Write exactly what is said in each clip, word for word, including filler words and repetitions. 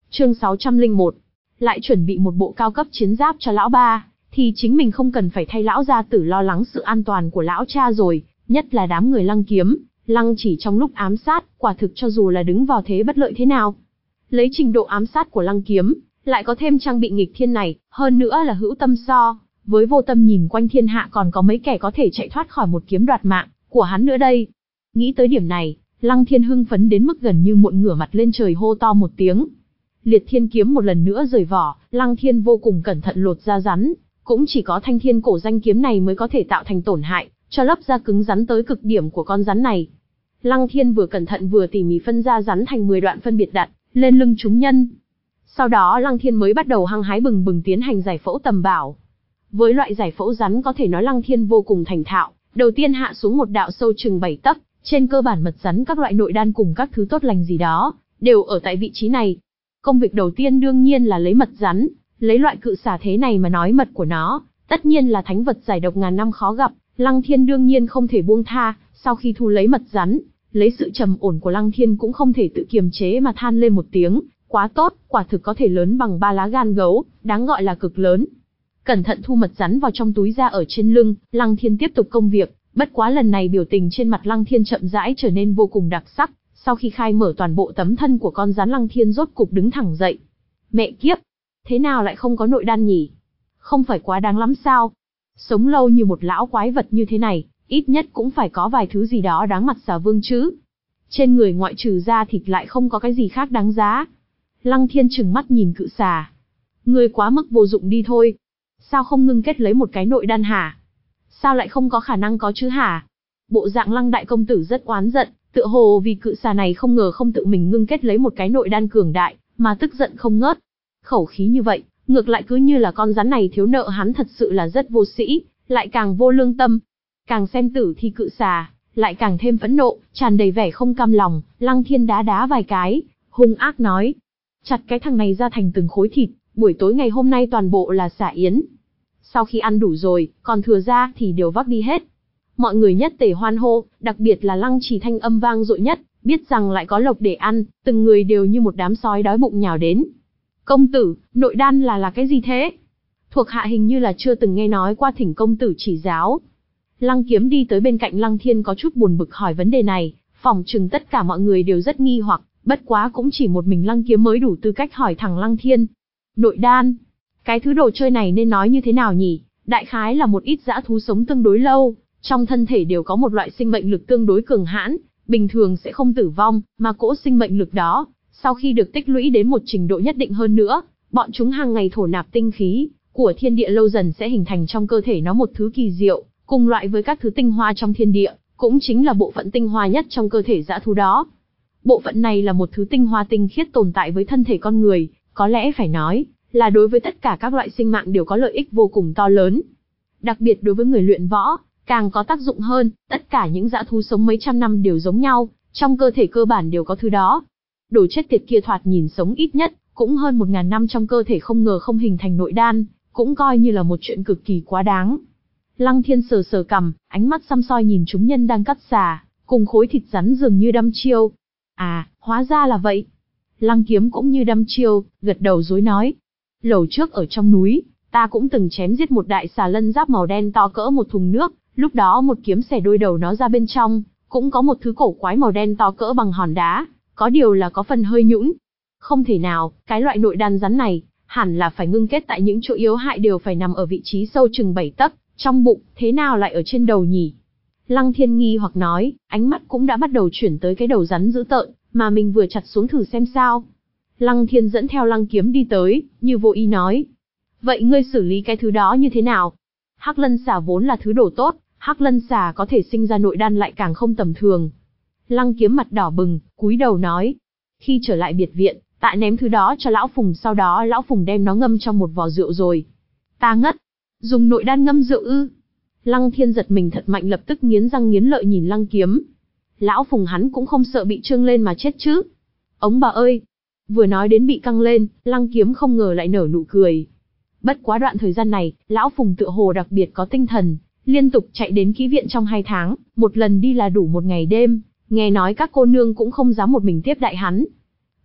Chương sáu trăm lẻ một. Lại chuẩn bị một bộ cao cấp chiến giáp cho lão ba, thì chính mình không cần phải thay lão gia tử lo lắng sự an toàn của lão cha rồi, nhất là đám người Lăng Kiếm, Lăng Chỉ trong lúc ám sát, quả thực cho dù là đứng vào thế bất lợi thế nào. Lấy trình độ ám sát của Lăng Kiếm, lại có thêm trang bị nghịch thiên này, hơn nữa là hữu tâm so, với vô tâm nhìn quanh thiên hạ còn có mấy kẻ có thể chạy thoát khỏi một kiếm đoạt mạng của hắn nữa đây. Nghĩ tới điểm này, Lăng Thiên hưng phấn đến mức gần như muộn ngửa mặt lên trời hô to một tiếng. Liệt Thiên kiếm một lần nữa rời vỏ, Lăng Thiên vô cùng cẩn thận lột da rắn, cũng chỉ có thanh thiên cổ danh kiếm này mới có thể tạo thành tổn hại cho lớp da cứng rắn tới cực điểm của con rắn này. Lăng Thiên vừa cẩn thận vừa tỉ mỉ phân da rắn thành mười đoạn phân biệt đặt lên lưng chúng nhân. Sau đó Lăng Thiên mới bắt đầu hăng hái bừng bừng tiến hành giải phẫu tầm bảo. Với loại giải phẫu rắn có thể nói Lăng Thiên vô cùng thành thạo, đầu tiên hạ xuống một đạo sâu chừng bảy tấc, trên cơ bản mật rắn các loại nội đan cùng các thứ tốt lành gì đó, đều ở tại vị trí này. Công việc đầu tiên đương nhiên là lấy mật rắn, lấy loại cự xà thế này mà nói mật của nó, tất nhiên là thánh vật giải độc ngàn năm khó gặp, Lăng Thiên đương nhiên không thể buông tha, sau khi thu lấy mật rắn, lấy sự trầm ổn của Lăng Thiên cũng không thể tự kiềm chế mà than lên một tiếng, quá tốt, quả thực có thể lớn bằng ba lá gan gấu, đáng gọi là cực lớn. Cẩn thận thu mật rắn vào trong túi da ở trên lưng, Lăng Thiên tiếp tục công việc, bất quá lần này biểu tình trên mặt Lăng Thiên chậm rãi trở nên vô cùng đặc sắc, sau khi khai mở toàn bộ tấm thân của con rắn Lăng Thiên rốt cục đứng thẳng dậy. Mẹ kiếp, thế nào lại không có nội đan nhỉ? Không phải quá đáng lắm sao? Sống lâu như một lão quái vật như thế này, ít nhất cũng phải có vài thứ gì đó đáng mặt xà vương chứ. Trên người ngoại trừ da thịt lại không có cái gì khác đáng giá. Lăng Thiên trừng mắt nhìn cự xà. Ngươi quá mức vô dụng đi thôi. Sao không ngưng kết lấy một cái nội đan hả? Sao lại không có khả năng có chứ hả? Bộ dạng Lăng đại công tử rất oán giận, tựa hồ vì cự xà này không ngờ không tự mình ngưng kết lấy một cái nội đan cường đại, mà tức giận không ngớt. Khẩu khí như vậy, ngược lại cứ như là con rắn này thiếu nợ hắn thật sự là rất vô sĩ, lại càng vô lương tâm. Càng xem tử thi cự xà, lại càng thêm phẫn nộ, tràn đầy vẻ không cam lòng, Lăng Thiên đá đá vài cái, hung ác nói. Chặt cái thằng này ra thành từng khối thịt, buổi tối ngày hôm nay toàn bộ là xả yến. Sau khi ăn đủ rồi, còn thừa ra thì đều vác đi hết. Mọi người nhất tề hoan hô, đặc biệt là Lăng Trì thanh âm vang dội nhất, biết rằng lại có lộc để ăn, từng người đều như một đám sói đói bụng nhào đến. Công tử, nội đan là là cái gì thế? Thuộc hạ hình như là chưa từng nghe nói qua, thỉnh công tử chỉ giáo. Lăng Kiếm đi tới bên cạnh Lăng Thiên có chút buồn bực hỏi vấn đề này, phỏng chừng tất cả mọi người đều rất nghi hoặc, bất quá cũng chỉ một mình Lăng Kiếm mới đủ tư cách hỏi thẳng Lăng Thiên. Nội đan? Cái thứ đồ chơi này nên nói như thế nào nhỉ? Đại khái là một ít dã thú sống tương đối lâu, trong thân thể đều có một loại sinh mệnh lực tương đối cường hãn, bình thường sẽ không tử vong, mà cỗ sinh mệnh lực đó, sau khi được tích lũy đến một trình độ nhất định hơn nữa, bọn chúng hàng ngày thổ nạp tinh khí của thiên địa lâu dần sẽ hình thành trong cơ thể nó một thứ kỳ diệu, cùng loại với các thứ tinh hoa trong thiên địa, cũng chính là bộ phận tinh hoa nhất trong cơ thể dã thú đó. Bộ phận này là một thứ tinh hoa tinh khiết tồn tại với thân thể con người, có lẽ phải nói là đối với tất cả các loại sinh mạng đều có lợi ích vô cùng to lớn. Đặc biệt đối với người luyện võ, càng có tác dụng hơn, tất cả những dã thú sống mấy trăm năm đều giống nhau, trong cơ thể cơ bản đều có thứ đó. Đồ chết tiệt kia thoạt nhìn sống ít nhất cũng hơn một ngàn năm trong cơ thể không ngờ không hình thành nội đan, cũng coi như là một chuyện cực kỳ quá đáng. Lăng Thiên sờ sờ cằm, ánh mắt săm soi nhìn chúng nhân đang cắt xà, cùng khối thịt rắn dường như đăm chiêu. À, hóa ra là vậy. Lăng Kiếm cũng như đăm chiêu, gật đầu dối nói. Lầu trước ở trong núi, ta cũng từng chém giết một đại xà lân giáp màu đen to cỡ một thùng nước, lúc đó một kiếm xẻ đôi đầu nó ra bên trong, cũng có một thứ cổ quái màu đen to cỡ bằng hòn đá, có điều là có phần hơi nhũn. Không thể nào, cái loại nội đan rắn này, hẳn là phải ngưng kết tại những chỗ yếu hại đều phải nằm ở vị trí sâu chừng bảy tấc, trong bụng, thế nào lại ở trên đầu nhỉ? Lăng Thiên nghi hoặc nói, ánh mắt cũng đã bắt đầu chuyển tới cái đầu rắn dữ tợn, mà mình vừa chặt xuống thử xem sao. Lăng Thiên dẫn theo Lăng Kiếm đi tới, như vô ý nói. Vậy ngươi xử lý cái thứ đó như thế nào? Hắc lân xà vốn là thứ đồ tốt, hắc lân xà có thể sinh ra nội đan lại càng không tầm thường. Lăng Kiếm mặt đỏ bừng, cúi đầu nói. Khi trở lại biệt viện, tạ ném thứ đó cho lão Phùng, sau đó lão Phùng đem nó ngâm trong một vò rượu rồi. Ta ngất. Dùng nội đan ngâm rượu ư? Lăng Thiên giật mình thật mạnh, lập tức nghiến răng nghiến lợi nhìn Lăng Kiếm. Lão Phùng hắn cũng không sợ bị trương lên mà chết chứ? Ông bà ơi! Vừa nói đến bị căng lên, Lăng Kiếm không ngờ lại nở nụ cười. Bất quá đoạn thời gian này, lão Phùng tựa hồ đặc biệt có tinh thần, liên tục chạy đến kỹ viện trong hai tháng, một lần đi là đủ một ngày đêm, nghe nói các cô nương cũng không dám một mình tiếp đại hắn.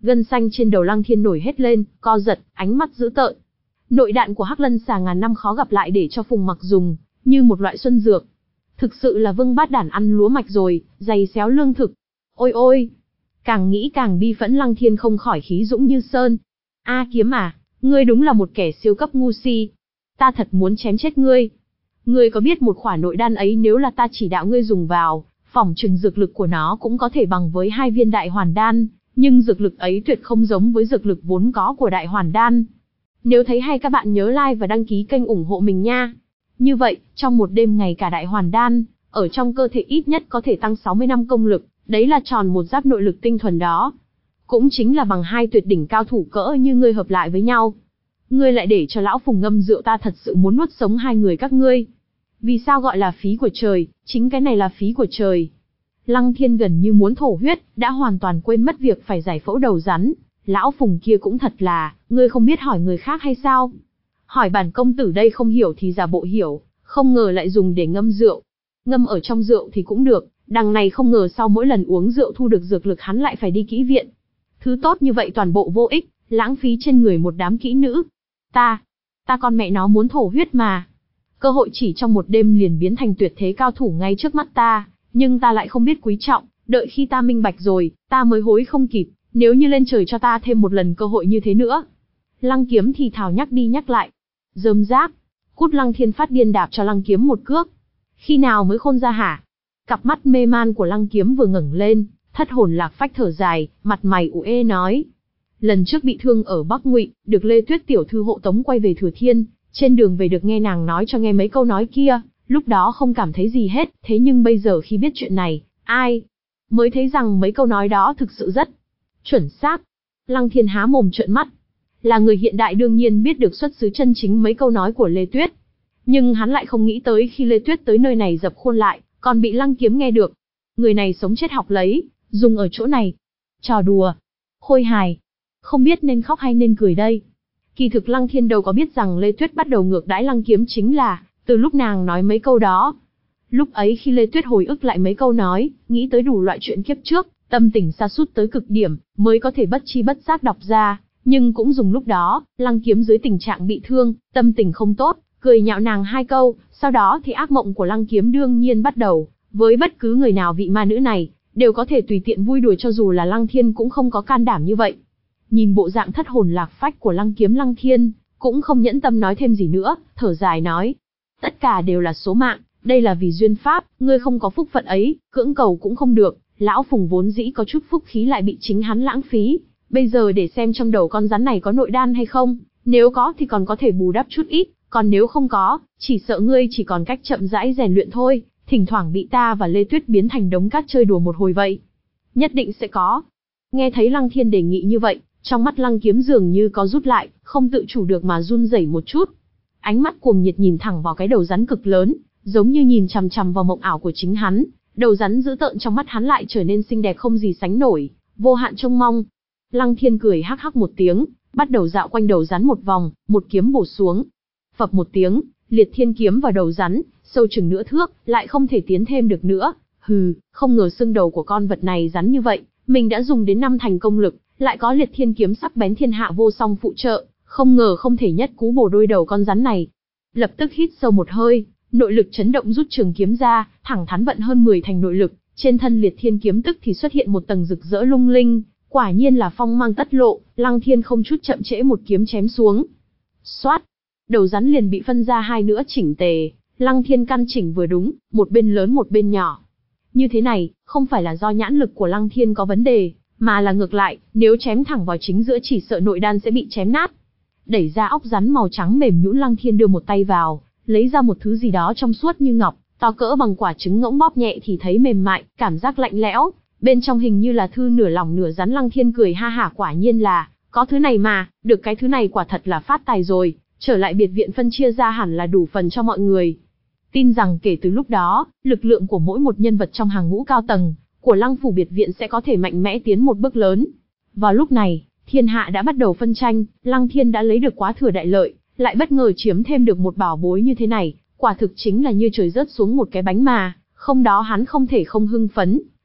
Gân xanh trên đầu Lăng Thiên nổi hết lên, co giật, ánh mắt dữ tợn. Nội đạn của Hắc Lân xà ngàn năm khó gặp lại để cho Phùng Mặc dùng, như một loại xuân dược. Thực sự là vương bát đản ăn lúa mạch rồi, giày xéo lương thực. Ôi ôi! Càng nghĩ càng bi phẫn, Lăng Thiên không khỏi khí dũng như sơn. A Kiếm à, ngươi đúng là một kẻ siêu cấp ngu si. Ta thật muốn chém chết ngươi. Ngươi có biết một khỏa nội đan ấy nếu là ta chỉ đạo ngươi dùng vào, phỏng chừng dược lực của nó cũng có thể bằng với hai viên đại hoàn đan, nhưng dược lực ấy tuyệt không giống với dược lực vốn có của đại hoàn đan. Nếu thấy hay các bạn nhớ like và đăng ký kênh ủng hộ mình nha. Như vậy, trong một đêm ngày cả đại hoàn đan, ở trong cơ thể ít nhất có thể tăng sáu mươi năm công lực, đấy là tròn một giáp nội lực tinh thuần đó. Cũng chính là bằng hai tuyệt đỉnh cao thủ cỡ như ngươi hợp lại với nhau. Ngươi lại để cho lão Phùng ngâm rượu, ta thật sự muốn nuốt sống hai người các ngươi. Vì sao gọi là phí của trời, chính cái này là phí của trời. Lăng Thiên gần như muốn thổ huyết, đã hoàn toàn quên mất việc phải giải phẫu đầu rắn. Lão Phùng kia cũng thật là, ngươi không biết hỏi người khác hay sao? Hỏi bản công tử đây không hiểu thì giả bộ hiểu, không ngờ lại dùng để ngâm rượu. Ngâm ở trong rượu thì cũng được, đằng này không ngờ sau mỗi lần uống rượu thu được dược lực hắn lại phải đi kỹ viện. Thứ tốt như vậy toàn bộ vô ích, lãng phí trên người một đám kỹ nữ. Ta, ta con mẹ nó muốn thổ huyết mà. Cơ hội chỉ trong một đêm liền biến thành tuyệt thế cao thủ ngay trước mắt ta, nhưng ta lại không biết quý trọng, đợi khi ta minh bạch rồi, ta mới hối không kịp, nếu như lên trời cho ta thêm một lần cơ hội như thế nữa. Lăng Kiếm thì thào nhắc đi nhắc lại. Rơm rác, cút! Lăng Thiên phát điên đạp cho Lăng Kiếm một cước. Khi nào mới khôn ra hả? Cặp mắt mê man của Lăng Kiếm vừa ngẩng lên, thất hồn lạc phách thở dài, mặt mày ủ ê nói. Lần trước bị thương ở Bắc Ngụy, được Lê Tuyết tiểu thư hộ tống quay về Thừa Thiên, trên đường về được nghe nàng nói cho nghe mấy câu nói kia, lúc đó không cảm thấy gì hết, thế nhưng bây giờ khi biết chuyện này, ai mới thấy rằng mấy câu nói đó thực sự rất chuẩn xác. Lăng Thiên há mồm trợn mắt. Là người hiện đại đương nhiên biết được xuất xứ chân chính mấy câu nói của Lê Tuyết. Nhưng hắn lại không nghĩ tới khi Lê Tuyết tới nơi này dập khuôn lại, còn bị Lăng Kiếm nghe được. Người này sống chết học lấy, dùng ở chỗ này. Trò đùa. Khôi hài. Không biết nên khóc hay nên cười đây. Kỳ thực Lăng Thiên đâu có biết rằng Lê Tuyết bắt đầu ngược đãi Lăng Kiếm chính là từ lúc nàng nói mấy câu đó. Lúc ấy khi Lê Tuyết hồi ức lại mấy câu nói, nghĩ tới đủ loại chuyện kiếp trước, tâm tình sa sút tới cực điểm, mới có thể bất chi bất giác đọc ra. Nhưng cũng dùng lúc đó, Lăng Kiếm dưới tình trạng bị thương, tâm tình không tốt, cười nhạo nàng hai câu, sau đó thì ác mộng của Lăng Kiếm đương nhiên bắt đầu. Với bất cứ người nào vị ma nữ này, đều có thể tùy tiện vui đùa, cho dù là Lăng Thiên cũng không có can đảm như vậy. Nhìn bộ dạng thất hồn lạc phách của Lăng Kiếm, Lăng Thiên cũng không nhẫn tâm nói thêm gì nữa, thở dài nói. Tất cả đều là số mạng, đây là vì duyên pháp, ngươi không có phúc phận ấy, cưỡng cầu cũng không được, lão Phùng vốn dĩ có chút phúc khí lại bị chính hắn lãng phí. Bây giờ để xem trong đầu con rắn này có nội đan hay không, nếu có thì còn có thể bù đắp chút ít, còn nếu không có, chỉ sợ ngươi chỉ còn cách chậm rãi rèn luyện thôi, thỉnh thoảng bị ta và Lê Tuyết biến thành đống cát chơi đùa một hồi vậy. Nhất định sẽ có. Nghe thấy Lăng Thiên đề nghị như vậy, trong mắt Lăng Kiếm dường như có rút lại, không tự chủ được mà run rẩy một chút. Ánh mắt cuồng nhiệt nhìn thẳng vào cái đầu rắn cực lớn, giống như nhìn chằm chằm vào mộng ảo của chính hắn, đầu rắn dữ tợn trong mắt hắn lại trở nên xinh đẹp không gì sánh nổi, vô hạn trông mong. Lăng Thiên cười hắc hắc một tiếng, bắt đầu dạo quanh đầu rắn một vòng, một kiếm bổ xuống. Phập một tiếng, liệt thiên kiếm vào đầu rắn, sâu chừng nửa thước, lại không thể tiến thêm được nữa. Hừ, không ngờ xương đầu của con vật này rắn như vậy, mình đã dùng đến năm thành công lực, lại có liệt thiên kiếm sắc bén thiên hạ vô song phụ trợ, không ngờ không thể nhất cú bổ đôi đầu con rắn này. Lập tức hít sâu một hơi, nội lực chấn động rút trường kiếm ra, thẳng thắn vận hơn mười thành nội lực, trên thân liệt thiên kiếm tức thì xuất hiện một tầng rực rỡ lung linh. Quả nhiên là phong mang tất lộ, Lăng Thiên không chút chậm trễ một kiếm chém xuống. Xoát, đầu rắn liền bị phân ra hai nửa chỉnh tề, Lăng Thiên căn chỉnh vừa đúng, một bên lớn một bên nhỏ. Như thế này, không phải là do nhãn lực của Lăng Thiên có vấn đề, mà là ngược lại, nếu chém thẳng vào chính giữa chỉ sợ nội đan sẽ bị chém nát. Đẩy ra óc rắn màu trắng mềm nhũn, Lăng Thiên đưa một tay vào, lấy ra một thứ gì đó trong suốt như ngọc, to cỡ bằng quả trứng ngỗng, bóp nhẹ thì thấy mềm mại, cảm giác lạnh lẽo. Bên trong hình như là thư nửa lòng nửa rắn. Lăng Thiên cười ha hả, quả nhiên là có thứ này mà, được cái thứ này quả thật là phát tài rồi, trở lại biệt viện phân chia ra hẳn là đủ phần cho mọi người. Tin rằng kể từ lúc đó, lực lượng của mỗi một nhân vật trong hàng ngũ cao tầng của Lăng phủ biệt viện sẽ có thể mạnh mẽ tiến một bước lớn. Vào lúc này, thiên hạ đã bắt đầu phân tranh, Lăng Thiên đã lấy được quá thừa đại lợi, lại bất ngờ chiếm thêm được một bảo bối như thế này, quả thực chính là như trời rớt xuống một cái bánh mà, không đó hắn không thể không hưng phấn.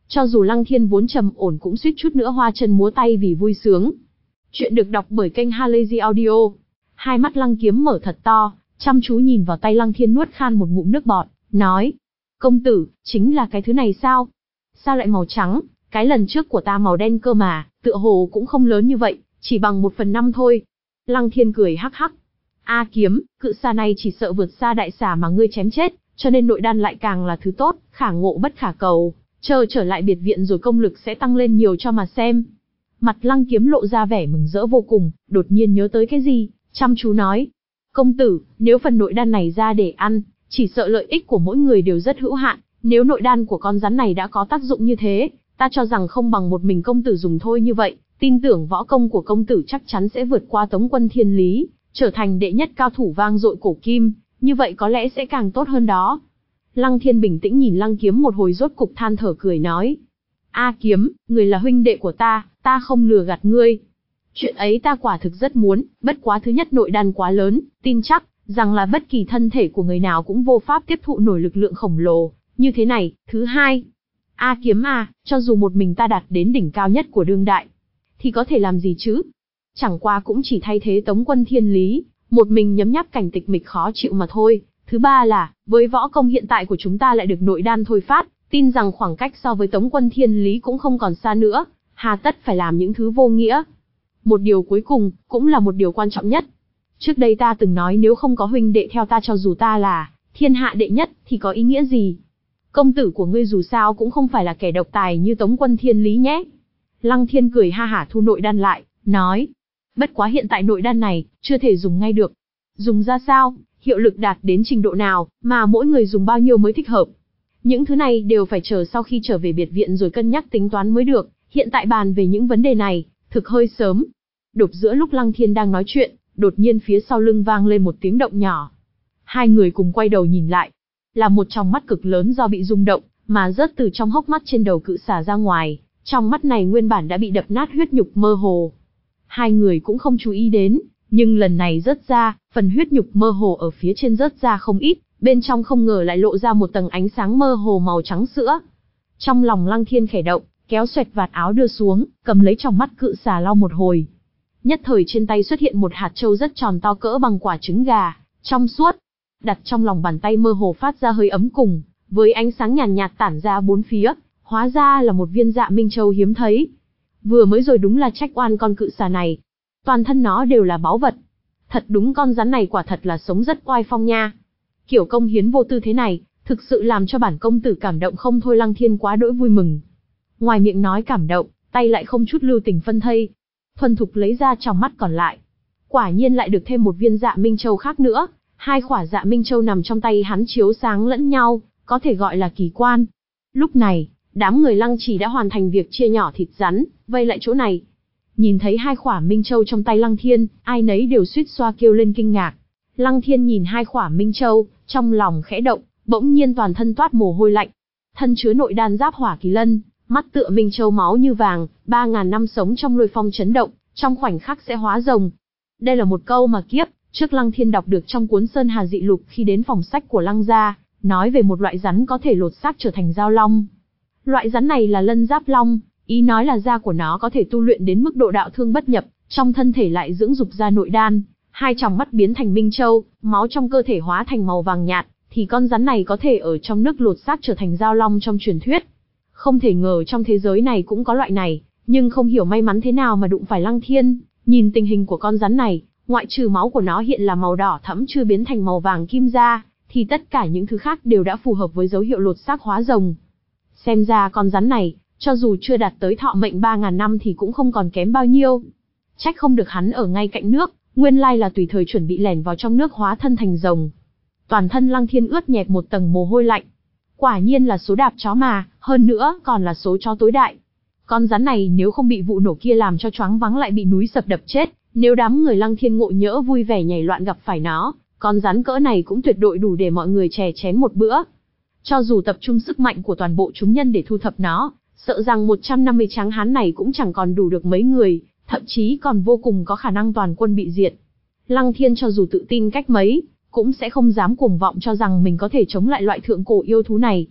Cho dù Lăng Thiên vốn trầm ổn cũng suýt chút nữa hoa chân múa tay vì vui sướng. Chuyện được đọc bởi kênh Halazy Audio. Hai mắt Lăng Kiếm mở thật to, chăm chú nhìn vào tay Lăng Thiên nuốt khan một ngụm nước bọt, nói. Công tử, chính là cái thứ này sao? Sao lại màu trắng, cái lần trước của ta màu đen cơ mà, tựa hồ cũng không lớn như vậy, chỉ bằng một phần năm thôi. Lăng Thiên cười hắc hắc. A Kiếm, cự xà này chỉ sợ vượt xa đại xà mà ngươi chém chết, cho nên nội đan lại càng là thứ tốt, khả ngộ bất khả cầu. Chờ trở lại biệt viện rồi công lực sẽ tăng lên nhiều cho mà xem. Mặt Lăng Kiếm lộ ra vẻ mừng rỡ vô cùng, đột nhiên nhớ tới cái gì, chăm chú nói. Công tử, nếu phần nội đan này ra để ăn, chỉ sợ lợi ích của mỗi người đều rất hữu hạn. Nếu nội đan của con rắn này đã có tác dụng như thế, ta cho rằng không bằng một mình công tử dùng thôi như vậy. Tin tưởng võ công của công tử chắc chắn sẽ vượt qua Tống Quân Thiên Lý, trở thành đệ nhất cao thủ vang dội cổ kim, như vậy có lẽ sẽ càng tốt hơn đó. Lăng Thiên bình tĩnh nhìn Lăng Kiếm một hồi rốt cục than thở cười nói. A Kiếm, người là huynh đệ của ta, ta không lừa gạt ngươi. Chuyện ấy ta quả thực rất muốn, bất quá thứ nhất nội đan quá lớn, tin chắc rằng là bất kỳ thân thể của người nào cũng vô pháp tiếp thụ nổi lực lượng khổng lồ như thế này. Thứ hai, A Kiếm à, cho dù một mình ta đạt đến đỉnh cao nhất của đương đại, thì có thể làm gì chứ? Chẳng qua cũng chỉ thay thế Tống Quân Thiên Lý, một mình nhấm nháp cảnh tịch mịch khó chịu mà thôi. Thứ ba là, với võ công hiện tại của chúng ta lại được nội đan thôi phát, tin rằng khoảng cách so với Tống Quân Thiên Lý cũng không còn xa nữa, hà tất phải làm những thứ vô nghĩa. Một điều cuối cùng, cũng là một điều quan trọng nhất. Trước đây ta từng nói nếu không có huynh đệ theo ta cho dù ta là thiên hạ đệ nhất thì có ý nghĩa gì? Công tử của ngươi dù sao cũng không phải là kẻ độc tài như Tống Quân Thiên Lý nhé. Lăng Thiên cười ha hả thu nội đan lại, nói. Bất quá hiện tại nội đan này, chưa thể dùng ngay được. Dùng ra sao, hiệu lực đạt đến trình độ nào, mà mỗi người dùng bao nhiêu mới thích hợp. Những thứ này đều phải chờ sau khi trở về biệt viện rồi cân nhắc tính toán mới được, hiện tại bàn về những vấn đề này, thực hơi sớm. Đột giữa lúc Lăng Thiên đang nói chuyện, đột nhiên phía sau lưng vang lên một tiếng động nhỏ. Hai người cùng quay đầu nhìn lại, là một tròng mắt cực lớn do bị rung động, mà rớt từ trong hốc mắt trên đầu cự xà ra ngoài, trong mắt này nguyên bản đã bị đập nát huyết nhục mơ hồ. Hai người cũng không chú ý đến, nhưng lần này rớt ra, phần huyết nhục mơ hồ ở phía trên rớt ra không ít, bên trong không ngờ lại lộ ra một tầng ánh sáng mơ hồ màu trắng sữa. Trong lòng Lăng Thiên khẽ động, kéo xoẹt vạt áo đưa xuống, cầm lấy tròng mắt cự xà lau một hồi. Nhất thời trên tay xuất hiện một hạt châu rất tròn to cỡ bằng quả trứng gà, trong suốt. Đặt trong lòng bàn tay mơ hồ phát ra hơi ấm cùng, với ánh sáng nhàn nhạt, nhạt tản ra bốn phía, hóa ra là một viên Dạ Minh Châu hiếm thấy. Vừa mới rồi đúng là trách oan con cự xà này. Toàn thân nó đều là báu vật. Thật đúng con rắn này quả thật là sống rất oai phong nha. Kiểu công hiến vô tư thế này, thực sự làm cho bản công tử cảm động không thôi. Lăng Thiên quá đỗi vui mừng. Ngoài miệng nói cảm động, tay lại không chút lưu tình phân thây. Thuần thục lấy ra trong mắt còn lại. Quả nhiên lại được thêm một viên Dạ Minh Châu khác nữa. Hai quả Dạ Minh Châu nằm trong tay hắn chiếu sáng lẫn nhau, có thể gọi là kỳ quan. Lúc này, đám người Lăng Chỉ đã hoàn thành việc chia nhỏ thịt rắn, vây lại chỗ này. Nhìn thấy hai quả Minh Châu trong tay Lăng Thiên, ai nấy đều suýt xoa kêu lên kinh ngạc. Lăng Thiên nhìn hai quả Minh Châu, trong lòng khẽ động, bỗng nhiên toàn thân toát mồ hôi lạnh. Thân chứa nội đan giáp hỏa kỳ lân, mắt tựa Minh Châu máu như vàng, ba ngàn năm sống trong lôi phong chấn động, trong khoảnh khắc sẽ hóa rồng. Đây là một câu mà kiếp trước Lăng Thiên đọc được trong cuốn Sơn Hà Dị Lục khi đến phòng sách của Lăng gia, nói về một loại rắn có thể lột xác trở thành dao long. Loại rắn này là lân giáp long, ý nói là da của nó có thể tu luyện đến mức độ đạo thương bất nhập, trong thân thể lại dưỡng dục ra nội đan, hai tròng mắt biến thành Minh Châu, máu trong cơ thể hóa thành màu vàng nhạt, thì con rắn này có thể ở trong nước lột xác trở thành dao long trong truyền thuyết. Không thể ngờ trong thế giới này cũng có loại này, nhưng không hiểu may mắn thế nào mà đụng phải Lăng Thiên. Nhìn tình hình của con rắn này, ngoại trừ máu của nó hiện là màu đỏ thẫm chưa biến thành màu vàng kim ra, thì tất cả những thứ khác đều đã phù hợp với dấu hiệu lột xác hóa rồng. Xem ra con rắn này, cho dù chưa đạt tới thọ mệnh ba ngàn năm thì cũng không còn kém bao nhiêu. Trách không được hắn ở ngay cạnh nước, nguyên lai là tùy thời chuẩn bị lẻn vào trong nước hóa thân thành rồng. Toàn thân Lăng Thiên ướt nhẹp một tầng mồ hôi lạnh. Quả nhiên là số đạp chó mà, hơn nữa còn là số chó tối đại. Con rắn này nếu không bị vụ nổ kia làm cho choáng váng lại bị núi sập đập chết, nếu đám người Lăng Thiên ngộ nhỡ vui vẻ nhảy loạn gặp phải nó, con rắn cỡ này cũng tuyệt đối đủ để mọi người chè chén một bữa. Cho dù tập trung sức mạnh của toàn bộ chúng nhân để thu thập nó, sợ rằng một trăm năm mươi tráng hán này cũng chẳng còn đủ được mấy người, thậm chí còn vô cùng có khả năng toàn quân bị diệt. Lăng Thiên cho dù tự tin cách mấy, cũng sẽ không dám cuồng vọng cho rằng mình có thể chống lại loại thượng cổ yêu thú này.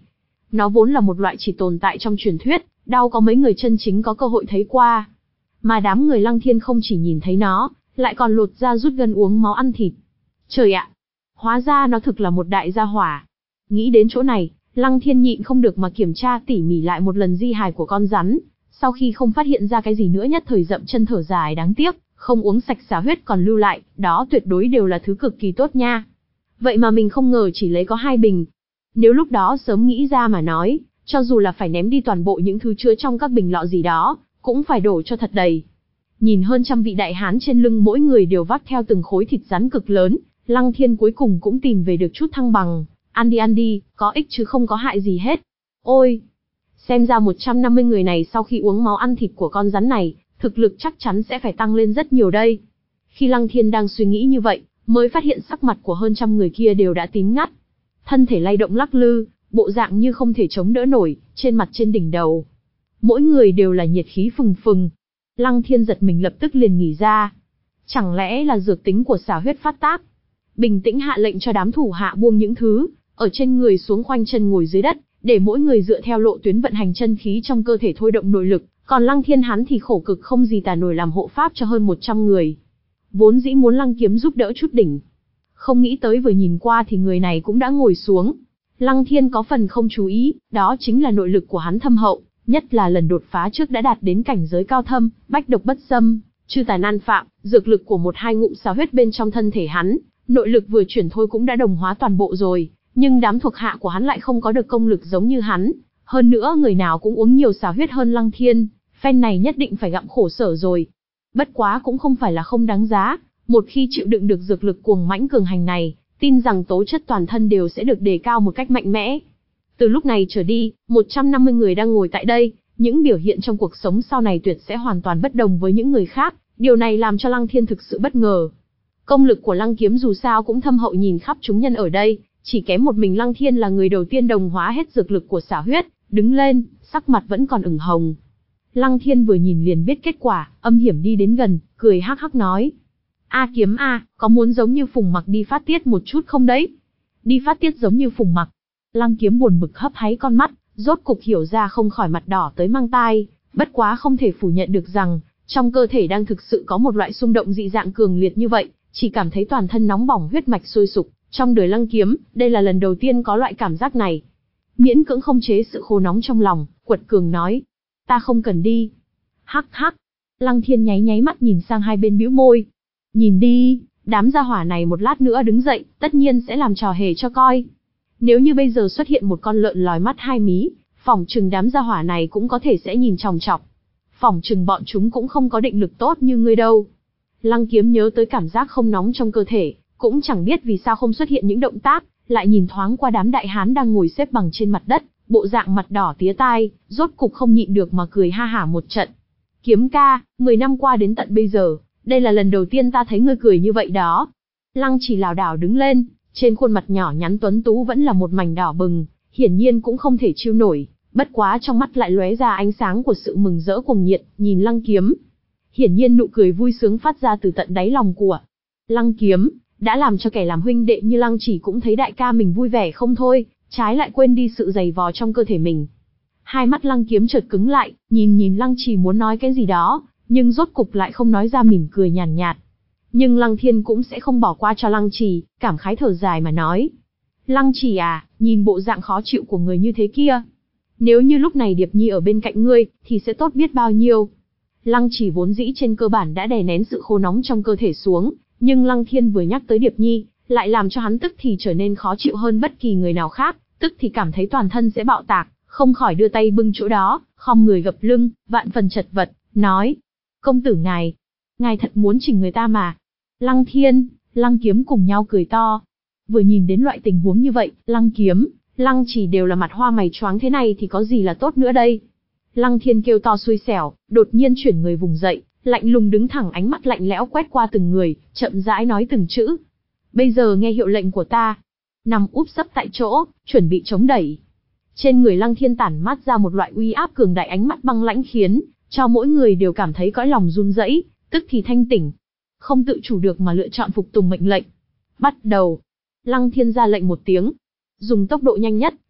Nó vốn là một loại chỉ tồn tại trong truyền thuyết, đau có mấy người chân chính có cơ hội thấy qua. Mà đám người Lăng Thiên không chỉ nhìn thấy nó, lại còn lột da rút gân uống máu ăn thịt. Trời ạ! Hóa ra nó thực là một đại gia hỏa. Nghĩ đến chỗ này, Lăng Thiên nhịn không được mà kiểm tra tỉ mỉ lại một lần di hài của con rắn. Sau khi không phát hiện ra cái gì nữa nhất thời dậm chân thở dài đáng tiếc, không uống sạch xà huyết còn lưu lại, đó tuyệt đối đều là thứ cực kỳ tốt nha. Vậy mà mình không ngờ chỉ lấy có hai bình. Nếu lúc đó sớm nghĩ ra mà nói, cho dù là phải ném đi toàn bộ những thứ chứa trong các bình lọ gì đó, cũng phải đổ cho thật đầy. Nhìn hơn trăm vị đại hán trên lưng mỗi người đều vác theo từng khối thịt rắn cực lớn, Lăng Thiên cuối cùng cũng tìm về được chút thăng bằng. Ăn đi ăn đi, có ích chứ không có hại gì hết. Ôi! Xem ra một trăm năm mươi người này sau khi uống máu ăn thịt của con rắn này, thực lực chắc chắn sẽ phải tăng lên rất nhiều đây. Khi Lăng Thiên đang suy nghĩ như vậy, mới phát hiện sắc mặt của hơn trăm người kia đều đã tím ngắt. Thân thể lay động lắc lư, bộ dạng như không thể chống đỡ nổi, trên mặt trên đỉnh đầu. Mỗi người đều là nhiệt khí phừng phừng. Lăng Thiên giật mình lập tức liền nghỉ ra. Chẳng lẽ là dược tính của xà huyết phát tác? Bình tĩnh hạ lệnh cho đám thủ hạ buông những thứ ở trên người xuống, khoanh chân ngồi dưới đất, để mỗi người dựa theo lộ tuyến vận hành chân khí trong cơ thể thôi động nội lực, còn Lăng Thiên hắn thì khổ cực không gì tả nổi làm hộ pháp cho hơn một trăm người. Vốn dĩ muốn Lăng Kiếm giúp đỡ chút đỉnh, không nghĩ tới vừa nhìn qua thì người này cũng đã ngồi xuống. Lăng Thiên có phần không chú ý, đó chính là nội lực của hắn thâm hậu, nhất là lần đột phá trước đã đạt đến cảnh giới cao thâm, bách độc bất xâm, chư tà nan phạm, dược lực của một hai ngụm xà huyết bên trong thân thể hắn, nội lực vừa chuyển thôi cũng đã đồng hóa toàn bộ rồi, nhưng đám thuộc hạ của hắn lại không có được công lực giống như hắn, hơn nữa người nào cũng uống nhiều xà huyết hơn Lăng Thiên, phen này nhất định phải gặm khổ sở rồi. Bất quá cũng không phải là không đáng giá, một khi chịu đựng được dược lực cuồng mãnh cường hành này, tin rằng tố chất toàn thân đều sẽ được đề cao một cách mạnh mẽ. Từ lúc này trở đi, một trăm năm mươi người đang ngồi tại đây, những biểu hiện trong cuộc sống sau này tuyệt sẽ hoàn toàn bất đồng với những người khác, điều này làm cho Lăng Thiên thực sự bất ngờ. Công lực của Lăng Kiếm dù sao cũng thâm hậu nhìn khắp chúng nhân ở đây, chỉ kém một mình Lăng Thiên là người đầu tiên đồng hóa hết dược lực của xà huyết, đứng lên, sắc mặt vẫn còn ửng hồng. Lăng Thiên vừa nhìn liền biết kết quả, âm hiểm đi đến gần, cười hắc hắc nói: "A Kiếm a, có muốn giống như Phùng Mặc đi phát tiết một chút không đấy?" Đi phát tiết giống như Phùng Mặc? Lăng Kiếm buồn bực hấp háy con mắt, rốt cục hiểu ra không khỏi mặt đỏ tới mang tai, bất quá không thể phủ nhận được rằng, trong cơ thể đang thực sự có một loại xung động dị dạng cường liệt như vậy, chỉ cảm thấy toàn thân nóng bỏng huyết mạch sôi sục, trong đời Lăng Kiếm, đây là lần đầu tiên có loại cảm giác này. Miễn cưỡng không chế sự khô nóng trong lòng, quật cường nói: "Ta không cần đi." Hắc hắc. Lăng Thiên nháy nháy mắt nhìn sang hai bên bĩu môi. Nhìn đi, đám gia hỏa này một lát nữa đứng dậy, tất nhiên sẽ làm trò hề cho coi. Nếu như bây giờ xuất hiện một con lợn lòi mắt hai mí, phỏng chừng đám gia hỏa này cũng có thể sẽ nhìn chòng chọc. Phỏng chừng bọn chúng cũng không có định lực tốt như ngươi đâu. Lăng Kiếm nhớ tới cảm giác không nóng trong cơ thể, cũng chẳng biết vì sao không xuất hiện những động tác, lại nhìn thoáng qua đám đại hán đang ngồi xếp bằng trên mặt đất, bộ dạng mặt đỏ tía tai, rốt cục không nhịn được mà cười ha hả một trận. Kiếm ca, mười năm qua đến tận bây giờ, đây là lần đầu tiên ta thấy ngươi cười như vậy đó. Lăng Chỉ lảo đảo đứng lên, trên khuôn mặt nhỏ nhắn tuấn tú vẫn là một mảnh đỏ bừng, hiển nhiên cũng không thể chịu nổi, bất quá trong mắt lại lóe ra ánh sáng của sự mừng rỡ cuồng nhiệt, nhìn Lăng Kiếm. Hiển nhiên nụ cười vui sướng phát ra từ tận đáy lòng của Lăng Kiếm, đã làm cho kẻ làm huynh đệ như Lăng Chỉ cũng thấy đại ca mình vui vẻ không thôi, trái lại quên đi sự dày vò trong cơ thể mình. Hai mắt Lăng Kiếm chợt cứng lại, nhìn nhìn Lăng Chỉ muốn nói cái gì đó, nhưng rốt cục lại không nói ra, mỉm cười nhàn nhạt, nhạt. Nhưng Lăng Thiên cũng sẽ không bỏ qua cho Lăng Chỉ, cảm khái thở dài mà nói: "Lăng Chỉ à, nhìn bộ dạng khó chịu của người như thế kia, nếu như lúc này Điệp Nhi ở bên cạnh ngươi, thì sẽ tốt biết bao nhiêu." Lăng Chỉ vốn dĩ trên cơ bản đã đè nén sự khô nóng trong cơ thể xuống, nhưng Lăng Thiên vừa nhắc tới Điệp Nhi, lại làm cho hắn tức thì trở nên khó chịu hơn bất kỳ người nào khác, tức thì cảm thấy toàn thân sẽ bạo tạc, không khỏi đưa tay bưng chỗ đó, khom người gập lưng, vạn phần chật vật, nói: "Công tử ngài, ngài thật muốn chỉnh người ta mà." Lăng Thiên, Lăng Kiếm cùng nhau cười to. Vừa nhìn đến loại tình huống như vậy, Lăng Kiếm, Lăng Chỉ đều là mặt hoa mày choáng, thế này thì có gì là tốt nữa đây. Lăng Thiên kêu to xui xẻo, đột nhiên chuyển người vùng dậy, lạnh lùng đứng thẳng, ánh mắt lạnh lẽo quét qua từng người, chậm rãi nói từng chữ: "Bây giờ nghe hiệu lệnh của ta." Nằm úp sấp tại chỗ, chuẩn bị chống đẩy. Trên người Lăng Thiên tản mát ra một loại uy áp cường đại, ánh mắt băng lãnh khiến cho mỗi người đều cảm thấy cõi lòng run rẩy, tức thì thanh tỉnh, không tự chủ được mà lựa chọn phục tùng mệnh lệnh. "Bắt đầu." Lăng Thiên ra lệnh một tiếng, dùng tốc độ nhanh nhất,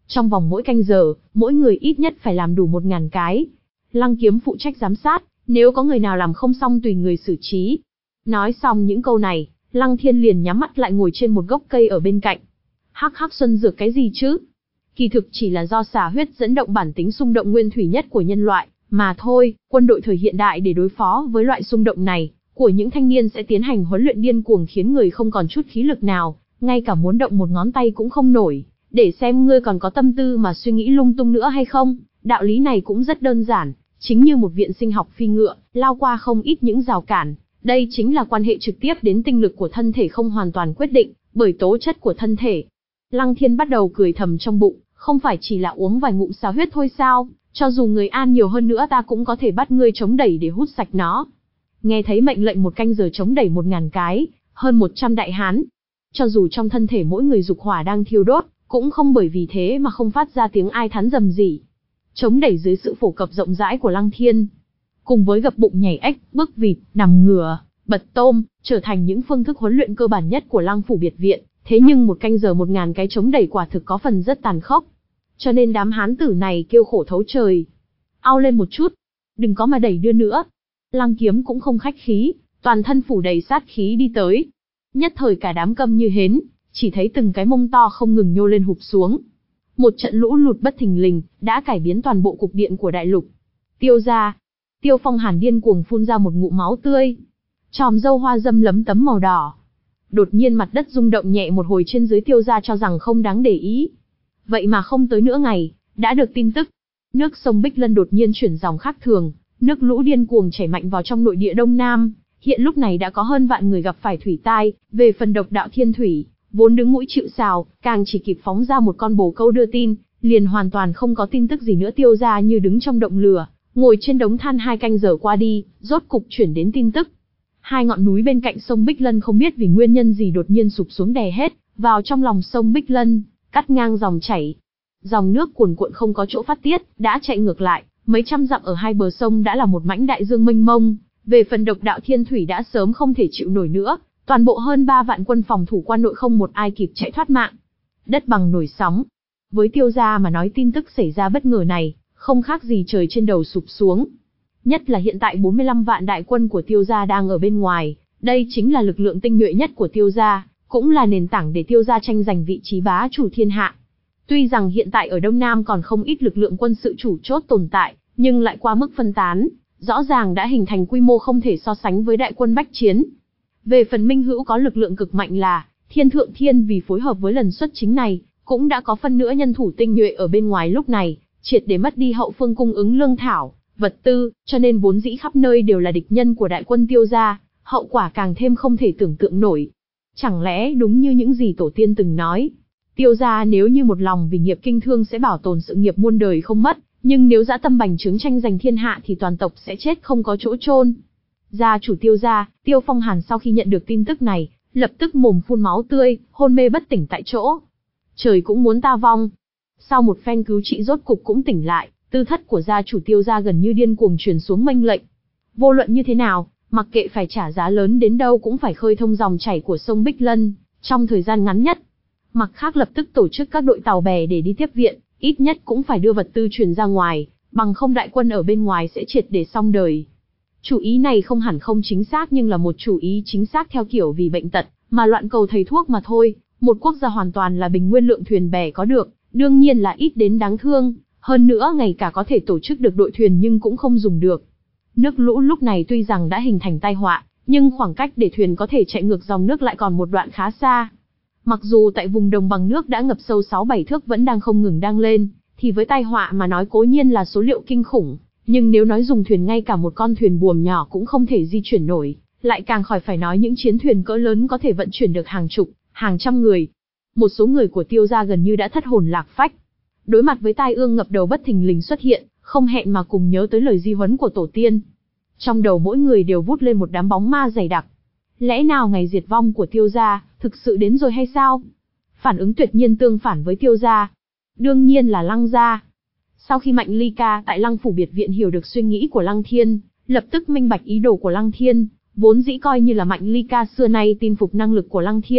Trong vòng mỗi canh giờ, mỗi người ít nhất phải làm đủ một ngàn cái. Lăng Kiếm phụ trách giám sát, nếu có người nào làm không xong tùy người xử trí. Nói xong những câu này, Lăng Thiên liền nhắm mắt lại ngồi trên một gốc cây ở bên cạnh. Hắc hắc xuân dược cái gì chứ? Kỳ thực chỉ là do xà huyết dẫn động bản tính xung động nguyên thủy nhất của nhân loại, mà thôi. Quân đội thời hiện đại để đối phó với loại xung động này, của những thanh niên sẽ tiến hành huấn luyện điên cuồng khiến người không còn chút khí lực nào, ngay cả muốn động một ngón tay cũng không nổi, để xem ngươi còn có tâm tư mà suy nghĩ lung tung nữa hay không. Đạo lý này cũng rất đơn giản, chính như một viện sinh học phi ngựa, lao qua không ít những rào cản. Đây chính là quan hệ trực tiếp đến tinh lực của thân thể không hoàn toàn quyết định bởi tố chất của thân thể. Lăng Thiên bắt đầu cười thầm trong bụng, không phải chỉ là uống vài ngụm xà huyết thôi sao, cho dù người an nhiều hơn nữa ta cũng có thể bắt ngươi chống đẩy để hút sạch nó. Nghe thấy mệnh lệnh một canh giờ chống đẩy một ngàn cái, hơn một trăm đại hán. Cho dù trong thân thể mỗi người dục hỏa đang thiêu đốt, cũng không bởi vì thế mà không phát ra tiếng ai thán rầm rỉ. Chống đẩy dưới sự phổ cập rộng rãi của Lăng Thiên, cùng với gập bụng nhảy ếch, bước vịt, nằm ngửa, bật tôm, trở thành những phương thức huấn luyện cơ bản nhất của Lăng phủ biệt viện. Thế nhưng một canh giờ một ngàn cái chống đẩy quả thực có phần rất tàn khốc. Cho nên đám hán tử này kêu khổ thấu trời. Ao lên một chút, đừng có mà đẩy đưa nữa. Lăng Kiếm cũng không khách khí, toàn thân phủ đầy sát khí đi tới. Nhất thời cả đám câm như hến, chỉ thấy từng cái mông to không ngừng nhô lên hụp xuống. Một trận lũ lụt bất thình lình, đã cải biến toàn bộ cục điện của đại lục. Tiêu gia, Tiêu Phong Hàn điên cuồng phun ra một ngụm máu tươi. Tròm râu hoa dâm lấm tấm màu đỏ. Đột nhiên mặt đất rung động nhẹ một hồi trên dưới Tiêu gia cho rằng không đáng để ý. Vậy mà không tới nửa ngày, đã được tin tức. Nước sông Bích Lân đột nhiên chuyển dòng khác thường, nước lũ điên cuồng chảy mạnh vào trong nội địa Đông Nam. Hiện lúc này đã có hơn vạn người gặp phải thủy tai, về phần độc đạo thiên thủy, vốn đứng mũi chịu sào, càng chỉ kịp phóng ra một con bồ câu đưa tin, liền hoàn toàn không có tin tức gì nữa. Tiêu gia như đứng trong động lửa, ngồi trên đống than hai canh giờ qua đi, rốt cục chuyển đến tin tức. Hai ngọn núi bên cạnh sông Bích Lân không biết vì nguyên nhân gì đột nhiên sụp xuống đè hết vào trong lòng sông Bích Lân, cắt ngang dòng chảy. Dòng nước cuồn cuộn không có chỗ phát tiết, đã chạy ngược lại, mấy trăm dặm ở hai bờ sông đã là một mãnh đại dương mênh mông. Về phần độc đạo thiên thủy đã sớm không thể chịu nổi nữa, toàn bộ hơn ba vạn quân phòng thủ quan nội không một ai kịp chạy thoát mạng. Đất bằng nổi sóng. Với Tiêu gia mà nói tin tức xảy ra bất ngờ này, không khác gì trời trên đầu sụp xuống. Nhất là hiện tại bốn mươi lăm vạn đại quân của Tiêu gia đang ở bên ngoài, đây chính là lực lượng tinh nhuệ nhất của Tiêu gia, cũng là nền tảng để Tiêu gia tranh giành vị trí bá chủ thiên hạ. Tuy rằng hiện tại ở Đông Nam còn không ít lực lượng quân sự chủ chốt tồn tại, nhưng lại qua mức phân tán, rõ ràng đã hình thành quy mô không thể so sánh với đại quân bách chiến. Về phần Minh Hữu có lực lượng cực mạnh là Thiên Thượng Thiên, vì phối hợp với lần xuất chính này, cũng đã có phân nửa nhân thủ tinh nhuệ ở bên ngoài lúc này, triệt để mất đi hậu phương cung ứng lương thảo, vật tư, cho nên vốn dĩ khắp nơi đều là địch nhân của đại quân Tiêu gia, hậu quả càng thêm không thể tưởng tượng nổi. Chẳng lẽ đúng như những gì tổ tiên từng nói, Tiêu gia nếu như một lòng vì nghiệp kinh thương sẽ bảo tồn sự nghiệp muôn đời không mất, nhưng nếu dã tâm bành trướng tranh giành thiên hạ thì toàn tộc sẽ chết không có chỗ chôn. Gia chủ Tiêu gia, Tiêu Phong Hàn sau khi nhận được tin tức này, lập tức mồm phun máu tươi, hôn mê bất tỉnh tại chỗ. Trời cũng muốn ta vong. Sau một phen cứu trị rốt cục cũng tỉnh lại, tư thất của gia chủ Tiêu gia gần như điên cuồng truyền xuống mệnh lệnh. Vô luận như thế nào, mặc kệ phải trả giá lớn đến đâu cũng phải khơi thông dòng chảy của sông Bích Lân, trong thời gian ngắn nhất. Mặt khác lập tức tổ chức các đội tàu bè để đi tiếp viện, ít nhất cũng phải đưa vật tư truyền ra ngoài, bằng không đại quân ở bên ngoài sẽ triệt để xong đời. Chủ ý này không hẳn không chính xác nhưng là một chủ ý chính xác theo kiểu vì bệnh tật, mà loạn cầu thầy thuốc mà thôi. Một quốc gia hoàn toàn là bình nguyên lượng thuyền bè có được, đương nhiên là ít đến đáng thương, hơn nữa ngày cả có thể tổ chức được đội thuyền nhưng cũng không dùng được. Nước lũ lúc này tuy rằng đã hình thành tai họa, nhưng khoảng cách để thuyền có thể chạy ngược dòng nước lại còn một đoạn khá xa. Mặc dù tại vùng đồng bằng nước đã ngập sâu sáu bảy thước vẫn đang không ngừng đang lên, thì với tai họa mà nói cố nhiên là số liệu kinh khủng, nhưng nếu nói dùng thuyền ngay cả một con thuyền buồm nhỏ cũng không thể di chuyển nổi, lại càng khỏi phải nói những chiến thuyền cỡ lớn có thể vận chuyển được hàng chục, hàng trăm người. Một số người của Tiêu gia gần như đã thất hồn lạc phách. Đối mặt với tai ương ngập đầu bất thình lình xuất hiện, không hẹn mà cùng nhớ tới lời di huấn của tổ tiên. Trong đầu mỗi người đều vút lên một đám bóng ma dày đặc. Lẽ nào ngày diệt vong của Tiêu gia thực sự đến rồi hay sao? Phản ứng tuyệt nhiên tương phản với Tiêu gia, đương nhiên là Lăng gia. Sau khi Mạnh Ly Ca tại Lăng phủ biệt viện hiểu được suy nghĩ của Lăng Thiên, lập tức minh bạch ý đồ của Lăng Thiên, vốn dĩ coi như là Mạnh Ly Ca xưa nay tin phục năng lực của Lăng Thiên,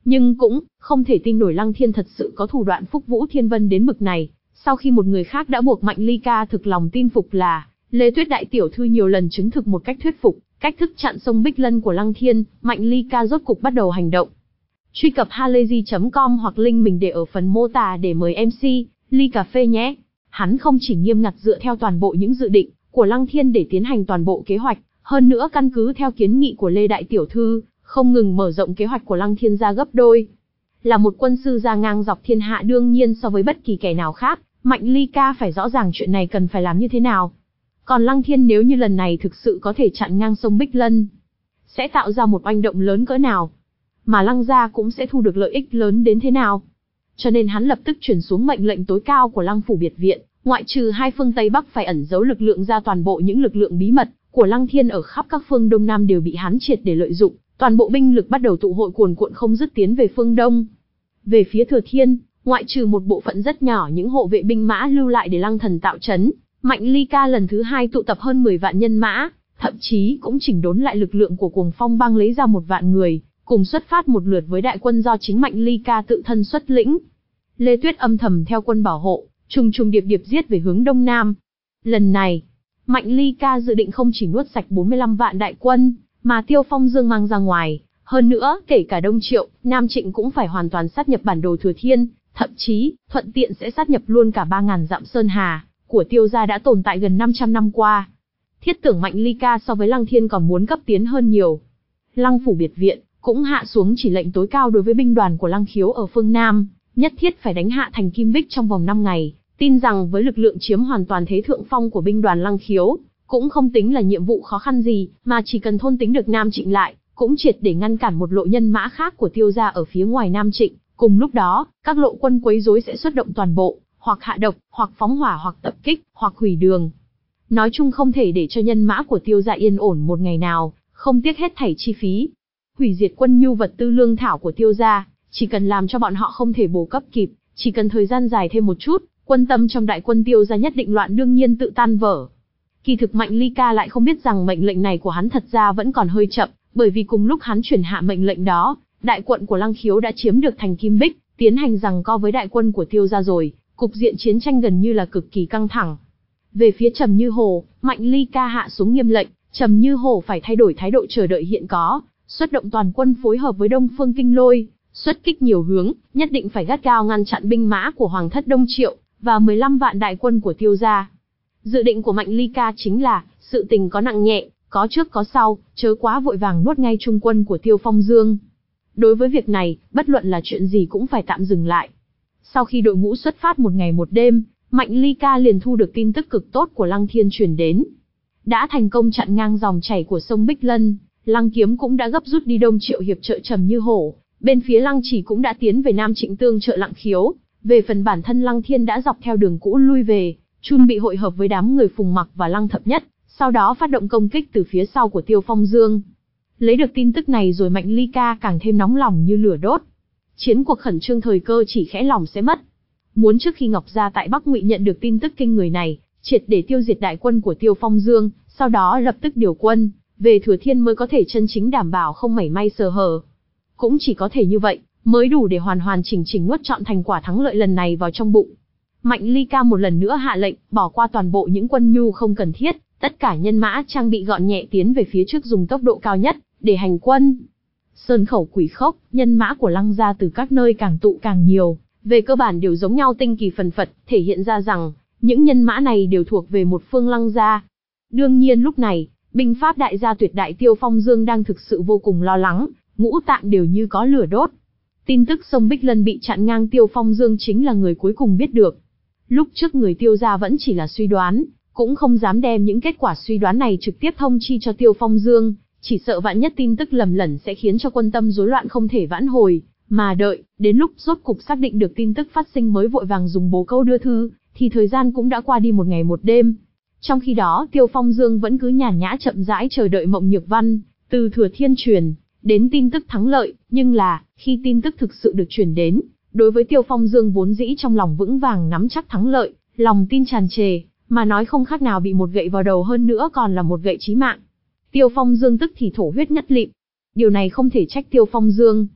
Nhưng cũng không thể tin nổi Lăng Thiên thật sự có thủ đoạn phúc vũ thiên vân đến bực này. Sau khi một người khác đã buộc Mạnh Ly Ca thực lòng tin phục là Lê Tuyết đại tiểu thư nhiều lần chứng thực một cách thuyết phục, cách thức chặn sông Bích Lân của Lăng Thiên, Mạnh Ly Ca rốt cục bắt đầu hành động. Truy cập halayzi chấm com hoặc link mình để ở phần mô tả để mời em xê, ly cà phê nhé. Hắn không chỉ nghiêm ngặt dựa theo toàn bộ những dự định của Lăng Thiên để tiến hành toàn bộ kế hoạch, hơn nữa căn cứ theo kiến nghị của Lê đại tiểu thư, không ngừng mở rộng kế hoạch của Lăng Thiên ra gấp đôi. Là một quân sư ra ngang dọc thiên hạ, đương nhiên so với bất kỳ kẻ nào khác, Mạnh Ly Ca phải rõ ràng chuyện này cần phải làm như thế nào. Còn Lăng Thiên nếu như lần này thực sự có thể chặn ngang sông Bích Lân, sẽ tạo ra một oanh động lớn cỡ nào, mà Lăng gia cũng sẽ thu được lợi ích lớn đến thế nào. Cho nên hắn lập tức chuyển xuống mệnh lệnh tối cao của Lăng phủ biệt viện, ngoại trừ hai phương Tây Bắc phải ẩn giấu lực lượng ra, toàn bộ những lực lượng bí mật của Lăng Thiên ở khắp các phương Đông Nam đều bị hắn triệt để lợi dụng, toàn bộ binh lực bắt đầu tụ hội cuồn cuộn không dứt tiến về phương Đông. Về phía Thừa Thiên, ngoại trừ một bộ phận rất nhỏ những hộ vệ binh mã lưu lại để Lăng Thần tạo trấn, Mạnh Ly Ca lần thứ hai tụ tập hơn mười vạn nhân mã, thậm chí cũng chỉnh đốn lại lực lượng của Cuồng Phong bang lấy ra một vạn người, cùng xuất phát một lượt với đại quân do chính Mạnh Ly Ca tự thân xuất lĩnh. Lê Tuyết âm thầm theo quân bảo hộ, trùng trùng điệp điệp giết về hướng Đông Nam. Lần này, Mạnh Ly Ca dự định không chỉ nuốt sạch bốn mươi lăm vạn đại quân, mà Tiêu Phong Dương mang ra ngoài, hơn nữa, kể cả Đông Triệu, Nam Trịnh cũng phải hoàn toàn sát nhập bản đồ Thừa Thiên, thậm chí, thuận tiện sẽ sát nhập luôn cả ba ngàn dặm Sơn Hà của Tiêu gia đã tồn tại gần năm trăm năm qua. Thiết tưởng Mạnh Ly Ca so với Lăng Thiên còn muốn cấp tiến hơn nhiều. Lăng phủ biệt viện cũng hạ xuống chỉ lệnh tối cao đối với binh đoàn của Lăng Khiếu ở phương Nam, nhất thiết phải đánh hạ thành Kim Bích trong vòng năm ngày, tin rằng với lực lượng chiếm hoàn toàn thế thượng phong của binh đoàn Lăng Khiếu, cũng không tính là nhiệm vụ khó khăn gì, mà chỉ cần thôn tính được Nam Trịnh lại, cũng triệt để ngăn cản một lộ nhân mã khác của Tiêu gia ở phía ngoài Nam Trịnh. Cùng lúc đó, các lộ quân quấy rối sẽ xuất động toàn bộ, hoặc hạ độc, hoặc phóng hỏa, hoặc tập kích, hoặc hủy đường. Nói chung không thể để cho nhân mã của Tiêu gia yên ổn một ngày nào, không tiếc hết thảy chi phí. Hủy diệt quân nhu vật tư lương thảo của Tiêu gia, chỉ cần làm cho bọn họ không thể bổ cấp kịp, chỉ cần thời gian dài thêm một chút, quân tâm trong đại quân Tiêu gia nhất định loạn, đương nhiên tự tan vỡ. Kỳ thực Mạnh Ly Ca lại không biết rằng mệnh lệnh này của hắn thật ra vẫn còn hơi chậm, bởi vì cùng lúc hắn truyền hạ mệnh lệnh đó, đại quận của Lăng Khiếu đã chiếm được thành Kim Bích, tiến hành giằng co với đại quân của Tiêu gia rồi, cục diện chiến tranh gần như là cực kỳ căng thẳng. Về phía Trầm Như Hồ, Mạnh Ly Ca hạ xuống nghiêm lệnh, Trầm Như Hồ phải thay đổi thái độ chờ đợi hiện có, xuất động toàn quân phối hợp với Đông Phương Kinh Lôi, xuất kích nhiều hướng, nhất định phải gắt gao ngăn chặn binh mã của Hoàng thất Đông Triệu và mười lăm vạn đại quân của Tiêu gia. Dự định của Mạnh Ly Ca chính là, sự tình có nặng nhẹ, có trước có sau, chớ quá vội vàng nuốt ngay trung quân của Tiêu Phong Dương. Đối với việc này, bất luận là chuyện gì cũng phải tạm dừng lại. Sau khi đội ngũ xuất phát một ngày một đêm, Mạnh Ly Ca liền thu được tin tức cực tốt của Lăng Thiên truyền đến. Đã thành công chặn ngang dòng chảy của sông Bích Lân, Lăng Kiếm cũng đã gấp rút đi Đông Triệu hiệp trợ Trầm Như Hổ, bên phía Lăng Chỉ cũng đã tiến về Nam Trịnh tương trợ Lăng Khiếu. Về phần bản thân Lăng Thiên đã dọc theo đường cũ lui về, chuẩn bị hội hợp với đám người Phùng Mặc và Lăng Thập Nhất, sau đó phát động công kích từ phía sau của Tiêu Phong Dương. Lấy được tin tức này rồi Mạnh Ly Ca càng thêm nóng lòng như lửa đốt. Chiến cuộc khẩn trương thời cơ chỉ khẽ lòng sẽ mất. Muốn trước khi Ngọc Gia tại Bắc Ngụy nhận được tin tức kinh người này, triệt để tiêu diệt đại quân của Tiêu Phong Dương, sau đó lập tức điều quân về Thừa Thiên mới có thể chân chính đảm bảo không mảy may sơ hở. Cũng chỉ có thể như vậy, mới đủ để hoàn hoàn chỉnh chỉnh nuốt trọn thành quả thắng lợi lần này vào trong bụng. Mạnh Ly Ca một lần nữa hạ lệnh, bỏ qua toàn bộ những quân nhu không cần thiết, tất cả nhân mã trang bị gọn nhẹ tiến về phía trước dùng tốc độ cao nhất để hành quân. Sơn Khẩu Quỷ Khốc, nhân mã của Lăng gia từ các nơi càng tụ càng nhiều, về cơ bản đều giống nhau tinh kỳ phần phật, thể hiện ra rằng những nhân mã này đều thuộc về một phương Lăng gia. Đương nhiên lúc này, binh pháp đại gia tuyệt đại Tiêu Phong Dương đang thực sự vô cùng lo lắng, ngũ tạng đều như có lửa đốt. Tin tức sông Bích Lân bị chặn ngang Tiêu Phong Dương chính là người cuối cùng biết được. Lúc trước người Tiêu gia vẫn chỉ là suy đoán, cũng không dám đem những kết quả suy đoán này trực tiếp thông chi cho Tiêu Phong Dương, chỉ sợ vạn nhất tin tức lầm lẫn sẽ khiến cho quân tâm rối loạn không thể vãn hồi, mà đợi, đến lúc rốt cục xác định được tin tức phát sinh mới vội vàng dùng bố câu đưa thư, thì thời gian cũng đã qua đi một ngày một đêm. Trong khi đó Tiêu Phong Dương vẫn cứ nhàn nhã chậm rãi chờ đợi Mộng Nhược Văn, từ Thừa Thiên truyền đến tin tức thắng lợi, nhưng là, khi tin tức thực sự được truyền đến, đối với Tiêu Phong Dương vốn dĩ trong lòng vững vàng nắm chắc thắng lợi, lòng tin tràn trề, mà nói không khác nào bị một gậy vào đầu, hơn nữa còn là một gậy chí mạng. Tiêu Phong Dương tức thì thổ huyết ngất lịm. Điều này không thể trách Tiêu Phong Dương.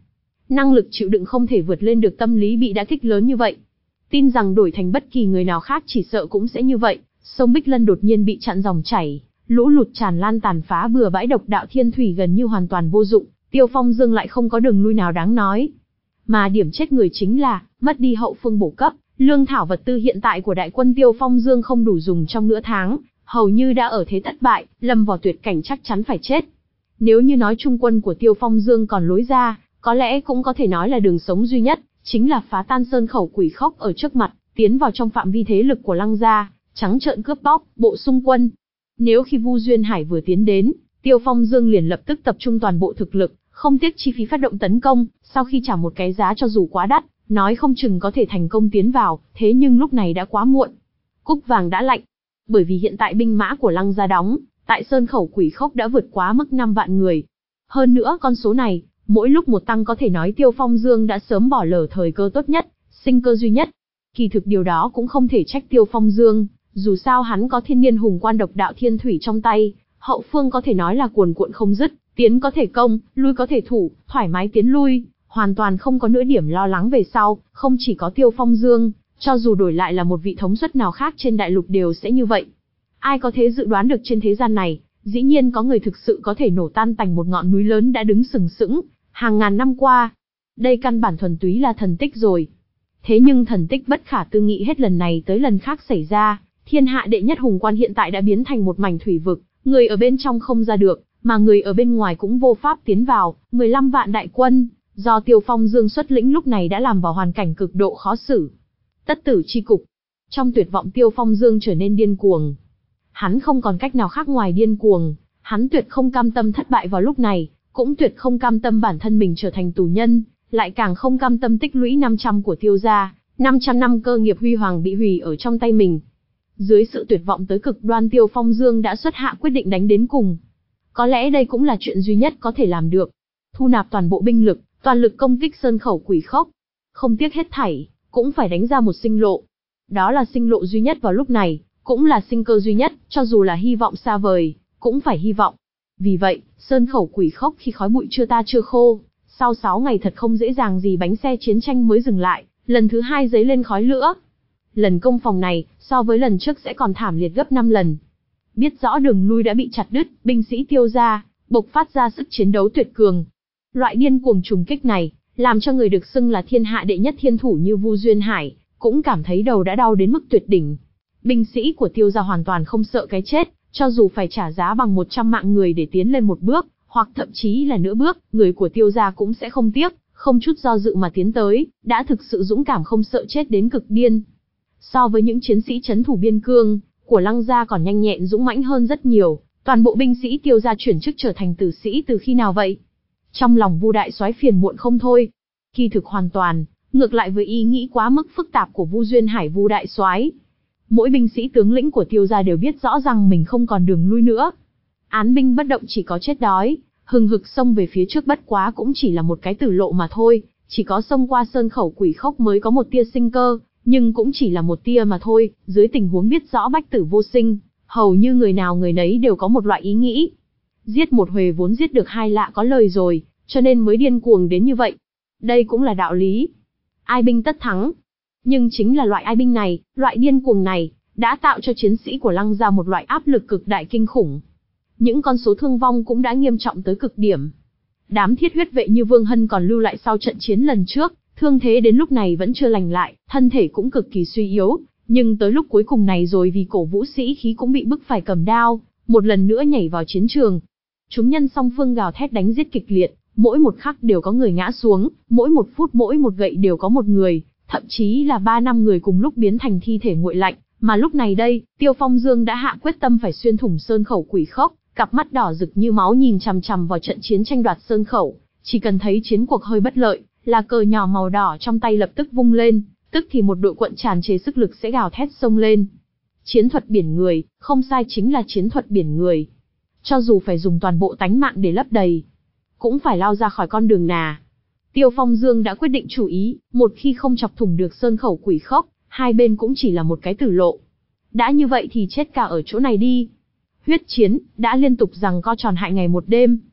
năng lực chịu đựng không thể vượt lên được tâm lý bị đả kích lớn như vậy. Tin rằng đổi thành bất kỳ người nào khác chỉ sợ cũng sẽ như vậy, sông Bích Lân đột nhiên bị chặn dòng chảy, lũ lụt tràn lan tàn phá bừa bãi, độc đạo thiên thủy gần như hoàn toàn vô dụng, Tiêu Phong Dương lại không có đường lui nào đáng nói. Mà điểm chết người chính là, mất đi hậu phương bổ cấp, lương thảo vật tư hiện tại của đại quân Tiêu Phong Dương không đủ dùng trong nửa tháng, hầu như đã ở thế thất bại, lâm vào tuyệt cảnh chắc chắn phải chết. Nếu như nói trung quân của Tiêu Phong Dương còn lối ra, có lẽ cũng có thể nói là đường sống duy nhất, chính là phá tan sơn khẩu quỷ khốc ở trước mặt, tiến vào trong phạm vi thế lực của Lăng gia, trắng trợn cướp bóc, bộ xung quân. Nếu khi Vu Duyên Hải vừa tiến đến, Tiêu Phong Dương liền lập tức tập trung toàn bộ thực lực, không tiếc chi phí phát động tấn công, sau khi trả một cái giá cho dù quá đắt, nói không chừng có thể thành công tiến vào, thế nhưng lúc này đã quá muộn. Cúc vàng đã lạnh, bởi vì hiện tại binh mã của Lăng gia đóng tại sơn khẩu quỷ khốc đã vượt quá mức năm vạn người. Hơn nữa con số này, mỗi lúc một tăng, có thể nói Tiêu Phong Dương đã sớm bỏ lỡ thời cơ tốt nhất, sinh cơ duy nhất. Kỳ thực điều đó cũng không thể trách Tiêu Phong Dương, dù sao hắn có thiên niên hùng quan độc đạo thiên thủy trong tay, hậu phương có thể nói là cuồn cuộn không dứt, tiến có thể công, lui có thể thủ, thoải mái tiến lui, hoàn toàn không có nửa điểm lo lắng về sau. Không chỉ có Tiêu Phong Dương, cho dù đổi lại là một vị thống suất nào khác trên đại lục đều sẽ như vậy. Ai có thể dự đoán được trên thế gian này, dĩ nhiên có người thực sự có thể nổ tan tành một ngọn núi lớn đã đứng sừng sững hàng ngàn năm qua. Đây căn bản thuần túy là thần tích rồi. Thế nhưng thần tích bất khả tư nghị hết lần này tới lần khác xảy ra, thiên hạ đệ nhất hùng quan hiện tại đã biến thành một mảnh thủy vực, người ở bên trong không ra được, mà người ở bên ngoài cũng vô pháp tiến vào. mười lăm vạn đại quân, do Tiêu Phong Dương xuất lĩnh lúc này đã làm vào hoàn cảnh cực độ khó xử. Tất tử chi cục. Trong tuyệt vọng Tiêu Phong Dương trở nên điên cuồng. Hắn không còn cách nào khác ngoài điên cuồng, hắn tuyệt không cam tâm thất bại vào lúc này, cũng tuyệt không cam tâm bản thân mình trở thành tù nhân, lại càng không cam tâm tích lũy năm trăm của Tiêu gia, năm trăm năm cơ nghiệp huy hoàng bị hủy ở trong tay mình. Dưới sự tuyệt vọng tới cực đoan, Tiêu Phong Dương đã xuất hạ quyết định đánh đến cùng. Có lẽ đây cũng là chuyện duy nhất có thể làm được. Thu nạp toàn bộ binh lực, toàn lực công kích sơn khẩu quỷ khốc. Không tiếc hết thảy, cũng phải đánh ra một sinh lộ. Đó là sinh lộ duy nhất vào lúc này, cũng là sinh cơ duy nhất, cho dù là hy vọng xa vời, cũng phải hy vọng. Vì vậy, sơn khẩu quỷ khốc khi khói bụi chưa ta chưa khô, sau sáu ngày thật không dễ dàng gì bánh xe chiến tranh mới dừng lại, lần thứ hai dấy lên khói lửa. Lần công phòng này, so với lần trước sẽ còn thảm liệt gấp năm lần. Biết rõ đường lui đã bị chặt đứt, binh sĩ Tiêu gia bộc phát ra sức chiến đấu tuyệt cường. Loại điên cuồng trùng kích này, làm cho người được xưng là thiên hạ đệ nhất thiên thủ như Vu Duyên Hải, cũng cảm thấy đầu đã đau đến mức tuyệt đỉnh. Binh sĩ của Tiêu gia hoàn toàn không sợ cái chết, cho dù phải trả giá bằng một trăm mạng người để tiến lên một bước, hoặc thậm chí là nửa bước, người của Tiêu gia cũng sẽ không tiếc, không chút do dự mà tiến tới, đã thực sự dũng cảm không sợ chết đến cực điên. So với những chiến sĩ trấn thủ biên cương của Lăng gia còn nhanh nhẹn dũng mãnh hơn rất nhiều, toàn bộ binh sĩ Tiêu gia chuyển chức trở thành tử sĩ từ khi nào vậy? Trong lòng Vu đại soái phiền muộn không thôi. Kỳ thực hoàn toàn ngược lại với ý nghĩ quá mức phức tạp của Vu Duyên Hải Vu đại soái. Mỗi binh sĩ tướng lĩnh của Tiêu gia đều biết rõ rằng mình không còn đường lui nữa. Án binh bất động chỉ có chết đói, hừng hực xông về phía trước bất quá cũng chỉ là một cái tử lộ mà thôi, chỉ có xông qua sơn khẩu quỷ khốc mới có một tia sinh cơ, nhưng cũng chỉ là một tia mà thôi. Dưới tình huống biết rõ bách tử vô sinh, hầu như người nào người nấy đều có một loại ý nghĩ. Giết một huề vốn giết được hai lạ có lời rồi, cho nên mới điên cuồng đến như vậy. Đây cũng là đạo lý. Ai binh tất thắng. Nhưng chính là loại ai binh này, loại điên cuồng này, đã tạo cho chiến sĩ của Lăng gia một loại áp lực cực đại kinh khủng. Những con số thương vong cũng đã nghiêm trọng tới cực điểm. Đám thiết huyết vệ như Vương Hân còn lưu lại sau trận chiến lần trước, thương thế đến lúc này vẫn chưa lành lại, thân thể cũng cực kỳ suy yếu, nhưng tới lúc cuối cùng này rồi vì cổ vũ sĩ khí cũng bị bức phải cầm đao, một lần nữa nhảy vào chiến trường. Chúng nhân song phương gào thét đánh giết kịch liệt, mỗi một khắc đều có người ngã xuống, mỗi một phút mỗi một gậy đều có một người, thậm chí là ba năm người cùng lúc biến thành thi thể nguội lạnh, mà lúc này đây, Tiêu Phong Dương đã hạ quyết tâm phải xuyên thủng sơn khẩu quỷ khốc, cặp mắt đỏ rực như máu nhìn chằm chằm vào trận chiến tranh đoạt sơn khẩu, chỉ cần thấy chiến cuộc hơi bất lợi, là cờ nhỏ màu đỏ trong tay lập tức vung lên, tức thì một đội quận tràn trề sức lực sẽ gào thét xông lên. Chiến thuật biển người, không sai, chính là chiến thuật biển người. Cho dù phải dùng toàn bộ tánh mạng để lấp đầy, cũng phải lao ra khỏi con đường nà. Tiêu Phong Dương đã quyết định chủ ý, một khi không chọc thủng được sơn khẩu quỷ khốc, hai bên cũng chỉ là một cái tử lộ. Đã như vậy thì chết cả ở chỗ này đi. Huyết chiến đã liên tục giằng co tròn hại ngày một đêm.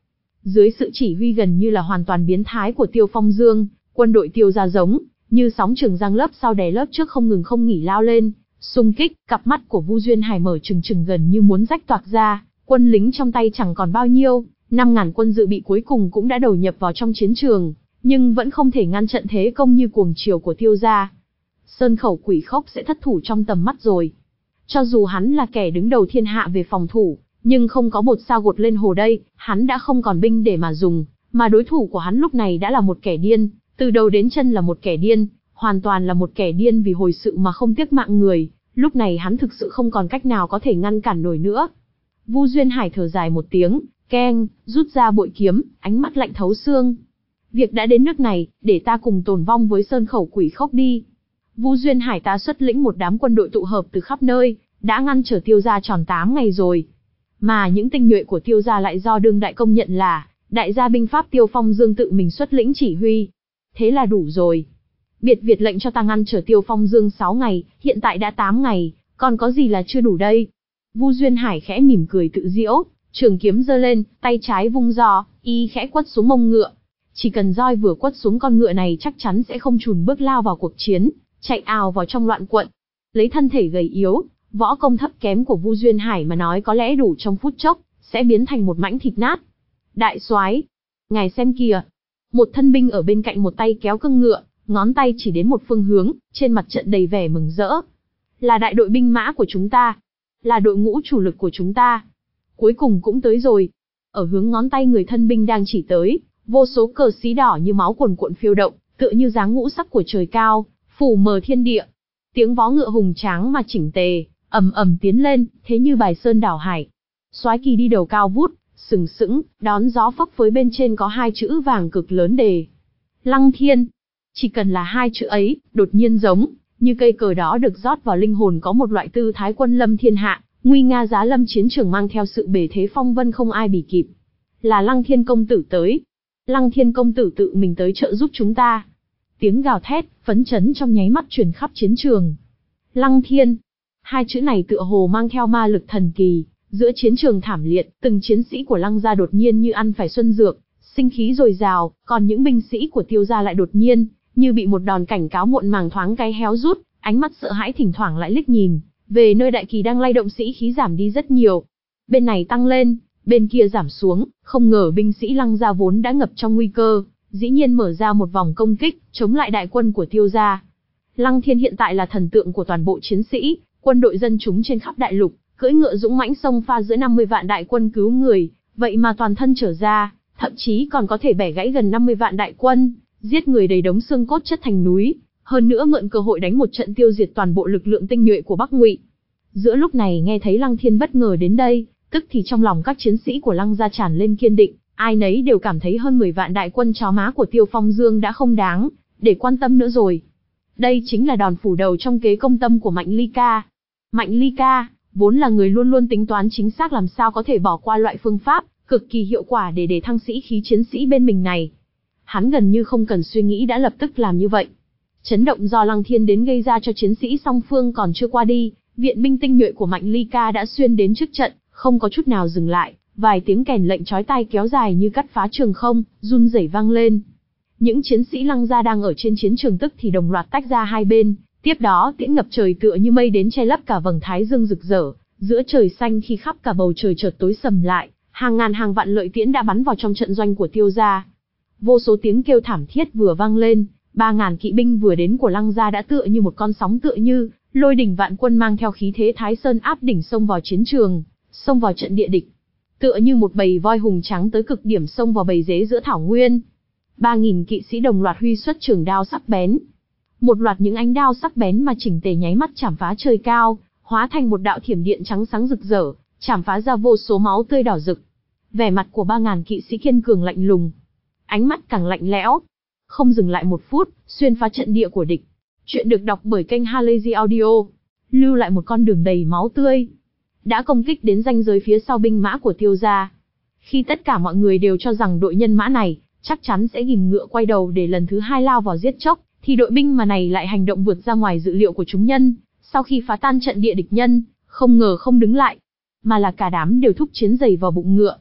Dưới sự chỉ huy gần như là hoàn toàn biến thái của Tiêu Phong Dương, quân đội Tiêu gia giống như sóng trường giang lớp sau đè lớp trước không ngừng không nghỉ lao lên, xung kích. Cặp mắt của Vu Duyên Hải mở trừng trừng gần như muốn rách toạc ra, quân lính trong tay chẳng còn bao nhiêu, năm ngàn quân dự bị cuối cùng cũng đã đầu nhập vào trong chiến trường, nhưng vẫn không thể ngăn trận thế công như cuồng chiều của Tiêu gia. Sơn Khẩu Quỷ Khốc sẽ thất thủ trong tầm mắt rồi. Cho dù hắn là kẻ đứng đầu thiên hạ về phòng thủ, nhưng không có một sao gột lên hồ đây, hắn đã không còn binh để mà dùng, mà đối thủ của hắn lúc này đã là một kẻ điên, từ đầu đến chân là một kẻ điên, hoàn toàn là một kẻ điên vì hồi sự mà không tiếc mạng người, lúc này hắn thực sự không còn cách nào có thể ngăn cản nổi nữa. Vu Duyên Hải thở dài một tiếng, keng, rút ra bội kiếm, ánh mắt lạnh thấu xương. Việc đã đến nước này, để ta cùng tồn vong với Sơn Khẩu Quỷ Khốc đi. Vu Duyên Hải ta xuất lĩnh một đám quân đội tụ hợp từ khắp nơi, đã ngăn trở Tiêu gia tròn tám ngày rồi. Mà những tinh nhuệ của Tiêu gia lại do đương đại công nhận là đại gia binh pháp Tiêu Phong Dương tự mình xuất lĩnh chỉ huy. Thế là đủ rồi. Biệt Việt lệnh cho ta ngăn trở Tiêu Phong Dương sáu ngày, hiện tại đã tám ngày, còn có gì là chưa đủ đây? Vu Duyên Hải khẽ mỉm cười tự giễu, trường kiếm giơ lên, tay trái vung giò, y khẽ quất xuống mông ngựa. Chỉ cần roi vừa quất xuống con ngựa này chắc chắn sẽ không chùn bước lao vào cuộc chiến, chạy ào vào trong loạn quận. Lấy thân thể gầy yếu, võ công thấp kém của Vu Duyên Hải mà nói có lẽ đủ trong phút chốc, sẽ biến thành một mảnh thịt nát. Đại soái, ngài xem kìa. Một thân binh ở bên cạnh một tay kéo cương ngựa, ngón tay chỉ đến một phương hướng, trên mặt trận đầy vẻ mừng rỡ. Là đại đội binh mã của chúng ta, là đội ngũ chủ lực của chúng ta. Cuối cùng cũng tới rồi. Ở hướng ngón tay người thân binh đang chỉ tới, vô số cờ xí đỏ như máu cuồn cuộn phiêu động, tựa như dáng ngũ sắc của trời cao, phủ mờ thiên địa. Tiếng vó ngựa hùng tráng mà chỉnh tề, ầm ầm tiến lên, thế như bài sơn đảo hải. Soái kỳ đi đầu cao vút, sừng sững, đón gió phấp phới, bên trên có hai chữ vàng cực lớn đề Lăng Thiên. Chỉ cần là hai chữ ấy, đột nhiên giống như cây cờ đó được rót vào linh hồn, có một loại tư thái quân lâm thiên hạ, nguy nga giá lâm chiến trường, mang theo sự bề thế phong vân không ai bì kịp. Là Lăng Thiên công tử tới. Lăng Thiên công tử tự mình tới trợ giúp chúng ta. Tiếng gào thét, phấn chấn trong nháy mắt truyền khắp chiến trường. Lăng Thiên. Hai chữ này tựa hồ mang theo ma lực thần kỳ. Giữa chiến trường thảm liệt, từng chiến sĩ của Lăng gia đột nhiên như ăn phải xuân dược, sinh khí dồi dào, còn những binh sĩ của Tiêu gia lại đột nhiên như bị một đòn cảnh cáo muộn màng thoáng cái héo rút, ánh mắt sợ hãi thỉnh thoảng lại liếc nhìn về nơi đại kỳ đang lay động, sĩ khí giảm đi rất nhiều. Bên này tăng lên, bên kia giảm xuống, không ngờ binh sĩ Lăng gia vốn đã ngập trong nguy cơ, dĩ nhiên mở ra một vòng công kích, chống lại đại quân của Tiêu gia. Lăng Thiên hiện tại là thần tượng của toàn bộ chiến sĩ, quân đội dân chúng trên khắp đại lục, cưỡi ngựa dũng mãnh xông pha giữa năm mươi vạn đại quân cứu người, vậy mà toàn thân trở ra, thậm chí còn có thể bẻ gãy gần năm mươi vạn đại quân, giết người đầy đống xương cốt chất thành núi, hơn nữa mượn cơ hội đánh một trận tiêu diệt toàn bộ lực lượng tinh nhuệ của Bắc Ngụy. Giữa lúc này nghe thấy Lăng Thiên bất ngờ đến đây, tức thì trong lòng các chiến sĩ của Lăng gia tràn lên kiên định, ai nấy đều cảm thấy hơn mười vạn đại quân chó má của Tiêu Phong Dương đã không đáng để quan tâm nữa rồi. Đây chính là đòn phủ đầu trong kế công tâm của Mạnh Ly Ca. Mạnh Ly Ca vốn là người luôn luôn tính toán chính xác, làm sao có thể bỏ qua loại phương pháp cực kỳ hiệu quả để để thăng sĩ khí chiến sĩ bên mình này. Hắn gần như không cần suy nghĩ đã lập tức làm như vậy. Chấn động do Lăng Thiên đến gây ra cho chiến sĩ song phương còn chưa qua đi, viện binh tinh nhuệ của Mạnh Ly Ca đã xuyên đến trước trận, không có chút nào dừng lại, vài tiếng kèn lệnh chói tai kéo dài như cắt phá trường không, run rẩy vang lên. Những chiến sĩ Lăng gia đang ở trên chiến trường tức thì đồng loạt tách ra hai bên, tiếp đó tiễn ngập trời tựa như mây đến che lấp cả vầng thái dương rực rỡ, giữa trời xanh khi khắp cả bầu trời chợt tối sầm lại, hàng ngàn hàng vạn lợi tiễn đã bắn vào trong trận doanh của Tiêu gia. Vô số tiếng kêu thảm thiết vừa vang lên, ba ngàn kỵ binh vừa đến của Lăng gia đã tựa như một con sóng, tựa như lôi đỉnh vạn quân mang theo khí thế Thái Sơn áp đỉnh xông vào chiến trường, xông vào trận địa địch. Tựa như một bầy voi hùng tráng tới cực điểm xông vào bầy dế giữa thảo nguyên. Ba nghìn kỵ sĩ đồng loạt huy xuất trường đao sắc bén. Một loạt những ánh đao sắc bén mà chỉnh tề nháy mắt chảm phá trời cao, hóa thành một đạo thiểm điện trắng sáng rực rỡ, chảm phá ra vô số máu tươi đỏ rực. Vẻ mặt của ba ngàn kỵ sĩ kiên cường lạnh lùng, ánh mắt càng lạnh lẽo, không dừng lại một phút, xuyên phá trận địa của địch. Chuyện được đọc bởi kênh Halazy Audio, lưu lại một con đường đầy máu tươi. Đã công kích đến ranh giới phía sau binh mã của Tiêu gia. Khi tất cả mọi người đều cho rằng đội nhân mã này chắc chắn sẽ ghìm ngựa quay đầu để lần thứ hai lao vào giết chóc, thì đội binh mà này lại hành động vượt ra ngoài dự liệu của chúng nhân. Sau khi phá tan trận địa địch nhân, không ngờ không đứng lại, mà là cả đám đều thúc chiến giày vào bụng ngựa.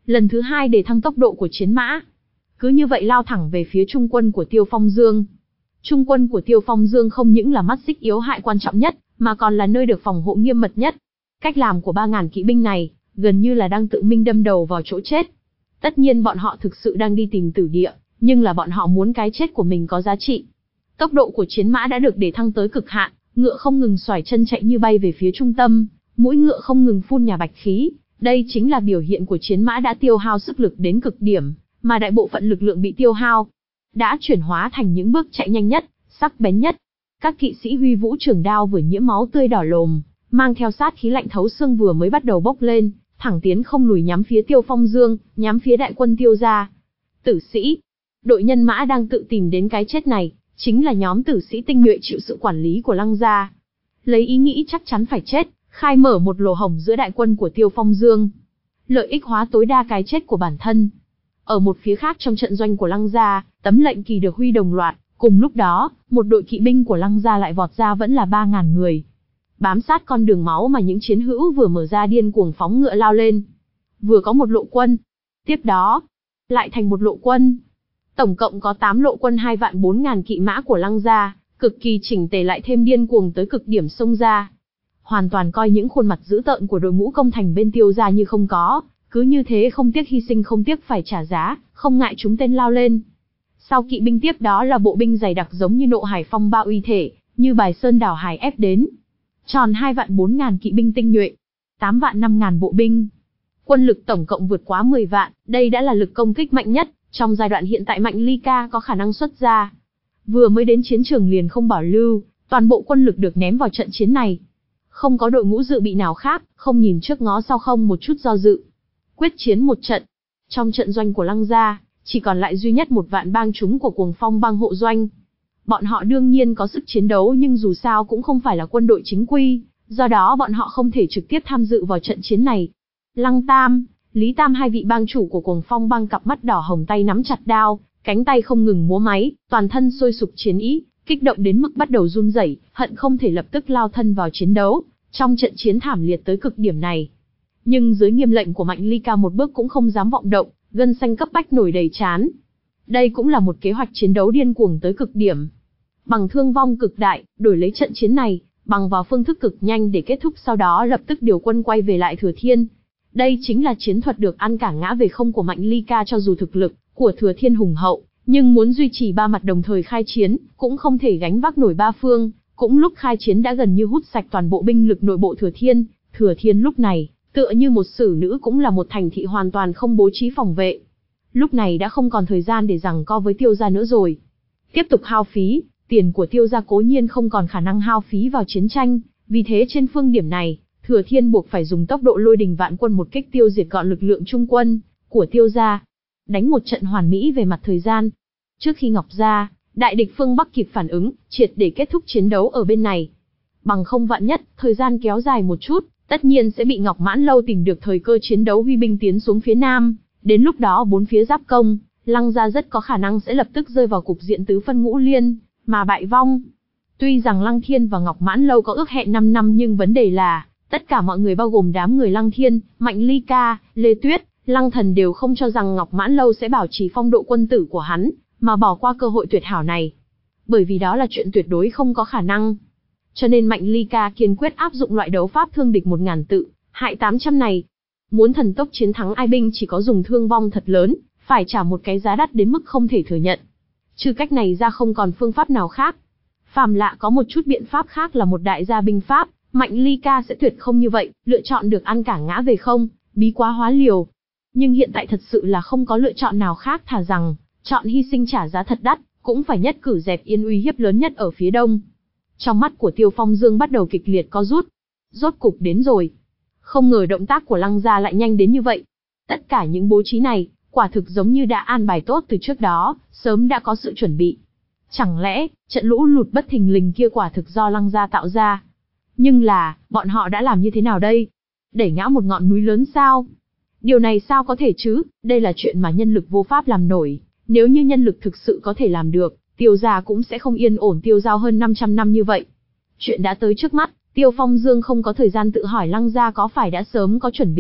lần thứ hai để thăng tốc độ của chiến mã. Cứ như vậy lao thẳng về phía trung quân của Tiêu Phong Dương. Trung quân của Tiêu Phong Dương không những là mắt xích yếu hại quan trọng nhất, mà còn là nơi được phòng hộ nghiêm mật nhất. Cách làm của ba ngàn kỵ binh này, gần như là đang tự mình đâm đầu vào chỗ chết. Tất nhiên bọn họ thực sự đang đi tìm tử địa, nhưng là bọn họ muốn cái chết của mình có giá trị. Tốc độ của chiến mã đã được để thăng tới cực hạn, ngựa không ngừng xoải chân chạy như bay về phía trung tâm, mũi ngựa không ngừng phun nhà bạch khí. Đây chính là biểu hiện của chiến mã đã tiêu hao sức lực đến cực điểm, mà đại bộ phận lực lượng bị tiêu hao đã chuyển hóa thành những bước chạy nhanh nhất, sắc bén nhất. Các kỵ sĩ huy vũ trường đao vừa nhiễm máu tươi đỏ lồm, mang theo sát khí lạnh thấu xương vừa mới bắt đầu bốc lên, thẳng tiến không lùi nhắm phía Tiêu Phong Dương, nhắm phía đại quân Tiêu gia. Tử sĩ, đội nhân mã đang tự tìm đến cái chết này, chính là nhóm tử sĩ tinh nhuệ chịu sự quản lý của Lăng gia. Lấy ý nghĩ chắc chắn phải chết, khai mở một lỗ hổng giữa đại quân của Tiêu Phong Dương. Lợi ích hóa tối đa cái chết của bản thân. Ở một phía khác trong trận doanh của Lăng gia, tấm lệnh kỳ được huy đồng loạt, cùng lúc đó, một đội kỵ binh của Lăng gia lại vọt ra vẫn là ba ngàn người. Bám sát con đường máu mà những chiến hữu vừa mở ra điên cuồng phóng ngựa lao lên. Vừa có một lộ quân, tiếp đó, lại thành một lộ quân. Tổng cộng có tám lộ quân hai vạn bốn ngàn kỵ mã của Lăng gia, cực kỳ chỉnh tề lại thêm điên cuồng tới cực điểm xông ra. Hoàn toàn coi những khuôn mặt dữ tợn của đội ngũ công thành bên Tiêu gia như không có, cứ như thế không tiếc hy sinh không tiếc phải trả giá, không ngại chúng tên lao lên. Sau kỵ binh tiếp đó là bộ binh dày đặc giống như nộ hải phong ba uy thể, như bài sơn đảo hải ép đến. Tròn hai vạn bốn ngàn kỵ binh tinh nhuệ, tám vạn năm ngàn bộ binh. Quân lực tổng cộng vượt quá mười vạn, đây đã là lực công kích mạnh nhất, trong giai đoạn hiện tại Mạnh Ly Ca có khả năng xuất ra. Vừa mới đến chiến trường liền không bảo lưu, toàn bộ quân lực được ném vào trận chiến này. Không có đội ngũ dự bị nào khác, không nhìn trước ngó sau không một chút do dự. Quyết chiến một trận. Trong trận doanh của Lăng gia, chỉ còn lại duy nhất một vạn bang chúng của Cuồng Phong bang hộ doanh. Bọn họ đương nhiên có sức chiến đấu nhưng dù sao cũng không phải là quân đội chính quy, do đó bọn họ không thể trực tiếp tham dự vào trận chiến này. Lăng Tam, Lý Tam hai vị bang chủ của Cuồng Phong bang cặp mắt đỏ hồng tay nắm chặt đao, cánh tay không ngừng múa máy, toàn thân sôi sục chiến ý, kích động đến mức bắt đầu run rẩy, hận không thể lập tức lao thân vào chiến đấu, trong trận chiến thảm liệt tới cực điểm này. Nhưng dưới nghiêm lệnh của Mạnh Ly Ca một bước cũng không dám vọng động, gân xanh cấp bách nổi đầy trán. Đây cũng là một kế hoạch chiến đấu điên cuồng tới cực điểm. Bằng thương vong cực đại, đổi lấy trận chiến này, bằng vào phương thức cực nhanh để kết thúc sau đó lập tức điều quân quay về lại Thừa Thiên. Đây chính là chiến thuật được ăn cả ngã về không của Mạnh Ly Ca. Cho dù thực lực của Thừa Thiên hùng hậu, nhưng muốn duy trì ba mặt đồng thời khai chiến, cũng không thể gánh vác nổi ba phương. Cũng lúc khai chiến đã gần như hút sạch toàn bộ binh lực nội bộ Thừa Thiên. Thừa Thiên lúc này, tựa như một sử nữ cũng là một thành thị hoàn toàn không bố trí phòng vệ. Lúc này đã không còn thời gian để giằng co với Tiêu gia nữa rồi. Tiếp tục hao phí, tiền của Tiêu gia cố nhiên không còn khả năng hao phí vào chiến tranh, vì thế trên phương điểm này, Thừa Thiên buộc phải dùng tốc độ lôi đình vạn quân một kích tiêu diệt gọn lực lượng trung quân của Tiêu gia, đánh một trận hoàn mỹ về mặt thời gian. Trước khi Ngọc gia, đại địch phương Bắc kịp phản ứng, triệt để kết thúc chiến đấu ở bên này. Bằng không vạn nhất, thời gian kéo dài một chút, tất nhiên sẽ bị Ngọc Mãn Lâu tìm được thời cơ chiến đấu huy binh tiến xuống phía Nam. Đến lúc đó bốn phía giáp công, Lăng gia rất có khả năng sẽ lập tức rơi vào cục diện tứ phân ngũ liên, mà bại vong. Tuy rằng Lăng Thiên và Ngọc Mãn Lâu có ước hẹn năm năm nhưng vấn đề là, tất cả mọi người bao gồm đám người Lăng Thiên, Mạnh Ly Ca, Lê Tuyết, Lăng Thần đều không cho rằng Ngọc Mãn Lâu sẽ bảo trì phong độ quân tử của hắn, mà bỏ qua cơ hội tuyệt hảo này. Bởi vì đó là chuyện tuyệt đối không có khả năng. Cho nên Mạnh Ly Ca kiên quyết áp dụng loại đấu pháp thương địch một ngàn tự, hại tám trăm này. Muốn thần tốc chiến thắng ai binh chỉ có dùng thương vong thật lớn, phải trả một cái giá đắt đến mức không thể thừa nhận. Trừ cách này ra không còn phương pháp nào khác. Phàm lạ có một chút biện pháp khác là một đại gia binh pháp, Mạnh Ly Ca sẽ tuyệt không như vậy, lựa chọn được ăn cả ngã về không, bí quá hóa liều. Nhưng hiện tại thật sự là không có lựa chọn nào khác, thà rằng chọn hy sinh trả giá thật đắt, cũng phải nhất cử dẹp yên uy hiếp lớn nhất ở phía đông. Trong mắt của Tiêu Phong Dương bắt đầu kịch liệt co rút. Rốt cục đến rồi. Không ngờ động tác của Lăng gia lại nhanh đến như vậy. Tất cả những bố trí này, quả thực giống như đã an bài tốt từ trước đó, sớm đã có sự chuẩn bị. Chẳng lẽ, trận lũ lụt bất thình lình kia quả thực do Lăng gia tạo ra? Nhưng là, bọn họ đã làm như thế nào đây? Đẩy ngã một ngọn núi lớn sao? Điều này sao có thể chứ? Đây là chuyện mà nhân lực vô pháp làm nổi. Nếu như nhân lực thực sự có thể làm được, Tiêu gia cũng sẽ không yên ổn tiêu dao hơn năm trăm năm như vậy. Chuyện đã tới trước mắt, Tiêu Phong Dương không có thời gian tự hỏi Lăng gia có phải đã sớm có chuẩn bị,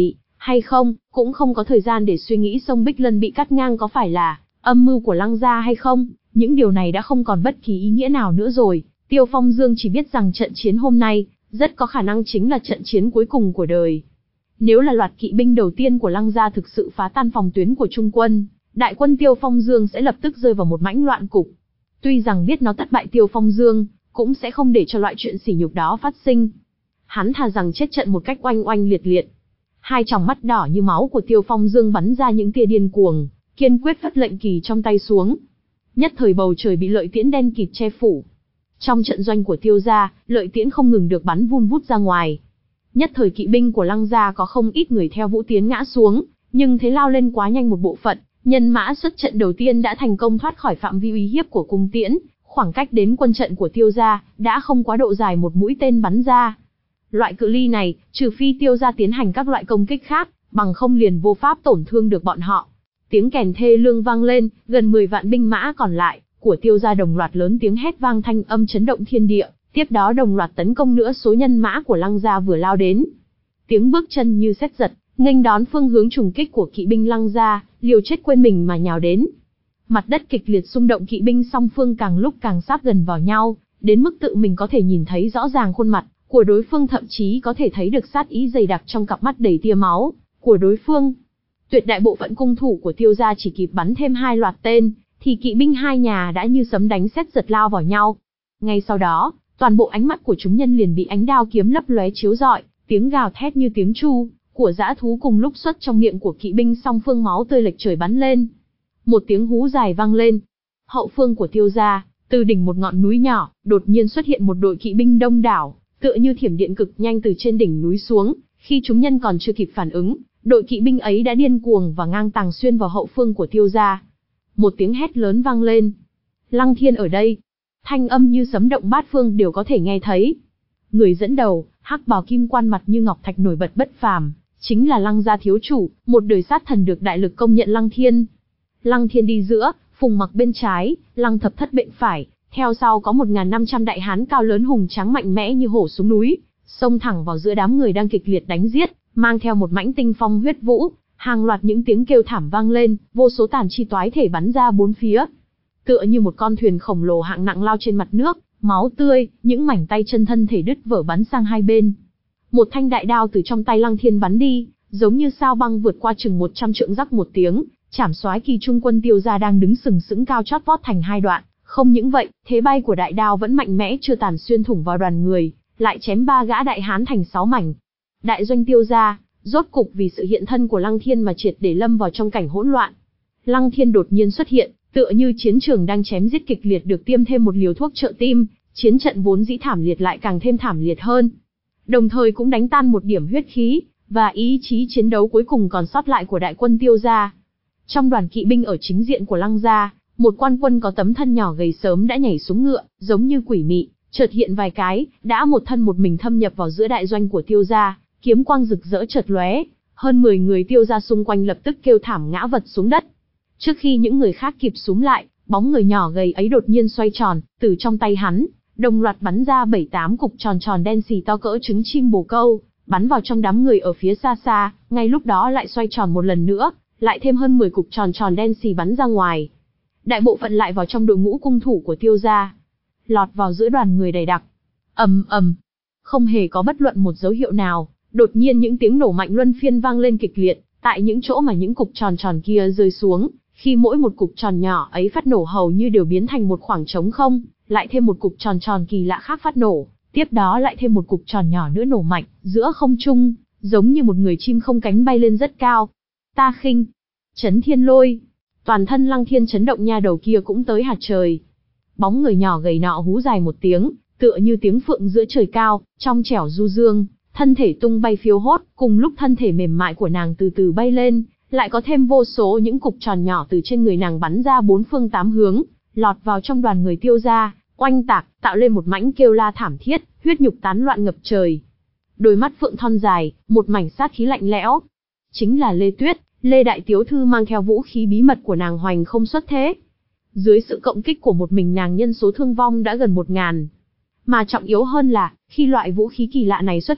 hay không, cũng không có thời gian để suy nghĩ sông Bích Lân bị cắt ngang có phải là âm mưu của Lăng gia hay không, những điều này đã không còn bất kỳ ý nghĩa nào nữa rồi. Tiêu Phong Dương chỉ biết rằng trận chiến hôm nay, rất có khả năng chính là trận chiến cuối cùng của đời. Nếu là loạt kỵ binh đầu tiên của Lăng gia thực sự phá tan phòng tuyến của Trung quân, đại quân Tiêu Phong Dương sẽ lập tức rơi vào một mãnh loạn cục. Tuy rằng biết nó thất bại Tiêu Phong Dương, cũng sẽ không để cho loại chuyện sỉ nhục đó phát sinh. Hắn thà rằng chết trận một cách oanh oanh liệt liệt. Hai tròng mắt đỏ như máu của Tiêu Phong Dương bắn ra những tia điên cuồng, kiên quyết phất lệnh kỳ trong tay xuống. Nhất thời bầu trời bị lợi tiễn đen kịt che phủ. Trong trận doanh của Tiêu gia, lợi tiễn không ngừng được bắn vun vút ra ngoài. Nhất thời kỵ binh của Lăng gia có không ít người theo Vũ Tiến ngã xuống, nhưng thế lao lên quá nhanh một bộ phận, nhân mã xuất trận đầu tiên đã thành công thoát khỏi phạm vi uy hiếp của cung tiễn, khoảng cách đến quân trận của Tiêu gia đã không quá độ dài một mũi tên bắn ra. Loại cự ly này, trừ phi Tiêu gia tiến hành các loại công kích khác, bằng không liền vô pháp tổn thương được bọn họ. Tiếng kèn thê lương vang lên, gần mười vạn binh mã còn lại của Tiêu gia đồng loạt lớn tiếng hét vang thanh âm chấn động thiên địa, tiếp đó đồng loạt tấn công nữa số nhân mã của Lăng gia vừa lao đến. Tiếng bước chân như sét giật, nghênh đón phương hướng trùng kích của kỵ binh Lăng gia, liều chết quên mình mà nhào đến. Mặt đất kịch liệt xung động, kỵ binh song phương càng lúc càng sát gần vào nhau, đến mức tự mình có thể nhìn thấy rõ ràng khuôn mặt của đối phương, thậm chí có thể thấy được sát ý dày đặc trong cặp mắt đầy tia máu của đối phương. Tuyệt đại bộ phận cung thủ của Tiêu gia chỉ kịp bắn thêm hai loạt tên, thì kỵ binh hai nhà đã như sấm đánh sét giật lao vào nhau. Ngay sau đó, toàn bộ ánh mắt của chúng nhân liền bị ánh đao kiếm lấp lóe chiếu rọi, tiếng gào thét như tiếng tru của dã thú cùng lúc xuất trong miệng của kỵ binh song phương, máu tươi lệch trời bắn lên. Một tiếng hú dài vang lên. Hậu phương của Tiêu gia, từ đỉnh một ngọn núi nhỏ, đột nhiên xuất hiện một đội kỵ binh đông đảo, tựa như thiểm điện cực nhanh từ trên đỉnh núi xuống. Khi chúng nhân còn chưa kịp phản ứng, đội kỵ binh ấy đã điên cuồng và ngang tàng xuyên vào hậu phương của Tiêu gia. Một tiếng hét lớn vang lên. Lăng Thiên ở đây. Thanh âm như sấm động bát phương đều có thể nghe thấy. Người dẫn đầu, hắc bào kim quan mặt như ngọc thạch nổi bật bất phàm, chính là Lăng gia thiếu chủ, một đời sát thần được đại lực công nhận Lăng Thiên. Lăng Thiên đi giữa, Phùng Mặc bên trái, Lăng Thập Thất bên phải, theo sau có một nghìn năm trăm đại hán cao lớn hùng tráng mạnh mẽ như hổ xuống núi, xông thẳng vào giữa đám người đang kịch liệt đánh giết, mang theo một mãnh tinh phong huyết vũ, hàng loạt những tiếng kêu thảm vang lên, vô số tàn chi toái thể bắn ra bốn phía. Tựa như một con thuyền khổng lồ hạng nặng lao trên mặt nước, máu tươi, những mảnh tay chân thân thể đứt vỡ bắn sang hai bên. Một thanh đại đao từ trong tay Lăng Thiên bắn đi, giống như sao băng vượt qua chừng một trăm trượng, rắc một tiếng, chảm soái kỳ trung quân Tiêu gia đang đứng sừng sững cao chót vót thành hai đoạn. Không những vậy, thế bay của đại đao vẫn mạnh mẽ chưa tàn xuyên thủng vào đoàn người, lại chém ba gã đại hán thành sáu mảnh. Đại doanh Tiêu gia, rốt cục vì sự hiện thân của Lăng Thiên mà triệt để lâm vào trong cảnh hỗn loạn. Lăng Thiên đột nhiên xuất hiện, tựa như chiến trường đang chém giết kịch liệt được tiêm thêm một liều thuốc trợ tim, chiến trận vốn dĩ thảm liệt lại càng thêm thảm liệt hơn. Đồng thời cũng đánh tan một điểm huyết khí và ý chí chiến đấu cuối cùng còn sót lại của đại quân Tiêu gia. Trong đoàn kỵ binh ở chính diện của Lăng gia, một quan quân có tấm thân nhỏ gầy sớm đã nhảy xuống ngựa, giống như quỷ mị, chợt hiện vài cái, đã một thân một mình thâm nhập vào giữa đại doanh của Tiêu gia, kiếm quang rực rỡ chợt lóe, hơn mười người Tiêu gia xung quanh lập tức kêu thảm ngã vật xuống đất. Trước khi những người khác kịp xúm lại, bóng người nhỏ gầy ấy đột nhiên xoay tròn, từ trong tay hắn, đồng loạt bắn ra bảy tám cục tròn tròn đen xì to cỡ trứng chim bồ câu, bắn vào trong đám người ở phía xa xa, ngay lúc đó lại xoay tròn một lần nữa, lại thêm hơn mười cục tròn tròn đen xì bắn ra ngoài. Đại bộ phận lại vào trong đội ngũ cung thủ của Tiêu gia, lọt vào giữa đoàn người đầy đặc. Ầm ầm, không hề có bất luận một dấu hiệu nào, đột nhiên những tiếng nổ mạnh luân phiên vang lên kịch liệt, tại những chỗ mà những cục tròn tròn kia rơi xuống, khi mỗi một cục tròn nhỏ ấy phát nổ hầu như đều biến thành một khoảng trống không, lại thêm một cục tròn tròn kỳ lạ khác phát nổ, tiếp đó lại thêm một cục tròn nhỏ nữa nổ mạnh, giữa không trung, giống như một người chim không cánh bay lên rất cao. Ta khinh, chấn thiên lôi, toàn thân Lăng Thiên chấn động, nha đầu kia cũng tới hạt trời. Bóng người nhỏ gầy nọ hú dài một tiếng, tựa như tiếng phượng giữa trời cao, trong trẻo du dương, thân thể tung bay phiêu hốt, cùng lúc thân thể mềm mại của nàng từ từ bay lên, lại có thêm vô số những cục tròn nhỏ từ trên người nàng bắn ra bốn phương tám hướng, lọt vào trong đoàn người Tiêu gia, oanh tạc, tạo lên một mảnh kêu la thảm thiết, huyết nhục tán loạn ngập trời. Đôi mắt phượng thon dài, một mảnh sát khí lạnh lẽo. Chính là Lê Tuyết, Lê đại tiểu thư mang theo vũ khí bí mật của nàng hoành không xuất thế. Dưới sự cộng kích của một mình nàng, nhân số thương vong đã gần một ngàn. Mà trọng yếu hơn là, khi loại vũ khí kỳ lạ này xuất hiện,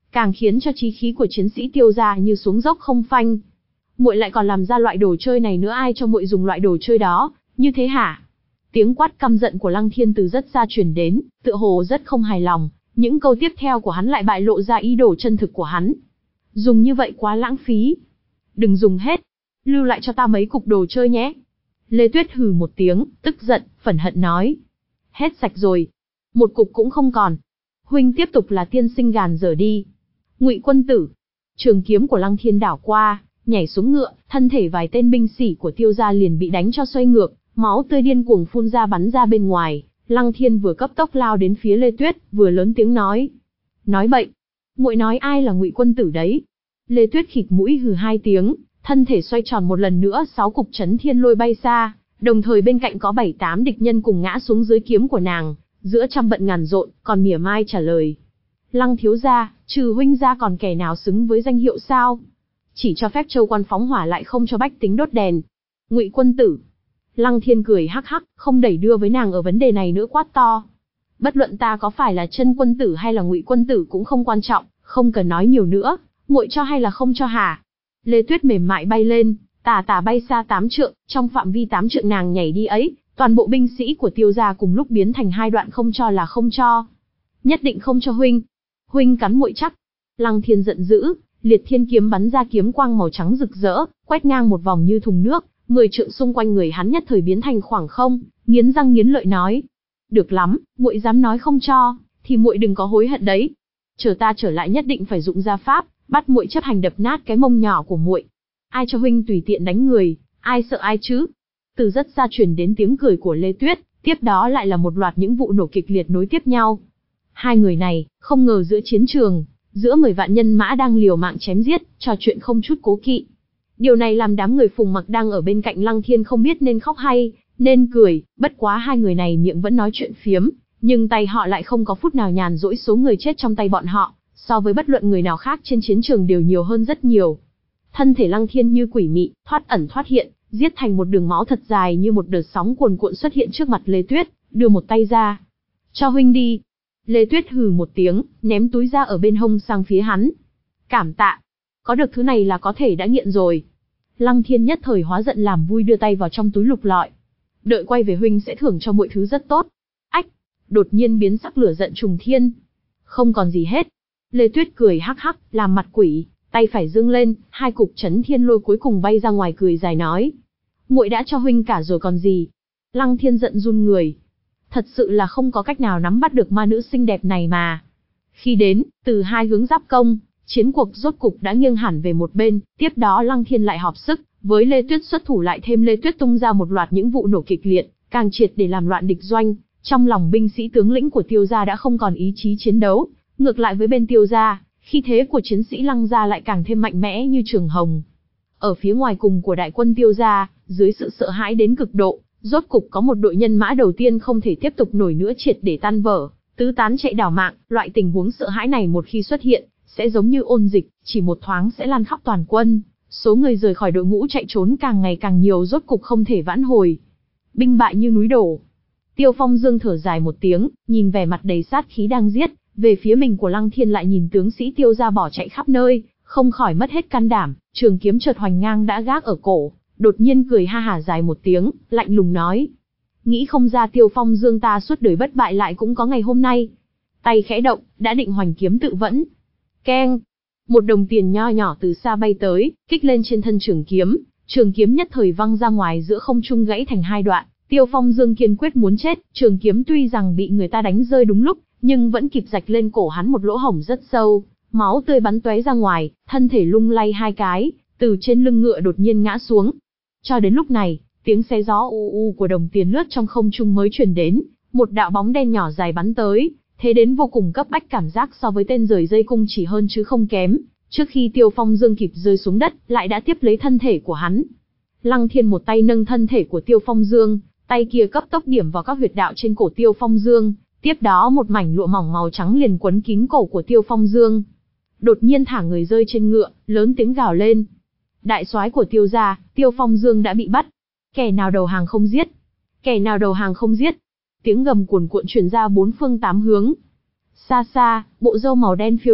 càng khiến cho chí khí của chiến sĩ Tiêu gia như xuống dốc không phanh. Muội lại còn làm ra loại đồ chơi này nữa, ai cho muội dùng loại đồ chơi đó, như thế hả? Tiếng quát căm giận của Lăng Thiên từ rất xa truyền đến, tựa hồ rất không hài lòng, những câu tiếp theo của hắn lại bại lộ ra ý đồ chân thực của hắn. Dùng như vậy quá lãng phí. Đừng dùng hết, lưu lại cho ta mấy cục đồ chơi nhé. Lê Tuyết hừ một tiếng, tức giận, phẫn hận nói. Hết sạch rồi. Một cục cũng không còn. Huynh tiếp tục là tiên sinh gàn dở đi. Ngụy Quân Tử. Trường kiếm của Lăng Thiên đảo qua, nhảy xuống ngựa, thân thể vài tên binh sĩ của Tiêu gia liền bị đánh cho xoay ngược, máu tươi điên cuồng phun ra bắn ra bên ngoài. Lăng Thiên vừa cấp tốc lao đến phía Lê Tuyết, vừa lớn tiếng nói. Nói bậy. Muội nói ai là Ngụy Quân Tử đấy? Lê Tuyết khịt mũi hừ hai tiếng, thân thể xoay tròn một lần nữa, sáu cục chấn thiên lôi bay xa, đồng thời bên cạnh có bảy tám địch nhân cùng ngã xuống dưới kiếm của nàng, giữa trăm bận ngàn rộn, còn mỉa mai trả lời. Lăng thiếu gia, trừ huynh ra còn kẻ nào xứng với danh hiệu sao? Chỉ cho phép châu quan phóng hỏa lại không cho bách tính đốt đèn. Ngụy Quân Tử. Lăng Thiên cười hắc hắc, không đẩy đưa với nàng ở vấn đề này nữa, quát to. Bất luận ta có phải là Chân Quân Tử hay là Ngụy Quân Tử cũng không quan trọng, không cần nói nhiều nữa, muội cho hay là không cho hả? Lê Tuyết mềm mại bay lên, tà tà bay xa tám trượng, trong phạm vi tám trượng nàng nhảy đi ấy, toàn bộ binh sĩ của Tiêu gia cùng lúc biến thành hai đoạn, không cho là không cho. Nhất định không cho huynh. Huynh cắn muội chắc. Lăng Thiên giận dữ, liệt thiên kiếm bắn ra kiếm quang màu trắng rực rỡ, quét ngang một vòng như thùng nước, mười trượng xung quanh người hắn nhất thời biến thành khoảng không, nghiến răng nghiến lợi nói. Được lắm, muội dám nói không cho, thì muội đừng có hối hận đấy. Chờ ta trở lại nhất định phải dụng gia pháp, bắt muội chấp hành đập nát cái mông nhỏ của muội. Ai cho huynh tùy tiện đánh người, ai sợ ai chứ? Từ rất xa truyền đến tiếng cười của Lê Tuyết, tiếp đó lại là một loạt những vụ nổ kịch liệt nối tiếp nhau. Hai người này, không ngờ giữa chiến trường, giữa mười vạn nhân mã đang liều mạng chém giết, trò chuyện không chút cố kỵ. Điều này làm đám người Phùng Mặc đang ở bên cạnh Lăng Thiên không biết nên khóc hay nên cười, bất quá hai người này miệng vẫn nói chuyện phiếm, nhưng tay họ lại không có phút nào nhàn rỗi, số người chết trong tay bọn họ, so với bất luận người nào khác trên chiến trường đều nhiều hơn rất nhiều. Thân thể Lăng Thiên như quỷ mị, thoát ẩn thoát hiện, giết thành một đường máu thật dài như một đợt sóng cuồn cuộn xuất hiện trước mặt Lê Tuyết, đưa một tay ra. Cho huynh đi. Lê Tuyết hừ một tiếng, ném túi ra ở bên hông sang phía hắn. Cảm tạ. Có được thứ này là có thể đã nghiện rồi. Lăng Thiên nhất thời hóa giận làm vui, đưa tay vào trong túi lục lọi. Đợi quay về huynh sẽ thưởng cho mọi thứ rất tốt. Ách. Đột nhiên biến sắc, lửa giận trùng thiên. Không còn gì hết. Lê Tuyết cười hắc hắc, làm mặt quỷ, tay phải giương lên, hai cục chấn thiên lôi cuối cùng bay ra ngoài, cười dài nói. Muội đã cho huynh cả rồi còn gì. Lăng Thiên giận run người. Thật sự là không có cách nào nắm bắt được ma nữ xinh đẹp này mà. Khi đến, từ hai hướng giáp công, chiến cuộc rốt cục đã nghiêng hẳn về một bên, tiếp đó Lăng Thiên lại họp sức, với Lê Tuyết xuất thủ, lại thêm Lê Tuyết tung ra một loạt những vụ nổ kịch liệt, càng triệt để làm loạn địch doanh. Trong lòng binh sĩ tướng lĩnh của Tiêu gia đã không còn ý chí chiến đấu, ngược lại với bên Tiêu gia, khí thế của chiến sĩ Lăng gia lại càng thêm mạnh mẽ như trường hồng. Ở phía ngoài cùng của đại quân Tiêu gia, dưới sự sợ hãi đến cực độ, rốt cục có một đội nhân mã đầu tiên không thể tiếp tục nổi nữa triệt để tan vỡ, tứ tán chạy đảo mạng. Loại tình huống sợ hãi này một khi xuất hiện, sẽ giống như ôn dịch, chỉ một thoáng sẽ lan khắp toàn quân. Số người rời khỏi đội ngũ chạy trốn càng ngày càng nhiều, rốt cục không thể vãn hồi. Binh bại như núi đổ. Tiêu Phong Dương thở dài một tiếng, nhìn vẻ mặt đầy sát khí đang giết về phía mình của Lăng Thiên, lại nhìn tướng sĩ Tiêu gia bỏ chạy khắp nơi, không khỏi mất hết can đảm. Trường kiếm chợt hoành ngang đã gác ở cổ, đột nhiên cười ha hả dài một tiếng, lạnh lùng nói: nghĩ không ra Tiêu Phong Dương ta suốt đời bất bại lại cũng có ngày hôm nay. Tay khẽ động, đã định hoành kiếm tự vẫn. Keng! Một đồng tiền nho nhỏ từ xa bay tới, kích lên trên thân trường kiếm, trường kiếm nhất thời văng ra ngoài giữa không trung, gãy thành hai đoạn. Tiêu Phong Dương kiên quyết muốn chết, trường kiếm tuy rằng bị người ta đánh rơi đúng lúc, nhưng vẫn kịp rạch lên cổ hắn một lỗ hổng rất sâu, máu tươi bắn tóe ra ngoài, thân thể lung lay hai cái, từ trên lưng ngựa đột nhiên ngã xuống. Cho đến lúc này, tiếng xé gió u u của đồng tiền lướt trong không trung mới truyền đến, một đạo bóng đen nhỏ dài bắn tới, thế đến vô cùng cấp bách, cảm giác so với tên rời dây cung chỉ hơn chứ không kém. Trước khi Tiêu Phong Dương kịp rơi xuống đất, lại đã tiếp lấy thân thể của hắn. Lăng Thiên một tay nâng thân thể của Tiêu Phong Dương, tay kia cấp tốc điểm vào các huyệt đạo trên cổ Tiêu Phong Dương, tiếp đó một mảnh lụa mỏng màu trắng liền quấn kín cổ của Tiêu Phong Dương. Đột nhiên thả người rơi trên ngựa, lớn tiếng gào lên: đại soái của Tiêu gia, Tiêu Phong Dương đã bị bắt. Kẻ nào đầu hàng không giết? Kẻ nào đầu hàng không giết? Tiếng gầm cuồn cuộn truyền ra bốn phương tám hướng. Xa xa, bộ râu màu đen phiêu động,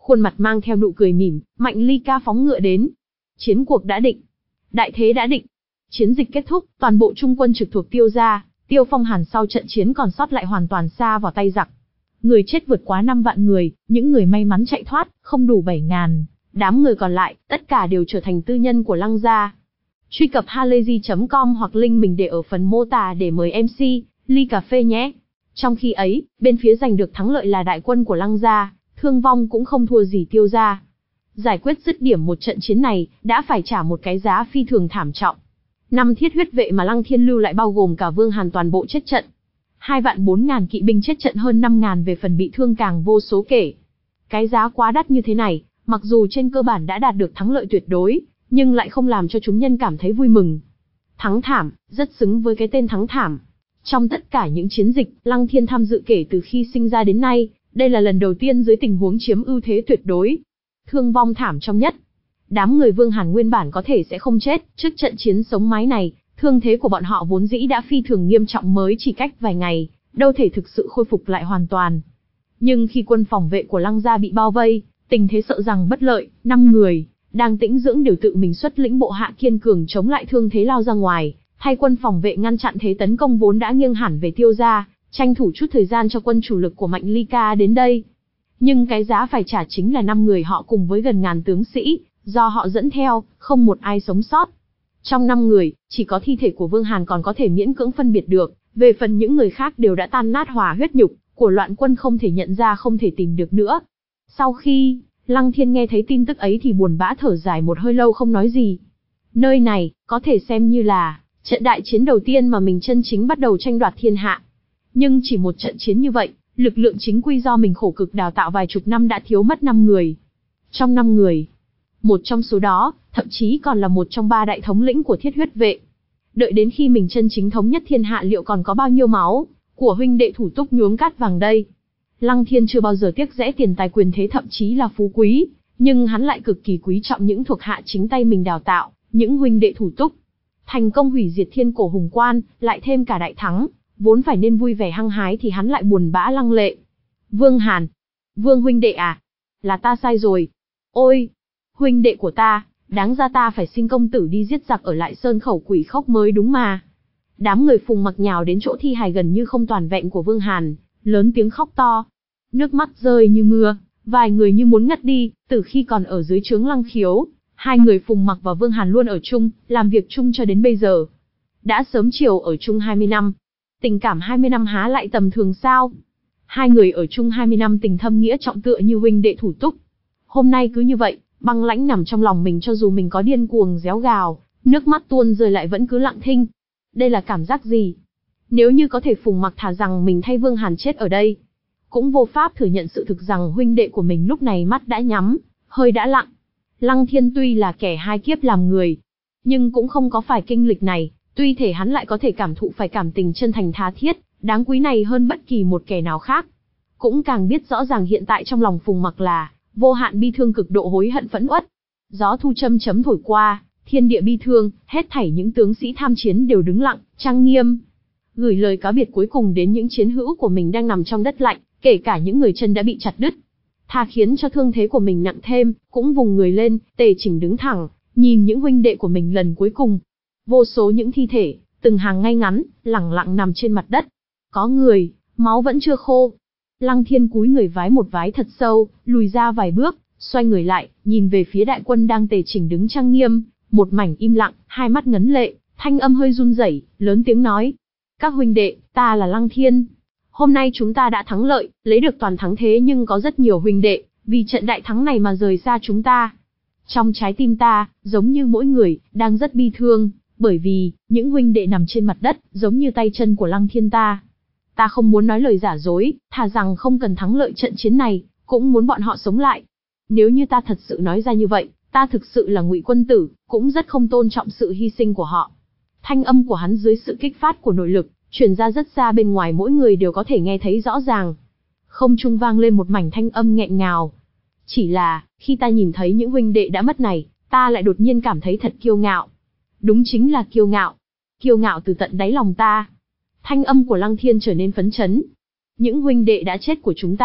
khuôn mặt mang theo nụ cười mỉm, Mạnh Ly Ca phóng ngựa đến. Chiến cuộc đã định. Đại thế đã định. Chiến dịch kết thúc, toàn bộ trung quân trực thuộc Tiêu gia, Tiêu Phong Hàn sau trận chiến còn sót lại hoàn toàn sa vào tay giặc. Người chết vượt quá năm vạn người, những người may mắn chạy thoát, không đủ bảy ngàn. Đám người còn lại, tất cả đều trở thành tư nhân của Lăng gia. Truy cập halayzi chấm com hoặc link mình để ở phần mô tả để mời em xê, ly cà phê nhé. Trong khi ấy, bên phía giành được thắng lợi là đại quân của Lăng gia, thương vong cũng không thua gì Tiêu gia. Giải quyết dứt điểm một trận chiến này, đã phải trả một cái giá phi thường thảm trọng. Năm thiết huyết vệ mà Lăng Thiên lưu lại bao gồm cả Vương Hàn toàn bộ chết trận. Hai vạn bốn ngàn kỵ binh chết trận, hơn năm ngàn về phần bị thương càng vô số kể. Cái giá quá đắt như thế này, mặc dù trên cơ bản đã đạt được thắng lợi tuyệt đối, nhưng lại không làm cho chúng nhân cảm thấy vui mừng. Thắng thảm, rất xứng với cái tên thắng thảm. Trong tất cả những chiến dịch, Lăng Thiên tham dự kể từ khi sinh ra đến nay, đây là lần đầu tiên dưới tình huống chiếm ưu thế tuyệt đối. Thương vong thảm trọng nhất. Đám người Vương Hàn nguyên bản có thể sẽ không chết, trước trận chiến sống mái này, thương thế của bọn họ vốn dĩ đã phi thường nghiêm trọng, mới chỉ cách vài ngày, đâu thể thực sự khôi phục lại hoàn toàn. Nhưng khi quân phòng vệ của Lăng gia bị bao vây, tình thế sợ rằng bất lợi, năm người đang tĩnh dưỡng đều tự mình xuất lĩnh bộ hạ kiên cường chống lại thương thế lao ra ngoài, thay quân phòng vệ ngăn chặn thế tấn công vốn đã nghiêng hẳn về Tiêu gia, tranh thủ chút thời gian cho quân chủ lực của Mạnh Ly Ca đến đây. Nhưng cái giá phải trả chính là năm người họ cùng với gần ngàn tướng sĩ, do họ dẫn theo, không một ai sống sót. Trong năm người, chỉ có thi thể của Vương Hàn còn có thể miễn cưỡng phân biệt được, về phần những người khác đều đã tan nát hòa huyết nhục, của loạn quân không thể nhận ra, không thể tìm được nữa. Sau khi Lăng Thiên nghe thấy tin tức ấy thì buồn bã thở dài một hơi lâu không nói gì. Nơi này, có thể xem như là trận đại chiến đầu tiên mà mình chân chính bắt đầu tranh đoạt thiên hạ. Nhưng chỉ một trận chiến như vậy, lực lượng chính quy do mình khổ cực đào tạo vài chục năm đã thiếu mất năm người. Trong năm người, một trong số đó, thậm chí còn là một trong ba đại thống lĩnh của thiết huyết vệ. Đợi đến khi mình chân chính thống nhất thiên hạ liệu còn có bao nhiêu máu của huynh đệ thủ túc nhuốm cát vàng đây. Lăng Thiên chưa bao giờ tiếc rẽ tiền tài quyền thế, thậm chí là phú quý, nhưng hắn lại cực kỳ quý trọng những thuộc hạ chính tay mình đào tạo, những huynh đệ thủ túc. Thành công hủy diệt thiên cổ hùng quan, lại thêm cả đại thắng, vốn phải nên vui vẻ hăng hái thì hắn lại buồn bã lăng lệ. Vương Hàn, Vương huynh đệ à, là ta sai rồi. Ôi, huynh đệ của ta, đáng ra ta phải xin công tử đi giết giặc ở lại sơn khẩu quỷ khốc mới đúng mà. Đám người Phùng Mặc nhào đến chỗ thi hài gần như không toàn vẹn của Vương Hàn, lớn tiếng khóc to. Nước mắt rơi như mưa, vài người như muốn ngất đi. Từ khi còn ở dưới trướng Lăng Khiếu, hai người Phùng Mặc và Vương Hàn luôn ở chung, làm việc chung cho đến bây giờ. Đã sớm chiều ở chung hai mươi năm. Tình cảm hai mươi năm há lại tầm thường sao? Hai người ở chung hai mươi năm tình thâm nghĩa trọng tựa như huynh đệ thủ túc. Hôm nay cứ như vậy, băng lãnh nằm trong lòng mình, cho dù mình có điên cuồng réo gào, nước mắt tuôn rơi lại vẫn cứ lặng thinh. Đây là cảm giác gì? Nếu như có thể, Phùng Mặc thà rằng mình thay Vương Hàn chết ở đây, cũng vô pháp thừa nhận sự thực rằng huynh đệ của mình lúc này mắt đã nhắm, hơi đã lặng. Lăng Thiên tuy là kẻ hai kiếp làm người, nhưng cũng không có phải kinh lịch này, tuy thể hắn lại có thể cảm thụ phải cảm tình chân thành tha thiết, đáng quý này hơn bất kỳ một kẻ nào khác. Cũng càng biết rõ ràng hiện tại trong lòng Phùng Mặc là vô hạn bi thương, cực độ hối hận phẫn uất. Gió thu châm chấm thổi qua, thiên địa bi thương, hết thảy những tướng sĩ tham chiến đều đứng lặng, trang nghiêm, gửi lời cáo biệt cuối cùng đến những chiến hữu của mình đang nằm trong đất lạnh, kể cả những người chân đã bị chặt đứt. Thà khiến cho thương thế của mình nặng thêm, cũng vùng người lên, tề chỉnh đứng thẳng, nhìn những huynh đệ của mình lần cuối cùng. Vô số những thi thể, từng hàng ngay ngắn, lẳng lặng nằm trên mặt đất. Có người, máu vẫn chưa khô. Lăng Thiên cúi người vái một vái thật sâu, lùi ra vài bước, xoay người lại, nhìn về phía đại quân đang tề chỉnh đứng trang nghiêm, một mảnh im lặng, hai mắt ngấn lệ, thanh âm hơi run rẩy, lớn tiếng nói: "Các huynh đệ, ta là Lăng Thiên. Hôm nay chúng ta đã thắng lợi, lấy được toàn thắng, thế nhưng có rất nhiều huynh đệ vì trận đại thắng này mà rời xa chúng ta. Trong trái tim ta, giống như mỗi người đang rất bi thương, bởi vì những huynh đệ nằm trên mặt đất, giống như tay chân của Lăng Thiên ta. Ta không muốn nói lời giả dối, thà rằng không cần thắng lợi trận chiến này, cũng muốn bọn họ sống lại. Nếu như ta thật sự nói ra như vậy, ta thực sự là Ngụy quân tử, cũng rất không tôn trọng sự hy sinh của họ." Thanh âm của hắn dưới sự kích phát của nội lực, truyền ra rất xa, bên ngoài mỗi người đều có thể nghe thấy rõ ràng. Không trung vang lên một mảnh thanh âm nghẹn ngào. "Chỉ là, khi ta nhìn thấy những huynh đệ đã mất này, ta lại đột nhiên cảm thấy thật kiêu ngạo. Đúng chính là kiêu ngạo. Kiêu ngạo từ tận đáy lòng ta." Thanh âm của Lăng Thiên trở nên phấn chấn. "Những huynh đệ đã chết của chúng ta,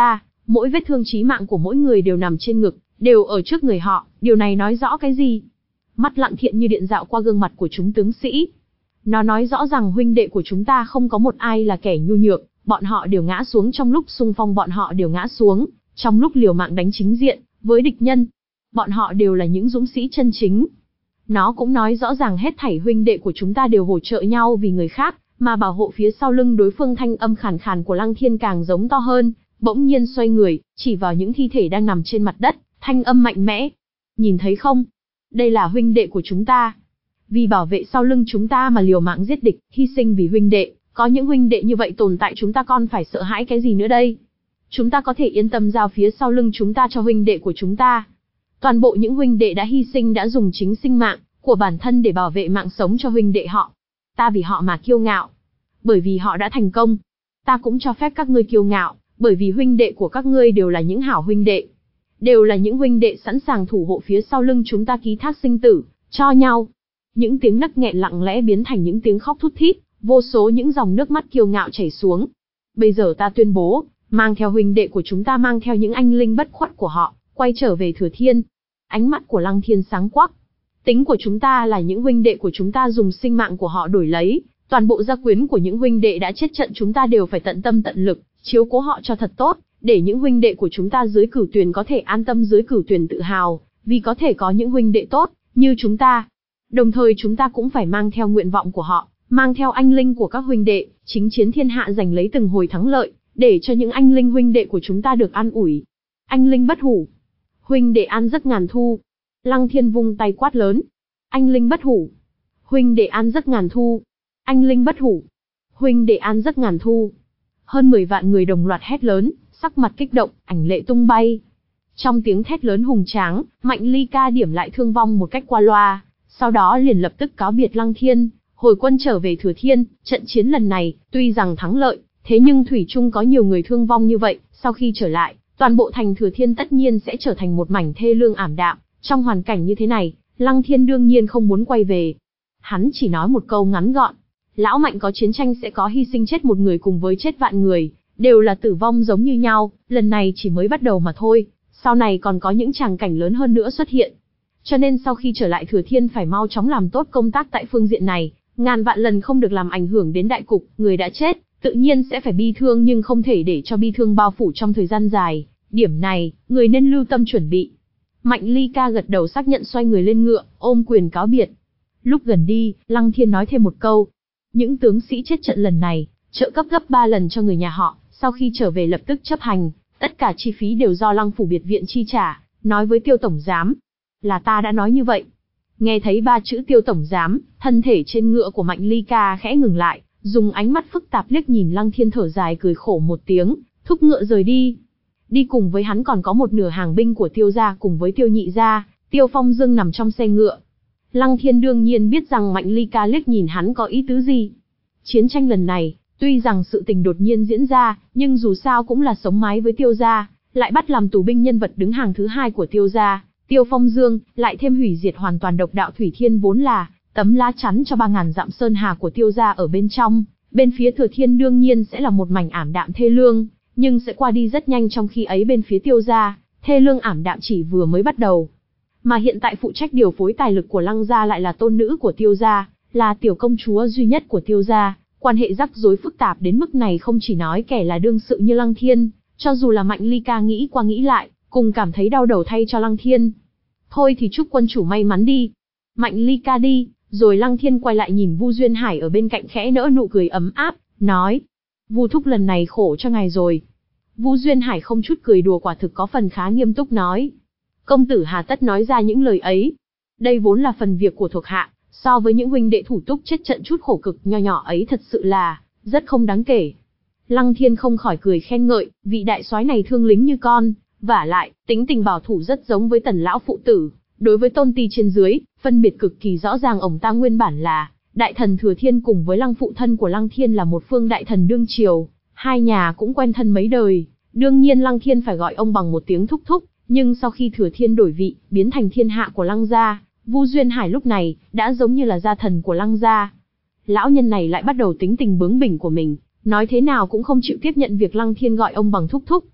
Mỗi vết thương chí mạng của mỗi người đều nằm trên ngực, đều ở trước người họ, điều này nói rõ cái gì? Mắt Lặng Thiện như điện dạo qua gương mặt của chúng tướng sĩ. Nó nói rõ rằng huynh đệ của chúng ta không có một ai là kẻ nhu nhược, bọn họ đều ngã xuống trong lúc xung phong, bọn họ đều ngã xuống trong lúc liều mạng đánh chính diện với địch nhân. Bọn họ đều là những dũng sĩ chân chính. Nó cũng nói rõ ràng hết thảy huynh đệ của chúng ta đều hỗ trợ nhau vì người khác, mà bảo hộ phía sau lưng đối phương. Thanh âm khàn khàn của Lăng Thiên càng giống to hơn, bỗng nhiên xoay người, chỉ vào những thi thể đang nằm trên mặt đất, thanh âm mạnh mẽ. Nhìn thấy không? Đây là huynh đệ của chúng ta. Vì bảo vệ sau lưng chúng ta mà liều mạng giết địch, hy sinh vì huynh đệ, có những huynh đệ như vậy tồn tại, chúng ta còn phải sợ hãi cái gì nữa đây? Chúng ta có thể yên tâm giao phía sau lưng chúng ta cho huynh đệ của chúng ta. Toàn bộ những huynh đệ đã hy sinh, đã dùng chính sinh mạng của bản thân để bảo vệ mạng sống cho huynh đệ họ. Ta vì họ mà kiêu ngạo, bởi vì họ đã thành công. Ta cũng cho phép các ngươi kiêu ngạo, bởi vì huynh đệ của các ngươi đều là những hảo huynh đệ, đều là những huynh đệ sẵn sàng thủ hộ phía sau lưng chúng ta, ký thác sinh tử cho nhau. Những tiếng nấc nghẹn lặng lẽ biến thành những tiếng khóc thút thít, vô số những dòng nước mắt kiêu ngạo chảy xuống. Bây giờ ta tuyên bố, mang theo huynh đệ của chúng ta, mang theo những anh linh bất khuất của họ, quay trở về Thừa Thiên. Ánh mắt của Lăng Thiên sáng quắc. Tính của chúng ta là những huynh đệ của chúng ta dùng sinh mạng của họ đổi lấy, toàn bộ gia quyến của những huynh đệ đã chết trận, chúng ta đều phải tận tâm tận lực, chiếu cố họ cho thật tốt, để những huynh đệ của chúng ta dưới cửu tuyền có thể an tâm dưới cửu tuyền tự hào, vì có thể có những huynh đệ tốt như chúng ta. Đồng thời chúng ta cũng phải mang theo nguyện vọng của họ, mang theo anh linh của các huynh đệ, chính chiến thiên hạ, giành lấy từng hồi thắng lợi, để cho những anh linh huynh đệ của chúng ta được an ủi. Anh linh bất hủ, huynh đệ an giấc ngàn thu. Lăng Thiên vung tay quát lớn. Anh linh bất hủ, huynh đệ an giấc ngàn thu. Anh linh bất hủ, huynh đệ an giấc ngàn thu. Hơn mười vạn người đồng loạt hét lớn, sắc mặt kích động, ảnh lệ tung bay. Trong tiếng thét lớn hùng tráng, Mạnh Ly Ca điểm lại thương vong một cách qua loa, sau đó liền lập tức cáo biệt Lăng Thiên, hồi quân trở về Thừa Thiên. Trận chiến lần này, tuy rằng thắng lợi, thế nhưng thủy chung có nhiều người thương vong như vậy. Sau khi trở lại, toàn bộ thành Thừa Thiên tất nhiên sẽ trở thành một mảnh thê lương ảm đạm. Trong hoàn cảnh như thế này, Lăng Thiên đương nhiên không muốn quay về. Hắn chỉ nói một câu ngắn gọn: lão Mạnh, có chiến tranh sẽ có hy sinh, chết một người cùng với chết vạn người, đều là tử vong giống như nhau, lần này chỉ mới bắt đầu mà thôi, sau này còn có những tràng cảnh lớn hơn nữa xuất hiện. Cho nên sau khi trở lại Thừa Thiên phải mau chóng làm tốt công tác tại phương diện này, ngàn vạn lần không được làm ảnh hưởng đến đại cục. Người đã chết, tự nhiên sẽ phải bi thương, nhưng không thể để cho bi thương bao phủ trong thời gian dài, điểm này, người nên lưu tâm chuẩn bị. Mạnh Ly Ca gật đầu xác nhận, xoay người lên ngựa, ôm quyền cáo biệt. Lúc gần đi, Lăng Thiên nói thêm một câu: những tướng sĩ chết trận lần này, trợ cấp gấp ba lần cho người nhà họ, sau khi trở về lập tức chấp hành, tất cả chi phí đều do Lăng phủ biệt viện chi trả. Nói với Tiêu tổng giám: là ta đã nói như vậy. Nghe thấy ba chữ Tiêu tổng giám, thân thể trên ngựa của Mạnh Ly Ca khẽ ngừng lại, dùng ánh mắt phức tạp liếc nhìn Lăng Thiên, thở dài cười khổ một tiếng, thúc ngựa rời đi. Đi cùng với hắn còn có một nửa hàng binh của Tiêu gia cùng với Tiêu nhị gia. Tiêu Phong Dương nằm trong xe ngựa. Lăng Thiên đương nhiên biết rằng Mạnh Ly Ca liếc nhìn hắn có ý tứ gì. Chiến tranh lần này, tuy rằng sự tình đột nhiên diễn ra, nhưng dù sao cũng là sống mái với Tiêu gia, lại bắt làm tù binh nhân vật đứng hàng thứ hai của Tiêu gia, Tiêu Phong Dương, lại thêm hủy diệt hoàn toàn độc đạo Thủy Thiên vốn là tấm lá chắn cho ba ngàn dặm sơn hà của Tiêu gia ở bên trong. Bên phía Thừa Thiên đương nhiên sẽ là một mảnh ảm đạm thê lương, nhưng sẽ qua đi rất nhanh. Trong khi ấy bên phía Tiêu gia, thê lương ảm đạm chỉ vừa mới bắt đầu. Mà hiện tại phụ trách điều phối tài lực của Lăng gia lại là tôn nữ của Tiêu gia, là tiểu công chúa duy nhất của Tiêu gia. Quan hệ rắc rối phức tạp đến mức này, không chỉ nói kẻ là đương sự như Lăng Thiên, cho dù là Mạnh Ly Ca nghĩ qua nghĩ lại, cùng cảm thấy đau đầu thay cho Lăng Thiên. Thôi thì chúc quân chủ may mắn đi. Mạnh Ly Ca đi, rồi Lăng Thiên quay lại nhìn Vu Duyên Hải ở bên cạnh, khẽ nỡ nụ cười ấm áp, nói: Vu thúc lần này khổ cho ngài rồi. Vu Duyên Hải không chút cười đùa, quả thực có phần khá nghiêm túc nói: công tử hà tất nói ra những lời ấy. Đây vốn là phần việc của thuộc hạ, so với những huynh đệ thủ túc chết trận chút khổ cực nho nhỏ ấy thật sự là rất không đáng kể. Lăng Thiên không khỏi cười khen ngợi, vị đại soái này thương lính như con, vả lại, tính tình bảo thủ rất giống với Tần lão phụ tử. Đối với tôn ti trên dưới, phân biệt cực kỳ rõ ràng. Ông ta nguyên bản là đại thần Thừa Thiên, cùng với Lăng phụ thân của Lăng Thiên là một phương đại thần đương triều, hai nhà cũng quen thân mấy đời. Đương nhiên Lăng Thiên phải gọi ông bằng một tiếng thúc thúc, nhưng sau khi Thừa Thiên đổi vị, biến thành thiên hạ của Lăng gia, Vu Duyên Hải lúc này đã giống như là gia thần của Lăng gia. Lão nhân này lại bắt đầu tính tình bướng bỉnh của mình, nói thế nào cũng không chịu tiếp nhận việc Lăng Thiên gọi ông bằng thúc thúc.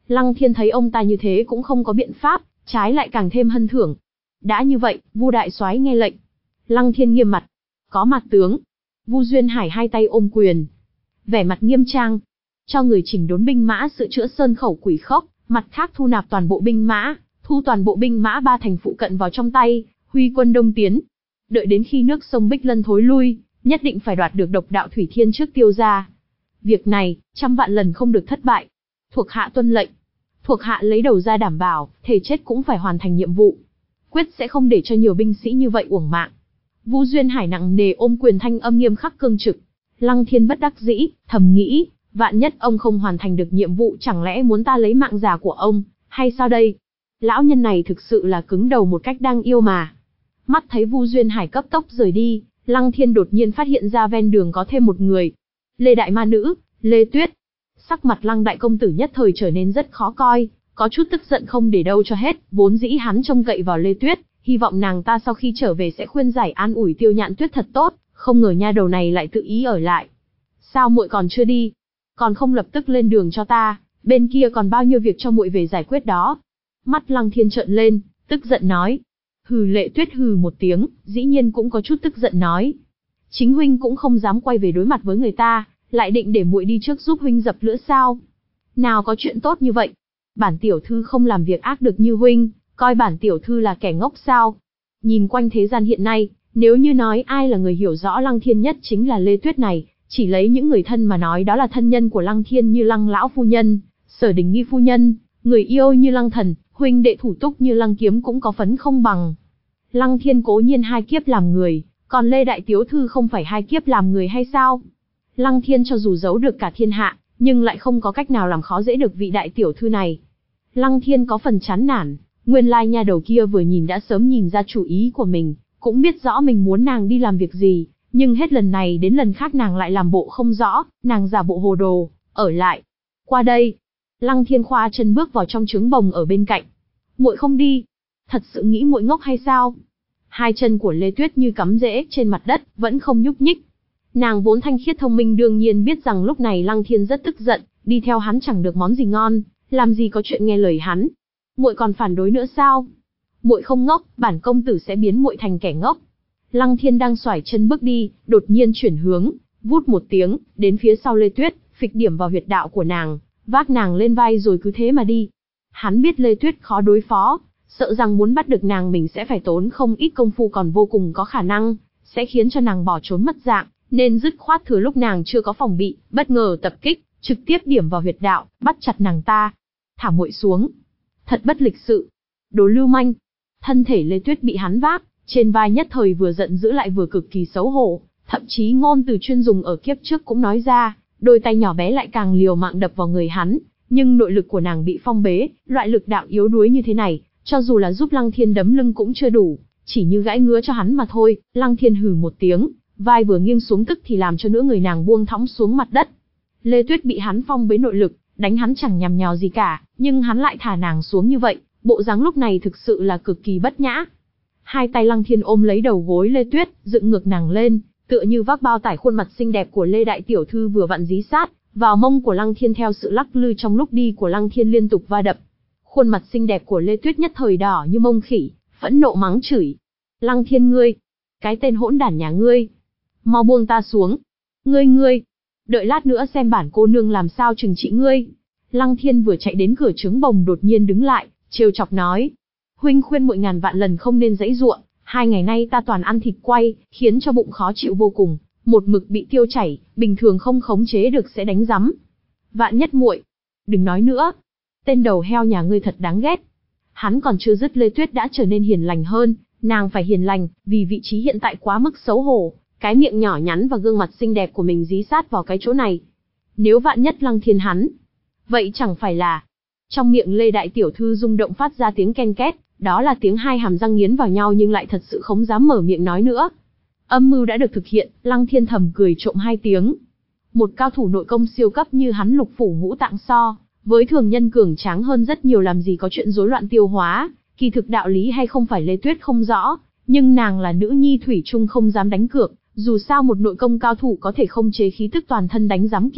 Lăng Thiên thấy ông ta như thế cũng không có biện pháp, trái lại càng thêm hân thưởng. Đã như vậy, Vu đại soái nghe lệnh. Lăng Thiên nghiêm mặt. Có mặt tướng. Vu Duyên Hải hai tay ôm quyền, vẻ mặt nghiêm trang. Cho người chỉnh đốn binh mã sửa chữa sơn khẩu Quỷ Khốc, mặt khác thu nạp toàn bộ binh mã, thu toàn bộ binh mã ba thành phụ cận vào trong tay, huy quân đông tiến. Đợi đến khi nước sông Bích Lân thối lui, nhất định phải đoạt được độc đạo Thủy Thiên trước Tiêu gia. Việc này, trăm vạn lần không được thất bại. Thuộc hạ tuân lệnh. Thuộc hạ lấy đầu ra đảm bảo, thề chết cũng phải hoàn thành nhiệm vụ. Quyết sẽ không để cho nhiều binh sĩ như vậy uổng mạng. Vu Duyên Hải nặng nề ôm quyền, thanh âm nghiêm khắc cương trực. Lăng Thiên bất đắc dĩ, thầm nghĩ, vạn nhất ông không hoàn thành được nhiệm vụ, chẳng lẽ muốn ta lấy mạng già của ông, hay sao đây? Lão nhân này thực sự là cứng đầu một cách đáng yêu mà. Mắt thấy Vu Duyên Hải cấp tốc rời đi, Lăng Thiên đột nhiên phát hiện ra ven đường có thêm một người. Lê Đại Ma Nữ, Lê Tuyết. Sắc mặt Lăng Đại Công Tử nhất thời trở nên rất khó coi, có chút tức giận không để đâu cho hết, vốn dĩ hắn trông cậy vào Lê Tuyết, hy vọng nàng ta sau khi trở về sẽ khuyên giải an ủi Tiêu Nhạn Tuyết thật tốt, không ngờ nha đầu này lại tự ý ở lại. Sao muội còn chưa đi? Còn không lập tức lên đường cho ta, bên kia còn bao nhiêu việc cho muội về giải quyết đó. Mắt Lăng Thiên trợn lên, tức giận nói. Hừ. Lệ Tuyết hừ một tiếng, dĩ nhiên cũng có chút tức giận nói. Chính huynh cũng không dám quay về đối mặt với người ta, lại định để muội đi trước giúp huynh dập lửa sao? Nào có chuyện tốt như vậy. Bản tiểu thư không làm việc ác được như huynh, coi bản tiểu thư là kẻ ngốc sao? Nhìn quanh thế gian hiện nay, nếu như nói ai là người hiểu rõ Lăng Thiên nhất chính là Lê Tuyết này, chỉ lấy những người thân mà nói đó là thân nhân của Lăng Thiên như Lăng lão phu nhân, Sở Đình Nghi phu nhân, người yêu như Lăng Thần, huynh đệ thủ túc như Lăng Kiếm cũng có phấn không bằng. Lăng Thiên cố nhiên hai kiếp làm người, còn Lê Đại tiểu thư không phải hai kiếp làm người hay sao? Lăng Thiên cho dù giấu được cả thiên hạ, nhưng lại không có cách nào làm khó dễ được vị đại tiểu thư này. Lăng Thiên có phần chán nản, nguyên lai nha đầu kia vừa nhìn đã sớm nhìn ra chủ ý của mình, cũng biết rõ mình muốn nàng đi làm việc gì, nhưng hết lần này đến lần khác nàng lại làm bộ không rõ, nàng giả bộ hồ đồ, ở lại. Qua đây. Lăng Thiên khoa chân bước vào trong trứng bồng ở bên cạnh. Muội không đi, thật sự nghĩ muội ngốc hay sao? Hai chân của Lê Tuyết như cắm rễ trên mặt đất, vẫn không nhúc nhích. Nàng vốn thanh khiết thông minh đương nhiên biết rằng lúc này Lăng Thiên rất tức giận, đi theo hắn chẳng được món gì ngon, làm gì có chuyện nghe lời hắn. Muội còn phản đối nữa sao? Muội không ngốc, bản công tử sẽ biến muội thành kẻ ngốc. Lăng Thiên đang xoải chân bước đi, đột nhiên chuyển hướng, vút một tiếng, đến phía sau Lê Tuyết, phịch điểm vào huyệt đạo của nàng, vác nàng lên vai rồi cứ thế mà đi. Hắn biết Lê Tuyết khó đối phó, sợ rằng muốn bắt được nàng mình sẽ phải tốn không ít công phu, còn vô cùng có khả năng sẽ khiến cho nàng bỏ trốn mất dạng, nên dứt khoát thừa lúc nàng chưa có phòng bị, bất ngờ tập kích, trực tiếp điểm vào huyệt đạo, bắt chặt nàng ta. Thả muội xuống. Thật bất lịch sự. Đồ lưu manh. Thân thể Lê Tuyết bị hắn vác, trên vai nhất thời vừa giận dữ lại vừa cực kỳ xấu hổ, thậm chí ngôn từ chuyên dùng ở kiếp trước cũng nói ra, đôi tay nhỏ bé lại càng liều mạng đập vào người hắn, nhưng nội lực của nàng bị phong bế, loại lực đạo yếu đuối như thế này, cho dù là giúp Lăng Thiên đấm lưng cũng chưa đủ, chỉ như gãi ngứa cho hắn mà thôi. Lăng Thiên hừ một tiếng, vai vừa nghiêng xuống tức thì làm cho nửa người nàng buông thõng xuống mặt đất. Lê Tuyết bị hắn phong bế nội lực, đánh hắn chẳng nhằm nhào gì cả, nhưng hắn lại thả nàng xuống như vậy, bộ dáng lúc này thực sự là cực kỳ bất nhã. Hai tay Lăng Thiên ôm lấy đầu gối Lê Tuyết, dựng ngược nàng lên, tựa như vác bao tải khuôn mặt xinh đẹp của Lê Đại tiểu thư vừa vặn dí sát vào mông của Lăng Thiên, theo sự lắc lư trong lúc đi của Lăng Thiên liên tục va đập. Khuôn mặt xinh đẹp của Lê Tuyết nhất thời đỏ như mông khỉ, phẫn nộ mắng chửi. Lăng Thiên ngươi, cái tên hỗn đản nhà ngươi, mau buông ta xuống. Ngươi ngươi, đợi lát nữa xem bản cô nương làm sao trừng trị ngươi. Lăng Thiên vừa chạy đến cửa trứng bồng đột nhiên đứng lại, trêu chọc nói. Huynh khuyên muội ngàn vạn lần không nên giãy giụa, hai ngày nay ta toàn ăn thịt quay, khiến cho bụng khó chịu vô cùng, một mực bị tiêu chảy, bình thường không khống chế được sẽ đánh rắm. Vạn nhất muội, đừng nói nữa. Tên đầu heo nhà ngươi thật đáng ghét. Hắn còn chưa dứt, Lê Tuyết đã trở nên hiền lành hơn, nàng phải hiền lành, vì vị trí hiện tại quá mức xấu hổ, cái miệng nhỏ nhắn và gương mặt xinh đẹp của mình dí sát vào cái chỗ này. Nếu vạn nhất Lăng Thiên hắn, vậy chẳng phải là... Trong miệng Lê Đại tiểu thư rung động phát ra tiếng ken két, đó là tiếng hai hàm răng nghiến vào nhau nhưng lại thật sự không dám mở miệng nói nữa. Âm mưu đã được thực hiện, Lăng Thiên thầm cười trộm hai tiếng. Một cao thủ nội công siêu cấp như hắn, lục phủ ngũ tạng so với thường nhân cường tráng hơn rất nhiều, làm gì có chuyện rối loạn tiêu hóa. Kỳ thực đạo lý hay không phải Lê Tuyết không rõ, nhưng nàng là nữ nhi thủy chung không dám đánh cược. Dù sao một nội công cao thủ có thể không chế khí tức toàn thân đánh giám, kỳ thực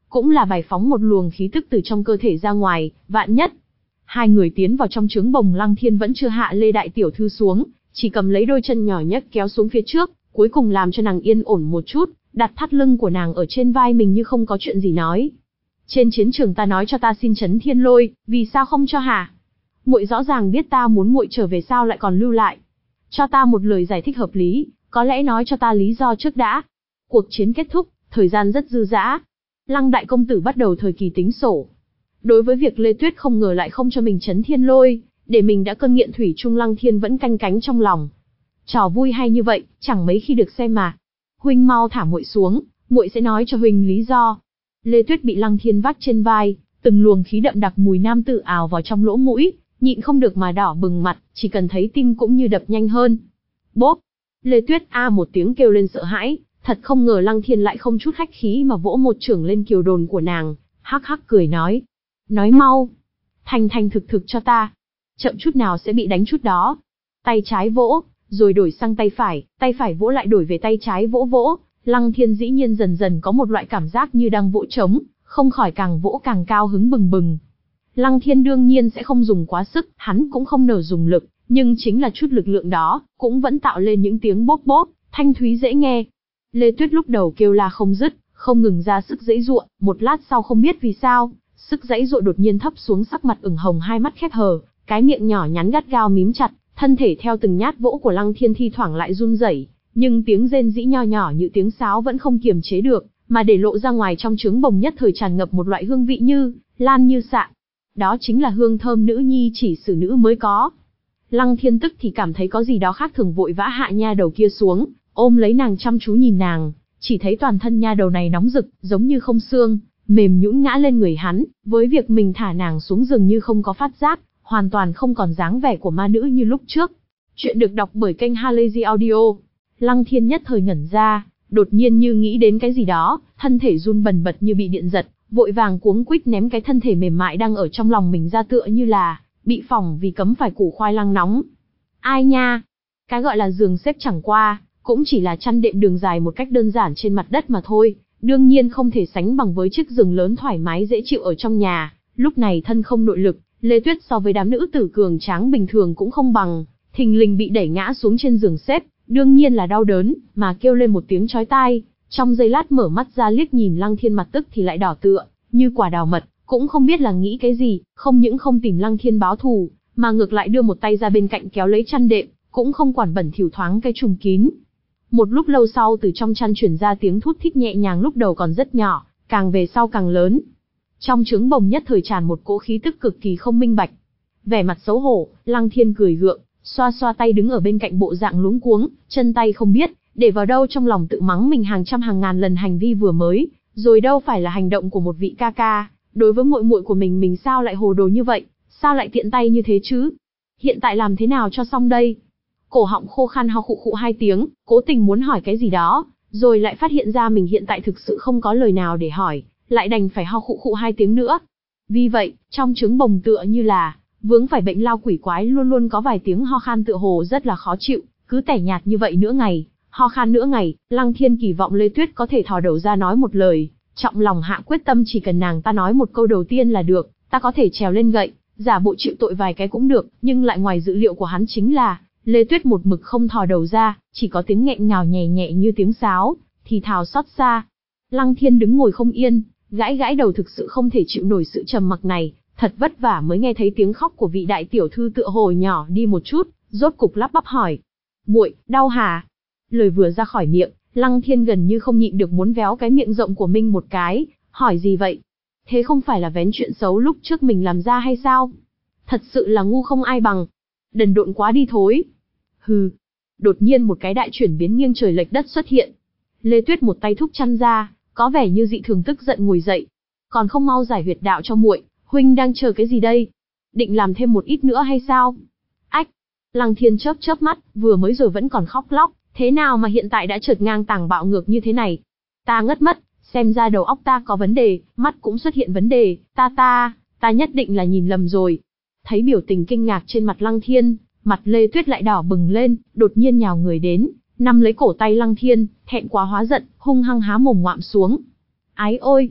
cũng là bài phóng một luồng khí tức từ trong cơ thể ra ngoài, vạn nhất. Hai người tiến vào trong trướng bồng, Lăng Thiên vẫn chưa hạ Lê đại tiểu thư xuống, chỉ cầm lấy đôi chân nhỏ nhất kéo xuống phía trước, cuối cùng làm cho nàng yên ổn một chút, đặt thắt lưng của nàng ở trên vai mình như không có chuyện gì nói. Trên chiến trường ta nói cho ta xin trấn thiên lôi, vì sao không cho hả? Muội rõ ràng biết ta muốn muội trở về, sao lại còn lưu lại? Cho ta một lời giải thích hợp lý, có lẽ nói cho ta lý do trước đã. Cuộc chiến kết thúc, thời gian rất dư dả. Lăng đại công tử bắt đầu thời kỳ tính sổ. Đối với việc Lê Tuyết không ngờ lại không cho mình trấn thiên lôi, để mình đã cơn nghiện thủy chung, Lăng Thiên vẫn canh cánh trong lòng. Trò vui hay như vậy, chẳng mấy khi được xem mà. Huynh mau thả muội xuống, muội sẽ nói cho huynh lý do. Lê Tuyết bị Lăng Thiên vác trên vai, từng luồng khí đậm đặc mùi nam tử ào vào trong lỗ mũi, nhịn không được mà đỏ bừng mặt, chỉ cần thấy tim cũng như đập nhanh hơn. Bốp! Lê Tuyết a một tiếng kêu lên sợ hãi, thật không ngờ Lăng Thiên lại không chút khách khí mà vỗ một chưởng lên kiều đồn của nàng, hắc hắc cười nói. Nói mau! Thành thành thực thực cho ta! Chậm chút nào sẽ bị đánh chút đó. Tay trái vỗ, rồi đổi sang tay phải, tay phải vỗ lại đổi về tay trái vỗ vỗ. Lăng Thiên dĩ nhiên dần dần có một loại cảm giác như đang vỗ trống, không khỏi càng vỗ càng cao hứng bừng bừng. Lăng Thiên đương nhiên sẽ không dùng quá sức, hắn cũng không nở dùng lực, nhưng chính là chút lực lượng đó, cũng vẫn tạo lên những tiếng bốp bốp, thanh thúy dễ nghe. Lê Tuyết lúc đầu kêu la không dứt, không ngừng ra sức giãy giụa, một lát sau không biết vì sao, sức giãy giụa đột nhiên thấp xuống, sắc mặt ửng hồng, hai mắt khép hờ, cái miệng nhỏ nhắn gắt gao mím chặt, thân thể theo từng nhát vỗ của Lăng Thiên thi thoảng lại run rẩy, nhưng tiếng rên rĩ nho nhỏ như tiếng sáo vẫn không kiềm chế được, mà để lộ ra ngoài trong trướng bồng nhất thời tràn ngập một loại hương vị như lan như xạ. Đó chính là hương thơm nữ nhi chỉ xử nữ mới có. Lăng Thiên tức thì cảm thấy có gì đó khác thường, vội vã hạ nha đầu kia xuống, ôm lấy nàng chăm chú nhìn nàng, chỉ thấy toàn thân nha đầu này nóng rực, giống như không xương, mềm nhũn ngã lên người hắn, với việc mình thả nàng xuống dường như không có phát giác, hoàn toàn không còn dáng vẻ của ma nữ như lúc trước. Chuyện được đọc bởi kênh Halazy Audio. Lăng Thiên nhất thời ngẩn ra, đột nhiên như nghĩ đến cái gì đó, thân thể run bần bật như bị điện giật, vội vàng cuống quýt ném cái thân thể mềm mại đang ở trong lòng mình ra, tựa như là bị phỏng vì cấm phải củ khoai lang nóng. Ai nha, cái gọi là giường xếp chẳng qua, cũng chỉ là chăn đệm đường dài một cách đơn giản trên mặt đất mà thôi, đương nhiên không thể sánh bằng với chiếc giường lớn thoải mái dễ chịu ở trong nhà. Lúc này thân không nội lực, Lê Tuyết so với đám nữ tử cường tráng bình thường cũng không bằng, thình lình bị đẩy ngã xuống trên giường xếp, đương nhiên là đau đớn, mà kêu lên một tiếng chói tai, trong giây lát mở mắt ra liếc nhìn Lăng Thiên, mặt tức thì lại đỏ tựa như quả đào mật, cũng không biết là nghĩ cái gì, không những không tìm Lăng Thiên báo thù, mà ngược lại đưa một tay ra bên cạnh kéo lấy chăn đệm, cũng không quản bẩn thỉu thoáng cái trùm kín. Một lúc lâu sau, từ trong chăn truyền ra tiếng thút thít nhẹ nhàng, lúc đầu còn rất nhỏ, càng về sau càng lớn. Trong trướng bồng nhất thời tràn một cỗ khí tức cực kỳ không minh bạch. Vẻ mặt xấu hổ, Lăng Thiên cười gượng, xoa xoa tay đứng ở bên cạnh bộ dạng luống cuống, chân tay không biết để vào đâu, trong lòng tự mắng mình hàng trăm hàng ngàn lần hành vi vừa mới, rồi đâu phải là hành động của một vị ca ca, đối với muội muội của mình mình sao lại hồ đồ như vậy, sao lại tiện tay như thế chứ? Hiện tại làm thế nào cho xong đây? Cổ họng khô khan ho khụ khụ hai tiếng, cố tình muốn hỏi cái gì đó, rồi lại phát hiện ra mình hiện tại thực sự không có lời nào để hỏi, lại đành phải ho khụ khụ hai tiếng nữa. Vì vậy, trong trứng bồng tựa như là vướng phải bệnh lao quỷ quái, luôn luôn có vài tiếng ho khan tựa hồ rất là khó chịu, cứ tẻ nhạt như vậy nửa ngày, ho khan nửa ngày, Lăng Thiên kỳ vọng Lê Tuyết có thể thò đầu ra nói một lời, trọng lòng hạ quyết tâm chỉ cần nàng ta nói một câu đầu tiên là được, ta có thể trèo lên gậy, giả bộ chịu tội vài cái cũng được, nhưng lại ngoài dự liệu của hắn chính là Lê Tuyết một mực không thò đầu ra, chỉ có tiếng nghẹn ngào nhẹ nhẹ như tiếng sáo, thì thào xót xa. Lăng Thiên đứng ngồi không yên, gãi gãi đầu, thực sự không thể chịu nổi sự trầm mặc này, thật vất vả mới nghe thấy tiếng khóc của vị đại tiểu thư tựa hồ nhỏ đi một chút, rốt cục lắp bắp hỏi: "Muội, đau hả?" Lời vừa ra khỏi miệng, Lăng Thiên gần như không nhịn được muốn véo cái miệng rộng của mình một cái, hỏi gì vậy? Thế không phải là vén chuyện xấu lúc trước mình làm ra hay sao? Thật sự là ngu không ai bằng. Đần độn quá đi thôi. Hừ. Đột nhiên một cái đại chuyển biến nghiêng trời lệch đất xuất hiện. Lê Tuyết một tay thúc chăn ra, có vẻ như dị thường tức giận ngồi dậy. Còn không mau giải huyệt đạo cho muội, huynh đang chờ cái gì đây? Định làm thêm một ít nữa hay sao? Ách. Lăng Thiên chớp chớp mắt, vừa mới rồi vẫn còn khóc lóc, thế nào mà hiện tại đã chợt ngang tàng bạo ngược như thế này? Ta ngất mất, xem ra đầu óc ta có vấn đề, mắt cũng xuất hiện vấn đề, ta ta, ta nhất định là nhìn lầm rồi. Thấy biểu tình kinh ngạc trên mặt Lăng Thiên, mặt Lê Tuyết lại đỏ bừng lên, đột nhiên nhào người đến, nắm lấy cổ tay Lăng Thiên, thẹn quá hóa giận, hung hăng há mồm ngoạm xuống. Ái ôi!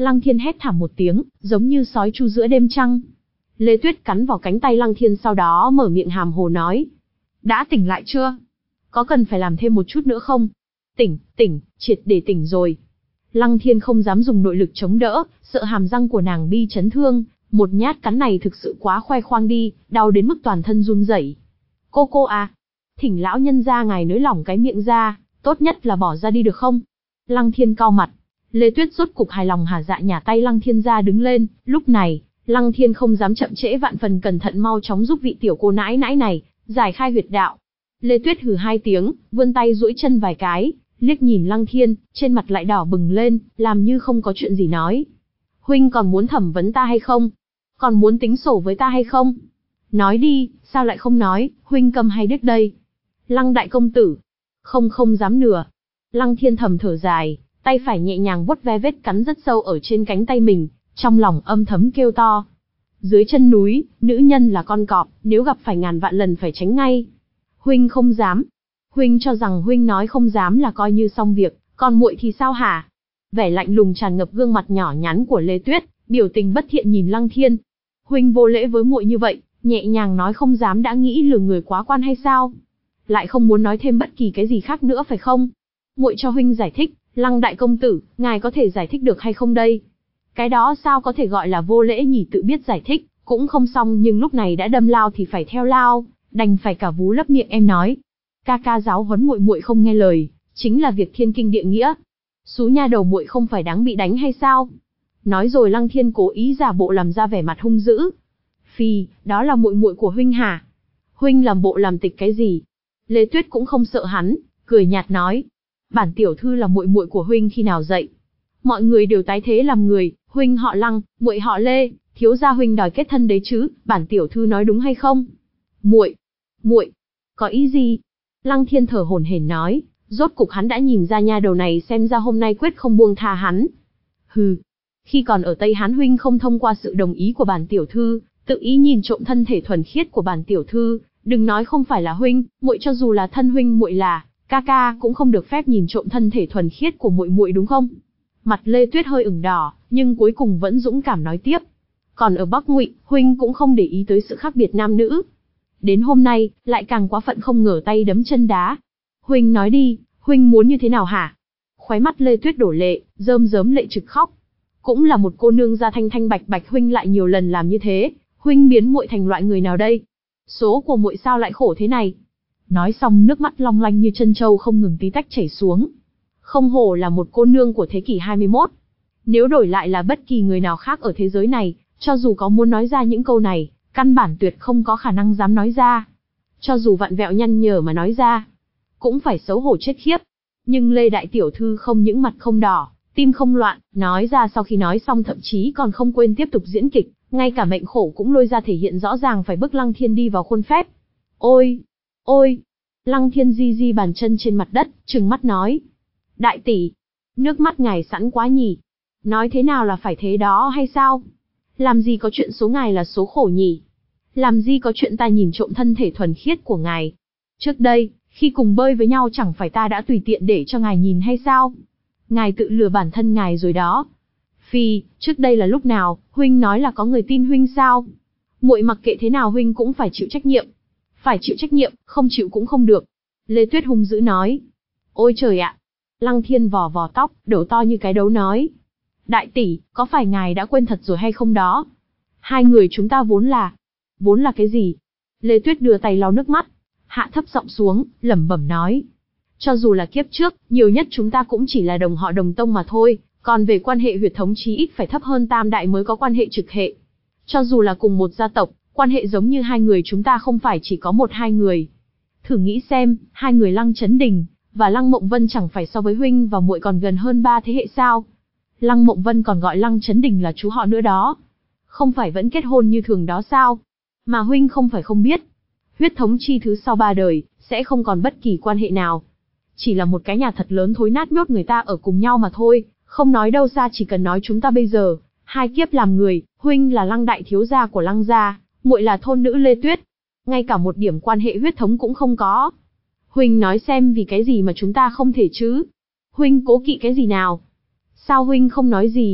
Lăng Thiên hét thảm một tiếng, giống như sói chu giữa đêm trăng. Lê Tuyết cắn vào cánh tay Lăng Thiên sau đó mở miệng hàm hồ nói. Đã tỉnh lại chưa? Có cần phải làm thêm một chút nữa không? Tỉnh, tỉnh, triệt để tỉnh rồi. Lăng Thiên không dám dùng nội lực chống đỡ, sợ hàm răng của nàng bi chấn thương. Một nhát cắn này thực sự quá khoe khoang đi, đau đến mức toàn thân run rẩy. Cô cô à, thỉnh lão nhân ra ngài nới lỏng cái miệng ra, tốt nhất là bỏ ra đi được không? Lăng Thiên cau mặt. Lê Tuyết rốt cục hài lòng hả dạ nhả tay Lăng Thiên ra đứng lên. Lúc này, Lăng Thiên không dám chậm trễ, vạn phần cẩn thận mau chóng giúp vị tiểu cô nãi nãi này giải khai huyệt đạo. Lê Tuyết hừ hai tiếng, vươn tay duỗi chân vài cái, liếc nhìn Lăng Thiên, trên mặt lại đỏ bừng lên, làm như không có chuyện gì nói. Huynh còn muốn thẩm vấn ta hay không? Còn muốn tính sổ với ta hay không? Nói đi, sao lại không nói, huynh câm hay điếc đây? Lăng đại công tử. Không không dám nửa. Lăng Thiên thầm thở dài, tay phải nhẹ nhàng vuốt ve vết cắn rất sâu ở trên cánh tay mình, trong lòng âm thầm kêu to. Dưới chân núi, nữ nhân là con cọp, nếu gặp phải ngàn vạn lần phải tránh ngay. Huynh không dám. Huynh cho rằng huynh nói không dám là coi như xong việc, còn muội thì sao hả? Vẻ lạnh lùng tràn ngập gương mặt nhỏ nhắn của Lê Tuyết, biểu tình bất thiện nhìn Lăng Thiên. Huynh vô lễ với muội như vậy, nhẹ nhàng nói không dám đã nghĩ lừa người quá quan hay sao? Lại không muốn nói thêm bất kỳ cái gì khác nữa phải không? Muội cho huynh giải thích, Lăng đại công tử, ngài có thể giải thích được hay không đây? Cái đó sao có thể gọi là vô lễ nhỉ, tự biết giải thích, cũng không xong nhưng lúc này đã đâm lao thì phải theo lao, đành phải cả vú lấp miệng em nói. Ca ca giáo huấn muội muội không nghe lời, chính là việc thiên kinh địa nghĩa. Xú nha đầu muội không phải đáng bị đánh hay sao? Nói rồi Lăng Thiên cố ý giả bộ làm ra vẻ mặt hung dữ. Phi, đó là muội muội của huynh hả? Huynh làm bộ làm tịch cái gì? Lê Tuyết cũng không sợ hắn, cười nhạt nói. Bản tiểu thư là muội muội của huynh khi nào dậy? Mọi người đều tái thế làm người, huynh họ Lăng, muội họ Lê, thiếu gia huynh đòi kết thân đấy chứ, bản tiểu thư nói đúng hay không? Muội, muội, có ý gì? Lăng Thiên thở hổn hển nói, rốt cục hắn đã nhìn ra nha đầu này xem ra hôm nay quyết không buông tha hắn. Hừ, khi còn ở Tây Hán huynh không thông qua sự đồng ý của bản tiểu thư, tự ý nhìn trộm thân thể thuần khiết của bản tiểu thư, đừng nói không phải là huynh, muội cho dù là thân huynh muội là ca ca cũng không được phép nhìn trộm thân thể thuần khiết của muội muội đúng không? Mặt Lê Tuyết hơi ửng đỏ, nhưng cuối cùng vẫn dũng cảm nói tiếp. Còn ở Bắc Ngụy, huynh cũng không để ý tới sự khác biệt nam nữ. Đến hôm nay, lại càng quá phận không ngờ tay đấm chân đá. Huynh nói đi, huynh muốn như thế nào hả? Khóe mắt Lê Tuyết đổ lệ, rơm rớm lệ trực khóc. Cũng là một cô nương da thanh thanh bạch bạch, huynh lại nhiều lần làm như thế, huynh biến muội thành loại người nào đây? Số của muội sao lại khổ thế này? Nói xong nước mắt long lanh như chân trâu không ngừng tí tách chảy xuống. Không hổ là một cô nương của thế kỷ hai mươi mốt. Nếu đổi lại là bất kỳ người nào khác ở thế giới này, cho dù có muốn nói ra những câu này, căn bản tuyệt không có khả năng dám nói ra. Cho dù vặn vẹo nhăn nhở mà nói ra, cũng phải xấu hổ chết khiếp. Nhưng Lê Đại Tiểu Thư không những mặt không đỏ, tim không loạn, nói ra sau khi nói xong thậm chí còn không quên tiếp tục diễn kịch, ngay cả mệnh khổ cũng lôi ra thể hiện rõ ràng phải bức Lăng Thiên đi vào khuôn phép. Ôi! Ôi! Lăng Thiên di di bàn chân trên mặt đất, trừng mắt nói. Đại tỷ! Nước mắt ngài sẵn quá nhỉ? Nói thế nào là phải thế đó hay sao? Làm gì có chuyện số ngài là số khổ nhỉ? Làm gì có chuyện ta nhìn trộm thân thể thuần khiết của ngài? Trước đây, khi cùng bơi với nhau chẳng phải ta đã tùy tiện để cho ngài nhìn hay sao? Ngài tự lừa bản thân ngài rồi đó. Phi, trước đây là lúc nào, huynh nói là có người tin huynh sao? Muội mặc kệ thế nào huynh cũng phải chịu trách nhiệm. Phải chịu trách nhiệm, không chịu cũng không được. Lê Tuyết hung dữ nói. Ôi trời ạ! Lăng Thiên vò vò tóc, đầu to như cái đấu nói. Đại tỷ, có phải ngài đã quên thật rồi hay không đó? Hai người chúng ta vốn là... Vốn là cái gì? Lê Tuyết đưa tay lau nước mắt, hạ thấp giọng xuống, lẩm bẩm nói. Cho dù là kiếp trước, nhiều nhất chúng ta cũng chỉ là đồng họ đồng tông mà thôi, còn về quan hệ huyết thống chí ít phải thấp hơn tam đại mới có quan hệ trực hệ. Cho dù là cùng một gia tộc, quan hệ giống như hai người chúng ta không phải chỉ có một hai người. Thử nghĩ xem, hai người Lăng Chấn Đình và Lăng Mộng Vân chẳng phải so với huynh và muội còn gần hơn ba thế hệ sao? Lăng Mộng Vân còn gọi Lăng Chấn Đình là chú họ nữa đó. Không phải vẫn kết hôn như thường đó sao? Mà huynh không phải không biết. Huyết thống chi thứ sau ba đời, sẽ không còn bất kỳ quan hệ nào. Chỉ là một cái nhà thật lớn thối nát nhốt người ta ở cùng nhau mà thôi, không nói đâu xa chỉ cần nói chúng ta bây giờ, hai kiếp làm người, huynh là Lăng đại thiếu gia của Lăng gia, muội là thôn nữ Lê Tuyết. Ngay cả một điểm quan hệ huyết thống cũng không có. Huynh nói xem vì cái gì mà chúng ta không thể chứ? Huynh cố kỵ cái gì nào? Sao huynh không nói gì?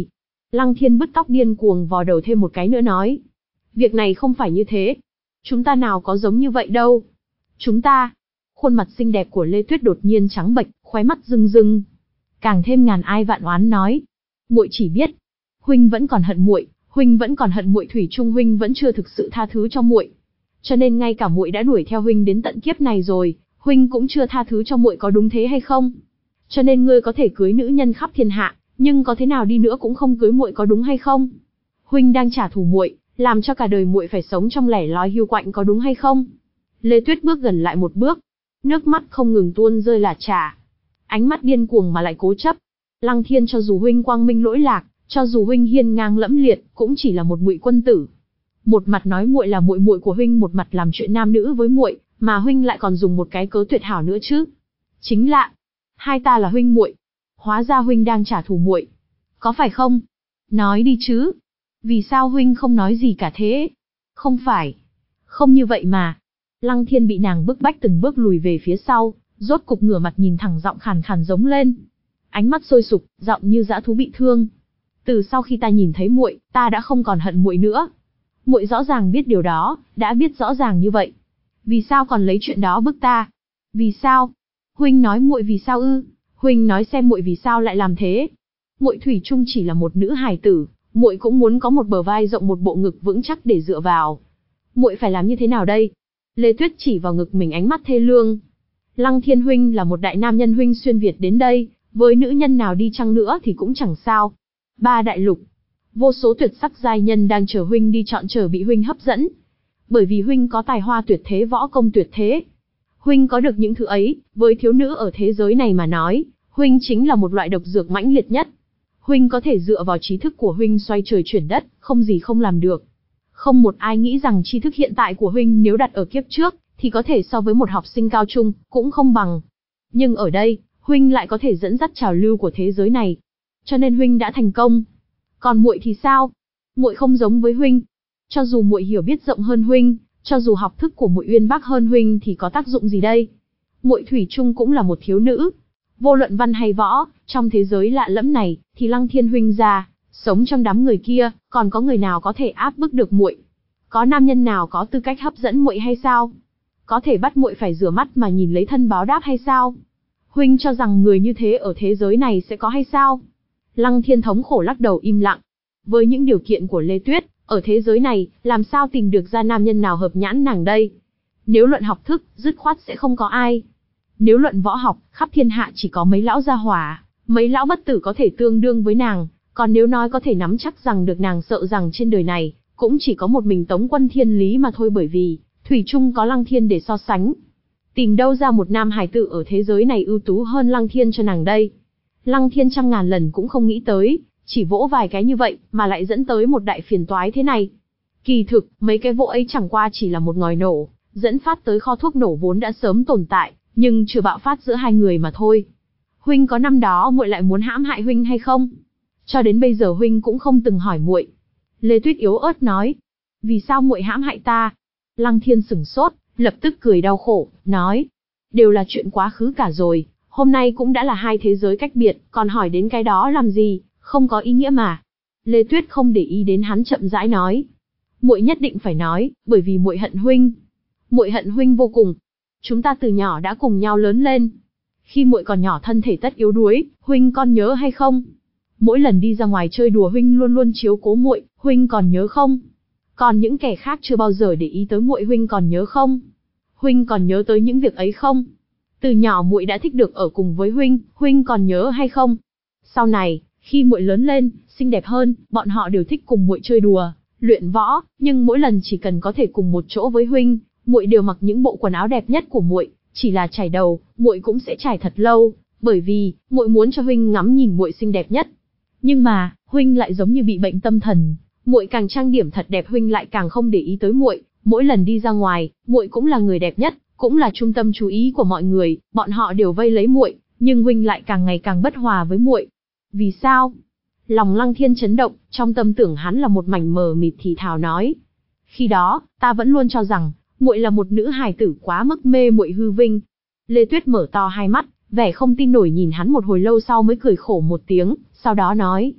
Lăng Thiên bứt tóc điên cuồng vò đầu thêm một cái nữa nói. Việc này không phải như thế. Chúng ta nào có giống như vậy đâu. Chúng ta... Khuôn mặt xinh đẹp của Lê Tuyết đột nhiên trắng bệch, khóe mắt rưng rưng. Càng thêm ngàn ai vạn oán nói. Muội chỉ biết, huynh vẫn còn hận muội, huynh vẫn còn hận muội, thủy chung huynh vẫn chưa thực sự tha thứ cho muội. Cho nên ngay cả muội đã đuổi theo huynh đến tận kiếp này rồi, huynh cũng chưa tha thứ cho muội, có đúng thế hay không? Cho nên ngươi có thể cưới nữ nhân khắp thiên hạ, nhưng có thế nào đi nữa cũng không cưới muội, có đúng hay không? Huynh đang trả thù muội, làm cho cả đời muội phải sống trong lẻ loi hiu quạnh, có đúng hay không? Lê Tuyết bước gần lại một bước, nước mắt không ngừng tuôn rơi là trà. Ánh mắt điên cuồng mà lại cố chấp. Lăng Thiên, cho dù huynh quang minh lỗi lạc, cho dù huynh hiên ngang lẫm liệt, cũng chỉ là một ngụy quân tử. Một mặt nói muội là muội muội của huynh, một mặt làm chuyện nam nữ với muội, mà huynh lại còn dùng một cái cớ tuyệt hảo nữa chứ. Chính là, hai ta là huynh muội. Hóa ra huynh đang trả thù muội, có phải không? Nói đi chứ. Vì sao huynh không nói gì cả thế? Không phải. Không như vậy mà. Lăng Thiên bị nàng bức bách từng bước lùi về phía sau, rốt cục ngửa mặt nhìn thẳng, giọng khàn khàn giống lên. Ánh mắt sôi sục, giọng như dã thú bị thương. Từ sau khi ta nhìn thấy muội, ta đã không còn hận muội nữa. Muội rõ ràng biết điều đó, đã biết rõ ràng như vậy. Vì sao còn lấy chuyện đó bức ta? Vì sao? Huynh nói muội vì sao ư? Huynh nói xem muội vì sao lại làm thế? Muội thủy chung chỉ là một nữ hài tử, muội cũng muốn có một bờ vai rộng, một bộ ngực vững chắc để dựa vào. Muội phải làm như thế nào đây? Lê Tuyết chỉ vào ngực mình, ánh mắt thê lương. Lăng Thiên huynh là một đại nam nhân, huynh xuyên việt đến đây, với nữ nhân nào đi chăng nữa thì cũng chẳng sao. Ba đại lục, vô số tuyệt sắc giai nhân đang chờ huynh đi chọn, chờ bị huynh hấp dẫn. Bởi vì huynh có tài hoa tuyệt thế, võ công tuyệt thế. Huynh có được những thứ ấy, với thiếu nữ ở thế giới này mà nói, huynh chính là một loại độc dược mãnh liệt nhất. Huynh có thể dựa vào trí thức của huynh xoay trời chuyển đất, không gì không làm được. Không một ai nghĩ rằng tri thức hiện tại của huynh nếu đặt ở kiếp trước, thì có thể so với một học sinh cao trung, cũng không bằng. Nhưng ở đây, huynh lại có thể dẫn dắt trào lưu của thế giới này. Cho nên huynh đã thành công. Còn muội thì sao? Muội không giống với huynh. Cho dù muội hiểu biết rộng hơn huynh, cho dù học thức của muội uyên bác hơn huynh thì có tác dụng gì đây? Muội thủy chung cũng là một thiếu nữ. Vô luận văn hay võ, trong thế giới lạ lẫm này, thì Lăng Thiên huynh ra, sống trong đám người kia, còn có người nào có thể áp bức được muội? Có nam nhân nào có tư cách hấp dẫn muội hay sao? Có thể bắt muội phải rửa mắt mà nhìn lấy thân báo đáp hay sao? Huynh cho rằng người như thế ở thế giới này sẽ có hay sao? Lăng Thiên thống khổ lắc đầu im lặng. Với những điều kiện của Lê Tuyết, ở thế giới này, làm sao tìm được ra nam nhân nào hợp nhãn nàng đây? Nếu luận học thức, dứt khoát sẽ không có ai. Nếu luận võ học, khắp thiên hạ chỉ có mấy lão gia hỏa, mấy lão bất tử có thể tương đương với nàng. Còn nếu nói có thể nắm chắc rằng được nàng, sợ rằng trên đời này, cũng chỉ có một mình Tống Quân Thiên Lý mà thôi, bởi vì thủy chung có Lăng Thiên để so sánh. Tìm đâu ra một nam hài tử ở thế giới này ưu tú hơn Lăng Thiên cho nàng đây? Lăng Thiên trăm ngàn lần cũng không nghĩ tới, chỉ vỗ vài cái như vậy mà lại dẫn tới một đại phiền toái thế này. Kỳ thực, mấy cái vỗ ấy chẳng qua chỉ là một ngòi nổ, dẫn phát tới kho thuốc nổ vốn đã sớm tồn tại, nhưng chưa bạo phát giữa hai người mà thôi. Huynh có năm đó muội lại muốn hãm hại huynh hay không? Cho đến bây giờ huynh cũng không từng hỏi muội. Lê Tuyết yếu ớt nói. Vì sao muội hãm hại ta? Lăng Thiên sửng sốt, lập tức cười đau khổ, nói. Đều là chuyện quá khứ cả rồi, hôm nay cũng đã là hai thế giới cách biệt, còn hỏi đến cái đó làm gì, không có ý nghĩa mà. Lê Tuyết không để ý đến hắn, chậm rãi nói. Muội nhất định phải nói, bởi vì muội hận huynh. Muội hận huynh vô cùng. Chúng ta từ nhỏ đã cùng nhau lớn lên. Khi muội còn nhỏ thân thể tất yếu đuối, huynh còn nhớ hay không? Mỗi lần đi ra ngoài chơi đùa huynh luôn luôn chiếu cố muội, huynh còn nhớ không? Còn những kẻ khác chưa bao giờ để ý tới muội, huynh còn nhớ không? Huynh còn nhớ tới những việc ấy không? Từ nhỏ muội đã thích được ở cùng với huynh, huynh còn nhớ hay không? Sau này, khi muội lớn lên, xinh đẹp hơn, bọn họ đều thích cùng muội chơi đùa, luyện võ, nhưng mỗi lần chỉ cần có thể cùng một chỗ với huynh, muội đều mặc những bộ quần áo đẹp nhất của muội, chỉ là chải đầu, muội cũng sẽ chải thật lâu, bởi vì muội muốn cho huynh ngắm nhìn muội xinh đẹp nhất. Nhưng mà, huynh lại giống như bị bệnh tâm thần, muội càng trang điểm thật đẹp huynh lại càng không để ý tới muội, mỗi lần đi ra ngoài, muội cũng là người đẹp nhất, cũng là trung tâm chú ý của mọi người, bọn họ đều vây lấy muội, nhưng huynh lại càng ngày càng bất hòa với muội. Vì sao? Lòng Lăng Thiên chấn động, trong tâm tưởng hắn là một mảnh mờ mịt thì thào nói. Khi đó, ta vẫn luôn cho rằng, muội là một nữ hài tử quá mức mê muội hư vinh. Lê Tuyết mở to hai mắt, vẻ không tin nổi nhìn hắn một hồi lâu sau mới cười khổ một tiếng, sau đó nói.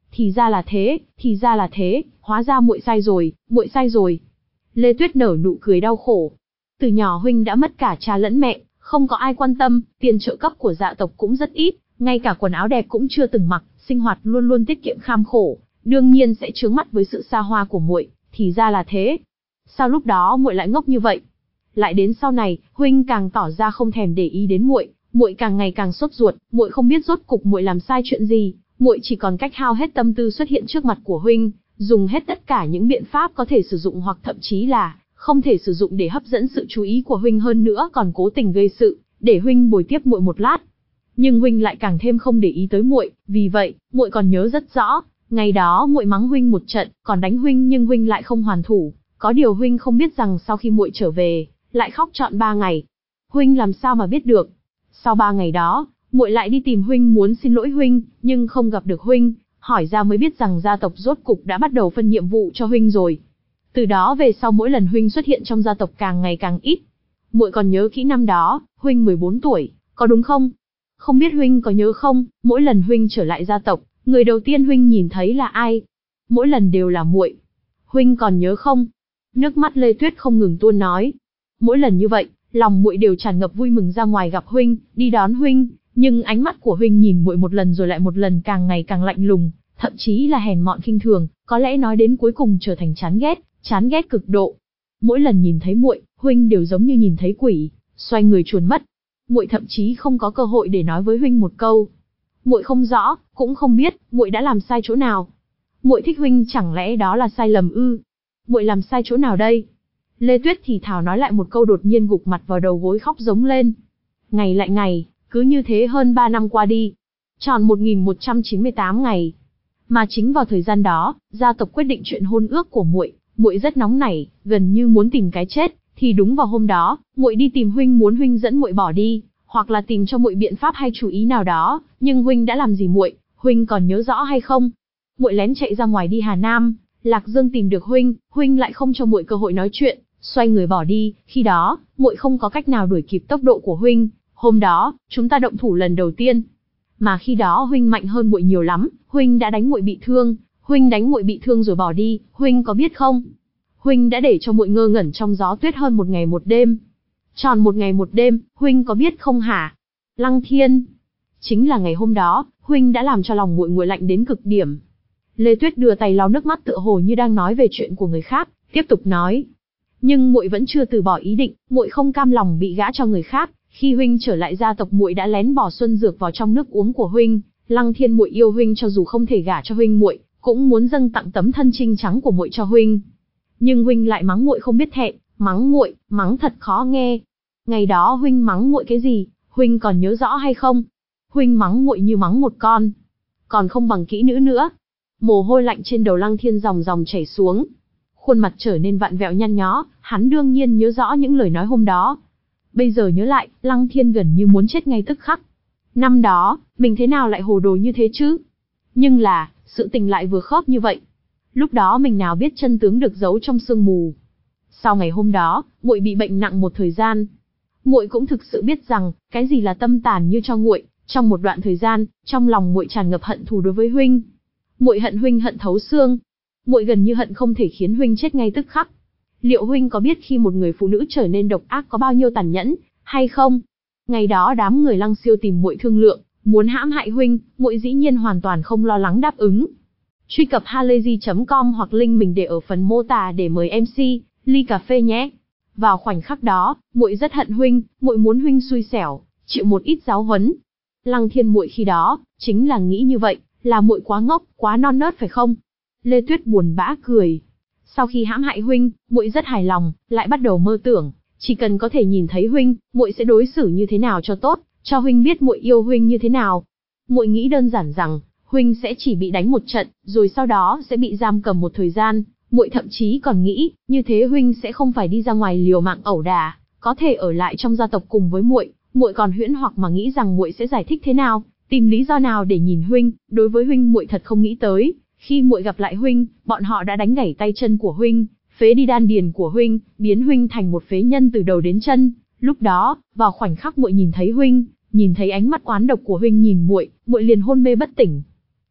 Thì ra là thế, thì ra là thế, hóa ra muội sai rồi, muội sai rồi. Lê Tuyết nở nụ cười đau khổ. Từ nhỏ huynh đã mất cả cha lẫn mẹ, không có ai quan tâm, tiền trợ cấp của dạ tộc cũng rất ít, ngay cả quần áo đẹp cũng chưa từng mặc, sinh hoạt luôn luôn tiết kiệm kham khổ, đương nhiên sẽ chướng mắt với sự xa hoa của muội. Thì ra là thế. Sao lúc đó muội lại ngốc như vậy? Lại đến sau này, huynh càng tỏ ra không thèm để ý đến muội, muội càng ngày càng sốt ruột, muội không biết rốt cục muội làm sai chuyện gì, muội chỉ còn cách hao hết tâm tư xuất hiện trước mặt của huynh, dùng hết tất cả những biện pháp có thể sử dụng hoặc thậm chí là không thể sử dụng để hấp dẫn sự chú ý của huynh, hơn nữa còn cố tình gây sự, để huynh bồi tiếp muội một lát. Nhưng huynh lại càng thêm không để ý tới muội, vì vậy, muội còn nhớ rất rõ, ngày đó muội mắng huynh một trận, còn đánh huynh nhưng huynh lại không hoàn thủ, có điều huynh không biết rằng sau khi muội trở về, lại khóc trọn ba ngày. Huynh làm sao mà biết được? Sau ba ngày đó, muội lại đi tìm huynh muốn xin lỗi huynh, nhưng không gặp được huynh, hỏi ra mới biết rằng gia tộc rốt cục đã bắt đầu phân nhiệm vụ cho huynh rồi. Từ đó về sau mỗi lần huynh xuất hiện trong gia tộc càng ngày càng ít. Muội còn nhớ kỹ năm đó, huynh mười bốn tuổi, có đúng không? Không biết huynh có nhớ không, mỗi lần huynh trở lại gia tộc, người đầu tiên huynh nhìn thấy là ai? Mỗi lần đều là muội. Huynh còn nhớ không? Nước mắt Lê Tuyết không ngừng tuôn nói. Mỗi lần như vậy, lòng muội đều tràn ngập vui mừng ra ngoài gặp huynh, đi đón huynh, nhưng ánh mắt của huynh nhìn muội một lần rồi lại một lần càng ngày càng lạnh lùng, thậm chí là hèn mọn khinh thường, có lẽ nói đến cuối cùng trở thành chán ghét, chán ghét cực độ. Mỗi lần nhìn thấy muội, huynh đều giống như nhìn thấy quỷ, xoay người chuồn mất. Muội thậm chí không có cơ hội để nói với huynh một câu. Muội không rõ, cũng không biết muội đã làm sai chỗ nào. Muội thích huynh chẳng lẽ đó là sai lầm ư? Muội làm sai chỗ nào đây? Lê Tuyết thì thào nói lại một câu, đột nhiên gục mặt vào đầu gối khóc giống lên. Ngày lại ngày, cứ như thế hơn ba năm qua đi, tròn một nghìn một trăm chín mươi tám ngày. Mà chính vào thời gian đó, gia tộc quyết định chuyện hôn ước của muội, muội rất nóng nảy, gần như muốn tìm cái chết, thì đúng vào hôm đó, muội đi tìm huynh muốn huynh dẫn muội bỏ đi, hoặc là tìm cho muội biện pháp hay chủ ý nào đó, nhưng huynh đã làm gì muội, huynh còn nhớ rõ hay không? Muội lén chạy ra ngoài đi Hà Nam, Lạc Dương tìm được huynh, huynh lại không cho muội cơ hội nói chuyện, xoay người bỏ đi, khi đó, muội không có cách nào đuổi kịp tốc độ của huynh, hôm đó, chúng ta động thủ lần đầu tiên. Mà khi đó huynh mạnh hơn muội nhiều lắm, huynh đã đánh muội bị thương, huynh đánh muội bị thương rồi bỏ đi, huynh có biết không? Huynh đã để cho muội ngơ ngẩn trong gió tuyết hơn một ngày một đêm. Tròn một ngày một đêm, huynh có biết không hả? Lăng Thiên, chính là ngày hôm đó, huynh đã làm cho lòng muội nguội lạnh đến cực điểm. Lê Tuyết đưa tay lau nước mắt tựa hồ như đang nói về chuyện của người khác, tiếp tục nói. Nhưng muội vẫn chưa từ bỏ ý định, muội không cam lòng bị gả cho người khác. Khi huynh trở lại gia tộc, muội đã lén bỏ xuân dược vào trong nước uống của huynh. Lăng Thiên, muội yêu huynh cho dù không thể gả cho huynh, muội cũng muốn dâng tặng tấm thân trinh trắng của muội cho huynh. Nhưng huynh lại mắng muội không biết thẹn, mắng muội, mắng thật khó nghe. Ngày đó huynh mắng muội cái gì, huynh còn nhớ rõ hay không? Huynh mắng muội như mắng một con, còn không bằng kỹ nữ nữa. Mồ hôi lạnh trên đầu Lăng Thiên ròng ròng chảy xuống, khuôn mặt trở nên vặn vẹo nhăn nhó, hắn đương nhiên nhớ rõ những lời nói hôm đó. Bây giờ nhớ lại, Lăng Thiên gần như muốn chết ngay tức khắc. Năm đó, mình thế nào lại hồ đồ như thế chứ? Nhưng là, sự tình lại vừa khớp như vậy. Lúc đó mình nào biết chân tướng được giấu trong sương mù. Sau ngày hôm đó, muội bị bệnh nặng một thời gian. Muội cũng thực sự biết rằng, cái gì là tâm tàn như cho nguội. Trong một đoạn thời gian, trong lòng muội tràn ngập hận thù đối với huynh. Muội hận huynh hận thấu xương. Muội gần như hận không thể khiến huynh chết ngay tức khắc. Liệu huynh có biết khi một người phụ nữ trở nên độc ác có bao nhiêu tàn nhẫn, hay không? Ngày đó đám người Lăng Siêu tìm muội thương lượng, muốn hãm hại huynh, muội dĩ nhiên hoàn toàn không lo lắng đáp ứng. Truy cập halayzi chấm com hoặc link mình để ở phần mô tả để mời em xê, ly cà phê nhé. Vào khoảnh khắc đó, muội rất hận huynh, muội muốn huynh xui xẻo, chịu một ít giáo huấn. Lăng Thiên, muội khi đó, chính là nghĩ như vậy, là muội quá ngốc, quá non nớt phải không? Lê Tuyết buồn bã cười. Sau khi hãm hại huynh, muội rất hài lòng, lại bắt đầu mơ tưởng, chỉ cần có thể nhìn thấy huynh, muội sẽ đối xử như thế nào cho tốt, cho huynh biết muội yêu huynh như thế nào. Muội nghĩ đơn giản rằng, huynh sẽ chỉ bị đánh một trận, rồi sau đó sẽ bị giam cầm một thời gian. Muội thậm chí còn nghĩ, như thế huynh sẽ không phải đi ra ngoài liều mạng ẩu đả, có thể ở lại trong gia tộc cùng với muội. Muội còn huyễn hoặc mà nghĩ rằng muội sẽ giải thích thế nào, tìm lý do nào để nhìn huynh. Đối với huynh, muội thật không nghĩ tới, khi muội gặp lại huynh, bọn họ đã đánh gãy tay chân của huynh, phế đi đan điền của huynh, biến huynh thành một phế nhân từ đầu đến chân. Lúc đó, vào khoảnh khắc muội nhìn thấy huynh, nhìn thấy ánh mắt oán độc của huynh nhìn muội, muội liền hôn mê bất tỉnh.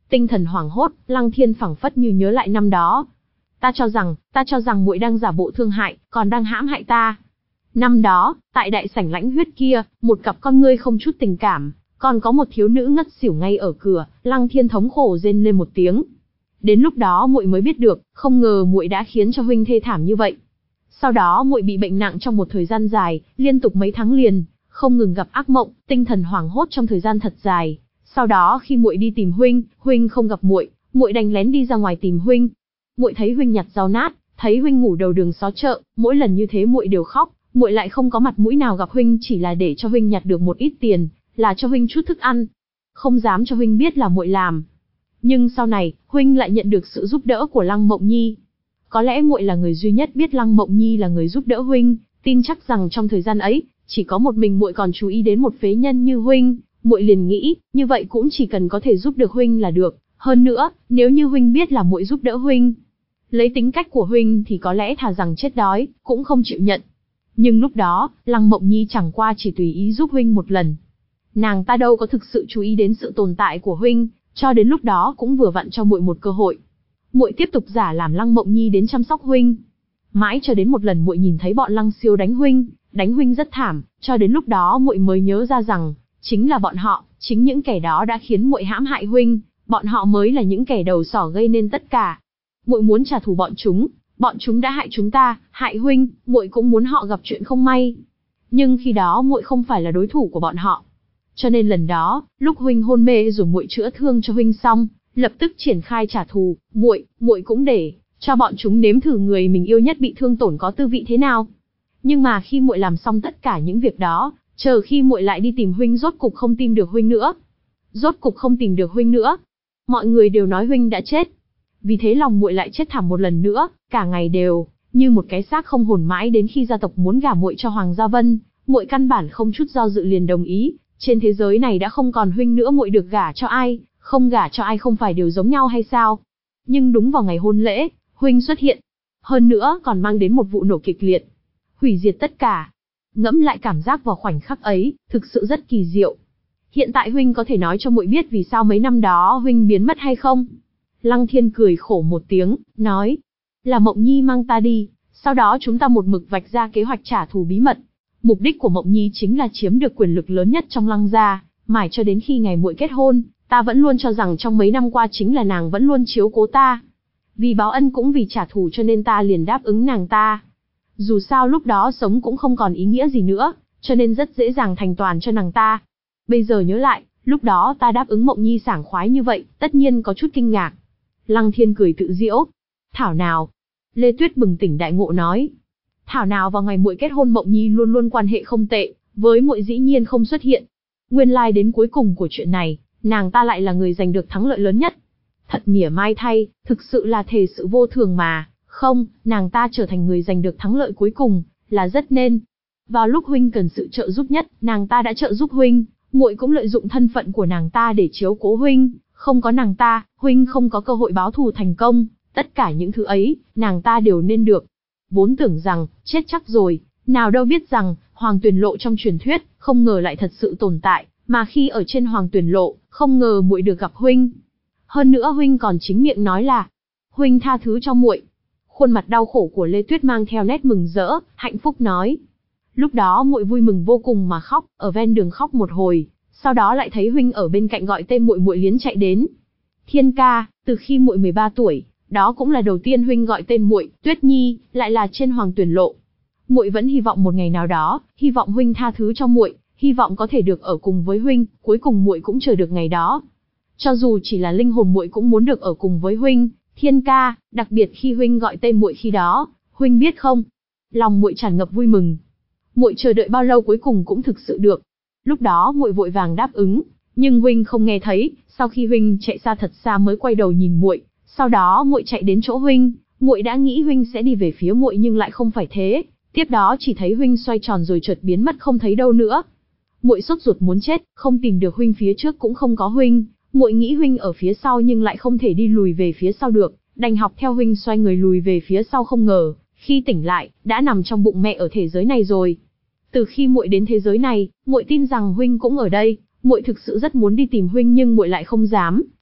Tinh thần hoảng hốt, Lăng Thiên phảng phất như nhớ lại năm đó. Ta cho rằng, ta cho rằng muội đang giả bộ thương hại, còn đang hãm hại ta. Năm đó, tại đại sảnh lãnh huyết kia, một cặp con ngươi không chút tình cảm, còn có một thiếu nữ ngất xỉu ngay ở cửa, Lăng Thiên thống khổ rên lên một tiếng. Đến lúc đó muội mới biết được, không ngờ muội đã khiến cho huynh thê thảm như vậy. Sau đó muội bị bệnh nặng trong một thời gian dài, liên tục mấy tháng liền, không ngừng gặp ác mộng, tinh thần hoảng hốt trong thời gian thật dài. Sau đó khi muội đi tìm huynh, huynh không gặp muội, muội đành lén đi ra ngoài tìm huynh. Muội thấy huynh nhặt rau nát, thấy huynh ngủ đầu đường xó chợ, mỗi lần như thế muội đều khóc, muội lại không có mặt mũi nào gặp huynh, chỉ là để cho huynh nhặt được một ít tiền, là cho huynh chút thức ăn, không dám cho huynh biết là muội làm. Nhưng sau này, huynh lại nhận được sự giúp đỡ của Lăng Mộng Nhi. Có lẽ muội là người duy nhất biết Lăng Mộng Nhi là người giúp đỡ huynh, tin chắc rằng trong thời gian ấy, chỉ có một mình muội còn chú ý đến một phế nhân như huynh, muội liền nghĩ, như vậy cũng chỉ cần có thể giúp được huynh là được, hơn nữa, nếu như huynh biết là muội giúp đỡ huynh, lấy tính cách của huynh thì có lẽ thà rằng chết đói, cũng không chịu nhận. Nhưng lúc đó, Lăng Mộng Nhi chẳng qua chỉ tùy ý giúp huynh một lần. Nàng ta đâu có thực sự chú ý đến sự tồn tại của huynh, cho đến lúc đó cũng vừa vặn cho muội một cơ hội. Muội tiếp tục giả làm Lăng Mộng Nhi đến chăm sóc huynh. Mãi cho đến một lần muội nhìn thấy bọn Lăng Siêu đánh huynh, đánh huynh rất thảm, cho đến lúc đó muội mới nhớ ra rằng, chính là bọn họ, chính những kẻ đó đã khiến muội hãm hại huynh, bọn họ mới là những kẻ đầu sỏ gây nên tất cả. Muội muốn trả thù bọn chúng, bọn chúng đã hại chúng ta, hại huynh, muội cũng muốn họ gặp chuyện không may. Nhưng khi đó muội không phải là đối thủ của bọn họ. Cho nên lần đó, lúc huynh hôn mê rồi muội chữa thương cho huynh xong, lập tức triển khai trả thù, muội, muội cũng để cho bọn chúng nếm thử người mình yêu nhất bị thương tổn có tư vị thế nào. Nhưng mà khi muội làm xong tất cả những việc đó, chờ khi muội lại đi tìm huynh rốt cục không tìm được huynh nữa. Rốt cục không tìm được huynh nữa. Mọi người đều nói huynh đã chết. Vì thế lòng muội lại chết thảm một lần nữa, cả ngày đều như một cái xác không hồn, mãi đến khi gia tộc muốn gả muội cho Hoàng Gia Vân, muội căn bản không chút do dự liền đồng ý. Trên thế giới này đã không còn huynh nữa, muội được gả cho ai, không gả cho ai không phải đều giống nhau hay sao? Nhưng đúng vào ngày hôn lễ, huynh xuất hiện. Hơn nữa còn mang đến một vụ nổ kịch liệt, hủy diệt tất cả. Ngẫm lại cảm giác vào khoảnh khắc ấy, thực sự rất kỳ diệu. Hiện tại huynh có thể nói cho muội biết vì sao mấy năm đó huynh biến mất hay không? Lăng Thiên cười khổ một tiếng, nói, là Mộng Nhi mang ta đi, sau đó chúng ta một mực vạch ra kế hoạch trả thù bí mật. Mục đích của Mộng Nhi chính là chiếm được quyền lực lớn nhất trong Lăng gia, mãi cho đến khi ngày muội kết hôn, ta vẫn luôn cho rằng trong mấy năm qua chính là nàng vẫn luôn chiếu cố ta. Vì báo ân cũng vì trả thù cho nên ta liền đáp ứng nàng ta. Dù sao lúc đó sống cũng không còn ý nghĩa gì nữa, cho nên rất dễ dàng thành toàn cho nàng ta. Bây giờ nhớ lại, lúc đó ta đáp ứng Mộng Nhi sảng khoái như vậy, tất nhiên có chút kinh ngạc. Lăng Thiên cười tự giễu. Thảo nào? Lê Tuyết bừng tỉnh đại ngộ nói. Thảo nào vào ngày muội kết hôn Mộng Nhi luôn luôn quan hệ không tệ, với muội dĩ nhiên không xuất hiện. Nguyên lai like đến cuối cùng của chuyện này, nàng ta lại là người giành được thắng lợi lớn nhất. Thật mỉa mai thay, thực sự là thể sự vô thường mà. Không, nàng ta trở thành người giành được thắng lợi cuối cùng, là rất nên. Vào lúc huynh cần sự trợ giúp nhất, nàng ta đã trợ giúp huynh, muội cũng lợi dụng thân phận của nàng ta để chiếu cố huynh, không có nàng ta, huynh không có cơ hội báo thù thành công, tất cả những thứ ấy, nàng ta đều nên được. Vốn tưởng rằng, chết chắc rồi, nào đâu biết rằng, Hoàng Tuyền Lộ trong truyền thuyết, không ngờ lại thật sự tồn tại, mà khi ở trên Hoàng Tuyền Lộ, không ngờ muội được gặp huynh. Hơn nữa huynh còn chính miệng nói là, huynh tha thứ cho muội. Khuôn mặt đau khổ của Lê Tuyết mang theo nét mừng rỡ, hạnh phúc nói. Lúc đó muội vui mừng vô cùng mà khóc, ở ven đường khóc một hồi, sau đó lại thấy huynh ở bên cạnh gọi tên muội, muội liến chạy đến. Thiên ca, từ khi muội mười ba tuổi, đó cũng là đầu tiên huynh gọi tên muội, Tuyết Nhi, lại là trên Hoàng Tuyền Lộ. Muội vẫn hy vọng một ngày nào đó, hy vọng huynh tha thứ cho muội, hy vọng có thể được ở cùng với huynh, cuối cùng muội cũng chờ được ngày đó. Cho dù chỉ là linh hồn muội cũng muốn được ở cùng với huynh. Thiên ca, đặc biệt khi huynh gọi tên muội khi đó, huynh biết không? Lòng muội tràn ngập vui mừng. Muội chờ đợi bao lâu cuối cùng cũng thực sự được. Lúc đó muội vội vàng đáp ứng, nhưng huynh không nghe thấy, sau khi huynh chạy xa thật xa mới quay đầu nhìn muội, sau đó muội chạy đến chỗ huynh, muội đã nghĩ huynh sẽ đi về phía muội nhưng lại không phải thế, tiếp đó chỉ thấy huynh xoay tròn rồi chợt biến mất không thấy đâu nữa. Muội sốt ruột muốn chết, không tìm được huynh, phía trước cũng không có huynh. Muội nghĩ huynh ở phía sau nhưng lại không thể đi lùi về phía sau được, đành học theo huynh xoay người lùi về phía sau, không ngờ, khi tỉnh lại, đã nằm trong bụng mẹ ở thế giới này rồi. Từ khi muội đến thế giới này, muội tin rằng huynh cũng ở đây, muội thực sự rất muốn đi tìm huynh nhưng muội lại không dám,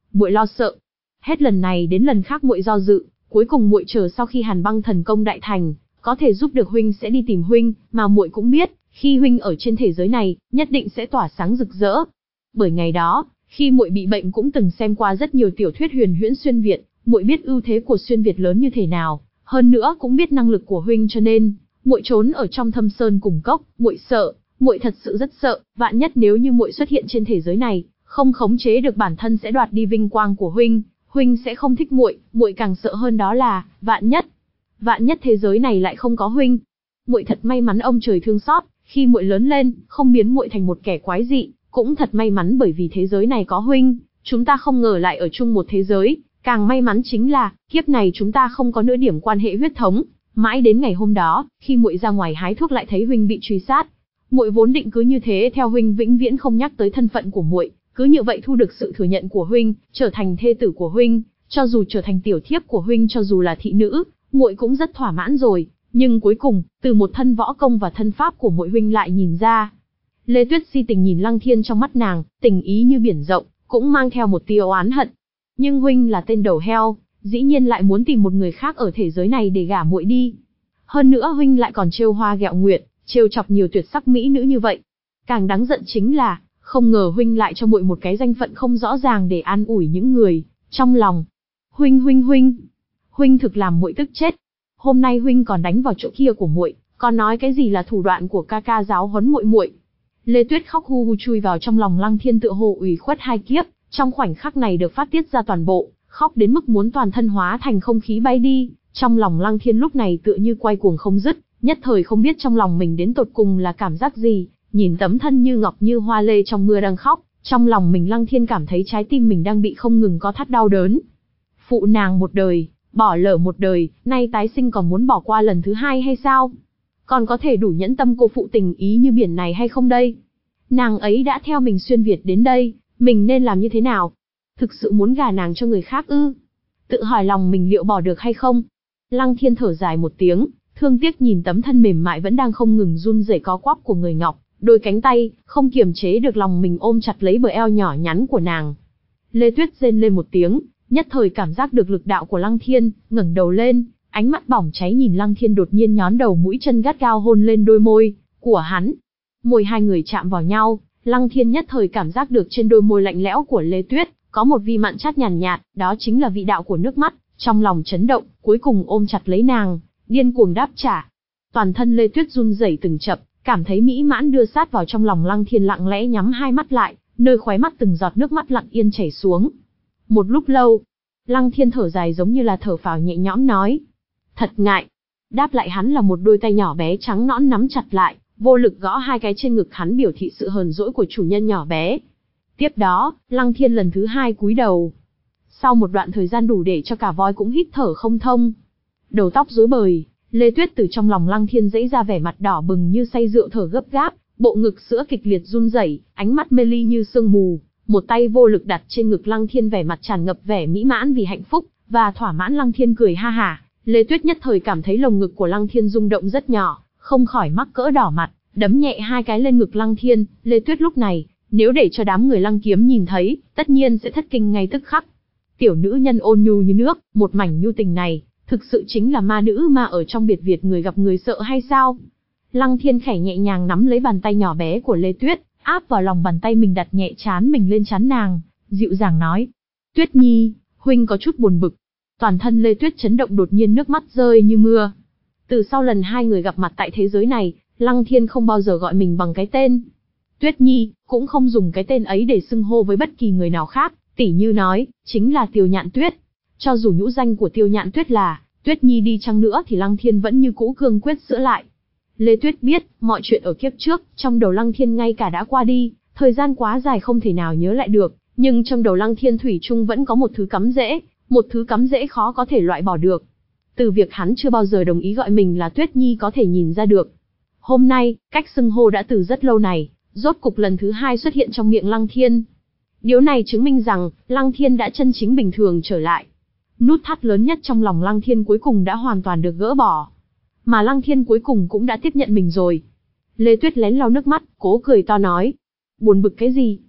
muội lo sợ. Hết lần này đến lần khác muội do dự, cuối cùng muội chờ sau khi Hàn Băng thần công đại thành, có thể giúp được huynh sẽ đi tìm huynh, mà muội cũng biết, khi huynh ở trên thế giới này, nhất định sẽ tỏa sáng rực rỡ. Bởi ngày đó, khi muội bị bệnh cũng từng xem qua rất nhiều tiểu thuyết huyền huyễn xuyên Việt, muội biết ưu thế của xuyên Việt lớn như thế nào, hơn nữa cũng biết năng lực của huynh cho nên, muội trốn ở trong thâm sơn cùng cốc, muội sợ, muội thật sự rất sợ, vạn nhất nếu như muội xuất hiện trên thế giới này, không khống chế được bản thân sẽ đoạt đi vinh quang của huynh, huynh sẽ không thích muội, muội càng sợ hơn đó là, vạn nhất, vạn nhất thế giới này lại không có huynh. Muội thật may mắn ông trời thương xót, khi muội lớn lên, không biến muội thành một kẻ quái dị, cũng thật may mắn bởi vì thế giới này có huynh, chúng ta không ngờ lại ở chung một thế giới, càng may mắn chính là, kiếp này chúng ta không có nửa điểm quan hệ huyết thống. Mãi đến ngày hôm đó, khi muội ra ngoài hái thuốc lại thấy huynh bị truy sát. Muội vốn định cứ như thế theo huynh vĩnh viễn không nhắc tới thân phận của muội, cứ như vậy thu được sự thừa nhận của huynh, trở thành thê tử của huynh, cho dù trở thành tiểu thiếp của huynh, cho dù là thị nữ, muội cũng rất thỏa mãn rồi. Nhưng cuối cùng, từ một thân võ công và thân pháp của muội huynh lại nhìn ra. Lê Tuyết si tình nhìn Lăng Thiên trong mắt nàng, tình ý như biển rộng, cũng mang theo một tia oán hận. Nhưng huynh là tên đầu heo, dĩ nhiên lại muốn tìm một người khác ở thế giới này để gả muội đi. Hơn nữa huynh lại còn trêu hoa ghẹo nguyệt, trêu chọc nhiều tuyệt sắc mỹ nữ như vậy. Càng đáng giận chính là, không ngờ huynh lại cho muội một cái danh phận không rõ ràng để an ủi những người trong lòng. Huynh huynh huynh, huynh thực làm muội tức chết. Hôm nay huynh còn đánh vào chỗ kia của muội, còn nói cái gì là thủ đoạn của ca ca giáo huấn muội muội. Lê Tuyết khóc hu hu chui vào trong lòng Lăng Thiên tựa hồ ủy khuất hai kiếp, trong khoảnh khắc này được phát tiết ra toàn bộ, khóc đến mức muốn toàn thân hóa thành không khí bay đi. Trong lòng Lăng Thiên lúc này tựa như quay cuồng không dứt, nhất thời không biết trong lòng mình đến tột cùng là cảm giác gì, nhìn tấm thân như ngọc như hoa lê trong mưa đang khóc, trong lòng mình Lăng Thiên cảm thấy trái tim mình đang bị không ngừng co thắt đau đớn. Phụ nàng một đời, bỏ lỡ một đời, nay tái sinh còn muốn bỏ qua lần thứ hai hay sao? Còn có thể đủ nhẫn tâm cô phụ tình ý như biển này hay không đây? Nàng ấy đã theo mình xuyên Việt đến đây, mình nên làm như thế nào? Thực sự muốn gả nàng cho người khác ư? Tự hỏi lòng mình liệu bỏ được hay không? Lăng Thiên thở dài một tiếng, thương tiếc nhìn tấm thân mềm mại vẫn đang không ngừng run rẩy co quắp của người ngọc, đôi cánh tay, không kiềm chế được lòng mình ôm chặt lấy bờ eo nhỏ nhắn của nàng. Lê Tuyết rên lên một tiếng, nhất thời cảm giác được lực đạo của Lăng Thiên, ngẩng đầu lên, ánh mắt bỏng cháy nhìn Lăng Thiên đột nhiên nhón đầu mũi chân gắt gao hôn lên đôi môi của hắn. Môi hai người chạm vào nhau, Lăng Thiên nhất thời cảm giác được trên đôi môi lạnh lẽo của Lê Tuyết, có một vị mặn chát nhàn nhạt, đó chính là vị đạo của nước mắt, trong lòng chấn động, cuối cùng ôm chặt lấy nàng, điên cuồng đáp trả. Toàn thân Lê Tuyết run rẩy từng chập, cảm thấy mỹ mãn đưa sát vào trong lòng Lăng Thiên lặng lẽ nhắm hai mắt lại, nơi khóe mắt từng giọt nước mắt lặng yên chảy xuống. Một lúc lâu, Lăng Thiên thở dài giống như là thở phào nhẹ nhõm nói. Thật ngại. Đáp lại hắn là một đôi tay nhỏ bé trắng nõn nắm chặt lại, vô lực gõ hai cái trên ngực hắn biểu thị sự hờn dỗi của chủ nhân nhỏ bé. Tiếp đó, Lăng Thiên lần thứ hai cúi đầu. Sau một đoạn thời gian đủ để cho cả voi cũng hít thở không thông. Đầu tóc rối bời, Lê Tuyết từ trong lòng Lăng Thiên dãy ra vẻ mặt đỏ bừng như say rượu thở gấp gáp, bộ ngực sữa kịch liệt run rẩy, ánh mắt mê ly như sương mù, một tay vô lực đặt trên ngực Lăng Thiên vẻ mặt tràn ngập vẻ mỹ mãn vì hạnh phúc, và thỏa mãn. Lăng Thiên cười ha hả, Lê Tuyết nhất thời cảm thấy lồng ngực của Lăng Thiên rung động rất nhỏ, không khỏi mắc cỡ đỏ mặt, đấm nhẹ hai cái lên ngực Lăng Thiên. Lê Tuyết lúc này, nếu để cho đám người Lăng Kiếm nhìn thấy, tất nhiên sẽ thất kinh ngay tức khắc. Tiểu nữ nhân ôn nhu như nước, một mảnh nhu tình này, thực sự chính là ma nữ mà ở trong biệt viện người gặp người sợ hay sao? Lăng Thiên khẽ nhẹ nhàng nắm lấy bàn tay nhỏ bé của Lê Tuyết, áp vào lòng bàn tay mình, đặt nhẹ trán mình lên trán nàng, dịu dàng nói: Tuyết Nhi, huynh có chút buồn bực. Toàn thân Lê Tuyết chấn động, đột nhiên nước mắt rơi như mưa. Từ sau lần hai người gặp mặt tại thế giới này, Lăng Thiên không bao giờ gọi mình bằng cái tên Tuyết Nhi, cũng không dùng cái tên ấy để xưng hô với bất kỳ người nào khác, tỉ như nói, chính là Tiêu Nhạn Tuyết. Cho dù nhũ danh của Tiêu Nhạn Tuyết là Tuyết Nhi đi chăng nữa thì Lăng Thiên vẫn như cũ cương quyết giữ lại. Lê Tuyết biết, mọi chuyện ở kiếp trước, trong đầu Lăng Thiên ngay cả đã qua đi, thời gian quá dài không thể nào nhớ lại được, nhưng trong đầu Lăng Thiên thủy chung vẫn có một thứ cắm rễ, một thứ cắm rễ khó có thể loại bỏ được. Từ việc hắn chưa bao giờ đồng ý gọi mình là Tuyết Nhi có thể nhìn ra được. Hôm nay, cách xưng hô đã từ rất lâu này, rốt cục lần thứ hai xuất hiện trong miệng Lăng Thiên. Điều này chứng minh rằng, Lăng Thiên đã chân chính bình thường trở lại. Nút thắt lớn nhất trong lòng Lăng Thiên cuối cùng đã hoàn toàn được gỡ bỏ. Mà Lăng Thiên cuối cùng cũng đã tiếp nhận mình rồi. Lê Tuyết lén lau nước mắt, cố cười to nói: Buồn bực cái gì?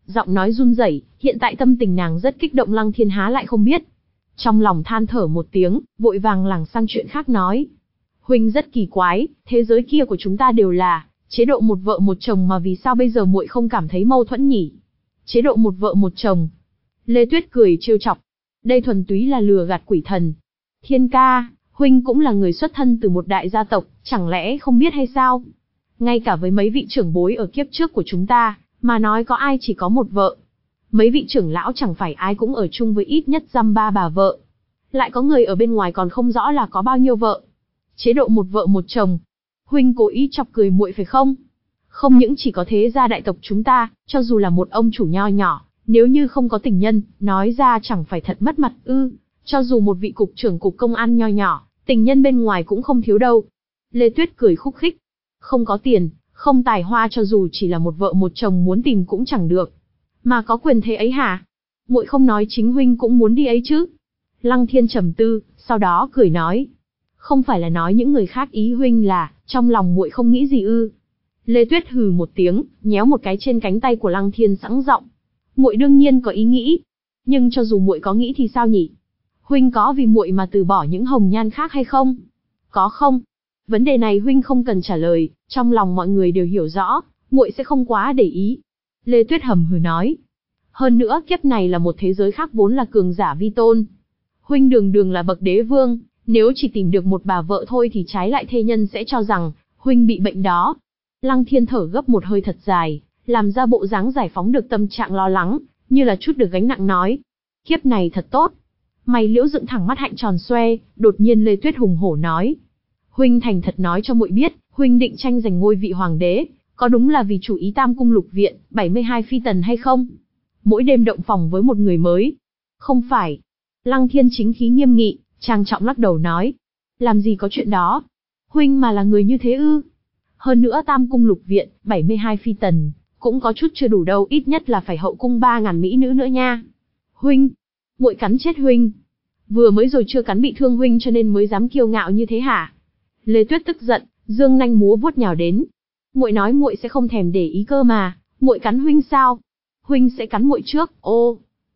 Giọng nói run rẩy, hiện tại tâm tình nàng rất kích động. Lăng Thiên há lại không biết. Trong lòng than thở một tiếng, vội vàng lảng sang chuyện khác nói. Huynh rất kỳ quái, thế giới kia của chúng ta đều là chế độ một vợ một chồng mà vì sao bây giờ muội không cảm thấy mâu thuẫn nhỉ? Chế độ một vợ một chồng. Lê Tuyết cười trêu chọc. Đây thuần túy là lừa gạt quỷ thần. Thiên ca, huynh cũng là người xuất thân từ một đại gia tộc, chẳng lẽ không biết hay sao? Ngay cả với mấy vị trưởng bối ở kiếp trước của chúng ta, mà nói có ai chỉ có một vợ. Mấy vị trưởng lão chẳng phải ai cũng ở chung với ít nhất dăm ba bà vợ. Lại có người ở bên ngoài còn không rõ là có bao nhiêu vợ. Chế độ một vợ một chồng. Huynh cố ý chọc cười muội phải không? Không những chỉ có thế gia đại tộc chúng ta, cho dù là một ông chủ nho nhỏ, nếu như không có tình nhân, nói ra chẳng phải thật mất mặt ư? Cho dù một vị cục trưởng cục công an nho nhỏ, tình nhân bên ngoài cũng không thiếu đâu. Lê Tuyết cười khúc khích. Không có tiền, không tài hoa, cho dù chỉ là một vợ một chồng muốn tìm cũng chẳng được. Mà có quyền thế ấy hả? Muội không nói chính huynh cũng muốn đi ấy chứ? Lăng Thiên trầm tư, sau đó cười nói. Không phải là nói những người khác ý huynh là, trong lòng muội không nghĩ gì ư? Lê Tuyết hừ một tiếng, nhéo một cái trên cánh tay của Lăng Thiên sẵn giọng. Muội đương nhiên có ý nghĩ. Nhưng cho dù muội có nghĩ thì sao nhỉ? Huynh có vì muội mà từ bỏ những hồng nhan khác hay không? Có không? Vấn đề này huynh không cần trả lời, trong lòng mọi người đều hiểu rõ, muội sẽ không quá để ý. Lê Tuyết hầm hừ nói. Hơn nữa kiếp này là một thế giới khác vốn là cường giả vi tôn. Huynh đường đường là bậc đế vương, nếu chỉ tìm được một bà vợ thôi thì trái lại thê nhân sẽ cho rằng, huynh bị bệnh đó. Lăng Thiên thở gấp một hơi thật dài, làm ra bộ dáng giải phóng được tâm trạng lo lắng, như là chút được gánh nặng nói. Kiếp này thật tốt. Mày Liễu dựng thẳng mắt hạnh tròn xoe, đột nhiên Lê Tuyết hùng hổ nói. Huynh thành thật nói cho muội biết, huynh định tranh giành ngôi vị hoàng đế, có đúng là vì chủ ý Tam cung lục viện, bảy mươi hai phi tần hay không? Mỗi đêm động phòng với một người mới. Không phải. Lăng Thiên chính khí nghiêm nghị, trang trọng lắc đầu nói. Làm gì có chuyện đó? Huynh mà là người như thế ư? Hơn nữa Tam cung lục viện, bảy mươi hai phi tần, cũng có chút chưa đủ đâu, ít nhất là phải hậu cung ba ngàn mỹ nữ nữa nha. Huynh, muội cắn chết huynh. Vừa mới rồi chưa cắn bị thương huynh cho nên mới dám kiêu ngạo như thế hả? Lê Tuyết tức giận, dương nanh múa vuốt nhào đến. Muội nói muội sẽ không thèm để ý cơ mà, muội cắn huynh sao? Huynh sẽ cắn muội trước, ô.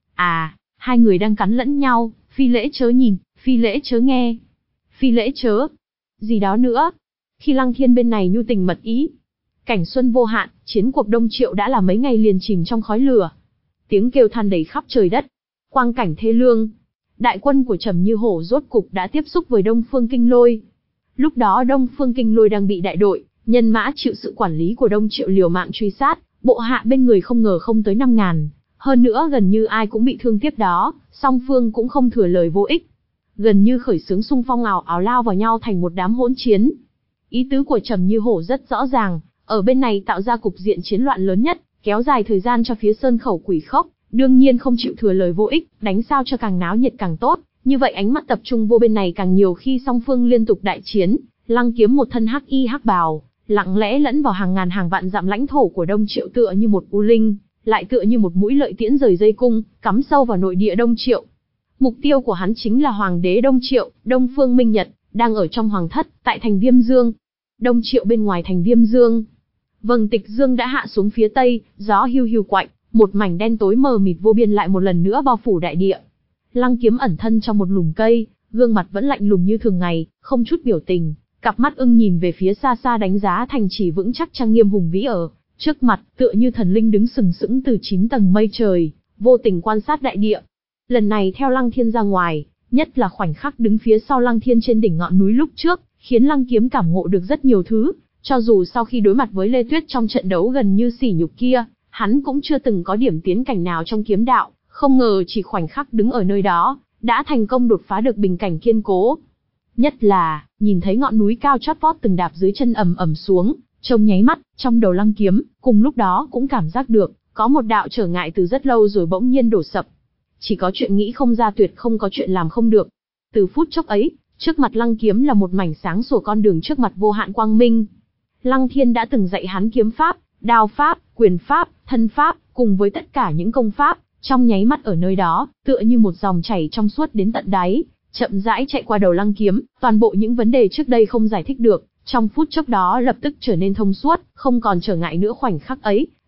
À, hai người đang cắn lẫn nhau, phi lễ chớ nhìn, phi lễ chớ nghe. Phi lễ chớ. Gì đó nữa. Khi Lăng Thiên bên này nhu tình mật ý. Cảnh xuân vô hạn, chiến cuộc Đông Triệu đã là mấy ngày liền chìm trong khói lửa. Tiếng kêu than đầy khắp trời đất. Quang cảnh thê lương. Đại quân của Trầm Như Hổ rốt cục đã tiếp xúc với Đông Phương Kinh Lôi. Lúc đó Đông Phương Kinh Lôi đang bị đại đội, nhân mã chịu sự quản lý của Đông Triệu liều mạng truy sát, bộ hạ bên người không ngờ không tới năm ngàn. Hơn nữa gần như ai cũng bị thương tiếp đó, song phương cũng không thừa lời vô ích. Gần như khởi xướng xung phong ảo ảo lao vào nhau thành một đám hỗn chiến. Ý tứ của Trầm Như Hổ rất rõ ràng, ở bên này tạo ra cục diện chiến loạn lớn nhất, kéo dài thời gian cho phía Sơn Khẩu Quỷ Khốc, đương nhiên không chịu thừa lời vô ích, đánh sao cho càng náo nhiệt càng tốt, như vậy ánh mắt tập trung vô bên này càng nhiều khi song phương liên tục đại chiến. Lăng Kiếm một thân hắc y hắc bào, lặng lẽ lẫn vào hàng ngàn hàng vạn dặm lãnh thổ của Đông Triệu, tựa như một u linh, lại tựa như một mũi lợi tiễn rời dây cung, cắm sâu vào nội địa Đông Triệu. Mục tiêu của hắn chính là hoàng đế Đông Triệu, Đông Phương Minh Nhật, đang ở trong hoàng thất, tại thành Viêm Dương. Đông Triệu bên ngoài thành Viêm Dương. Vầng tịch dương đã hạ xuống phía tây, gió hiu hiu quạnh, một mảnh đen tối mờ mịt vô biên lại một lần nữa bao phủ đại địa. Lăng Kiếm ẩn thân trong một lùm cây, gương mặt vẫn lạnh lùng như thường ngày, không chút biểu tình, cặp mắt ưng nhìn về phía xa xa đánh giá thành trì vững chắc trang nghiêm hùng vĩ ở trước mặt, tựa như thần linh đứng sừng sững từ chín tầng mây trời, vô tình quan sát đại địa. Lần này theo Lăng Thiên ra ngoài, nhất là khoảnh khắc đứng phía sau Lăng Thiên trên đỉnh ngọn núi lúc trước, khiến Lăng Kiếm cảm ngộ được rất nhiều thứ, cho dù sau khi đối mặt với Lê Tuyết trong trận đấu gần như sỉ nhục kia, hắn cũng chưa từng có điểm tiến cảnh nào trong kiếm đạo, không ngờ chỉ khoảnh khắc đứng ở nơi đó, đã thành công đột phá được bình cảnh kiên cố. Nhất là, nhìn thấy ngọn núi cao chót vót từng đạp dưới chân ầm ầm xuống, trông nháy mắt, trong đầu Lăng Kiếm, cùng lúc đó cũng cảm giác được, có một đạo trở ngại từ rất lâu rồi bỗng nhiên đổ sập. Chỉ có chuyện nghĩ không ra tuyệt không có chuyện làm không được. Từ phút chốc ấy, trước mặt Lăng Kiếm là một mảnh sáng sủa con đường trước mặt vô hạn quang minh. Lăng Thiên đã từng dạy hắn kiếm pháp, đao pháp, quyền pháp, thân pháp, cùng với tất cả những công pháp, trong nháy mắt ở nơi đó, tựa như một dòng chảy trong suốt đến tận đáy, chậm rãi chạy qua đầu Lăng Kiếm, toàn bộ những vấn đề trước đây không giải thích được, trong phút chốc đó lập tức trở nên thông suốt, không còn trở ngại nữa. Khoảnh khắc ấy,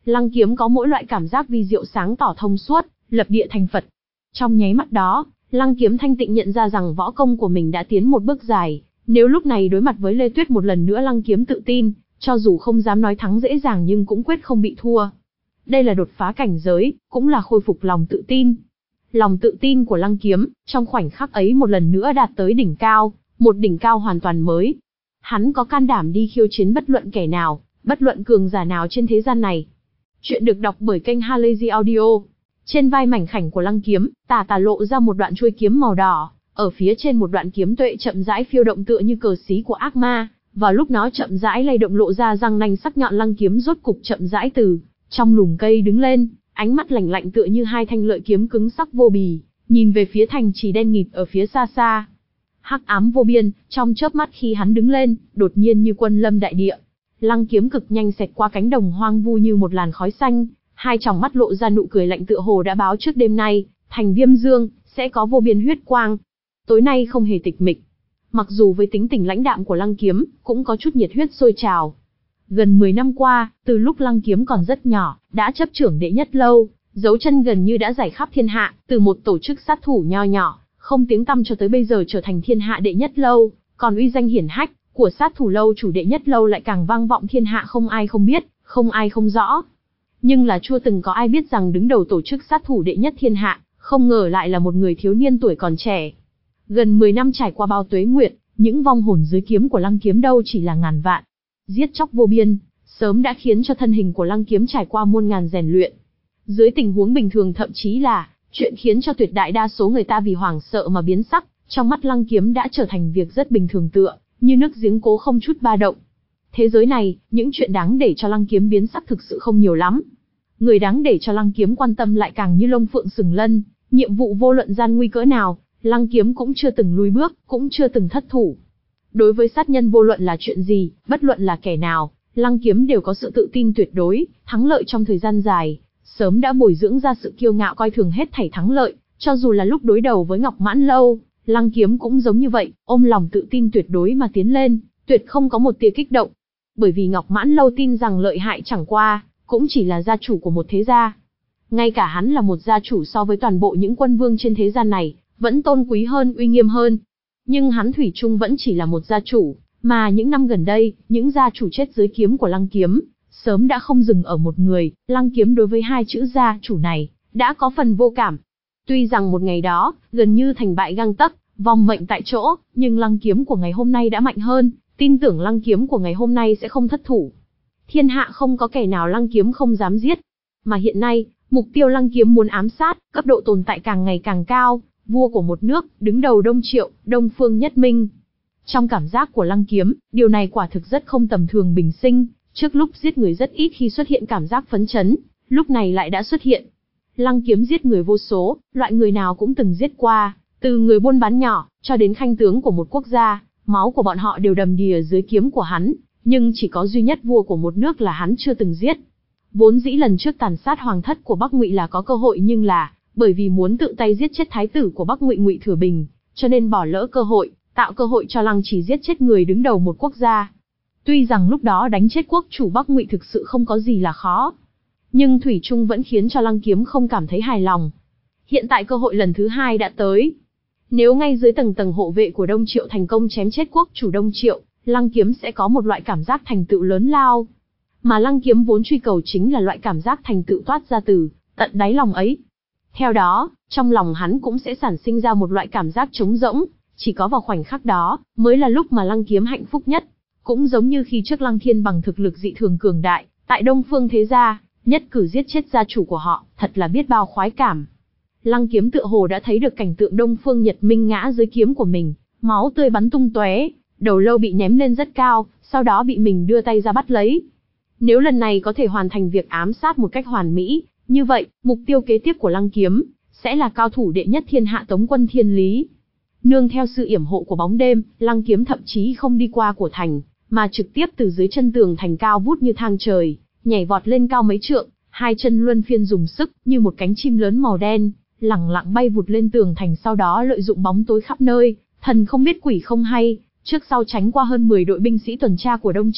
Lăng Kiếm có mỗi loại cảm giác vi diệu sáng tỏ thông suốt, lập địa thành Phật. Trong nháy mắt đó, Lăng Kiếm thanh tịnh nhận ra rằng võ công của mình đã tiến một bước dài. Nếu lúc này đối mặt với Lê Tuyết một lần nữa, Lăng Kiếm tự tin, cho dù không dám nói thắng dễ dàng nhưng cũng quyết không bị thua. Đây là đột phá cảnh giới, cũng là khôi phục lòng tự tin. Lòng tự tin của Lăng Kiếm, trong khoảnh khắc ấy một lần nữa đạt tới đỉnh cao, một đỉnh cao hoàn toàn mới. Hắn có can đảm đi khiêu chiến bất luận kẻ nào, bất luận cường giả nào trên thế gian này. Chuyện được đọc bởi kênh Halazy Audio. Trên vai mảnh khảnh của Lăng Kiếm, tà tà lộ ra một đoạn chuôi kiếm màu đỏ, ở phía trên một đoạn kiếm tuệ chậm rãi phiêu động tựa như cờ xí của ác ma. Vào lúc nó chậm rãi lay động lộ ra răng nanh sắc nhọn, Lăng Kiếm rốt cục chậm rãi từ trong lùm cây đứng lên, ánh mắt lạnh lạnh tựa như hai thanh lợi kiếm cứng sắc vô bì, nhìn về phía thành trì đen nghịt ở phía xa xa. Hắc ám vô biên, trong chớp mắt khi hắn đứng lên, đột nhiên như quân lâm đại địa. Lăng Kiếm cực nhanh xẹt qua cánh đồng hoang vu như một làn khói xanh, hai tròng mắt lộ ra nụ cười lạnh tựa hồ đã báo trước đêm nay, thành Viêm Dương sẽ có vô biên huyết quang. Tối nay không hề tịch mịch. Mặc dù với tính tình lãnh đạm của Lăng Kiếm, cũng có chút nhiệt huyết sôi trào. Gần mười năm qua, từ lúc Lăng Kiếm còn rất nhỏ, đã chấp trưởng đệ nhất lâu, dấu chân gần như đã rải khắp thiên hạ, từ một tổ chức sát thủ nho nhỏ, không tiếng tăm cho tới bây giờ trở thành thiên hạ đệ nhất lâu, còn uy danh hiển hách của sát thủ lâu chủ đệ nhất lâu lại càng vang vọng thiên hạ, không ai không biết, không ai không rõ. Nhưng là chưa từng có ai biết rằng đứng đầu tổ chức sát thủ đệ nhất thiên hạ, không ngờ lại là một người thiếu niên tuổi còn trẻ. Gần mười năm trải qua bao tuế nguyệt, những vong hồn dưới kiếm của Lăng Kiếm đâu chỉ là ngàn vạn. Giết chóc vô biên, sớm đã khiến cho thân hình của Lăng Kiếm trải qua muôn ngàn rèn luyện. Dưới tình huống bình thường thậm chí là chuyện khiến cho tuyệt đại đa số người ta vì hoảng sợ mà biến sắc, trong mắt Lăng Kiếm đã trở thành việc rất bình thường tựa như nước giếng cố không chút ba động. Thế giới này, những chuyện đáng để cho Lăng Kiếm biến sắc thực sự không nhiều lắm. Người đáng để cho Lăng Kiếm quan tâm lại càng như lông phượng sừng lân, nhiệm vụ vô luận gian nguy cỡ nào, Lăng Kiếm cũng chưa từng lùi bước, cũng chưa từng thất thủ. Đối với sát nhân vô luận là chuyện gì, bất luận là kẻ nào, Lăng Kiếm đều có sự tự tin tuyệt đối, thắng lợi trong thời gian dài, sớm đã bồi dưỡng ra sự kiêu ngạo coi thường hết thảy thắng lợi, cho dù là lúc đối đầu với Ngọc Mãn Lâu, Lăng Kiếm cũng giống như vậy, ôm lòng tự tin tuyệt đối mà tiến lên, tuyệt không có một tia kích động. Bởi vì Ngọc Mãn Lâu tin rằng lợi hại chẳng qua, cũng chỉ là gia chủ của một thế gia. Ngay cả hắn là một gia chủ so với toàn bộ những quân vương trên thế gian này, vẫn tôn quý hơn, uy nghiêm hơn. Nhưng hắn thủy chung vẫn chỉ là một gia chủ, mà những năm gần đây, những gia chủ chết dưới kiếm của Lăng Kiếm, sớm đã không dừng ở một người. Lăng Kiếm đối với hai chữ gia chủ này, đã có phần vô cảm. Tuy rằng một ngày đó, gần như thành bại gang tấc, vong mệnh tại chỗ, nhưng Lăng Kiếm của ngày hôm nay đã mạnh hơn, tin tưởng Lăng Kiếm của ngày hôm nay sẽ không thất thủ. Thiên hạ không có kẻ nào Lăng Kiếm không dám giết. Mà hiện nay, mục tiêu Lăng Kiếm muốn ám sát, cấp độ tồn tại càng ngày càng cao, vua của một nước, đứng đầu Đông Triệu, Đông Phương Nhất Minh. Trong cảm giác của Lăng Kiếm, điều này quả thực rất không tầm thường bình sinh, trước lúc giết người rất ít khi xuất hiện cảm giác phấn chấn, lúc này lại đã xuất hiện. Lăng Kiếm giết người vô số, loại người nào cũng từng giết qua, từ người buôn bán nhỏ, cho đến khanh tướng của một quốc gia, máu của bọn họ đều đầm đìa dưới kiếm của hắn, nhưng chỉ có duy nhất vua của một nước là hắn chưa từng giết. Vốn dĩ lần trước tàn sát hoàng thất của Bắc Ngụy là có cơ hội, nhưng là bởi vì muốn tự tay giết chết thái tử của Bắc Ngụy Ngụy Thừa Bình, cho nên bỏ lỡ cơ hội, tạo cơ hội cho Lăng Chỉ giết chết người đứng đầu một quốc gia. Tuy rằng lúc đó đánh chết quốc chủ Bắc Ngụy thực sự không có gì là khó, nhưng thủy chung vẫn khiến cho Lăng Kiếm không cảm thấy hài lòng. Hiện tại cơ hội lần thứ hai đã tới. Nếu ngay dưới tầng tầng hộ vệ của Đông Triệu thành công chém chết quốc chủ Đông Triệu, Lăng Kiếm sẽ có một loại cảm giác thành tựu lớn lao. Mà Lăng Kiếm vốn truy cầu chính là loại cảm giác thành tựu toát ra từ tận đáy lòng ấy. Theo đó, trong lòng hắn cũng sẽ sản sinh ra một loại cảm giác trống rỗng, chỉ có vào khoảnh khắc đó, mới là lúc mà Lăng Kiếm hạnh phúc nhất. Cũng giống như khi trước Lăng Thiên bằng thực lực dị thường cường đại, tại Đông Phương thế gia, nhất cử giết chết gia chủ của họ, thật là biết bao khoái cảm. Lăng Kiếm tựa hồ đã thấy được cảnh tượng Đông Phương Nhật Minh ngã dưới kiếm của mình, máu tươi bắn tung tóe, đầu lâu bị ném lên rất cao, sau đó bị mình đưa tay ra bắt lấy. Nếu lần này có thể hoàn thành việc ám sát một cách hoàn mỹ, như vậy, mục tiêu kế tiếp của Lăng Kiếm sẽ là cao thủ đệ nhất thiên hạ Tống quân Thiên Lý. Nương theo sự yểm hộ của bóng đêm, Lăng Kiếm thậm chí không đi qua của thành, mà trực tiếp từ dưới chân tường thành cao vút như thang trời, nhảy vọt lên cao mấy trượng, hai chân luân phiên dùng sức, như một cánh chim lớn màu đen, lẳng lặng bay vụt lên tường thành, sau đó lợi dụng bóng tối khắp nơi, thần không biết quỷ không hay, trước sau tránh qua hơn mười đội binh sĩ tuần tra của Đông Triệu,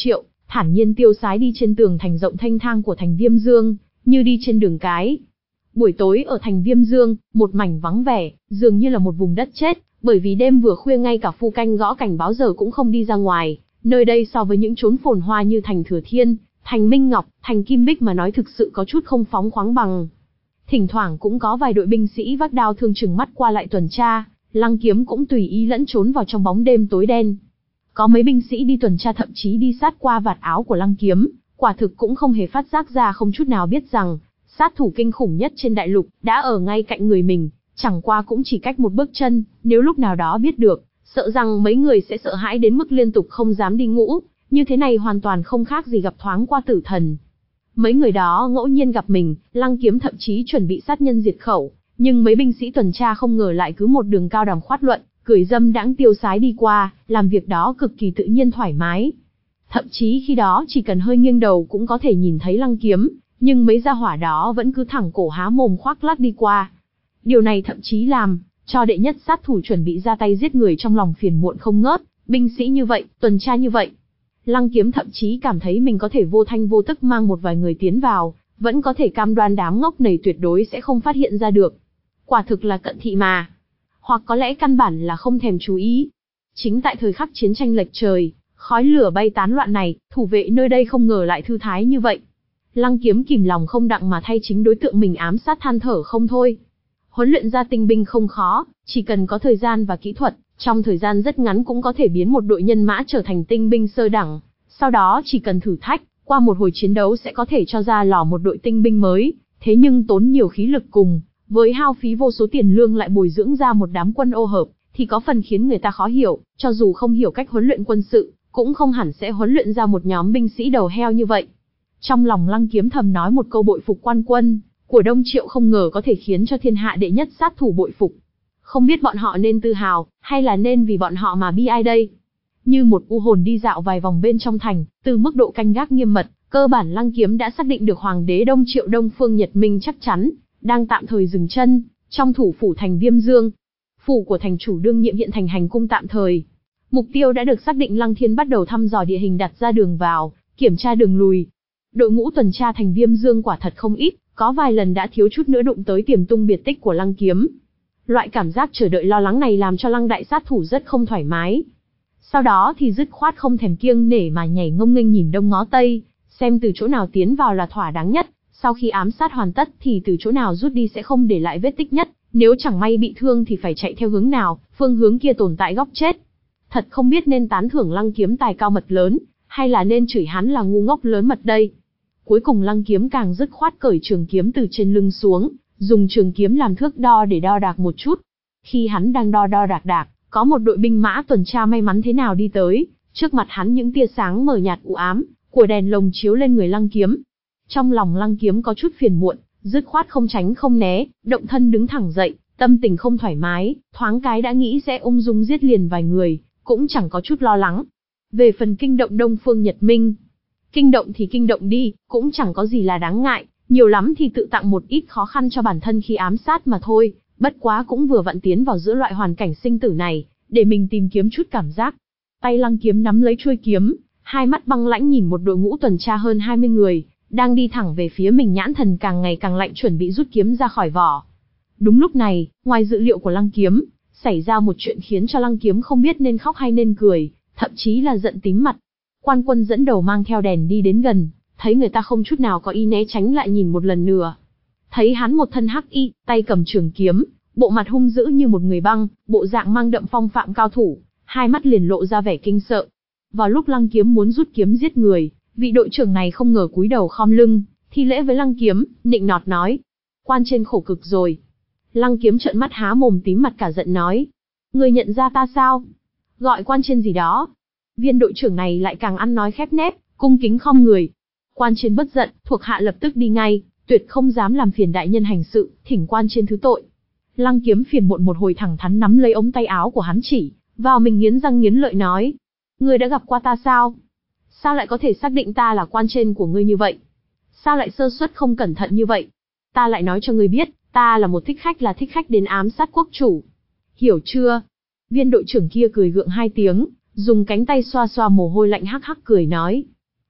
thản nhiên tiêu sái đi trên tường thành rộng thanh thang của thành Viêm Dương, như đi trên đường cái. Buổi tối ở thành Viêm Dương, một mảnh vắng vẻ, dường như là một vùng đất chết, bởi vì đêm vừa khuya ngay cả phu canh gõ cảnh báo giờ cũng không đi ra ngoài. Nơi đây so với những chốn phồn hoa như thành Thừa Thiên, thành Minh Ngọc, thành Kim Bích mà nói thực sự có chút không phóng khoáng bằng. Thỉnh thoảng cũng có vài đội binh sĩ vác đao thương chừng mắt qua lại tuần tra, Lăng Kiếm cũng tùy ý lẫn trốn vào trong bóng đêm tối đen. Có mấy binh sĩ đi tuần tra thậm chí đi sát qua vạt áo của Lăng Kiếm, quả thực cũng không hề phát giác ra không chút nào biết rằng, sát thủ kinh khủng nhất trên đại lục đã ở ngay cạnh người mình, chẳng qua cũng chỉ cách một bước chân, nếu lúc nào đó biết được, sợ rằng mấy người sẽ sợ hãi đến mức liên tục không dám đi ngũ, như thế này hoàn toàn không khác gì gặp thoáng qua tử thần. Mấy người đó ngẫu nhiên gặp mình, Lăng Kiếm thậm chí chuẩn bị sát nhân diệt khẩu, nhưng mấy binh sĩ tuần tra không ngờ lại cứ một đường cao đàm khoát luận, cười dâm đãng tiêu sái đi qua, làm việc đó cực kỳ tự nhiên thoải mái. Thậm chí khi đó chỉ cần hơi nghiêng đầu cũng có thể nhìn thấy Lăng Kiếm, nhưng mấy gia hỏa đó vẫn cứ thẳng cổ há mồm khoác lác đi qua. Điều này thậm chí làm cho đệ nhất sát thủ chuẩn bị ra tay giết người trong lòng phiền muộn không ngớt, binh sĩ như vậy, tuần tra như vậy. Lăng Kiếm thậm chí cảm thấy mình có thể vô thanh vô tức mang một vài người tiến vào, vẫn có thể cam đoan đám ngốc này tuyệt đối sẽ không phát hiện ra được. Quả thực là cận thị mà. Hoặc có lẽ căn bản là không thèm chú ý. Chính tại thời khắc chiến tranh lệch trời, khói lửa bay tán loạn này, thủ vệ nơi đây không ngờ lại thư thái như vậy. Lăng Kiếm kìm lòng không đặng mà thay chính đối tượng mình ám sát than thở không thôi. Huấn luyện ra tinh binh không khó, chỉ cần có thời gian và kỹ thuật, trong thời gian rất ngắn cũng có thể biến một đội nhân mã trở thành tinh binh sơ đẳng. Sau đó chỉ cần thử thách, qua một hồi chiến đấu sẽ có thể cho ra lò một đội tinh binh mới, thế nhưng tốn nhiều khí lực cùng, với hao phí vô số tiền lương lại bồi dưỡng ra một đám quân ô hợp, thì có phần khiến người ta khó hiểu, cho dù không hiểu cách huấn luyện quân sự, cũng không hẳn sẽ huấn luyện ra một nhóm binh sĩ đầu heo như vậy. Trong lòng Lăng Kiếm thầm nói một câu bội phục quan quân của Đông Triệu không ngờ có thể khiến cho thiên hạ đệ nhất sát thủ bội phục. Không biết bọn họ nên tự hào, hay là nên vì bọn họ mà bi ai đây? Như một u hồn đi dạo vài vòng bên trong thành, từ mức độ canh gác nghiêm mật, cơ bản Lăng Kiếm đã xác định được Hoàng đế Đông Triệu Đông Phương Nhật Minh chắc chắn đang tạm thời dừng chân trong thủ phủ thành Viêm Dương. Phủ của thành chủ đương nhiệm hiện thành hành cung tạm thời. Mục tiêu đã được xác định, Lăng Thiên bắt đầu thăm dò địa hình, đặt ra đường vào, kiểm tra đường lùi. Đội ngũ tuần tra thành Viêm Dương quả thật không ít, có vài lần đã thiếu chút nữa đụng tới tiềm tung biệt tích của Lăng Kiếm. Loại cảm giác chờ đợi lo lắng này làm cho Lăng đại sát thủ rất không thoải mái. Sau đó thì dứt khoát không thèm kiêng nể mà nhảy ngông nghênh nhìn đông ngó tây, xem từ chỗ nào tiến vào là thỏa đáng nhất, sau khi ám sát hoàn tất thì từ chỗ nào rút đi sẽ không để lại vết tích nhất, nếu chẳng may bị thương thì phải chạy theo hướng nào, phương hướng kia tồn tại góc chết. Thật không biết nên tán thưởng Lăng Kiếm tài cao mật lớn, hay là nên chửi hắn là ngu ngốc lớn mật đây. Cuối cùng Lăng Kiếm càng dứt khoát cởi trường kiếm từ trên lưng xuống, dùng trường kiếm làm thước đo để đo đạc một chút. Khi hắn đang đo đo đạc đạc, có một đội binh mã tuần tra may mắn thế nào đi tới, trước mặt hắn những tia sáng mờ nhạt u ám của đèn lồng chiếu lên người Lăng Kiếm. Trong lòng Lăng Kiếm có chút phiền muộn, dứt khoát không tránh không né, động thân đứng thẳng dậy, tâm tình không thoải mái, thoáng cái đã nghĩ sẽ ung dung giết liền vài người, cũng chẳng có chút lo lắng. Về phần kinh động Đông Phương Nhật Minh, kinh động thì kinh động đi, cũng chẳng có gì là đáng ngại, nhiều lắm thì tự tặng một ít khó khăn cho bản thân khi ám sát mà thôi, bất quá cũng vừa vặn tiến vào giữa loại hoàn cảnh sinh tử này, để mình tìm kiếm chút cảm giác. Tay Lăng Kiếm nắm lấy chuôi kiếm, hai mắt băng lãnh nhìn một đội ngũ tuần tra hơn hai mươi người, đang đi thẳng về phía mình, nhãn thần càng ngày càng lạnh, chuẩn bị rút kiếm ra khỏi vỏ. Đúng lúc này, ngoài dự liệu của Lăng Kiếm, xảy ra một chuyện khiến cho Lăng Kiếm không biết nên khóc hay nên cười, thậm chí là giận tím mặt. Quan quân dẫn đầu mang theo đèn đi đến gần, thấy người ta không chút nào có ý né tránh lại nhìn một lần nữa. Thấy hắn một thân hắc y, tay cầm trường kiếm, bộ mặt hung dữ như một người băng, bộ dạng mang đậm phong phạm cao thủ, hai mắt liền lộ ra vẻ kinh sợ. Vào lúc Lăng Kiếm muốn rút kiếm giết người, vị đội trưởng này không ngờ cúi đầu khom lưng, thi lễ với Lăng Kiếm, nịnh nọt nói: "Quan trên khổ cực rồi." Lăng Kiếm trợn mắt há mồm tím mặt cả giận nói: "Ngươi nhận ra ta sao? Gọi quan trên gì đó?" Viên đội trưởng này lại càng ăn nói khép nép, cung kính khom người. Quan trên bất giận, thuộc hạ lập tức đi ngay, tuyệt không dám làm phiền đại nhân hành sự, thỉnh quan trên thứ tội. Lăng Kiếm phiền muộn một hồi, thẳng thắn nắm lấy ống tay áo của hắn chỉ vào mình, nghiến răng nghiến lợi nói: "Ngươi đã gặp qua ta sao? Sao lại có thể xác định ta là quan trên của ngươi như vậy? Sao lại sơ suất không cẩn thận như vậy? Ta lại nói cho ngươi biết, ta là một thích khách, là thích khách đến ám sát quốc chủ. Hiểu chưa?" Viên đội trưởng kia cười gượng hai tiếng, dùng cánh tay xoa xoa mồ hôi lạnh, hắc hắc cười nói: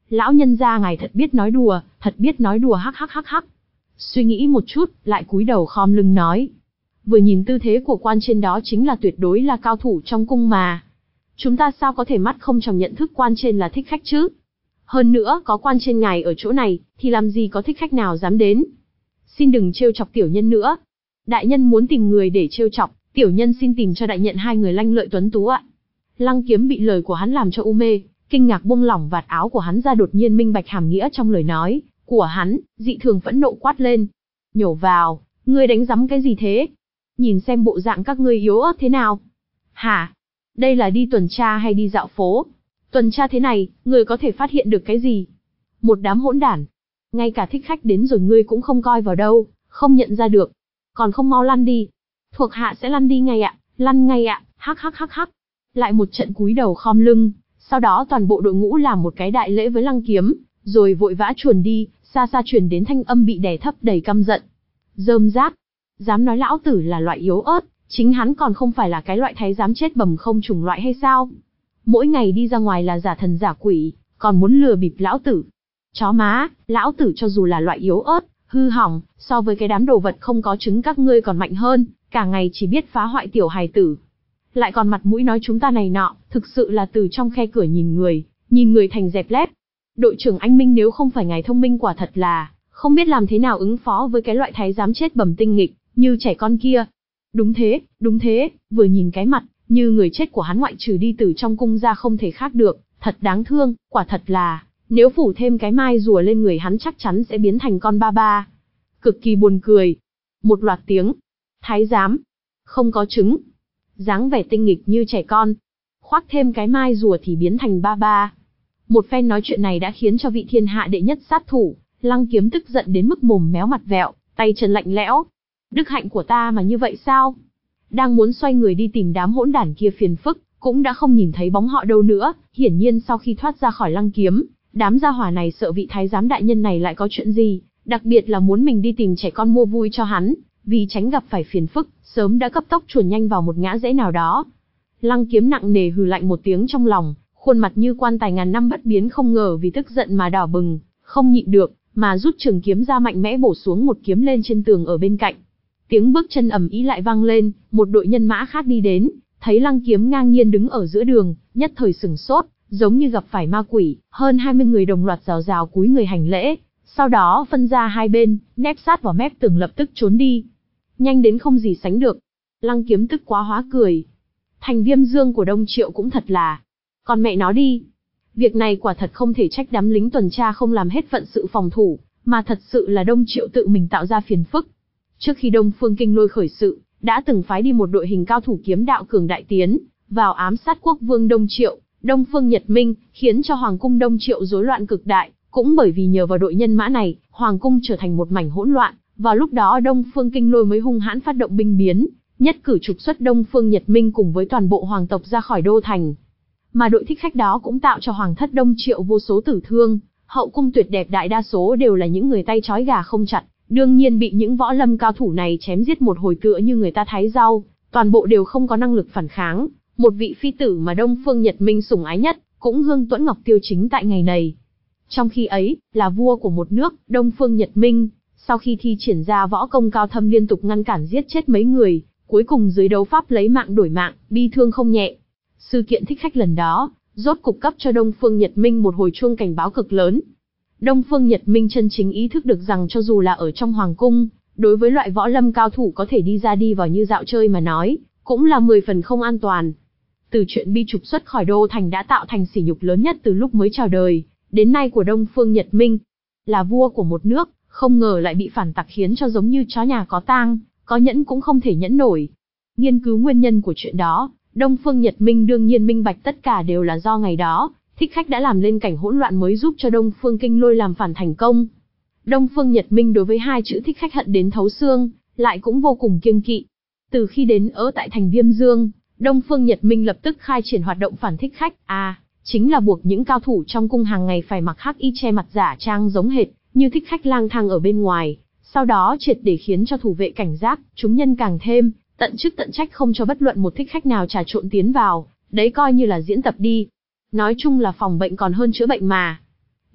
Lão nhân gia ngài thật biết nói đùa, thật biết nói đùa hắc hắc hắc hắc. Suy nghĩ một chút, lại cúi đầu khom lưng nói. Vừa nhìn tư thế của quan trên đó chính là tuyệt đối là cao thủ trong cung mà. Chúng ta sao có thể mắt không tròng nhận thức quan trên là thích khách chứ? Hơn nữa, có quan trên ngài ở chỗ này, thì làm gì có thích khách nào dám đến. Xin đừng trêu chọc tiểu nhân nữa. Đại nhân muốn tìm người để trêu chọc, tiểu nhân xin tìm cho đại nhận hai người lanh lợi tuấn tú ạ. Lăng Kiếm bị lời của hắn làm cho u mê, kinh ngạc buông lỏng vạt áo của hắn ra, đột nhiên minh bạch hàm nghĩa trong lời nói của hắn, dị thường phẫn nộ quát lên. Nhổ vào, ngươi đánh rắm cái gì thế? Nhìn xem bộ dạng các ngươi yếu ớt thế nào. Hả? Đây là đi tuần tra hay đi dạo phố? Tuần tra thế này, ngươi có thể phát hiện được cái gì? Một đám hỗn đản. Ngay cả thích khách đến rồi ngươi cũng không coi vào đâu, không nhận ra được. Còn không mau lăn đi. Thuộc hạ sẽ lăn đi ngay ạ, lăn ngay ạ, hắc hắc hắc hắc. Lại một trận cúi đầu khom lưng, sau đó toàn bộ đội ngũ làm một cái đại lễ với Lăng Kiếm, rồi vội vã chuồn đi, xa xa truyền đến thanh âm bị đè thấp đầy căm giận. Rơm rác, dám nói lão tử là loại yếu ớt, chính hắn còn không phải là cái loại thái giám chết bầm không chủng loại hay sao? Mỗi ngày đi ra ngoài là giả thần giả quỷ, còn muốn lừa bịp lão tử. Chó má, lão tử cho dù là loại yếu ớt, hư hỏng, so với cái đám đồ vật không có trứng các ngươi còn mạnh hơn, cả ngày chỉ biết phá hoại tiểu hài tử. Lại còn mặt mũi nói chúng ta này nọ, thực sự là từ trong khe cửa nhìn người, nhìn người thành dẹp lép. Đội trưởng anh Minh, nếu không phải ngài thông minh quả thật là không biết làm thế nào ứng phó với cái loại thái giám chết bầm tinh nghịch, như trẻ con kia. Đúng thế, đúng thế, vừa nhìn cái mặt, như người chết của hắn ngoại trừ đi từ trong cung ra không thể khác được, thật đáng thương, quả thật là, nếu phủ thêm cái mai rùa lên người hắn chắc chắn sẽ biến thành con ba ba. Cực kỳ buồn cười. Một loạt tiếng. Thái giám. Không có trứng. Dáng vẻ tinh nghịch như trẻ con. Khoác thêm cái mai rùa thì biến thành ba ba. Một phen nói chuyện này đã khiến cho vị thiên hạ đệ nhất sát thủ, Lăng Kiếm tức giận đến mức mồm méo mặt vẹo, tay chân lạnh lẽo. Đức hạnh của ta mà như vậy sao? Đang muốn xoay người đi tìm đám hỗn đản kia phiền phức, cũng đã không nhìn thấy bóng họ đâu nữa. Hiển nhiên sau khi thoát ra khỏi Lăng Kiếm, đám gia hỏa này sợ vị thái giám đại nhân này lại có chuyện gì, đặc biệt là muốn mình đi tìm trẻ con mua vui cho hắn, vì tránh gặp phải phiền phức, sớm đã cấp tốc chuồn nhanh vào một ngã rẽ nào đó. Lăng Kiếm nặng nề hừ lạnh một tiếng trong lòng, khuôn mặt như quan tài ngàn năm bất biến, không ngờ vì tức giận mà đỏ bừng, không nhịn được, mà rút trường kiếm ra mạnh mẽ bổ xuống một kiếm lên trên tường ở bên cạnh. Tiếng bước chân ầm ĩ lại vang lên, một đội nhân mã khác đi đến, thấy Lăng Kiếm ngang nhiên đứng ở giữa đường, nhất thời sửng sốt, giống như gặp phải ma quỷ, hơn hai mươi người đồng loạt rào rào cúi người hành lễ, sau đó phân ra hai bên, nép sát vào mép tường lập tức trốn đi. Nhanh đến không gì sánh được. Lăng Kiếm tức quá hóa cười. Thành Viêm Dương của Đông Triệu cũng thật là, còn mẹ nó đi. Việc này quả thật không thể trách đám lính tuần tra không làm hết phận sự phòng thủ, mà thật sự là Đông Triệu tự mình tạo ra phiền phức. Trước khi Đông Phương Kinh Lôi khởi sự, đã từng phái đi một đội hình cao thủ kiếm đạo cường đại tiến vào ám sát quốc vương Đông Triệu, Đông Phương Nhật Minh, khiến cho Hoàng cung Đông Triệu rối loạn cực đại. Cũng bởi vì nhờ vào đội nhân mã này, Hoàng cung trở thành một mảnh hỗn loạn. Vào lúc đó Đông Phương Kinh Lôi mới hung hãn phát động binh biến, nhất cử trục xuất Đông Phương Nhật Minh cùng với toàn bộ hoàng tộc ra khỏi đô thành. Mà đội thích khách đó cũng tạo cho Hoàng thất Đông Triệu vô số tử thương, hậu cung tuyệt đẹp đại đa số đều là những người tay trói gà không chặt, đương nhiên bị những võ lâm cao thủ này chém giết một hồi tựa như người ta thái rau, toàn bộ đều không có năng lực phản kháng. Một vị phi tử mà Đông Phương Nhật Minh sủng ái nhất, cũng Hương Tuẫn Ngọc Tiêu chính tại ngày này. Trong khi ấy, là vua của một nước, Đông Phương Nhật Minh, sau khi thi triển ra võ công cao thâm liên tục ngăn cản giết chết mấy người, cuối cùng dưới đấu pháp lấy mạng đổi mạng, bi thương không nhẹ. Sự kiện thích khách lần đó, rốt cục cấp cho Đông Phương Nhật Minh một hồi chuông cảnh báo cực lớn. Đông Phương Nhật Minh chân chính ý thức được rằng cho dù là ở trong hoàng cung, đối với loại võ lâm cao thủ có thể đi ra đi vào như dạo chơi mà nói, cũng là mười phần không an toàn. Từ chuyện bi trục xuất khỏi đô thành đã tạo thành sỉ nhục lớn nhất từ lúc mới chào đời đến nay của Đông Phương Nhật Minh. Là vua của một nước, không ngờ lại bị phản tặc khiến cho giống như chó nhà có tang, có nhẫn cũng không thể nhẫn nổi. Nghiên cứu nguyên nhân của chuyện đó, Đông Phương Nhật Minh đương nhiên minh bạch tất cả đều là do ngày đó, thích khách đã làm lên cảnh hỗn loạn mới giúp cho Đông Phương Kinh Lôi làm phản thành công. Đông Phương Nhật Minh đối với hai chữ thích khách hận đến thấu xương, lại cũng vô cùng kiêng kỵ. Từ khi đến ở tại thành Viêm Dương, Đông Phương Nhật Minh lập tức khai triển hoạt động phản thích khách, à, chính là buộc những cao thủ trong cung hàng ngày phải mặc hắc y che mặt giả trang giống hệt như thích khách lang thang ở bên ngoài, sau đó triệt để khiến cho thủ vệ cảnh giác, chúng nhân càng thêm tận chức tận trách không cho bất luận một thích khách nào trà trộn tiến vào, đấy coi như là diễn tập đi. Nói chung là phòng bệnh còn hơn chữa bệnh mà.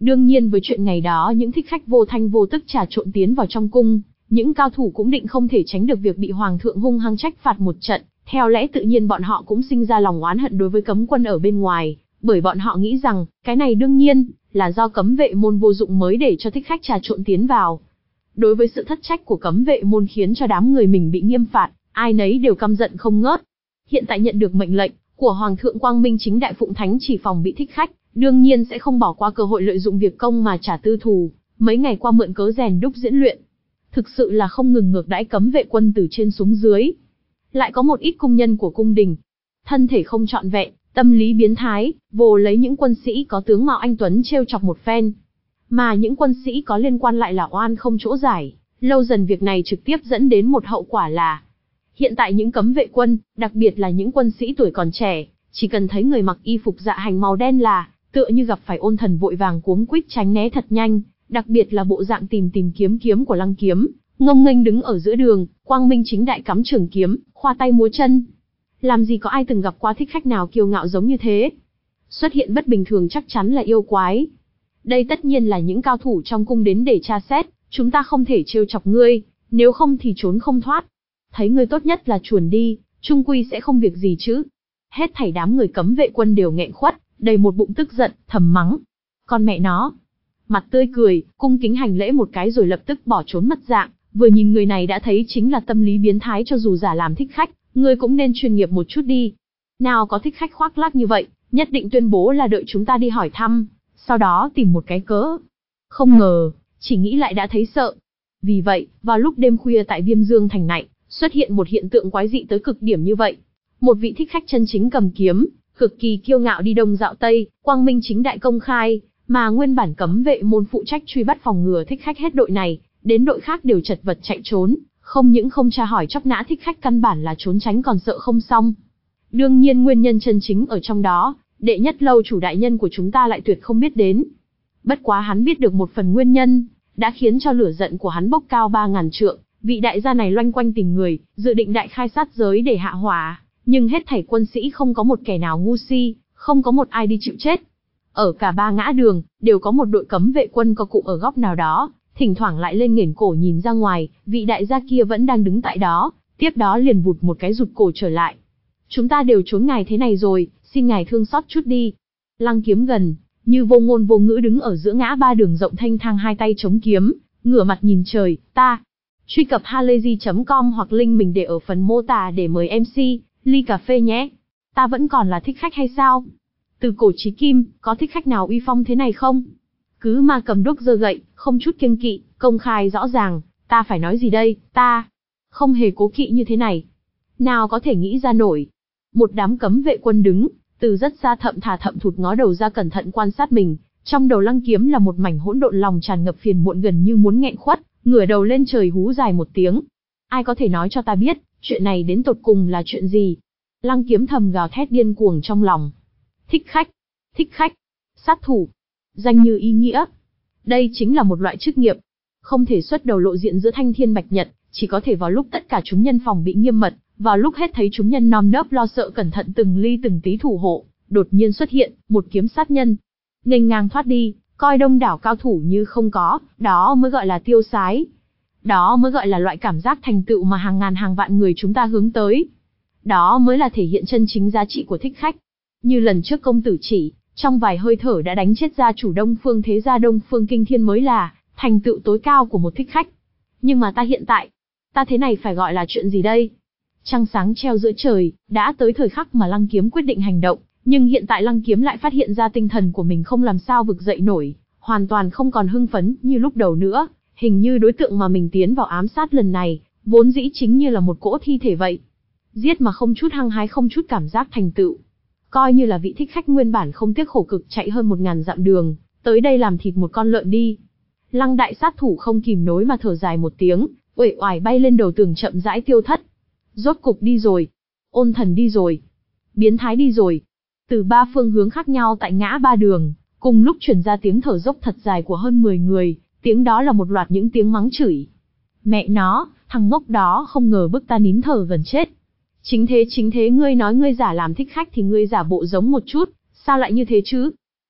Đương nhiên với chuyện ngày đó những thích khách vô thanh vô tức trà trộn tiến vào trong cung, những cao thủ cũng định không thể tránh được việc bị hoàng thượng hung hăng trách phạt một trận, theo lẽ tự nhiên bọn họ cũng sinh ra lòng oán hận đối với cấm quân ở bên ngoài, bởi bọn họ nghĩ rằng, cái này đương nhiên là do cấm vệ môn vô dụng mới để cho thích khách trà trộn tiến vào. Đối với sự thất trách của cấm vệ môn khiến cho đám người mình bị nghiêm phạt, ai nấy đều căm giận không ngớt. Hiện tại nhận được mệnh lệnh của Hoàng thượng Quang Minh chính đại phụng thánh chỉ phòng bị thích khách, đương nhiên sẽ không bỏ qua cơ hội lợi dụng việc công mà trả tư thù, mấy ngày qua mượn cớ rèn đúc diễn luyện. Thực sự là không ngừng ngược đãi cấm vệ quân từ trên xuống dưới. Lại có một ít cung nhân của cung đình, thân thể không trọn vẹn, tâm lý biến thái, vồ lấy những quân sĩ có tướng mạo anh tuấn trêu chọc một phen. Mà những quân sĩ có liên quan lại là oan không chỗ giải, lâu dần việc này trực tiếp dẫn đến một hậu quả là hiện tại những cấm vệ quân, đặc biệt là những quân sĩ tuổi còn trẻ, chỉ cần thấy người mặc y phục dạ hành màu đen là tựa như gặp phải ôn thần vội vàng cuống quýt tránh né thật nhanh, đặc biệt là bộ dạng tìm tìm kiếm kiếm của Lăng Kiếm, ngông nghênh đứng ở giữa đường, quang minh chính đại cắm trường kiếm, khoa tay múa chân. Làm gì có ai từng gặp qua thích khách nào kiêu ngạo giống như thế? Xuất hiện bất bình thường chắc chắn là yêu quái. Đây tất nhiên là những cao thủ trong cung đến để tra xét, chúng ta không thể trêu chọc ngươi, nếu không thì trốn không thoát. Thấy ngươi tốt nhất là chuồn đi, chung quy sẽ không việc gì chứ. Hết thảy đám người cấm vệ quân đều nghẹn khuất, đầy một bụng tức giận, thầm mắng. Con mẹ nó. Mặt tươi cười, cung kính hành lễ một cái rồi lập tức bỏ trốn mất dạng, vừa nhìn người này đã thấy chính là tâm lý biến thái cho dù giả làm thích khách, ngươi cũng nên chuyên nghiệp một chút đi. Nào có thích khách khoác lác như vậy, nhất định tuyên bố là đợi chúng ta đi hỏi thăm, sau đó tìm một cái cớ. Không ngờ, chỉ nghĩ lại đã thấy sợ. Vì vậy, vào lúc đêm khuya tại Viêm Dương Thành này, xuất hiện một hiện tượng quái dị tới cực điểm như vậy. Một vị thích khách chân chính cầm kiếm, cực kỳ kiêu ngạo đi đông dạo tây, quang minh chính đại công khai, mà nguyên bản cấm vệ môn phụ trách truy bắt phòng ngừa thích khách hết đội này, đến đội khác đều chật vật chạy trốn, không những không tra hỏi chóc nã thích khách căn bản là trốn tránh còn sợ không xong. Đương nhiên nguyên nhân chân chính ở trong đó, đệ nhất lâu chủ đại nhân của chúng ta lại tuyệt không biết đến. Bất quá hắn biết được một phần nguyên nhân, đã khiến cho lửa giận của hắn bốc cao ba ngàn trượng, vị đại gia này loanh quanh tìm người, dự định đại khai sát giới để hạ hỏa, nhưng hết thảy quân sĩ không có một kẻ nào ngu si, không có một ai đi chịu chết. Ở cả ba ngã đường, đều có một đội cấm vệ quân co cụm ở góc nào đó, thỉnh thoảng lại lên nghển cổ nhìn ra ngoài, vị đại gia kia vẫn đang đứng tại đó, tiếp đó liền vụt một cái rụt cổ trở lại. Chúng ta đều trốn ngài thế này rồi, xin ngài thương xót chút đi. Lăng Kiếm gần, như vô ngôn vô ngữ đứng ở giữa ngã ba đường rộng thanh thang hai tay chống kiếm, ngửa mặt nhìn trời, ta. Truy cập halayzi chấm com hoặc link mình để ở phần mô tả để mời em xê, ly cà phê nhé. Ta vẫn còn là thích khách hay sao? Từ cổ chí kim, có thích khách nào uy phong thế này không? Cứ ma cầm đuốc giơ gậy, không chút kiêng kỵ, công khai rõ ràng, ta phải nói gì đây, ta không hề cố kỵ như thế này. Nào có thể nghĩ ra nổi. Một đám cấm vệ quân đứng, từ rất xa thậm thà thậm thụt ngó đầu ra cẩn thận quan sát mình, trong đầu Lăng Kiếm là một mảnh hỗn độn lòng tràn ngập phiền muộn gần như muốn nghẹn khuất, ngửa đầu lên trời hú dài một tiếng. Ai có thể nói cho ta biết, chuyện này đến tột cùng là chuyện gì? Lăng Kiếm thầm gào thét điên cuồng trong lòng. Thích khách, thích khách, sát thủ, danh như ý nghĩa. Đây chính là một loại chức nghiệp, không thể xuất đầu lộ diện giữa thanh thiên bạch nhật, chỉ có thể vào lúc tất cả chúng nhân phòng bị nghiêm mật, vào lúc hết thấy chúng nhân nơm nớp lo sợ cẩn thận từng ly từng tí thủ hộ, đột nhiên xuất hiện, một kiếm sát nhân. Nghênh ngang thoát đi, coi đông đảo cao thủ như không có, đó mới gọi là tiêu sái. Đó mới gọi là loại cảm giác thành tựu mà hàng ngàn hàng vạn người chúng ta hướng tới. Đó mới là thể hiện chân chính giá trị của thích khách. Như lần trước công tử chỉ, trong vài hơi thở đã đánh chết gia chủ Đông Phương thế gia Đông Phương Kinh Thiên mới là thành tựu tối cao của một thích khách. Nhưng mà ta hiện tại, ta thế này phải gọi là chuyện gì đây? Trăng sáng treo giữa trời, đã tới thời khắc mà Lăng Kiếm quyết định hành động, nhưng hiện tại Lăng Kiếm lại phát hiện ra tinh thần của mình không làm sao vực dậy nổi, hoàn toàn không còn hưng phấn như lúc đầu nữa, hình như đối tượng mà mình tiến vào ám sát lần này, vốn dĩ chính như là một cỗ thi thể vậy. Giết mà không chút hăng hái không chút cảm giác thành tựu. Coi như là vị thích khách nguyên bản không tiếc khổ cực chạy hơn một ngàn dặm đường, tới đây làm thịt một con lợn đi. Lăng đại sát thủ không kìm nổi mà thở dài một tiếng, uể oải bay lên đầu tường chậm rãi tiêu thất. Rốt cục đi rồi. Ôn thần đi rồi. Biến thái đi rồi. Từ ba phương hướng khác nhau tại ngã ba đường, cùng lúc truyền ra tiếng thở dốc thật dài của hơn mười người, tiếng đó là một loạt những tiếng mắng chửi. Mẹ nó, thằng ngốc đó không ngờ bức ta nín thở gần chết. Chính thế chính thế ngươi nói ngươi giả làm thích khách thì ngươi giả bộ giống một chút, sao lại như thế chứ?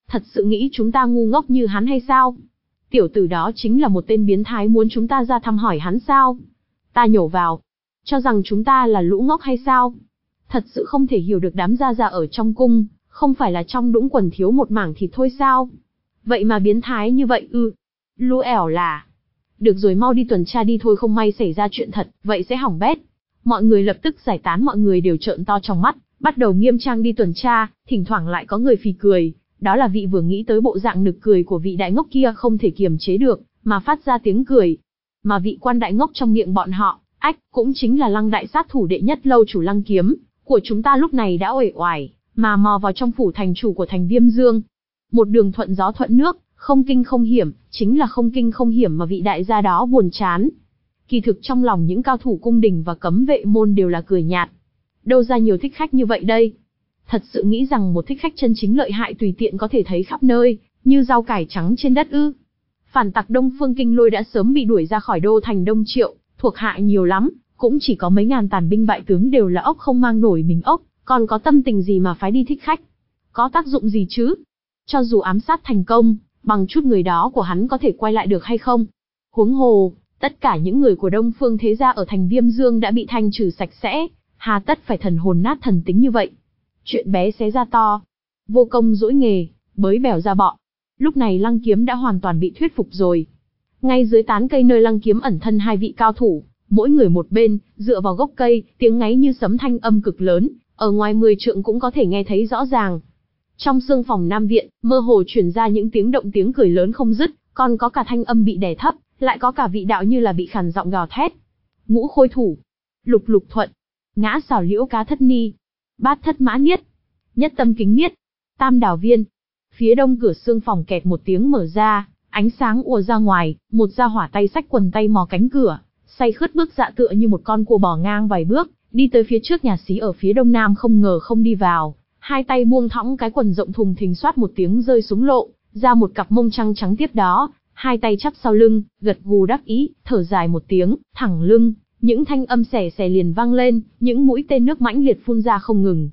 Thật sự nghĩ chúng ta ngu ngốc như hắn hay sao? Tiểu tử đó chính là một tên biến thái muốn chúng ta ra thăm hỏi hắn sao? Ta nhổ vào. Cho rằng chúng ta là lũ ngốc hay sao? Thật sự không thể hiểu được đám gia gia ở trong cung, không phải là trong đũng quần thiếu một mảng thịt thôi sao? Vậy mà biến thái như vậy ư? Lũ ẻo là. Được rồi, mau đi tuần tra đi thôi, không may xảy ra chuyện thật, vậy sẽ hỏng bét. Mọi người lập tức giải tán, mọi người đều trợn to trong mắt, bắt đầu nghiêm trang đi tuần tra, thỉnh thoảng lại có người phì cười. Đó là vị vừa nghĩ tới bộ dạng nực cười của vị đại ngốc kia không thể kiềm chế được, mà phát ra tiếng cười. Mà vị quan đại ngốc trong miệng bọn họ, ách, cũng chính là Lăng đại sát thủ đệ nhất lâu chủ Lăng Kiếm, của chúng ta lúc này đã uể oải, mà mò vào trong phủ thành chủ của thành Viêm Dương. Một đường thuận gió thuận nước, không kinh không hiểm, chính là không kinh không hiểm mà vị đại gia đó buồn chán. Kỳ thực trong lòng những cao thủ cung đình và cấm vệ môn đều là cười nhạt. Đâu ra nhiều thích khách như vậy đây? Thật sự nghĩ rằng một thích khách chân chính lợi hại tùy tiện có thể thấy khắp nơi, như rau cải trắng trên đất ư? Phản tặc Đông Phương Kinh Lôi đã sớm bị đuổi ra khỏi đô thành Đông Triệu, thuộc hạ nhiều lắm, cũng chỉ có mấy ngàn tàn binh bại tướng đều là ốc không mang nổi mình ốc, còn có tâm tình gì mà phái đi thích khách? Có tác dụng gì chứ? Cho dù ám sát thành công, bằng chút người đó của hắn có thể quay lại được hay không? Huống hồ, tất cả những người của Đông Phương thế gia ở thành Viêm Dương đã bị thanh trừ sạch sẽ, hà tất phải thần hồn nát thần tính như vậy? Chuyện bé xé ra to, vô công dỗi nghề, bới bèo ra bọ. Lúc này Lăng Kiếm đã hoàn toàn bị thuyết phục rồi. Ngay dưới tán cây nơi Lăng Kiếm ẩn thân hai vị cao thủ, mỗi người một bên, dựa vào gốc cây, tiếng ngáy như sấm thanh âm cực lớn, ở ngoài mười trượng cũng có thể nghe thấy rõ ràng. Trong sương phòng Nam Viện, mơ hồ truyền ra những tiếng động tiếng cười lớn không dứt, còn có cả thanh âm bị đè thấp, lại có cả vị đạo như là bị khàn giọng gào thét. Ngũ Khôi Thủ, Lục Lục Thuận, Ngã Xảo Liễu Cá Thất Ni, Bát Thất Mã Niết, Nhất Tâm Kính Niết, Tam Đảo Viên. Phía đông cửa sương phòng kẹt một tiếng mở ra, ánh sáng ùa ra ngoài, một gia hỏa tay xách quần tay mò cánh cửa, say khướt bước dạ tựa như một con cua bò ngang vài bước, đi tới phía trước nhà xí ở phía đông nam, không ngờ không đi vào, hai tay buông thõng cái quần rộng thùng thình xoát một tiếng rơi xuống lộ, ra một cặp mông trăng trắng, tiếp đó, hai tay chắp sau lưng, gật gù đắc ý, thở dài một tiếng, thẳng lưng, những thanh âm xè xè liền vang lên, những mũi tên nước mãnh liệt phun ra không ngừng.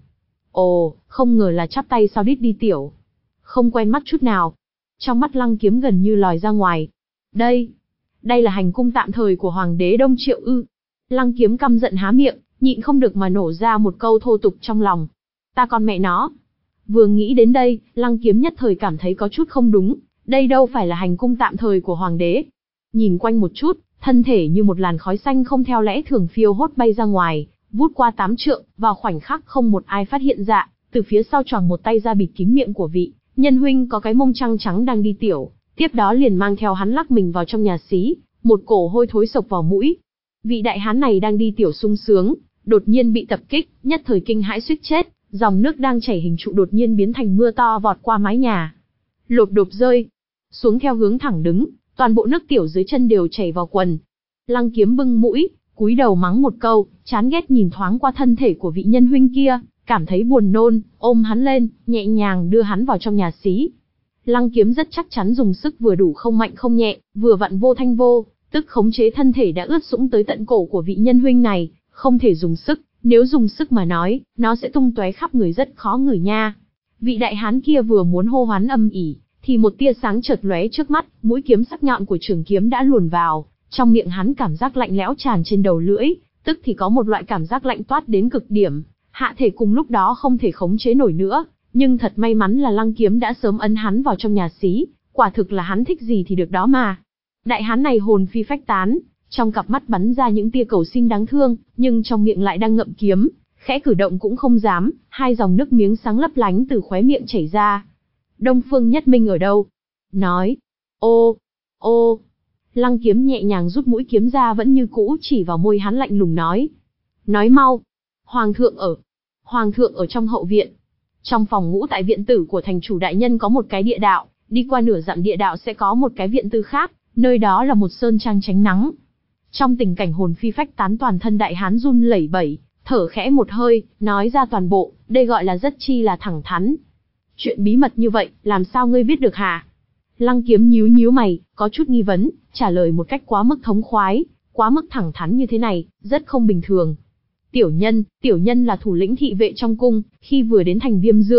Ồ, không ngờ là chắp tay sau đít đi tiểu. Không quen mắt chút nào. Trong mắt Lăng Kiếm gần như lòi ra ngoài. Đây, đây là hành cung tạm thời của Hoàng đế Đông Triệu ư? Lăng Kiếm căm giận há miệng, nhịn không được mà nổ ra một câu thô tục trong lòng. Ta con mẹ nó. Vừa nghĩ đến đây, Lăng Kiếm nhất thời cảm thấy có chút không đúng, đây đâu phải là hành cung tạm thời của Hoàng đế. Nhìn quanh một chút, thân thể như một làn khói xanh không theo lẽ thường phiêu hốt bay ra ngoài, vút qua tám trượng, vào khoảnh khắc không một ai phát hiện ra, từ phía sau choàng một tay ra bịt kín miệng của vị nhân huynh có cái mông trăng trắng đang đi tiểu, tiếp đó liền mang theo hắn lắc mình vào trong nhà xí, một cổ hôi thối sộc vào mũi. Vị đại hán này đang đi tiểu sung sướng, đột nhiên bị tập kích, nhất thời kinh hãi suýt chết, dòng nước đang chảy hình trụ đột nhiên biến thành mưa to vọt qua mái nhà, lộp đột rơi xuống theo hướng thẳng đứng, toàn bộ nước tiểu dưới chân đều chảy vào quần. Lăng Kiếm bưng mũi, cúi đầu mắng một câu, chán ghét nhìn thoáng qua thân thể của vị nhân huynh kia, cảm thấy buồn nôn, ôm hắn lên, nhẹ nhàng đưa hắn vào trong nhà xí. Lăng Kiếm rất chắc chắn dùng sức vừa đủ, không mạnh không nhẹ, vừa vặn vô thanh vô tức khống chế thân thể đã ướt sũng tới tận cổ của vị nhân huynh này, không thể dùng sức, nếu dùng sức mà nói, nó sẽ tung tóe khắp người, rất khó ngửi nha. Vị đại hán kia vừa muốn hô hoán âm ỉ, thì một tia sáng chợt lóe trước mắt, mũi kiếm sắc nhọn của trường kiếm đã luồn vào, trong miệng hắn cảm giác lạnh lẽo tràn trên đầu lưỡi, tức thì có một loại cảm giác lạnh toát đến cực điểm, hạ thể cùng lúc đó không thể khống chế nổi nữa, nhưng thật may mắn là Lăng Kiếm đã sớm ấn hắn vào trong nhà xí, quả thực là hắn thích gì thì được đó mà. Đại hán này hồn phi phách tán, trong cặp mắt bắn ra những tia cầu xin đáng thương, nhưng trong miệng lại đang ngậm kiếm, khẽ cử động cũng không dám, hai dòng nước miếng sáng lấp lánh từ khóe miệng chảy ra. Đông Phương Nhất Minh ở đâu? Nói. Ô, ô. Lăng Kiếm nhẹ nhàng rút mũi kiếm ra, vẫn như cũ chỉ vào môi hắn lạnh lùng nói. Nói mau. Hoàng thượng ở. Hoàng thượng ở trong hậu viện. Trong phòng ngũ tại viện tử của thành chủ đại nhân có một cái địa đạo, đi qua nửa dặm địa đạo sẽ có một cái viện tử khác, nơi đó là một sơn trang tránh nắng. Trong tình cảnh hồn phi phách tán, toàn thân đại hán run lẩy bẩy, thở khẽ một hơi, nói ra toàn bộ, đây gọi là rất chi là thẳng thắn. Chuyện bí mật như vậy, làm sao ngươi biết được hả? Lăng Kiếm nhíu nhíu mày, có chút nghi vấn, trả lời một cách quá mức thống khoái, quá mức thẳng thắn như thế này, rất không bình thường. Tiểu nhân, tiểu nhân là thủ lĩnh thị vệ trong cung, khi vừa đến thành Viêm Dương,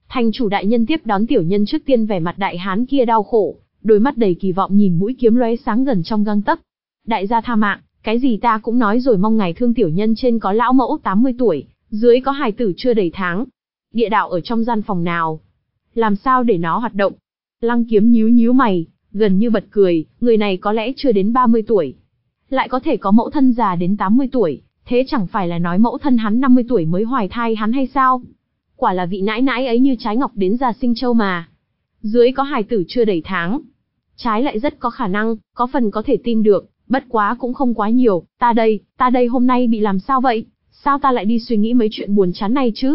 Thành chủ đại nhân tiếp đón tiểu nhân trước tiên vẻ mặt đại hán kia đau khổ, đôi mắt đầy kỳ vọng nhìn mũi kiếm lóe sáng gần trong gang tấc. Đại gia tha mạng, cái gì ta cũng nói rồi, mong ngài thương tiểu nhân trên có lão mẫu tám mươi tuổi, dưới có hài tử chưa đầy tháng. Địa đạo ở trong gian phòng nào? Làm sao để nó hoạt động? Lăng Kiếm nhíu nhíu mày, gần như bật cười, người này có lẽ chưa đến ba mươi tuổi. Lại có thể có mẫu thân già đến tám mươi tuổi, thế chẳng phải là nói mẫu thân hắn năm mươi tuổi mới hoài thai hắn hay sao? Quả là vị nãi nãi ấy như trái ngọc đến già sinh châu mà. Dưới có hài tử chưa đầy tháng. Trái lại rất có khả năng, có phần có thể tin được, bất quá cũng không quá nhiều. Ta đây, ta đây hôm nay bị làm sao vậy? Sao ta lại đi suy nghĩ mấy chuyện buồn chán này chứ?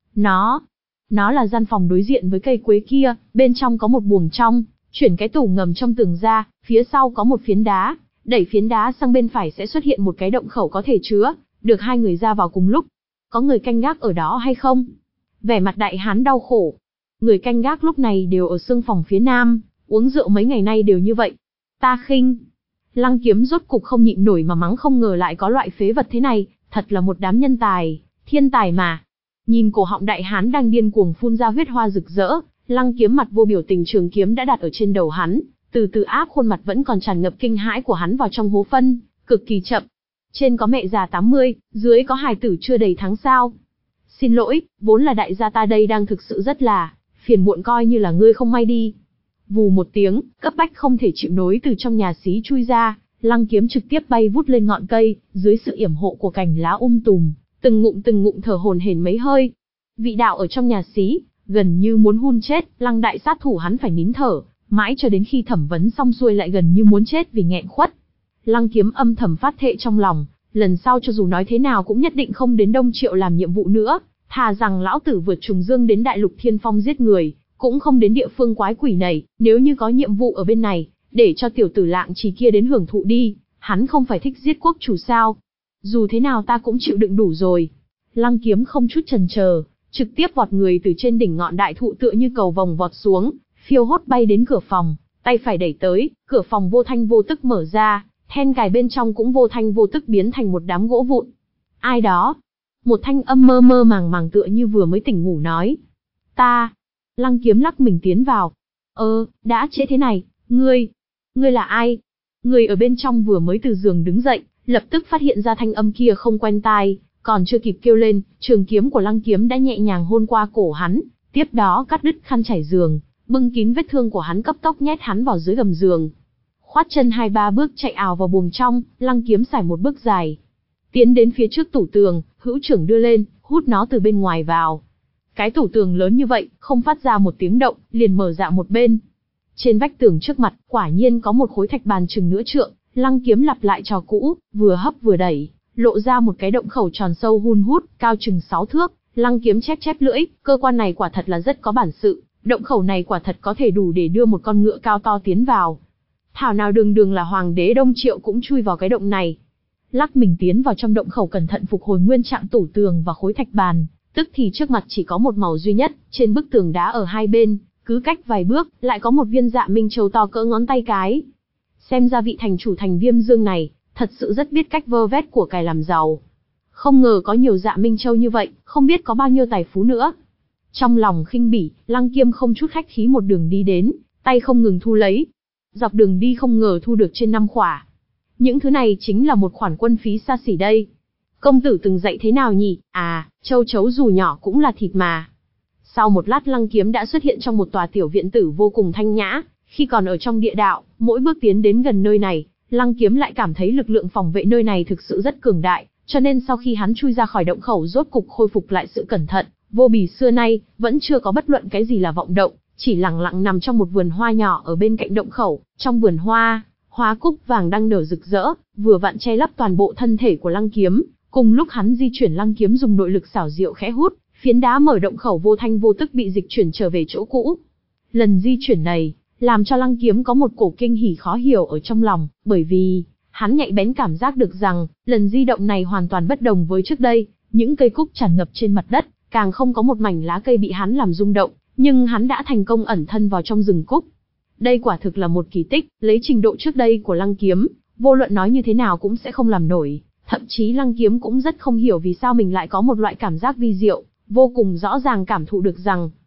Nó, nó là gian phòng đối diện với cây quế kia, bên trong có một buồng trong, chuyển cái tủ ngầm trong tường ra, phía sau có một phiến đá, đẩy phiến đá sang bên phải sẽ xuất hiện một cái động khẩu có thể chứa được hai người ra vào cùng lúc. Có người canh gác ở đó hay không? Vẻ mặt đại hán đau khổ. Người canh gác lúc này đều ở xương phòng phía nam, uống rượu mấy ngày nay đều như vậy. Ta khinh. Lăng Kiếm rốt cục không nhịn nổi mà mắng, không ngờ lại có loại phế vật thế này, thật là một đám nhân tài, thiên tài mà. Nhìn cổ họng đại hán đang điên cuồng phun ra huyết hoa rực rỡ, Lăng Kiếm mặt vô biểu tình, trường kiếm đã đặt ở trên đầu hắn, từ từ áp khuôn mặt vẫn còn tràn ngập kinh hãi của hắn vào trong hố phân, cực kỳ chậm. Trên có mẹ già tám mươi, dưới có hài tử chưa đầy tháng sao? Xin lỗi, vốn là đại gia ta đây đang thực sự rất là phiền muộn, coi như là ngươi không may đi. Vù một tiếng, cấp bách không thể chịu nổi từ trong nhà xí chui ra, Lăng Kiếm trực tiếp bay vút lên ngọn cây, dưới sự yểm hộ của cành lá um tùm, từng ngụm từng ngụm thở hổn hển mấy hơi. Vị đạo ở trong nhà xí, gần như muốn hun chết, Lăng đại sát thủ hắn phải nín thở, mãi cho đến khi thẩm vấn xong xuôi lại gần như muốn chết vì nghẹn khuất. Lăng Kiếm âm thầm phát thệ trong lòng, lần sau cho dù nói thế nào cũng nhất định không đến Đông Triệu làm nhiệm vụ nữa, thà rằng lão tử vượt trùng dương đến Đại Lục Thiên Phong giết người, cũng không đến địa phương quái quỷ này. Nếu như có nhiệm vụ ở bên này, để cho tiểu tử Lạng Trì kia đến hưởng thụ đi, hắn không phải thích giết quốc chủ sao? Dù thế nào ta cũng chịu đựng đủ rồi. Lăng Kiếm không chút chần chờ, trực tiếp vọt người từ trên đỉnh ngọn đại thụ tựa như cầu vồng vọt xuống, phiêu hốt bay đến cửa phòng, tay phải đẩy tới, cửa phòng vô thanh vô tức mở ra, then cài bên trong cũng vô thanh vô tức biến thành một đám gỗ vụn. Ai đó? Một thanh âm mơ mơ màng màng tựa như vừa mới tỉnh ngủ nói. Ta. Lăng Kiếm lắc mình tiến vào. Ơ, đã trễ thế này, ngươi, ngươi là ai? Người ở bên trong vừa mới từ giường đứng dậy, lập tức phát hiện ra thanh âm kia không quen tai, còn chưa kịp kêu lên, trường kiếm của Lăng Kiếm đã nhẹ nhàng hôn qua cổ hắn, tiếp đó cắt đứt khăn trải giường, bưng kín vết thương của hắn, cấp tốc nhét hắn vào dưới gầm giường. Khoát chân hai ba bước chạy ào vào buồng trong, Lăng Kiếm xài một bước dài, tiến đến phía trước tủ tường, hữu trưởng đưa lên, hút nó từ bên ngoài vào. Cái tủ tường lớn như vậy, không phát ra một tiếng động, liền mở ra một bên. Trên vách tường trước mặt, quả nhiên có một khối thạch bàn chừng nửa trượng, Lăng Kiếm lặp lại trò cũ, vừa hấp vừa đẩy, lộ ra một cái động khẩu tròn sâu hun hút, cao chừng sáu thước. Lăng Kiếm chép chép lưỡi, cơ quan này quả thật là rất có bản sự, động khẩu này quả thật có thể đủ để đưa một con ngựa cao to tiến vào. Thảo nào đường đường là hoàng đế Đông Triệu cũng chui vào cái động này. Lắc mình tiến vào trong động khẩu, cẩn thận phục hồi nguyên trạng tủ tường và khối thạch bàn, tức thì trước mặt chỉ có một màu duy nhất, trên bức tường đá ở hai bên, cứ cách vài bước, lại có một viên Dạ Minh Châu to cỡ ngón tay cái. Xem ra vị thành chủ thành Viêm Dương này, thật sự rất biết cách vơ vét của cải làm giàu. Không ngờ có nhiều Dạ Minh Châu như vậy, không biết có bao nhiêu tài phú nữa. Trong lòng khinh bỉ, Lăng Kiếm không chút khách khí một đường đi đến, tay không ngừng thu lấy. Dọc đường đi không ngờ thu được trên năm khỏa. Những thứ này chính là một khoản quân phí xa xỉ đây. Công tử từng dạy thế nào nhỉ? À, châu chấu dù nhỏ cũng là thịt mà. Sau một lát, Lăng Kiếm đã xuất hiện trong một tòa tiểu viện tử vô cùng thanh nhã. Khi còn ở trong địa đạo, mỗi bước tiến đến gần nơi này, Lăng Kiếm lại cảm thấy lực lượng phòng vệ nơi này thực sự rất cường đại, cho nên sau khi hắn chui ra khỏi động khẩu rốt cục khôi phục lại sự cẩn thận, vô bì xưa nay, vẫn chưa có bất luận cái gì là vọng động, chỉ lặng lặng nằm trong một vườn hoa nhỏ ở bên cạnh động khẩu. Trong vườn hoa, hoa cúc vàng đang nở rực rỡ, vừa vặn che lấp toàn bộ thân thể của Lăng Kiếm. Cùng lúc hắn di chuyển, Lăng Kiếm dùng nội lực xảo diệu khẽ hút, phiến đá mở động khẩu vô thanh vô tức bị dịch chuyển trở về chỗ cũ. Lần di chuyển này, làm cho Lăng Kiếm có một cổ kinh hỉ khó hiểu ở trong lòng, bởi vì hắn nhạy bén cảm giác được rằng, lần di động này hoàn toàn bất đồng với trước đây, những cây cúc tràn ngập trên mặt đất, càng không có một mảnh lá cây bị hắn làm rung động, nhưng hắn đã thành công ẩn thân vào trong rừng cúc. Đây quả thực là một kỳ tích, lấy trình độ trước đây của Lăng Kiếm, vô luận nói như thế nào cũng sẽ không làm nổi. Thậm chí Lăng Kiếm cũng rất không hiểu vì sao mình lại có một loại cảm giác vi diệu, vô cùng rõ ràng cảm thụ được rằng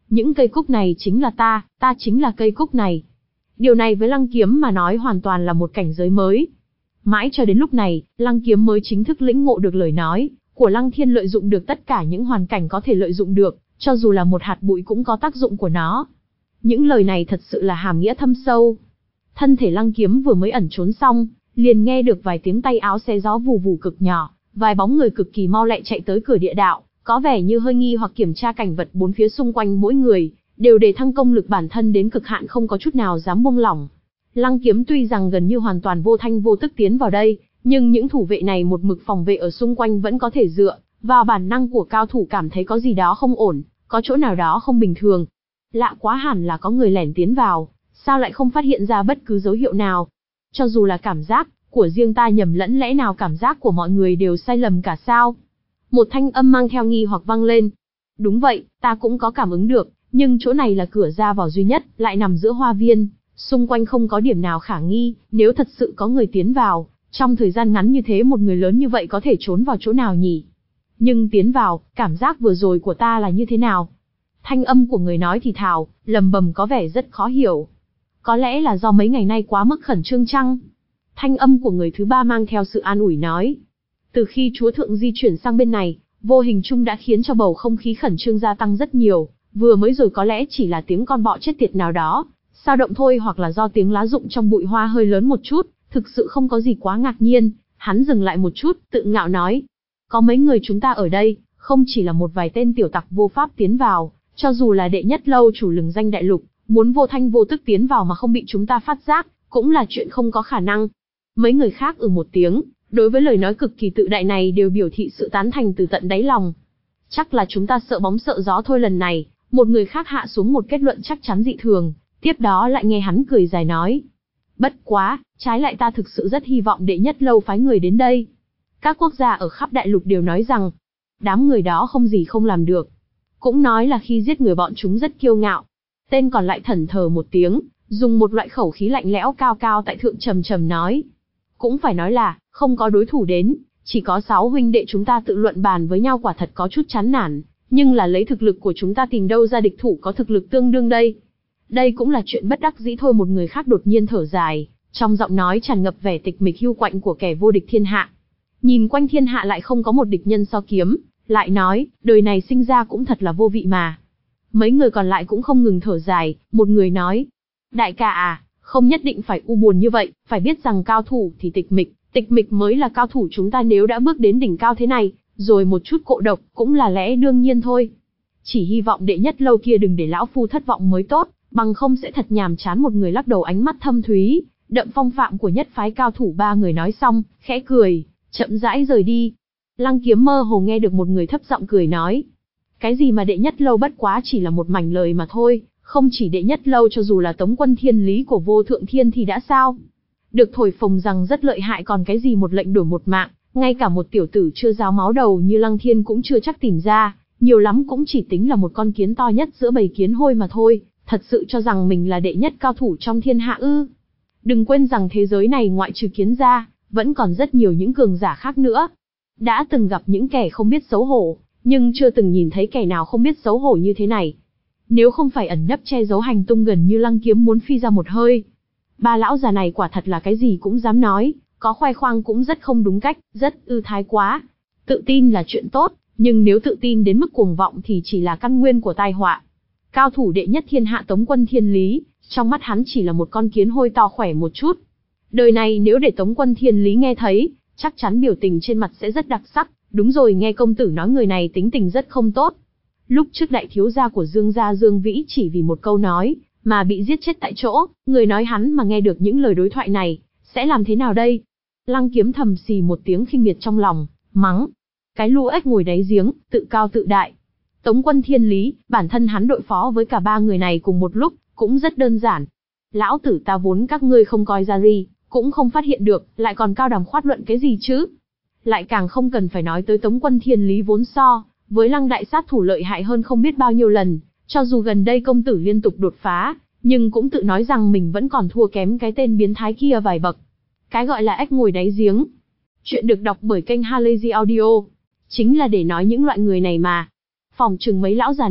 Những cây cúc này chính là ta, ta chính là cây cúc này. Điều này với Lăng Kiếm mà nói hoàn toàn là một cảnh giới mới. Mãi cho đến lúc này, Lăng Kiếm mới chính thức lĩnh ngộ được lời nói của Lăng Thiên, lợi dụng được tất cả những hoàn cảnh có thể lợi dụng được, cho dù là một hạt bụi cũng có tác dụng của nó. Những lời này thật sự là hàm nghĩa thâm sâu. Thân thể Lăng Kiếm vừa mới ẩn trốn xong, liền nghe được vài tiếng tay áo xé gió vù vù cực nhỏ, vài bóng người cực kỳ mau lẹ chạy tới cửa địa đạo, có vẻ như hơi nghi hoặc kiểm tra cảnh vật bốn phía xung quanh, mỗi người đều đề thăng công lực bản thân đến cực hạn, không có chút nào dám buông lỏng. Lăng Kiếm tuy rằng gần như hoàn toàn vô thanh vô tức tiến vào đây, nhưng những thủ vệ này một mực phòng vệ ở xung quanh vẫn có thể dựa vào bản năng của cao thủ cảm thấy có gì đó không ổn, có chỗ nào đó không bình thường. Lạ quá, hẳn là có người lẻn tiến vào, sao lại không phát hiện ra bất cứ dấu hiệu nào? Cho dù là cảm giác của riêng ta nhầm lẫn, lẽ nào cảm giác của mọi người đều sai lầm cả sao? Một thanh âm mang theo nghi hoặc vang lên. Đúng vậy, ta cũng có cảm ứng được, nhưng chỗ này là cửa ra vào duy nhất, lại nằm giữa hoa viên, xung quanh không có điểm nào khả nghi, nếu thật sự có người tiến vào, trong thời gian ngắn như thế một người lớn như vậy có thể trốn vào chỗ nào nhỉ? Nhưng tiến vào, cảm giác vừa rồi của ta là như thế nào? Thanh âm của người nói thì thào, lầm bầm có vẻ rất khó hiểu. Có lẽ là do mấy ngày nay quá mức khẩn trương chăng? Thanh âm của người thứ ba mang theo sự an ủi nói. Từ khi chúa thượng di chuyển sang bên này, vô hình chung đã khiến cho bầu không khí khẩn trương gia tăng rất nhiều, vừa mới rồi có lẽ chỉ là tiếng con bọ chết tiệt nào đó sao động thôi, hoặc là do tiếng lá rụng trong bụi hoa hơi lớn một chút, thực sự không có gì quá ngạc nhiên. Hắn dừng lại một chút, tự ngạo nói. Có mấy người chúng ta ở đây, không chỉ là một vài tên tiểu tặc vô pháp tiến vào, cho dù là đệ nhất lâu chủ lừng danh đại lục, muốn vô thanh vô tức tiến vào mà không bị chúng ta phát giác, cũng là chuyện không có khả năng. Mấy người khác ừ một tiếng, đối với lời nói cực kỳ tự đại này đều biểu thị sự tán thành từ tận đáy lòng. Chắc là chúng ta sợ bóng sợ gió thôi lần này, một người khác hạ xuống một kết luận chắc chắn dị thường, tiếp đó lại nghe hắn cười dài nói. Bất quá, trái lại ta thực sự rất hy vọng đệ nhất lâu phái người đến đây. Các quốc gia ở khắp đại lục đều nói rằng, đám người đó không gì không làm được. Cũng nói là khi giết người bọn chúng rất kiêu ngạo. Tên còn lại thẫn thờ một tiếng, dùng một loại khẩu khí lạnh lẽo cao cao tại thượng trầm trầm nói. Cũng phải nói là, không có đối thủ đến, chỉ có sáu huynh đệ chúng ta tự luận bàn với nhau quả thật có chút chán nản, nhưng là lấy thực lực của chúng ta tìm đâu ra địch thủ có thực lực tương đương đây. Đây cũng là chuyện bất đắc dĩ thôi. Một người khác đột nhiên thở dài, trong giọng nói tràn ngập vẻ tịch mịch hưu quạnh của kẻ vô địch thiên hạ. Nhìn quanh thiên hạ lại không có một địch nhân so kiếm, lại nói, đời này sinh ra cũng thật là vô vị mà. Mấy người còn lại cũng không ngừng thở dài, một người nói, đại ca à, không nhất định phải u buồn như vậy, phải biết rằng cao thủ thì tịch mịch, tịch mịch mới là cao thủ. Chúng ta nếu đã bước đến đỉnh cao thế này, rồi một chút cộ độc cũng là lẽ đương nhiên thôi. Chỉ hy vọng đệ nhất lâu kia đừng để lão phu thất vọng mới tốt, bằng không sẽ thật nhàm chán. Một người lắc đầu, ánh mắt thâm thúy, đậm phong phạm của nhất phái cao thủ. Ba người nói xong, khẽ cười, chậm rãi rời đi. Lăng Kiếm mơ hồ nghe được một người thấp giọng cười nói, cái gì mà đệ nhất lâu bất quá chỉ là một mảnh lời mà thôi, không chỉ đệ nhất lâu, cho dù là Tống quân thiên lý của vô thượng thiên thì đã sao? Được thổi phồng rằng rất lợi hại, còn cái gì một lệnh đổi một mạng, ngay cả một tiểu tử chưa ráo máu đầu như Lăng Thiên cũng chưa chắc tìm ra, nhiều lắm cũng chỉ tính là một con kiến to nhất giữa bầy kiến hôi mà thôi. Thật sự cho rằng mình là đệ nhất cao thủ trong thiên hạ ư? Đừng quên rằng thế giới này ngoại trừ kiến ra, vẫn còn rất nhiều những cường giả khác nữa. Đã từng gặp những kẻ không biết xấu hổ, nhưng chưa từng nhìn thấy kẻ nào không biết xấu hổ như thế này. Nếu không phải ẩn nấp che giấu hành tung, gần như Lăng Kiếm muốn phi ra một hơi. Ba lão già này quả thật là cái gì cũng dám nói, có khoe khoang cũng rất không đúng cách, rất ư thái quá. Tự tin là chuyện tốt, nhưng nếu tự tin đến mức cuồng vọng thì chỉ là căn nguyên của tai họa. Cao thủ đệ nhất thiên hạ Tống quân thiên lý, trong mắt hắn chỉ là một con kiến hôi to khỏe một chút. Đời này nếu để Tống quân thiên lý nghe thấy, chắc chắn biểu tình trên mặt sẽ rất đặc sắc. Đúng rồi, nghe công tử nói người này tính tình rất không tốt. Lúc trước đại thiếu gia của Dương gia Dương Vĩ chỉ vì một câu nói mà bị giết chết tại chỗ, người nói hắn mà nghe được những lời đối thoại này, sẽ làm thế nào đây? Lăng Kiếm thầm xì một tiếng khinh miệt trong lòng, mắng. Cái lũ ếch ngồi đáy giếng, tự cao tự đại. Tống quân thiên lý, bản thân hắn đối phó với cả ba người này cùng một lúc, cũng rất đơn giản. Lão tử ta vốn các ngươi không coi ra gì, cũng không phát hiện được, lại còn cao đàm khoát luận cái gì chứ? Lại càng không cần phải nói tới Tống quân thiên lý vốn so với Lăng đại sát thủ lợi hại hơn không biết bao nhiêu lần, cho dù gần đây công tử liên tục đột phá, nhưng cũng tự nói rằng mình vẫn còn thua kém cái tên biến thái kia vài bậc. Cái gọi là ếch ngồi đáy giếng. Chuyện được đọc bởi kênh Halazy Audio, chính là để nói những loại người này mà. Phòng chừng mấy lão già này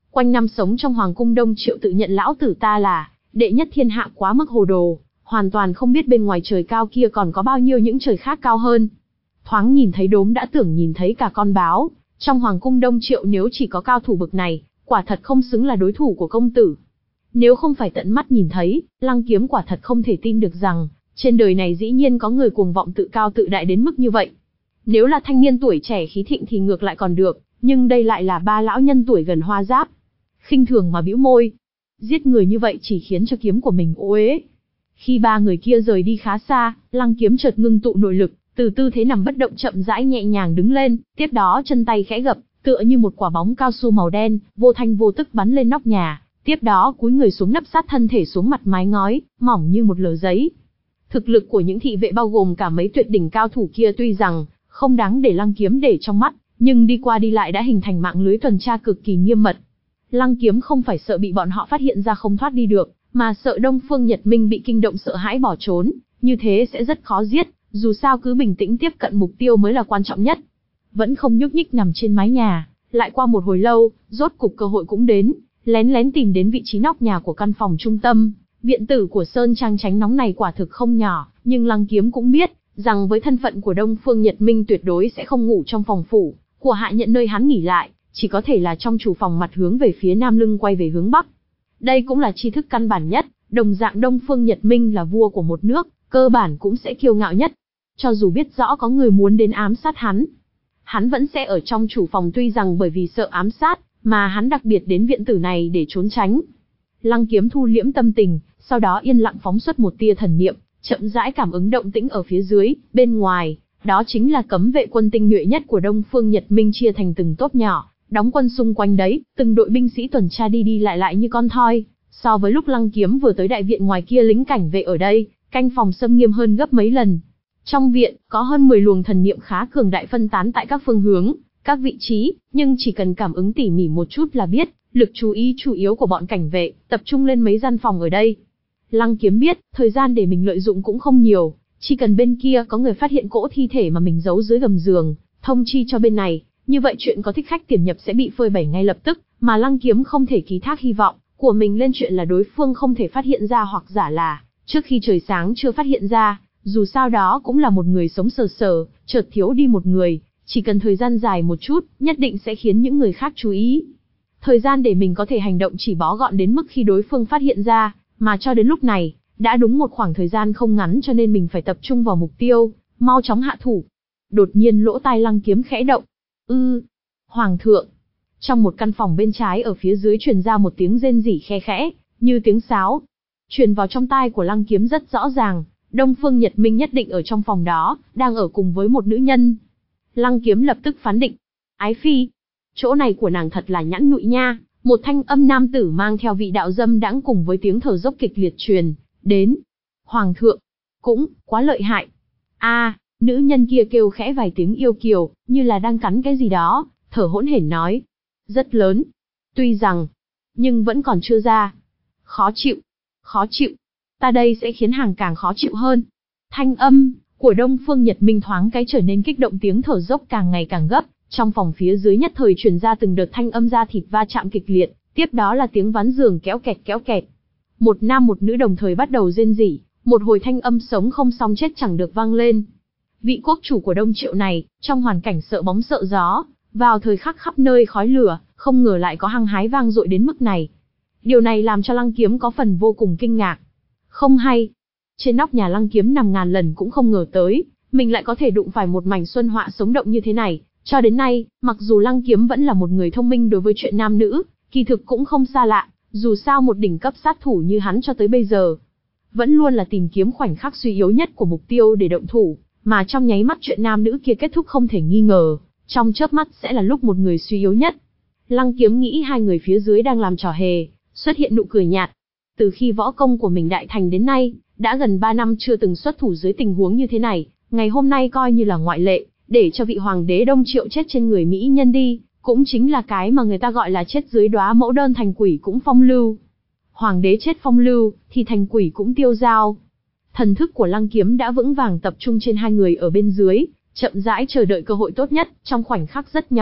Quanh năm sống trong hoàng cung Đông Triệu tự nhận lão tử ta là đệ nhất thiên hạ quá mức hồ đồ, hoàn toàn không biết bên ngoài trời cao kia còn có bao nhiêu những trời khác cao hơn. Thoáng nhìn thấy đốm đã tưởng nhìn thấy cả con báo, trong hoàng cung Đông Triệu nếu chỉ có cao thủ bực này, quả thật không xứng là đối thủ của công tử. Nếu không phải tận mắt nhìn thấy, Lăng Kiếm quả thật không thể tin được rằng, trên đời này dĩ nhiên có người cuồng vọng tự cao tự đại đến mức như vậy. Nếu là thanh niên tuổi trẻ khí thịnh thì ngược lại còn được, nhưng đây lại là ba lão nhân tuổi gần hoa giáp. Khinh thường mà bĩu môi. Giết người như vậy chỉ khiến cho kiếm của mình ô uế. Khi ba người kia rời đi khá xa, Lăng Kiếm chợt ngưng tụ nội lực, từ tư thế nằm bất động chậm rãi nhẹ nhàng đứng lên, tiếp đó chân tay khẽ gập, tựa như một quả bóng cao su màu đen, vô thanh vô tức bắn lên nóc nhà, tiếp đó cúi người xuống nấp sát thân thể xuống mặt mái ngói, mỏng như một lờ giấy. Thực lực của những thị vệ bao gồm cả mấy tuyệt đỉnh cao thủ kia tuy rằng không đáng để Lăng Kiếm để trong mắt, nhưng đi qua đi lại đã hình thành mạng lưới tuần tra cực kỳ nghiêm mật. Lăng Kiếm không phải sợ bị bọn họ phát hiện ra không thoát đi được, mà sợ Đông Phương Nhật Minh bị kinh động sợ hãi bỏ trốn, như thế sẽ rất khó giết, dù sao cứ bình tĩnh tiếp cận mục tiêu mới là quan trọng nhất. Vẫn không nhúc nhích nằm trên mái nhà, lại qua một hồi lâu, rốt cục cơ hội cũng đến, lén lén tìm đến vị trí nóc nhà của căn phòng trung tâm. Viện tử của Sơn Trang tránh nóng này quả thực không nhỏ, nhưng Lăng Kiếm cũng biết rằng với thân phận của Đông Phương Nhật Minh tuyệt đối sẽ không ngủ trong phòng phủ của hạ nhận nơi hắn nghỉ lại, chỉ có thể là trong chủ phòng mặt hướng về phía nam lưng quay về hướng bắc. Đây cũng là tri thức căn bản nhất, đồng dạng Đông Phương Nhật Minh là vua của một nước, cơ bản cũng sẽ kiêu ngạo nhất. Cho dù biết rõ có người muốn đến ám sát hắn, hắn vẫn sẽ ở trong chủ phòng, tuy rằng bởi vì sợ ám sát, mà hắn đặc biệt đến viện tử này để trốn tránh. Lăng Kiếm thu liễm tâm tình, sau đó yên lặng phóng xuất một tia thần niệm, chậm rãi cảm ứng động tĩnh ở phía dưới, bên ngoài, đó chính là cấm vệ quân tinh nhuệ nhất của Đông Phương Nhật Minh chia thành từng tốp nhỏ, đóng quân xung quanh đấy, từng đội binh sĩ tuần tra đi đi lại lại như con thoi. So với lúc Lăng Kiếm vừa tới đại viện, ngoài kia lính cảnh vệ ở đây, canh phòng xâm nghiêm hơn gấp mấy lần. Trong viện, có hơn mười luồng thần niệm khá cường đại phân tán tại các phương hướng, các vị trí, nhưng chỉ cần cảm ứng tỉ mỉ một chút là biết, lực chú ý chủ yếu của bọn cảnh vệ, tập trung lên mấy gian phòng ở đây. Lăng Kiếm biết, thời gian để mình lợi dụng cũng không nhiều, chỉ cần bên kia có người phát hiện cỗ thi thể mà mình giấu dưới gầm giường, thông chi cho bên này, như vậy chuyện có thích khách tiềm nhập sẽ bị phơi bày ngay lập tức, mà Lăng Kiếm không thể ký thác hy vọng của mình lên chuyện là đối phương không thể phát hiện ra, hoặc giả là trước khi trời sáng chưa phát hiện ra, dù sao đó cũng là một người sống sờ sờ, chợt thiếu đi một người, chỉ cần thời gian dài một chút, nhất định sẽ khiến những người khác chú ý. Thời gian để mình có thể hành động chỉ bó gọn đến mức khi đối phương phát hiện ra, mà cho đến lúc này, đã đúng một khoảng thời gian không ngắn, cho nên mình phải tập trung vào mục tiêu, mau chóng hạ thủ. Đột nhiên lỗ tai Lăng Kiếm khẽ động. Ư, Hoàng thượng. Trong một căn phòng bên trái ở phía dưới truyền ra một tiếng rên rỉ khe khẽ, như tiếng sáo. Truyền vào trong tai của Lăng Kiếm rất rõ ràng, Đông Phương Nhật Minh nhất định ở trong phòng đó, đang ở cùng với một nữ nhân. Lăng Kiếm lập tức phán định. Ái phi, chỗ này của nàng thật là nhẵn nhụi nha. Một thanh âm nam tử mang theo vị đạo dâm đãng cùng với tiếng thở dốc kịch liệt truyền đến. Hoàng thượng, cũng quá lợi hại. A, nữ nhân kia kêu khẽ vài tiếng yêu kiều, như là đang cắn cái gì đó, thở hỗn hển nói. Rất lớn. Tuy rằng, nhưng vẫn còn chưa ra. Khó chịu, khó chịu. Ta đây sẽ khiến hàng càng khó chịu hơn. Thanh âm của Đông Phương Nhật Minh thoáng cái trở nên kích động, tiếng thở dốc càng ngày càng gấp. Trong phòng phía dưới nhất thời truyền ra từng đợt thanh âm da thịt va chạm kịch liệt, tiếp đó là tiếng ván giường kéo kẹt kéo kẹt. Một nam một nữ đồng thời bắt đầu rên rỉ, một hồi thanh âm sống không xong chết chẳng được vang lên. Vị quốc chủ của Đông Triệu này, trong hoàn cảnh sợ bóng sợ gió, vào thời khắc khắp nơi khói lửa, không ngờ lại có hăng hái vang dội đến mức này. Điều này làm cho Lăng Kiếm có phần vô cùng kinh ngạc. Không hay, trên nóc nhà Lăng Kiếm nằm ngàn lần cũng không ngờ tới, mình lại có thể đụng phải một mảnh xuân họa sống động như thế này. Cho đến nay, mặc dù Lăng Kiếm vẫn là một người thông minh đối với chuyện nam nữ, kỳ thực cũng không xa lạ, dù sao một đỉnh cấp sát thủ như hắn cho tới bây giờ, vẫn luôn là tìm kiếm khoảnh khắc suy yếu nhất của mục tiêu để động thủ, mà trong nháy mắt chuyện nam nữ kia kết thúc không thể nghi ngờ, trong chớp mắt sẽ là lúc một người suy yếu nhất. Lăng Kiếm nghĩ hai người phía dưới đang làm trò hề, xuất hiện nụ cười nhạt. Từ khi võ công của mình đại thành đến nay, đã gần ba năm chưa từng xuất thủ dưới tình huống như thế này, ngày hôm nay coi như là ngoại lệ. Để cho vị hoàng đế Đông Triệu chết trên người mỹ nhân đi, cũng chính là cái mà người ta gọi là chết dưới đóa mẫu đơn thành quỷ cũng phong lưu. Hoàng đế chết phong lưu, thì thành quỷ cũng tiêu dao. Thần thức của Lăng Kiếm đã vững vàng tập trung trên hai người ở bên dưới, chậm rãi chờ đợi cơ hội tốt nhất, trong khoảnh khắc rất nhỏ,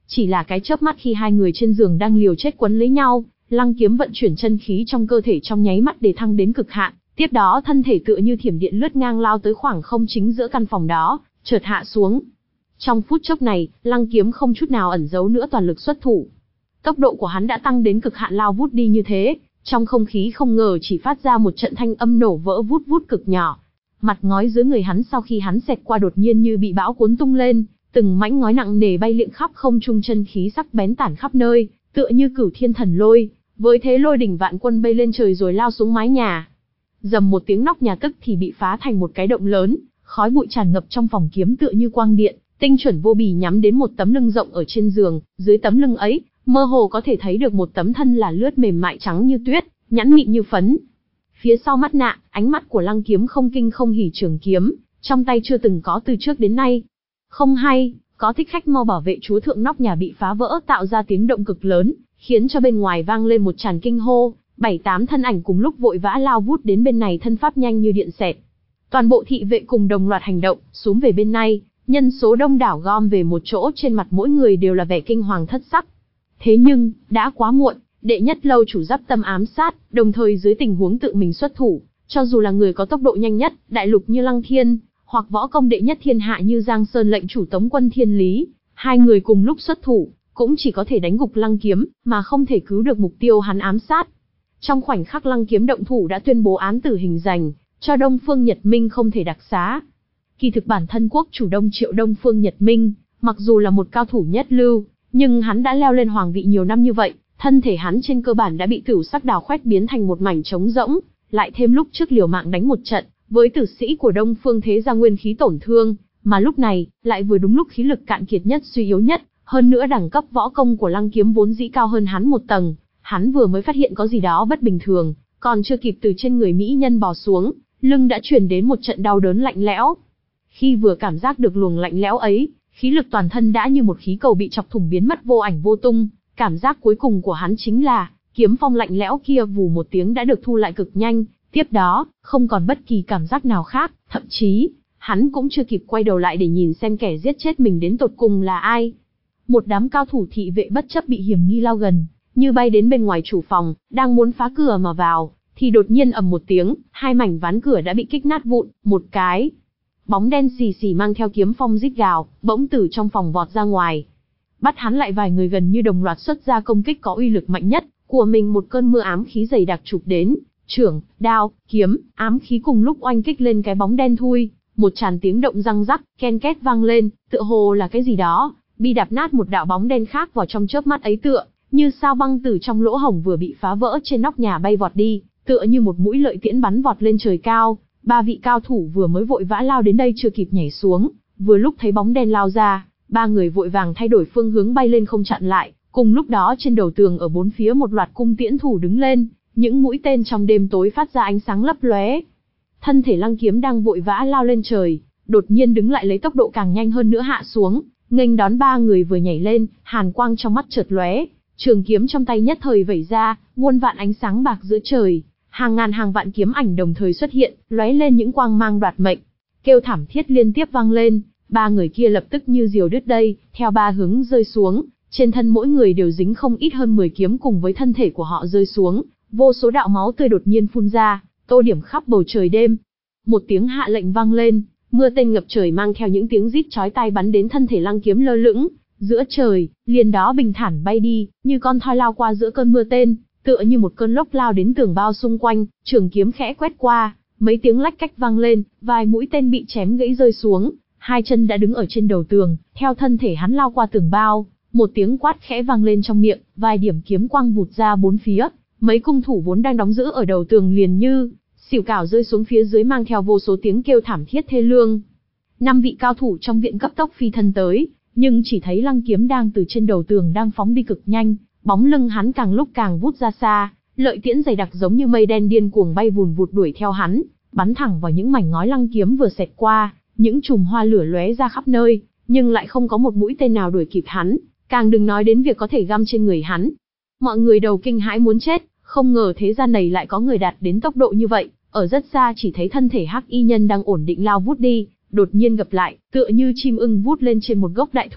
Chỉ là cái chớp mắt khi hai người trên giường đang liều chết quấn lấy nhau, Lăng Kiếm vận chuyển chân khí trong cơ thể trong nháy mắt để thăng đến cực hạn, tiếp đó thân thể tựa như thiểm điện lướt ngang lao tới khoảng không chính giữa căn phòng đó, chợt hạ xuống. Trong phút chốc này, Lăng Kiếm không chút nào ẩn giấu nữa toàn lực xuất thủ. Tốc độ của hắn đã tăng đến cực hạn lao vút đi như thế, trong không khí không ngờ chỉ phát ra một trận thanh âm nổ vỡ vút vút cực nhỏ. Mặt ngói dưới người hắn sau khi hắn xẹt qua đột nhiên như bị bão cuốn tung lên, từng mảnh ngói nặng nề bay liệng khắp không trung, chân khí sắc bén tản khắp nơi, tựa như cửu thiên thần lôi, với thế lôi đỉnh vạn quân bay lên trời rồi lao xuống mái nhà. Dầm một tiếng, nóc nhà tức thì bị phá thành một cái động lớn, khói bụi tràn ngập trong phòng, kiếm tựa như quang điện, tinh chuẩn vô bì nhắm đến một tấm lưng rộng ở trên giường, dưới tấm lưng ấy, mơ hồ có thể thấy được một tấm thân là lướt mềm mại trắng như tuyết, nhẵn mịn như phấn. Phía sau mắt nạ, ánh mắt của Lăng Kiếm không kinh không hỉ, trường kiếm trong tay chưa từng có từ trước đến nay. Không hay, có thích khách mau bảo vệ chúa thượng. Nóc nhà bị phá vỡ tạo ra tiếng động cực lớn, khiến cho bên ngoài vang lên một tràn kinh hô, bảy tám thân ảnh cùng lúc vội vã lao vút đến bên này, thân pháp nhanh như điện xẹt. Toàn bộ thị vệ cùng đồng loạt hành động, xúm về bên này, nhân số đông đảo gom về một chỗ, trên mặt mỗi người đều là vẻ kinh hoàng thất sắc. Thế nhưng, đã quá muộn, đệ nhất lâu chủ giáp tâm ám sát, đồng thời dưới tình huống tự mình xuất thủ, cho dù là người có tốc độ nhanh nhất, đại lục như Lăng Thiên, hoặc võ công đệ nhất thiên hạ như Giang Sơn lệnh chủ Tống quân Thiên Lý, hai người cùng lúc xuất thủ, cũng chỉ có thể đánh gục Lăng Kiếm, mà không thể cứu được mục tiêu hắn ám sát. Trong khoảnh khắc Lăng Kiếm động thủ đã tuyên bố án tử hình dành, cho Đông Phương Nhật Minh không thể đặc xá. Kỳ thực bản thân quốc chủ Đông Triệu Đông Phương Nhật Minh, mặc dù là một cao thủ nhất lưu, nhưng hắn đã leo lên hoàng vị nhiều năm như vậy, thân thể hắn trên cơ bản đã bị Tửu Sắc Đào khoét biến thành một mảnh trống rỗng, lại thêm lúc trước liều mạng đánh một trận với tử sĩ của Đông Phương thế gia nguyên khí tổn thương, mà lúc này lại vừa đúng lúc khí lực cạn kiệt nhất, suy yếu nhất, hơn nữa đẳng cấp võ công của Lăng Kiếm vốn dĩ cao hơn hắn một tầng, hắn vừa mới phát hiện có gì đó bất bình thường, còn chưa kịp từ trên người mỹ nhân bò xuống, lưng đã truyền đến một trận đau đớn lạnh lẽo. Khi vừa cảm giác được luồng lạnh lẽo ấy, khí lực toàn thân đã như một khí cầu bị chọc thủng biến mất vô ảnh vô tung, cảm giác cuối cùng của hắn chính là kiếm phong lạnh lẽo kia vù một tiếng đã được thu lại cực nhanh, tiếp đó, không còn bất kỳ cảm giác nào khác, thậm chí, hắn cũng chưa kịp quay đầu lại để nhìn xem kẻ giết chết mình đến tột cùng là ai. Một đám cao thủ thị vệ bất chấp bị hiểm nghi lao gần, như bay đến bên ngoài chủ phòng, đang muốn phá cửa mà vào, thì đột nhiên ầm một tiếng, hai mảnh ván cửa đã bị kích nát vụn, một cái bóng đen xì xì mang theo kiếm phong rít gào, bỗng từ trong phòng vọt ra ngoài. Bắt hắn lại vài người gần như đồng loạt xuất ra công kích có uy lực mạnh nhất của mình, một cơn mưa ám khí dày đặc chụp đến, chưởng, đao, kiếm, ám khí cùng lúc oanh kích lên cái bóng đen thui, một tràn tiếng động răng rắc, ken két vang lên, tựa hồ là cái gì đó bị đạp nát một đạo bóng đen khác vào trong chớp mắt ấy, tựa như sao băng từ trong lỗ hổng vừa bị phá vỡ trên nóc nhà bay vọt đi, tựa như một mũi lợi tiễn bắn vọt lên trời cao. Ba vị cao thủ vừa mới vội vã lao đến đây chưa kịp nhảy xuống, vừa lúc thấy bóng đen lao ra, ba người vội vàng thay đổi phương hướng bay lên không chặn lại, cùng lúc đó trên đầu tường ở bốn phía một loạt cung tiễn thủ đứng lên, những mũi tên trong đêm tối phát ra ánh sáng lấp lóe. Thân thể Lăng Kiếm đang vội vã lao lên trời, đột nhiên đứng lại lấy tốc độ càng nhanh hơn nữa hạ xuống, nghênh đón ba người vừa nhảy lên, hàn quang trong mắt chợt lóe, trường kiếm trong tay nhất thời vẩy ra, muôn vạn ánh sáng bạc giữa trời, hàng ngàn hàng vạn kiếm ảnh đồng thời xuất hiện, lóe lên những quang mang đoạt mệnh. Kêu thảm thiết liên tiếp vang lên, ba người kia lập tức như diều đứt dây, theo ba hướng rơi xuống, trên thân mỗi người đều dính không ít hơn mười kiếm, cùng với thân thể của họ rơi xuống, vô số đạo máu tươi đột nhiên phun ra, tô điểm khắp bầu trời đêm. Một tiếng hạ lệnh vang lên, mưa tên ngập trời mang theo những tiếng rít chói tai bắn đến thân thể Lăng Kiếm lơ lửng giữa trời, liền đó bình thản bay đi, như con thoi lao qua giữa cơn mưa tên, tựa như một cơn lốc lao đến tường bao xung quanh, trường kiếm khẽ quét qua, mấy tiếng lách cách vang lên, vài mũi tên bị chém gãy rơi xuống, hai chân đã đứng ở trên đầu tường, theo thân thể hắn lao qua tường bao, một tiếng quát khẽ vang lên trong miệng, vài điểm kiếm quang vụt ra bốn phía, mấy cung thủ vốn đang đóng giữ ở đầu tường liền như xỉu cảo rơi xuống phía dưới, mang theo vô số tiếng kêu thảm thiết thê lương. Năm vị cao thủ trong viện cấp tốc phi thân tới, nhưng chỉ thấy Lăng Kiếm đang từ trên đầu tường đang phóng đi cực nhanh, bóng lưng hắn càng lúc càng vút ra xa, lợi tiễn dày đặc giống như mây đen điên cuồng bay vùn vụt đuổi theo hắn, bắn thẳng vào những mảnh ngói Lăng Kiếm vừa xẹt qua, những chùm hoa lửa lóe ra khắp nơi, nhưng lại không có một mũi tên nào đuổi kịp hắn, càng đừng nói đến việc có thể găm trên người hắn. Mọi người đầu kinh hãi muốn chết, không ngờ thế gian này lại có người đạt đến tốc độ như vậy. Ở rất xa chỉ thấy thân thể hắc y nhân đang ổn định lao vút đi, đột nhiên gập lại, tựa như chim ưng vút lên trên một gốc đại thụ,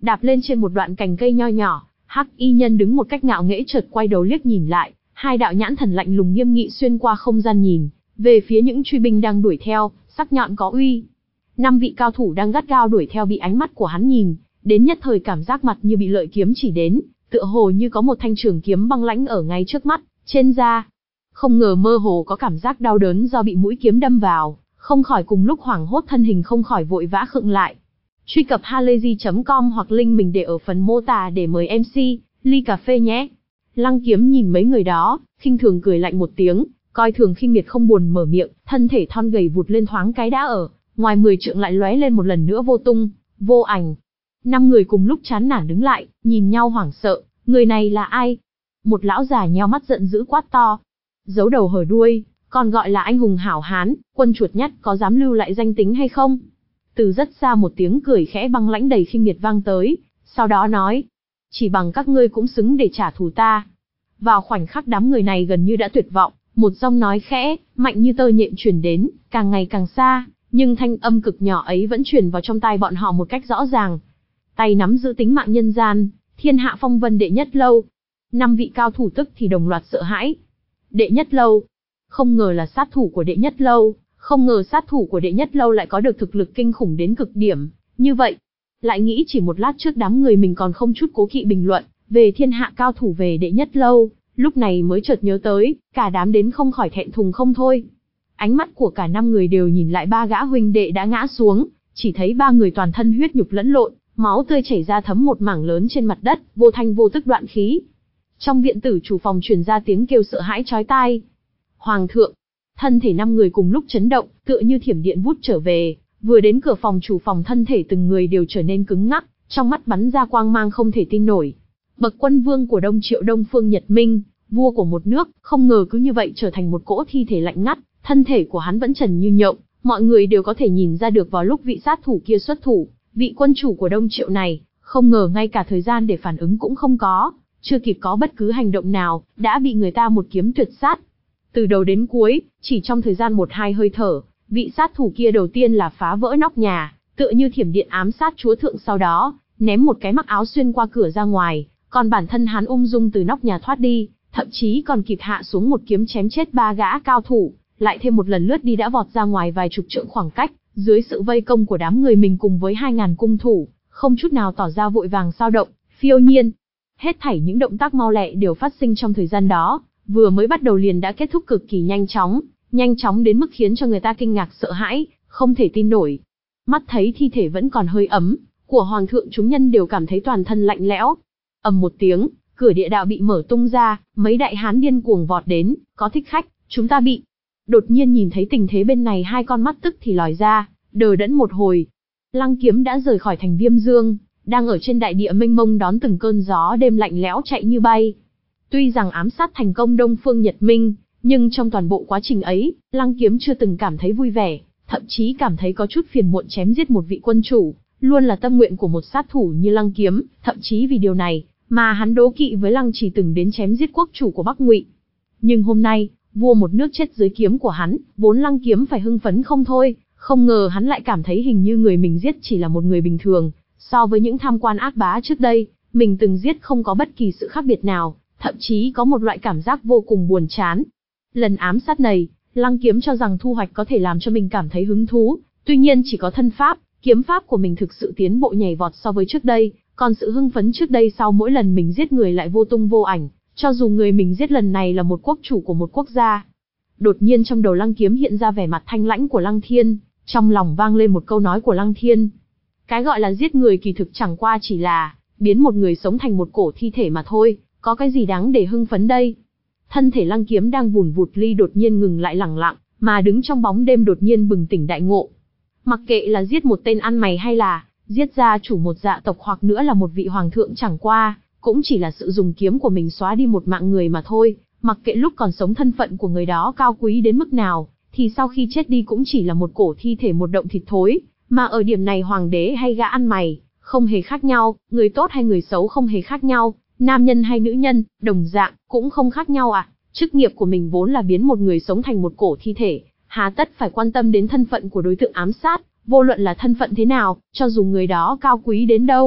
đạp lên trên một đoạn cành cây nho nhỏ. Hắc y nhân đứng một cách ngạo nghễ chợt quay đầu liếc nhìn lại, hai đạo nhãn thần lạnh lùng nghiêm nghị xuyên qua không gian nhìn về phía những truy binh đang đuổi theo, sắc nhọn có uy. Năm vị cao thủ đang gắt gao đuổi theo bị ánh mắt của hắn nhìn, đến nhất thời cảm giác mặt như bị lợi kiếm chỉ đến, tựa hồ như có một thanh trường kiếm băng lãnh ở ngay trước mắt, trên da. Không ngờ mơ hồ có cảm giác đau đớn do bị mũi kiếm đâm vào, không khỏi cùng lúc hoảng hốt thân hình không khỏi vội vã khựng lại. Truy cập halayzi chấm com hoặc link mình để ở phần mô tả để mời em xê, ly cà phê nhé. Lăng Kiếm nhìn mấy người đó, khinh thường cười lạnh một tiếng, coi thường khinh miệt không buồn mở miệng, thân thể thon gầy vụt lên thoáng cái đã ở, ngoài mười trượng lại lóe lên một lần nữa vô tung, vô ảnh. Năm người cùng lúc chán nản đứng lại, nhìn nhau hoảng sợ, người này là ai? Một lão già nheo mắt giận dữ quát to. Giấu đầu hở đuôi, còn gọi là anh hùng hảo hán, quân chuột nhắt có dám lưu lại danh tính hay không? Từ rất xa một tiếng cười khẽ băng lãnh đầy khinh miệt vang tới, sau đó nói, chỉ bằng các ngươi cũng xứng để trả thù ta. Vào khoảnh khắc đám người này gần như đã tuyệt vọng, một giọng nói khẽ, mạnh như tơ nhện truyền đến, càng ngày càng xa, nhưng thanh âm cực nhỏ ấy vẫn truyền vào trong tai bọn họ một cách rõ ràng. Tay nắm giữ tính mạng nhân gian, thiên hạ phong vân đệ nhất lâu. Năm vị cao thủ tức thì đồng loạt sợ hãi. Đệ nhất lâu, không ngờ là sát thủ của đệ nhất lâu, không ngờ sát thủ của đệ nhất lâu lại có được thực lực kinh khủng đến cực điểm, như vậy. Lại nghĩ chỉ một lát trước đám người mình còn không chút cố kỵ bình luận về thiên hạ cao thủ về đệ nhất lâu, lúc này mới chợt nhớ tới, cả đám đến không khỏi thẹn thùng không thôi. Ánh mắt của cả năm người đều nhìn lại ba gã huynh đệ đã ngã xuống, chỉ thấy ba người toàn thân huyết nhục lẫn lộn, máu tươi chảy ra thấm một mảng lớn trên mặt đất, vô thanh vô tức đoạn khí. Trong viện tử chủ phòng truyền ra tiếng kêu sợ hãi chói tai. Hoàng thượng! Thân thể năm người cùng lúc chấn động, tựa như thiểm điện vút trở về, vừa đến cửa phòng chủ phòng thân thể từng người đều trở nên cứng ngắc, trong mắt bắn ra quang mang không thể tin nổi. Bậc quân vương của Đông Triệu Đông Phương Nhật Minh, vua của một nước, không ngờ cứ như vậy trở thành một cỗ thi thể lạnh ngắt, thân thể của hắn vẫn trần như nhộng, mọi người đều có thể nhìn ra được vào lúc vị sát thủ kia xuất thủ, vị quân chủ của Đông Triệu này, không ngờ ngay cả thời gian để phản ứng cũng không có, chưa kịp có bất cứ hành động nào, đã bị người ta một kiếm tuyệt sát. Từ đầu đến cuối, chỉ trong thời gian một hai hơi thở, vị sát thủ kia đầu tiên là phá vỡ nóc nhà, tựa như thiểm điện ám sát chúa thượng, sau đó ném một cái mặc áo xuyên qua cửa ra ngoài, còn bản thân hắn ung dung từ nóc nhà thoát đi, thậm chí còn kịp hạ xuống một kiếm chém chết ba gã cao thủ, lại thêm một lần lướt đi đã vọt ra ngoài vài chục trượng khoảng cách, dưới sự vây công của đám người mình cùng với hai ngàn cung thủ, không chút nào tỏ ra vội vàng sao động, phiêu nhiên. Hết thảy những động tác mau lẹ đều phát sinh trong thời gian đó, vừa mới bắt đầu liền đã kết thúc cực kỳ nhanh chóng, nhanh chóng đến mức khiến cho người ta kinh ngạc sợ hãi, không thể tin nổi. Mắt thấy thi thể vẫn còn hơi ấm của hoàng thượng, chúng nhân đều cảm thấy toàn thân lạnh lẽo. Ầm một tiếng, cửa địa đạo bị mở tung ra, mấy đại hán điên cuồng vọt đến, có thích khách, chúng ta bị. Đột nhiên nhìn thấy tình thế bên này, hai con mắt tức thì lòi ra, đờ đẫn một hồi. Lăng Kiếm đã rời khỏi thành Viêm Dương, đang ở trên đại địa mênh mông đón từng cơn gió đêm lạnh lẽo chạy như bay. Tuy rằng ám sát thành công Đông Phương Nhật Minh, nhưng trong toàn bộ quá trình ấy, Lăng Kiếm chưa từng cảm thấy vui vẻ, thậm chí cảm thấy có chút phiền muộn. Chém giết một vị quân chủ, luôn là tâm nguyện của một sát thủ như Lăng Kiếm, thậm chí vì điều này mà hắn đố kỵ với Lăng Trì từng đến chém giết quốc chủ của Bắc Ngụy. Nhưng hôm nay, vua một nước chết dưới kiếm của hắn, vốn Lăng Kiếm phải hưng phấn không thôi, không ngờ hắn lại cảm thấy hình như người mình giết chỉ là một người bình thường, so với những tham quan ác bá trước đây, mình từng giết không có bất kỳ sự khác biệt nào, thậm chí có một loại cảm giác vô cùng buồn chán. Lần ám sát này, Lăng Kiếm cho rằng thu hoạch có thể làm cho mình cảm thấy hứng thú, tuy nhiên chỉ có thân pháp, kiếm pháp của mình thực sự tiến bộ nhảy vọt so với trước đây, còn sự hưng phấn trước đây sau mỗi lần mình giết người lại vô tung vô ảnh, cho dù người mình giết lần này là một quốc chủ của một quốc gia. Đột nhiên trong đầu Lăng Kiếm hiện ra vẻ mặt thanh lãnh của Lăng Thiên, trong lòng vang lên một câu nói của Lăng Thiên. Cái gọi là giết người kỳ thực chẳng qua chỉ là biến một người sống thành một cổ thi thể mà thôi, có cái gì đáng để hưng phấn đây? Thân thể Lăng Kiếm đang vùn vụt ly đột nhiên ngừng lại lẳng lặng, mà đứng trong bóng đêm đột nhiên bừng tỉnh đại ngộ. Mặc kệ là giết một tên ăn mày hay là giết gia chủ một dạ tộc hoặc nữa là một vị hoàng thượng, chẳng qua cũng chỉ là sự dùng kiếm của mình xóa đi một mạng người mà thôi, mặc kệ lúc còn sống thân phận của người đó cao quý đến mức nào, thì sau khi chết đi cũng chỉ là một cổ thi thể, một động thịt thối, mà ở điểm này hoàng đế hay gã ăn mày không hề khác nhau, người tốt hay người xấu không hề khác nhau, nam nhân hay nữ nhân, đồng dạng cũng không khác nhau à? Chức nghiệp của mình vốn là biến một người sống thành một cổ thi thể, hà tất phải quan tâm đến thân phận của đối tượng ám sát, vô luận là thân phận thế nào, cho dù người đó cao quý đến đâu,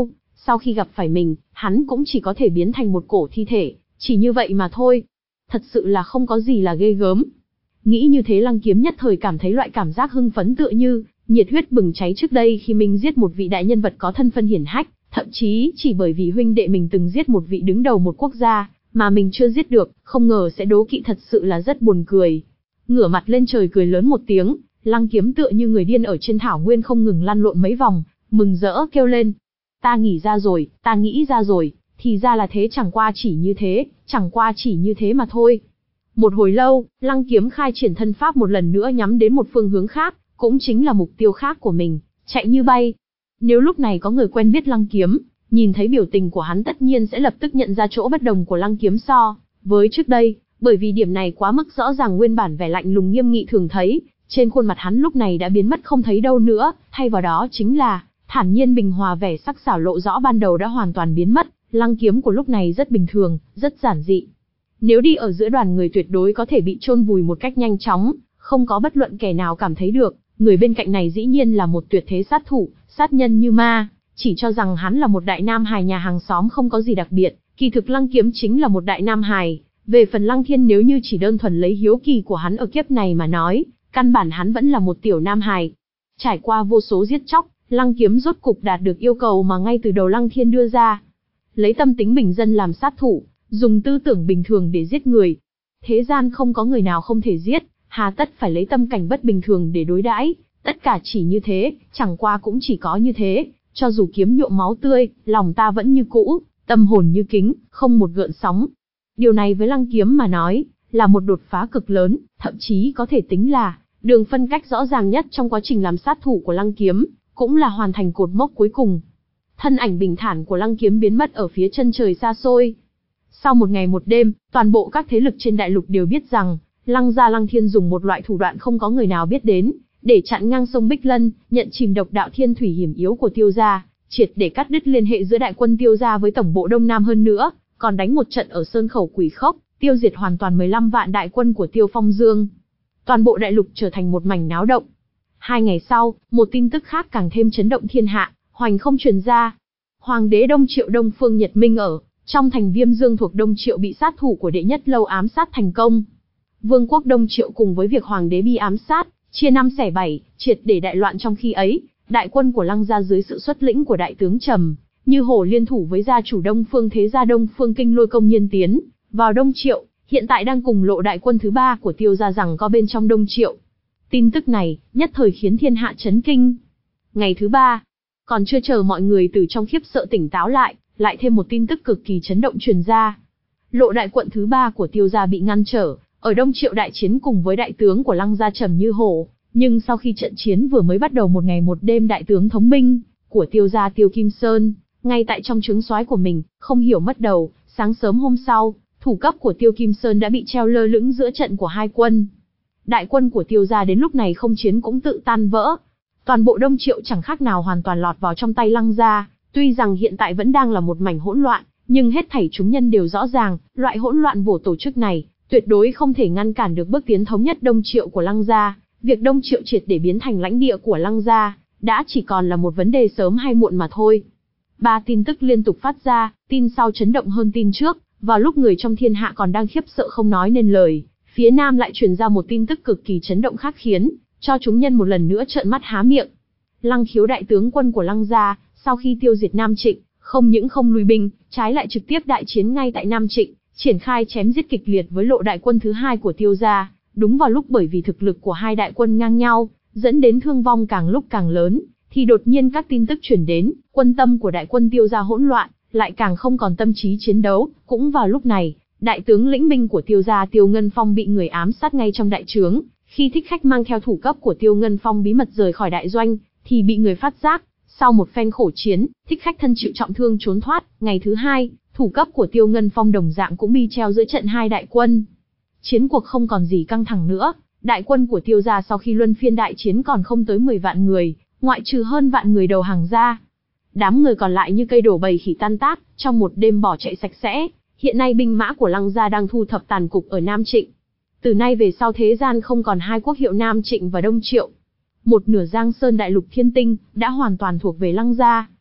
sau khi gặp phải mình, hắn cũng chỉ có thể biến thành một cổ thi thể, chỉ như vậy mà thôi. Thật sự là không có gì là ghê gớm. Nghĩ như thế Lăng Kiếm nhất thời cảm thấy loại cảm giác hưng phấn tựa như nhiệt huyết bừng cháy trước đây khi mình giết một vị đại nhân vật có thân phận hiển hách, thậm chí chỉ bởi vì huynh đệ mình từng giết một vị đứng đầu một quốc gia mà mình chưa giết được, không ngờ sẽ đố kỵ, thật sự là rất buồn cười. Ngửa mặt lên trời cười lớn một tiếng, Lăng Kiếm tựa như người điên ở trên thảo nguyên không ngừng lăn lộn mấy vòng, mừng rỡ kêu lên: "Ta nghĩ ra rồi, ta nghĩ ra rồi, thì ra là thế, chẳng qua chỉ như thế, chẳng qua chỉ như thế mà thôi." Một hồi lâu, Lăng Kiếm khai triển thân pháp một lần nữa nhắm đến một phương hướng khác, cũng chính là mục tiêu khác của mình, chạy như bay. Nếu lúc này có người quen biết Lăng Kiếm, nhìn thấy biểu tình của hắn tất nhiên sẽ lập tức nhận ra chỗ bất đồng của Lăng Kiếm so với trước đây, bởi vì điểm này quá mức rõ ràng. Nguyên bản vẻ lạnh lùng nghiêm nghị thường thấy trên khuôn mặt hắn lúc này đã biến mất không thấy đâu nữa, thay vào đó chính là thản nhiên bình hòa, vẻ sắc sảo lộ rõ ban đầu đã hoàn toàn biến mất. Lăng Kiếm của lúc này rất bình thường, rất giản dị. Nếu đi ở giữa đoàn người tuyệt đối có thể bị chôn vùi một cách nhanh chóng, không có bất luận kẻ nào cảm thấy được. Người bên cạnh này dĩ nhiên là một tuyệt thế sát thủ, sát nhân như ma, chỉ cho rằng hắn là một đại nam hài nhà hàng xóm không có gì đặc biệt, kỳ thực Lăng Kiếm chính là một đại nam hài. Về phần Lăng Thiên, nếu như chỉ đơn thuần lấy hiếu kỳ của hắn ở kiếp này mà nói, căn bản hắn vẫn là một tiểu nam hài. Trải qua vô số giết chóc, Lăng Kiếm rốt cục đạt được yêu cầu mà ngay từ đầu Lăng Thiên đưa ra. Lấy tâm tính bình dân làm sát thủ, dùng tư tưởng bình thường để giết người. Thế gian không có người nào không thể giết, hà tất phải lấy tâm cảnh bất bình thường để đối đãi, tất cả chỉ như thế, chẳng qua cũng chỉ có như thế, cho dù kiếm nhuộm máu tươi, lòng ta vẫn như cũ, tâm hồn như kính, không một gợn sóng. Điều này với Lăng Kiếm mà nói, là một đột phá cực lớn, thậm chí có thể tính là đường phân cách rõ ràng nhất trong quá trình làm sát thủ của Lăng Kiếm, cũng là hoàn thành cột mốc cuối cùng. Thân ảnh bình thản của Lăng Kiếm biến mất ở phía chân trời xa xôi. Sau một ngày một đêm, toàn bộ các thế lực trên đại lục đều biết rằng, Lăng gia Lăng Thiên dùng một loại thủ đoạn không có người nào biết đến, để chặn ngang sông Bích Lân, nhận chìm độc đạo thiên thủy hiểm yếu của Tiêu gia, triệt để cắt đứt liên hệ giữa đại quân Tiêu gia với tổng bộ Đông Nam, hơn nữa, còn đánh một trận ở Sơn Khẩu Quỷ Khốc, tiêu diệt hoàn toàn mười lăm vạn đại quân của Tiêu Phong Dương. Toàn bộ đại lục trở thành một mảnh náo động. Hai ngày sau, một tin tức khác càng thêm chấn động thiên hạ, hoành không truyền ra. Hoàng đế Đông Triệu Đông Phương Nhật Minh ở trong thành Viêm Dương thuộc Đông Triệu bị sát thủ của đệ nhất lâu ám sát thành công. Vương quốc Đông Triệu cùng với việc hoàng đế bị ám sát, chia năm xẻ bảy, triệt để đại loạn. Trong khi ấy, đại quân của Lăng gia dưới sự xuất lĩnh của đại tướng Trầm Như Hổ liên thủ với gia chủ Đông Phương Thế gia Đông Phương Kinh Lôi công nhiên tiến vào Đông Triệu, hiện tại đang cùng lộ đại quân thứ ba của Tiêu gia rằng có bên trong Đông Triệu. Tin tức này nhất thời khiến thiên hạ chấn kinh. Ngày thứ ba, còn chưa chờ mọi người từ trong khiếp sợ tỉnh táo lại, lại thêm một tin tức cực kỳ chấn động truyền ra. Lộ đại quận thứ ba của Tiêu gia bị ngăn trở, ở Đông Triệu đại chiến cùng với đại tướng của Lăng gia Trầm Như Hổ, nhưng sau khi trận chiến vừa mới bắt đầu một ngày một đêm, đại tướng thống binh của Tiêu gia Tiêu Kim Sơn, ngay tại trong trướng soái của mình, không hiểu mất đầu, sáng sớm hôm sau, thủ cấp của Tiêu Kim Sơn đã bị treo lơ lửng giữa trận của hai quân. Đại quân của Tiêu gia đến lúc này không chiến cũng tự tan vỡ. Toàn bộ Đông Triệu chẳng khác nào hoàn toàn lọt vào trong tay Lăng gia. Tuy rằng hiện tại vẫn đang là một mảnh hỗn loạn, nhưng hết thảy chúng nhân đều rõ ràng, loại hỗn loạn vô tổ chức này tuyệt đối không thể ngăn cản được bước tiến thống nhất Đông Triệu của Lăng gia. Việc Đông Triệu triệt để biến thành lãnh địa của Lăng gia đã chỉ còn là một vấn đề sớm hay muộn mà thôi. Ba tin tức liên tục phát ra, tin sau chấn động hơn tin trước. Vào lúc người trong thiên hạ còn đang khiếp sợ không nói nên lời, phía Nam lại truyền ra một tin tức cực kỳ chấn động khác, khiến cho chúng nhân một lần nữa trợn mắt há miệng. Lăng Khiếu đại tướng quân của Lăng gia, sau khi tiêu diệt Nam Trịnh, không những không lui binh, trái lại trực tiếp đại chiến ngay tại Nam Trịnh, triển khai chém giết kịch liệt với lộ đại quân thứ hai của Tiêu gia. Đúng vào lúc bởi vì thực lực của hai đại quân ngang nhau, dẫn đến thương vong càng lúc càng lớn, thì đột nhiên các tin tức truyền đến, quân tâm của đại quân Tiêu gia hỗn loạn, lại càng không còn tâm trí chiến đấu. Cũng vào lúc này, đại tướng lĩnh binh của Tiêu gia Tiêu Ngân Phong bị người ám sát ngay trong đại trướng. Khi thích khách mang theo thủ cấp của Tiêu Ngân Phong bí mật rời khỏi đại doanh, thì bị người phát giác. Sau một phen khổ chiến, thích khách thân chịu trọng thương trốn thoát. Ngày thứ hai, thủ cấp của Tiêu Ngân Phong đồng dạng cũng bị treo giữa trận hai đại quân. Chiến cuộc không còn gì căng thẳng nữa. Đại quân của Tiêu gia sau khi luân phiên đại chiến còn không tới mười vạn người, ngoại trừ hơn vạn người đầu hàng ra. Đám người còn lại như cây đổ bầy khỉ tan tác, trong một đêm bỏ chạy sạch sẽ. Hiện nay binh mã của Lăng gia đang thu thập tàn cục ở Nam Trịnh. Từ nay về sau thế gian không còn hai quốc hiệu Nam Trịnh và Đông Triệu. Một nửa Giang Sơn đại lục thiên tinh đã hoàn toàn thuộc về Lăng gia.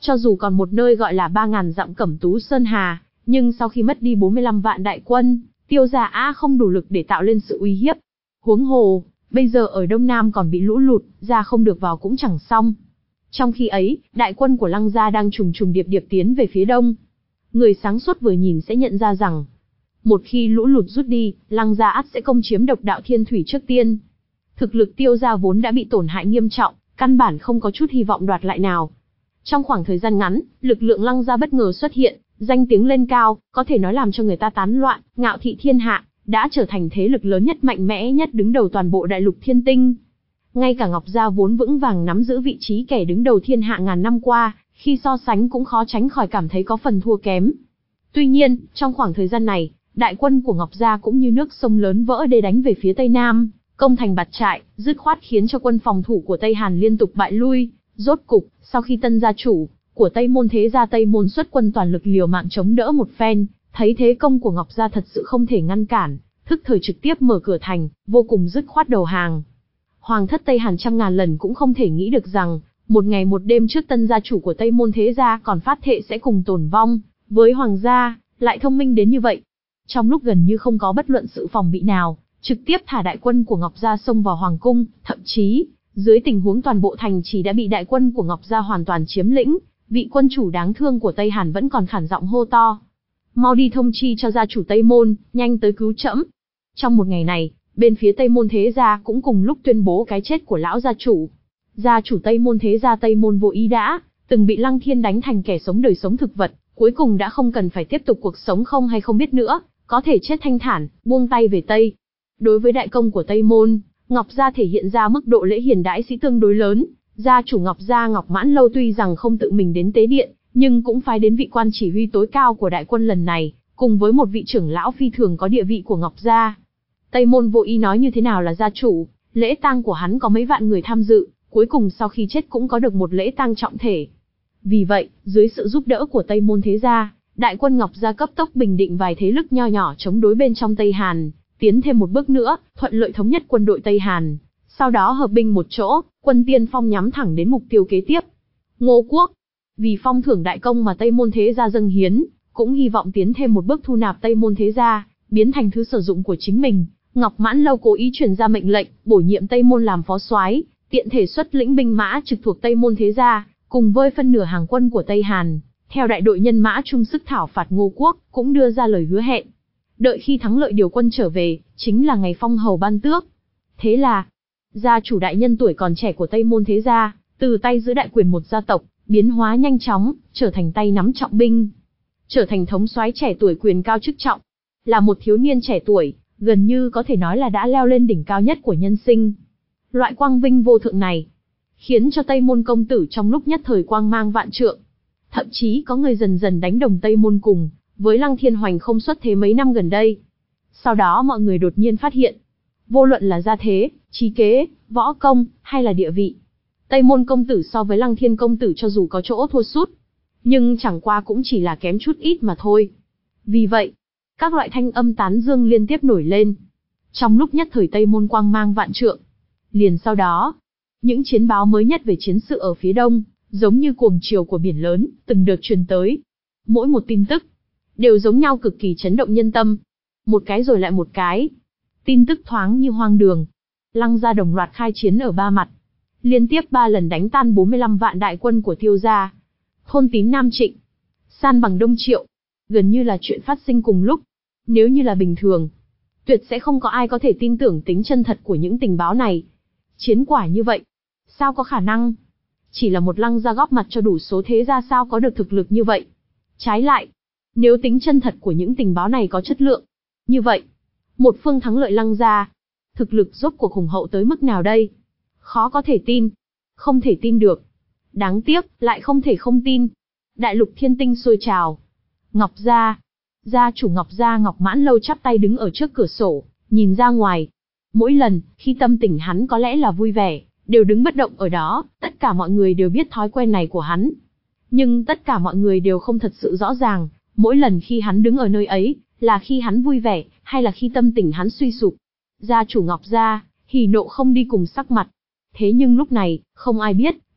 Cho dù còn một nơi gọi là ba ngàn dặm Cẩm Tú Sơn Hà, nhưng sau khi mất đi bốn mươi lăm vạn đại quân, Tiêu gia á không đủ lực để tạo lên sự uy hiếp. Huống hồ, bây giờ ở Đông Nam còn bị lũ lụt, ra không được vào cũng chẳng xong. Trong khi ấy, đại quân của Lăng gia đang trùng trùng điệp điệp tiến về phía đông. Người sáng suốt vừa nhìn sẽ nhận ra rằng, một khi lũ lụt rút đi, Lăng gia ắt sẽ công chiếm độc đạo thiên thủy trước tiên. Thực lực Tiêu gia vốn đã bị tổn hại nghiêm trọng, căn bản không có chút hy vọng đoạt lại nào. Trong khoảng thời gian ngắn, lực lượng Lăng gia bất ngờ xuất hiện, danh tiếng lên cao, có thể nói làm cho người ta tán loạn, ngạo thị thiên hạ, đã trở thành thế lực lớn nhất mạnh mẽ nhất đứng đầu toàn bộ đại lục thiên tinh. Ngay cả Ngọc gia vốn vững vàng nắm giữ vị trí kẻ đứng đầu thiên hạ ngàn năm qua, khi so sánh cũng khó tránh khỏi cảm thấy có phần thua kém. Tuy nhiên, trong khoảng thời gian này, đại quân của Ngọc gia cũng như nước sông lớn vỡ đê đánh về phía Tây Nam, công thành bạt trại, dứt khoát khiến cho quân phòng thủ của Tây Hàn liên tục bại lui. Rốt cục, sau khi tân gia chủ của Tây Môn thế gia Tây Môn xuất quân toàn lực liều mạng chống đỡ một phen, thấy thế công của Ngọc gia thật sự không thể ngăn cản, thức thời trực tiếp mở cửa thành, vô cùng dứt khoát đầu hàng. Hoàng thất Tây Hàn trăm ngàn lần cũng không thể nghĩ được rằng, một ngày một đêm trước tân gia chủ của Tây Môn thế gia còn phát thệ sẽ cùng tổn vong với hoàng gia, lại thông minh đến như vậy. Trong lúc gần như không có bất luận sự phòng bị nào, trực tiếp thả đại quân của Ngọc gia xông vào hoàng cung, thậm chí, dưới tình huống toàn bộ thành trì đã bị đại quân của Ngọc gia hoàn toàn chiếm lĩnh, vị quân chủ đáng thương của Tây Hàn vẫn còn khản giọng hô to: "Mau đi thông chi cho gia chủ Tây Môn, nhanh tới cứu trẫm." Trong một ngày này, bên phía Tây Môn thế gia cũng cùng lúc tuyên bố cái chết của lão gia chủ. Gia chủ Tây Môn thế gia Tây Môn Vô Ý đã từng bị Lăng Thiên đánh thành kẻ sống đời sống thực vật, cuối cùng đã không cần phải tiếp tục cuộc sống không hay không biết nữa, có thể chết thanh thản, buông tay về Tây. Đối với đại công của Tây Môn, Ngọc gia thể hiện ra mức độ lễ hiền đãi sĩ tương đối lớn. Gia chủ Ngọc gia Ngọc Mãn Lâu tuy rằng không tự mình đến tế điện, nhưng cũng phái đến vị quan chỉ huy tối cao của đại quân lần này, cùng với một vị trưởng lão phi thường có địa vị của Ngọc gia. Tây Môn Vô Ý nói như thế nào là gia chủ, lễ tang của hắn có mấy vạn người tham dự, cuối cùng sau khi chết cũng có được một lễ tang trọng thể. Vì vậy, dưới sự giúp đỡ của Tây Môn thế gia, đại quân Ngọc gia cấp tốc bình định vài thế lực nho nhỏ chống đối bên trong Tây Hàn, tiến thêm một bước nữa, thuận lợi thống nhất quân đội Tây Hàn. Sau đó hợp binh một chỗ, quân tiên phong nhắm thẳng đến mục tiêu kế tiếp. Ngô Quốc, vì phong thưởng đại công mà Tây Môn thế gia dâng hiến, cũng hy vọng tiến thêm một bước thu nạp Tây Môn thế gia, biến thành thứ sử dụng của chính mình. Ngọc Mãn Lâu cố ý truyền ra mệnh lệnh, bổ nhiệm Tây Môn làm phó soái, tiện thể xuất lĩnh binh mã trực thuộc Tây Môn thế gia, cùng với phân nửa hàng quân của Tây Hàn, theo đại đội nhân mã chung sức thảo phạt Ngô Quốc, cũng đưa ra lời hứa hẹn. Đợi khi thắng lợi điều quân trở về, chính là ngày phong hầu ban tước. Thế là, gia chủ đại nhân tuổi còn trẻ của Tây Môn thế gia, từ tay giữ đại quyền một gia tộc, biến hóa nhanh chóng, trở thành tay nắm trọng binh, trở thành thống soái trẻ tuổi quyền cao chức trọng, là một thiếu niên trẻ tuổi, gần như có thể nói là đã leo lên đỉnh cao nhất của nhân sinh. Loại quang vinh vô thượng này, khiến cho Tây Môn công tử trong lúc nhất thời quang mang vạn trượng. Thậm chí có người dần dần đánh đồng Tây Môn cùng với Lăng Thiên Hoành không xuất thế mấy năm gần đây. Sau đó mọi người đột nhiên phát hiện, vô luận là gia thế, trí kế, võ công, hay là địa vị, Tây Môn công tử so với Lăng Thiên công tử cho dù có chỗ thua sút, nhưng chẳng qua cũng chỉ là kém chút ít mà thôi. Vì vậy, các loại thanh âm tán dương liên tiếp nổi lên. Trong lúc nhất thời Tây Môn quang mang vạn trượng. Liền sau đó, những chiến báo mới nhất về chiến sự ở phía đông, giống như cuồng triều của biển lớn, từng được truyền tới. Mỗi một tin tức, đều giống nhau cực kỳ chấn động nhân tâm. Một cái rồi lại một cái. Tin tức thoáng như hoang đường. Lăng gia đồng loạt khai chiến ở ba mặt. Liên tiếp ba lần đánh tan bốn mươi lăm vạn đại quân của Tiêu gia. Thôn tín Nam Trịnh, san bằng Đông Triệu. Gần như là chuyện phát sinh cùng lúc. Nếu như là bình thường, tuyệt sẽ không có ai có thể tin tưởng tính chân thật của những tình báo này. Chiến quả như vậy, sao có khả năng? Chỉ là một Lăng gia góp mặt cho đủ số thế gia sao có được thực lực như vậy? Trái lại, nếu tính chân thật của những tình báo này có chất lượng, như vậy, một phương thắng lợi Lăng gia, thực lực rốt cuộc hùng hậu tới mức nào đây? Khó có thể tin, không thể tin được. Đáng tiếc, lại không thể không tin. Đại lục thiên tinh sôi trào. Ngọc gia, gia chủ Ngọc gia Ngọc Mãn Lâu chắp tay đứng ở trước cửa sổ, nhìn ra ngoài. Mỗi lần, khi tâm tình hắn có lẽ là vui vẻ, đều đứng bất động ở đó, tất cả mọi người đều biết thói quen này của hắn. Nhưng tất cả mọi người đều không thật sự rõ ràng, mỗi lần khi hắn đứng ở nơi ấy, là khi hắn vui vẻ, hay là khi tâm tình hắn suy sụp. Gia chủ Ngọc gia, hỉ nộ không đi cùng sắc mặt. Thế nhưng lúc này, không ai biết,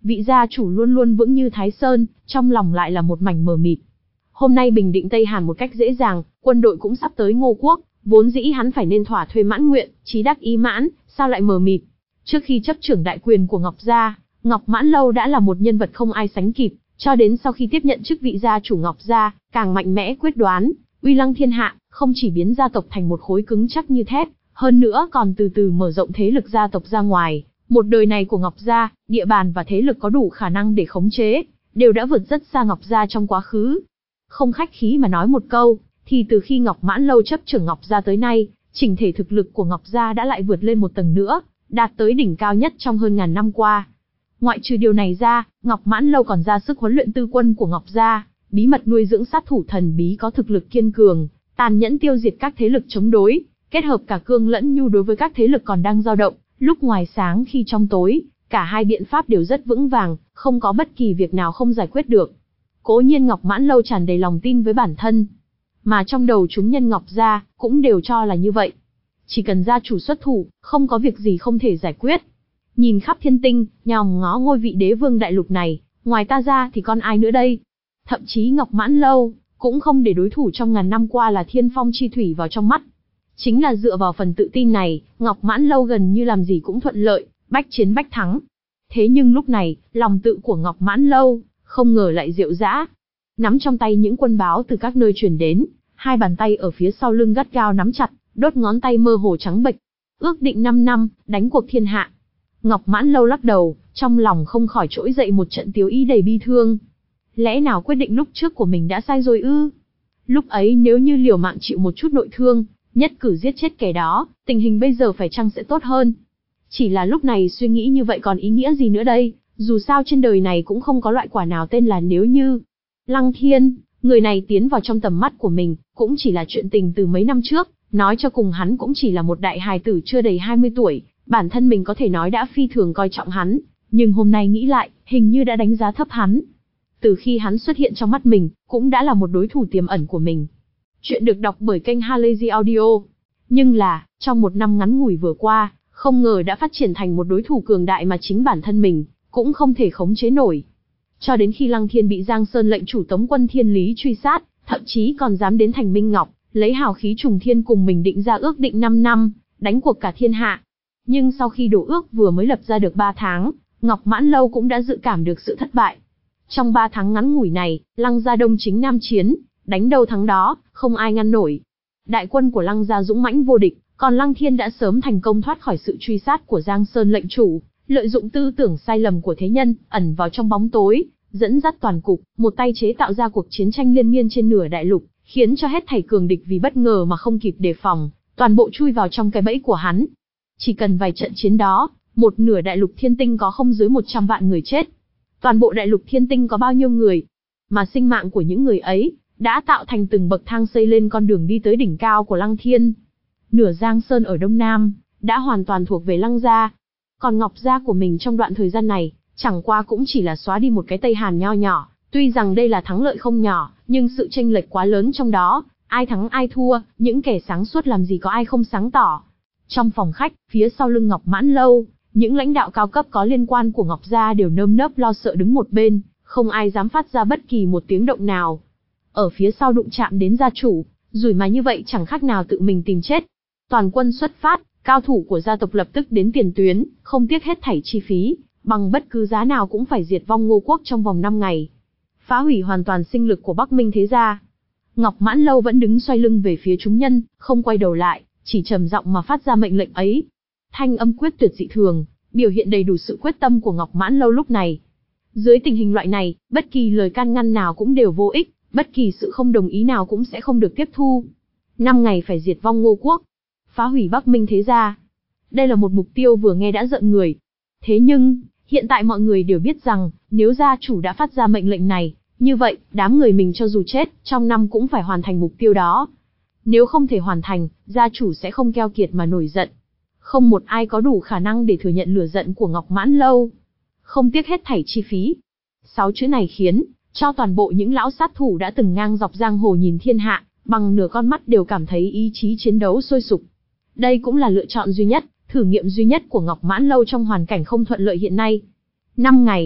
vị gia chủ luôn luôn vững như Thái Sơn, trong lòng lại là một mảnh mờ mịt. Hôm nay bình định Tây Hàn một cách dễ dàng, quân đội cũng sắp tới Ngô Quốc, vốn dĩ hắn phải nên thỏa thuê mãn nguyện, chí đắc ý mãn, sao lại mờ mịt. Trước khi chấp trưởng đại quyền của Ngọc Gia, Ngọc Mãn Lâu đã là một nhân vật không ai sánh kịp, cho đến sau khi tiếp nhận chức vị gia chủ Ngọc Gia, càng mạnh mẽ quyết đoán, uy lăng thiên hạ, không chỉ biến gia tộc thành một khối cứng chắc như thép, hơn nữa còn từ từ mở rộng thế lực gia tộc ra ngoài. Một đời này của Ngọc Gia, địa bàn và thế lực có đủ khả năng để khống chế, đều đã vượt rất xa Ngọc Gia trong quá khứ. Không khách khí mà nói một câu, thì từ khi Ngọc Mãn Lâu chấp trưởng Ngọc Gia tới nay, chỉnh thể thực lực của Ngọc Gia đã lại vượt lên một tầng nữa, đạt tới đỉnh cao nhất trong hơn ngàn năm qua. Ngoại trừ điều này ra, Ngọc Mãn Lâu còn ra sức huấn luyện tư quân của Ngọc Gia, bí mật nuôi dưỡng sát thủ thần bí có thực lực kiên cường, tàn nhẫn tiêu diệt các thế lực chống đối, kết hợp cả cương lẫn nhu đối với các thế lực còn đang dao động, lúc ngoài sáng khi trong tối, cả hai biện pháp đều rất vững vàng, không có bất kỳ việc nào không giải quyết được. Cố nhiên Ngọc Mãn Lâu tràn đầy lòng tin với bản thân, mà trong đầu chúng nhân Ngọc Gia cũng đều cho là như vậy. Chỉ cần gia chủ xuất thủ, không có việc gì không thể giải quyết. Nhìn khắp thiên tinh, nhòm ngó ngôi vị đế vương đại lục này, ngoài ta ra thì còn ai nữa đây? Thậm chí Ngọc Mãn Lâu cũng không để đối thủ trong ngàn năm qua là Thiên Phong Chi Thủy vào trong mắt. Chính là dựa vào phần tự tin này, Ngọc Mãn Lâu gần như làm gì cũng thuận lợi, bách chiến bách thắng. Thế nhưng lúc này, lòng tự của Ngọc Mãn Lâu không ngờ lại rệu rã. Nắm trong tay những quân báo từ các nơi truyền đến, hai bàn tay ở phía sau lưng gắt gao nắm chặt, đốt ngón tay mơ hồ trắng bệch. Ước định năm năm, đánh cuộc thiên hạ. Ngọc Mãn Lâu lắc đầu, trong lòng không khỏi trỗi dậy một trận tiếu ý đầy bi thương. Lẽ nào quyết định lúc trước của mình đã sai rồi ư? Lúc ấy nếu như liều mạng chịu một chút nội thương, nhất cử giết chết kẻ đó, tình hình bây giờ phải chăng sẽ tốt hơn? Chỉ là lúc này suy nghĩ như vậy còn ý nghĩa gì nữa đây, dù sao trên đời này cũng không có loại quả nào tên là nếu như. Lăng Thiên, người này tiến vào trong tầm mắt của mình, cũng chỉ là chuyện tình từ mấy năm trước, nói cho cùng hắn cũng chỉ là một đại hài tử chưa đầy hai mươi tuổi, bản thân mình có thể nói đã phi thường coi trọng hắn, nhưng hôm nay nghĩ lại, hình như đã đánh giá thấp hắn. Từ khi hắn xuất hiện trong mắt mình, cũng đã là một đối thủ tiềm ẩn của mình. Chuyện được đọc bởi kênh Halazy Audio. Nhưng là, trong một năm ngắn ngủi vừa qua, không ngờ đã phát triển thành một đối thủ cường đại mà chính bản thân mình cũng không thể khống chế nổi. Cho đến khi Lăng Thiên bị Giang Sơn lệnh chủ tống quân Thiên Lý truy sát, thậm chí còn dám đến thành Minh Ngọc, lấy hào khí trùng thiên cùng mình định ra ước định năm năm, đánh cuộc cả thiên hạ. Nhưng sau khi đổ ước vừa mới lập ra được ba tháng, Ngọc Mãn Lâu cũng đã dự cảm được sự thất bại. Trong ba tháng ngắn ngủi này, Lăng gia đông chính nam chiến, đánh đâu thắng đó, không ai ngăn nổi. Đại quân của Lăng gia dũng mãnh vô địch, còn Lăng Thiên đã sớm thành công thoát khỏi sự truy sát của Giang Sơn lệnh chủ, lợi dụng tư tưởng sai lầm của thế nhân, ẩn vào trong bóng tối, dẫn dắt toàn cục, một tay chế tạo ra cuộc chiến tranh liên miên trên nửa đại lục, khiến cho hết thảy cường địch vì bất ngờ mà không kịp đề phòng, toàn bộ chui vào trong cái bẫy của hắn. Chỉ cần vài trận chiến đó, một nửa đại lục thiên tinh có không dưới một trăm vạn người chết. Toàn bộ đại lục thiên tinh có bao nhiêu người? Mà sinh mạng của những người ấy, đã tạo thành từng bậc thang xây lên con đường đi tới đỉnh cao của Lăng Thiên. Nửa Giang Sơn ở Đông Nam, đã hoàn toàn thuộc về Lăng gia. Còn Ngọc gia của mình trong đoạn thời gian này, chẳng qua cũng chỉ là xóa đi một cái Tây Hàn nho nhỏ. Tuy rằng đây là thắng lợi không nhỏ, nhưng sự chênh lệch quá lớn trong đó, ai thắng ai thua, những kẻ sáng suốt làm gì có ai không sáng tỏ. Trong phòng khách, phía sau lưng Ngọc Mãn Lâu, những lãnh đạo cao cấp có liên quan của Ngọc gia đều nơm nớp lo sợ đứng một bên, không ai dám phát ra bất kỳ một tiếng động nào. Ở phía sau đụng chạm đến gia chủ, rủi mà như vậy chẳng khác nào tự mình tìm chết. Toàn quân xuất phát, cao thủ của gia tộc lập tức đến tiền tuyến, không tiếc hết thảy chi phí, bằng bất cứ giá nào cũng phải diệt vong Ngô Quốc trong vòng năm ngày. Phá hủy hoàn toàn sinh lực của Bắc Minh thế gia. Ngọc Mãn Lâu vẫn đứng xoay lưng về phía chúng nhân, không quay đầu lại, chỉ trầm giọng mà phát ra mệnh lệnh ấy. Thanh âm quyết tuyệt dị thường, biểu hiện đầy đủ sự quyết tâm của Ngọc Mãn Lâu lúc này. Dưới tình hình loại này, bất kỳ lời can ngăn nào cũng đều vô ích, bất kỳ sự không đồng ý nào cũng sẽ không được tiếp thu. Năm ngày phải diệt vong Ngô Quốc, phá hủy Bắc Minh thế gia. Đây là một mục tiêu vừa nghe đã giận người. Thế nhưng, hiện tại mọi người đều biết rằng, nếu gia chủ đã phát ra mệnh lệnh này, như vậy, đám người mình cho dù chết, trong năm cũng phải hoàn thành mục tiêu đó. Nếu không thể hoàn thành, gia chủ sẽ không keo kiệt mà nổi giận. Không một ai có đủ khả năng để thừa nhận lửa giận của Ngọc Mãn Lâu. Không tiếc hết thảy chi phí. Sáu chữ này khiến cho toàn bộ những lão sát thủ đã từng ngang dọc giang hồ nhìn thiên hạ, bằng nửa con mắt đều cảm thấy ý chí chiến đấu sôi sục. Đây cũng là lựa chọn duy nhất, thử nghiệm duy nhất của Ngọc Mãn Lâu trong hoàn cảnh không thuận lợi hiện nay. Năm ngày,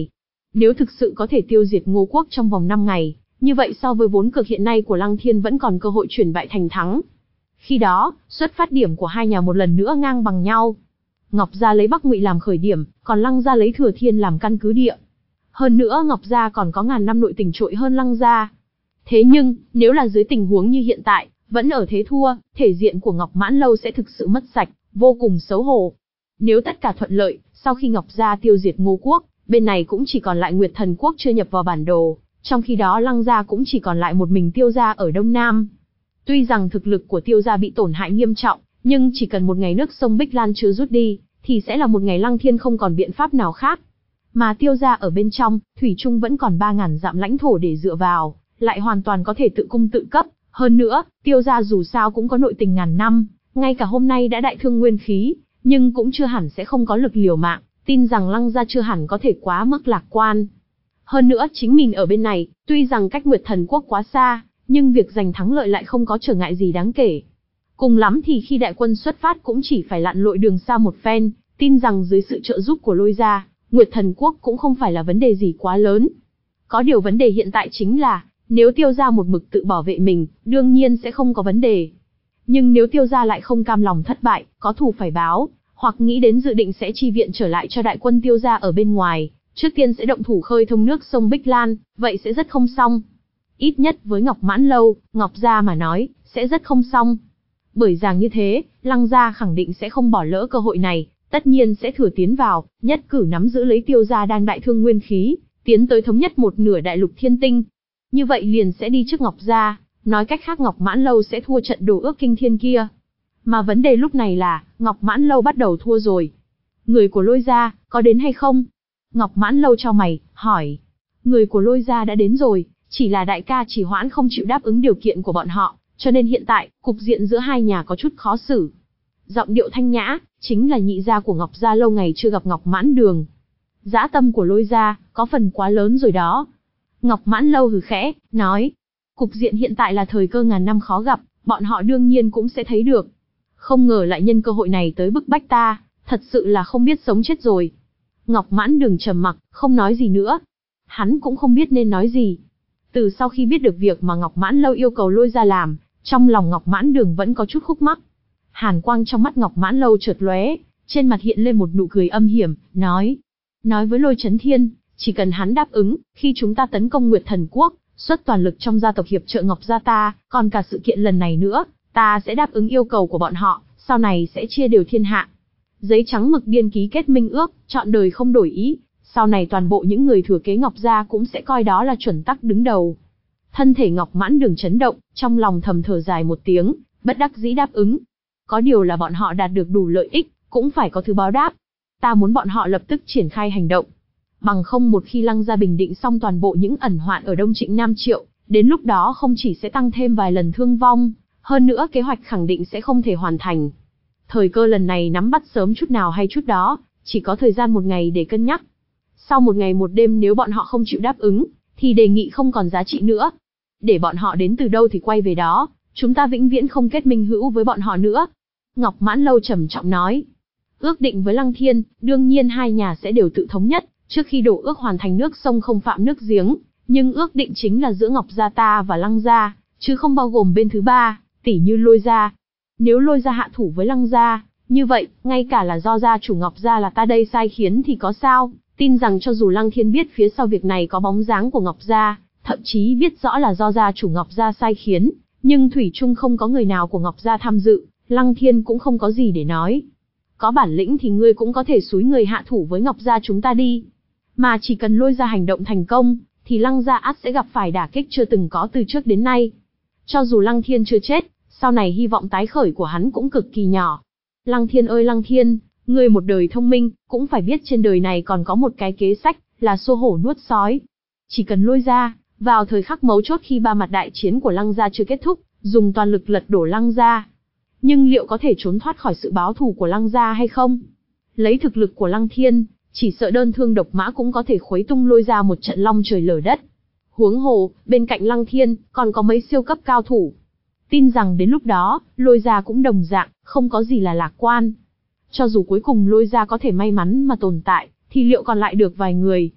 Nếu thực sự có thể tiêu diệt Ngô quốc trong vòng năm ngày, như vậy so với vốn cược hiện nay của Lăng Thiên vẫn còn cơ hội chuyển bại thành thắng. Khi đó, xuất phát điểm của hai nhà một lần nữa ngang bằng nhau. Ngọc gia lấy Bắc Ngụy làm khởi điểm, còn Lăng gia lấy Thừa Thiên làm căn cứ địa. Hơn nữa Ngọc gia còn có ngàn năm nội tình trội hơn Lăng gia. Thế nhưng, nếu là dưới tình huống như hiện tại, vẫn ở thế thua, thể diện của Ngọc Mãn Lâu sẽ thực sự mất sạch, vô cùng xấu hổ. Nếu tất cả thuận lợi, sau khi Ngọc gia tiêu diệt Ngô quốc, bên này cũng chỉ còn lại Nguyệt Thần quốc chưa nhập vào bản đồ, trong khi đó Lăng gia cũng chỉ còn lại một mình Tiêu gia ở Đông Nam. Tuy rằng thực lực của Tiêu gia bị tổn hại nghiêm trọng, nhưng chỉ cần một ngày nước sông Bích Lan chưa rút đi, thì sẽ là một ngày Lăng Thiên không còn biện pháp nào khác. Mà Tiêu gia ở bên trong, thủy chung vẫn còn ba ngàn dặm lãnh thổ để dựa vào, lại hoàn toàn có thể tự cung tự cấp. Hơn nữa, Tiêu gia dù sao cũng có nội tình ngàn năm, ngay cả hôm nay đã đại thương nguyên khí, nhưng cũng chưa hẳn sẽ không có lực liều mạng, tin rằng Lăng gia chưa hẳn có thể quá mức lạc quan. Hơn nữa chính mình ở bên này, tuy rằng cách Nguyệt Thần quốc quá xa, nhưng việc giành thắng lợi lại không có trở ngại gì đáng kể. Cùng lắm thì khi đại quân xuất phát cũng chỉ phải lặn lội đường xa một phen, tin rằng dưới sự trợ giúp của Lôi gia, Nguyệt Thần quốc cũng không phải là vấn đề gì quá lớn. Có điều vấn đề hiện tại chính là, nếu Tiêu gia một mực tự bảo vệ mình, đương nhiên sẽ không có vấn đề. Nhưng nếu Tiêu gia lại không cam lòng thất bại, có thù phải báo, hoặc nghĩ đến dự định sẽ chi viện trở lại cho đại quân Tiêu gia ở bên ngoài, trước tiên sẽ động thủ khơi thông nước sông Bích Lan, vậy sẽ rất không xong. Ít nhất với Ngọc Mãn Lâu, Ngọc gia mà nói, sẽ rất không xong. Bởi rằng như thế, Lăng gia khẳng định sẽ không bỏ lỡ cơ hội này, tất nhiên sẽ thừa tiến vào, nhất cử nắm giữ lấy Tiêu gia đang đại thương nguyên khí, tiến tới thống nhất một nửa đại lục thiên tinh. Như vậy liền sẽ đi trước Ngọc gia, nói cách khác Ngọc Mãn Lâu sẽ thua trận đồ ước kinh thiên kia. Mà vấn đề lúc này là, Ngọc Mãn Lâu bắt đầu thua rồi. Người của Lôi gia, có đến hay không? Ngọc Mãn Lâu chau mày, hỏi. Người của Lôi gia đã đến rồi, chỉ là đại ca chỉ hoãn không chịu đáp ứng điều kiện của bọn họ, cho nên hiện tại, cục diện giữa hai nhà có chút khó xử. Giọng điệu thanh nhã, chính là nhị gia của Ngọc gia lâu ngày chưa gặp Ngọc Mãn Đường. Dã tâm của Lôi gia, có phần quá lớn rồi đó. Ngọc Mãn Lâu hừ khẽ, nói. Cục diện hiện tại là thời cơ ngàn năm khó gặp, bọn họ đương nhiên cũng sẽ thấy được. Không ngờ lại nhân cơ hội này tới bức bách ta, thật sự là không biết sống chết rồi. Ngọc Mãn Đường trầm mặc, không nói gì nữa. Hắn cũng không biết nên nói gì. Từ sau khi biết được việc mà Ngọc Mãn Lâu yêu cầu Lôi gia làm, trong lòng Ngọc Mãn Đường vẫn có chút khúc mắc. Hàn quang trong mắt Ngọc Mãn Lâu chợt lóe, trên mặt hiện lên một nụ cười âm hiểm, nói. Nói với Lôi Chấn Thiên, chỉ cần hắn đáp ứng, khi chúng ta tấn công Nguyệt Thần quốc, xuất toàn lực trong gia tộc hiệp trợ Ngọc gia ta, còn cả sự kiện lần này nữa, ta sẽ đáp ứng yêu cầu của bọn họ, sau này sẽ chia đều thiên hạ. Giấy trắng mực điên ký kết minh ước, chọn đời không đổi ý, sau này toàn bộ những người thừa kế Ngọc gia cũng sẽ coi đó là chuẩn tắc đứng đầu. Thân thể Ngọc Mãn Đường chấn động, trong lòng thầm thở dài một tiếng, bất đắc dĩ đáp ứng. Có điều là bọn họ đạt được đủ lợi ích, cũng phải có thứ báo đáp. Ta muốn bọn họ lập tức triển khai hành động. Bằng không một khi Lăng gia bình định xong toàn bộ những ẩn hoạn ở Đông Trịnh Nam Triệu, đến lúc đó không chỉ sẽ tăng thêm vài lần thương vong, hơn nữa kế hoạch khẳng định sẽ không thể hoàn thành. Thời cơ lần này nắm bắt sớm chút nào hay chút đó, chỉ có thời gian một ngày để cân nhắc. Sau một ngày một đêm nếu bọn họ không chịu đáp ứng, thì đề nghị không còn giá trị nữa. Để bọn họ đến từ đâu thì quay về đó, chúng ta vĩnh viễn không kết minh hữu với bọn họ nữa. Ngọc Mãn Lâu trầm trọng nói. Ước định với Lăng Thiên, đương nhiên hai nhà sẽ đều tự thống nhất, trước khi đổ ước hoàn thành nước sông không phạm nước giếng, nhưng ước định chính là giữa Ngọc gia ta và Lăng gia, chứ không bao gồm bên thứ ba, tỉ như Lôi gia. Nếu Lôi gia hạ thủ với Lăng gia, như vậy, ngay cả là do gia chủ Ngọc gia là ta đây sai khiến thì có sao? Tin rằng cho dù Lăng Thiên biết phía sau việc này có bóng dáng của Ngọc gia, thậm chí biết rõ là do gia chủ Ngọc gia sai khiến, nhưng thủy chung không có người nào của Ngọc gia tham dự, Lăng Thiên cũng không có gì để nói. Có bản lĩnh thì ngươi cũng có thể xúi người hạ thủ với Ngọc gia chúng ta đi. Mà chỉ cần Lôi gia hành động thành công, thì Lăng gia ắt sẽ gặp phải đả kích chưa từng có từ trước đến nay. Cho dù Lăng Thiên chưa chết, sau này hy vọng tái khởi của hắn cũng cực kỳ nhỏ. Lăng Thiên ơi Lăng Thiên, ngươi một đời thông minh, cũng phải biết trên đời này còn có một cái kế sách, là xô hổ nuốt sói. Chỉ cần Lôi gia, vào thời khắc mấu chốt khi ba mặt đại chiến của Lăng gia chưa kết thúc, dùng toàn lực lật đổ Lăng gia. Nhưng liệu có thể trốn thoát khỏi sự báo thù của Lăng gia hay không? Lấy thực lực của Lăng Thiên, chỉ sợ đơn thương độc mã cũng có thể khuấy tung Lôi gia một trận long trời lở đất. Huống hồ, bên cạnh Lăng Thiên, còn có mấy siêu cấp cao thủ. Tin rằng đến lúc đó, Lôi gia cũng đồng dạng, không có gì là lạc quan. Cho dù cuối cùng Lôi gia có thể may mắn mà tồn tại, thì liệu còn lại được vài người.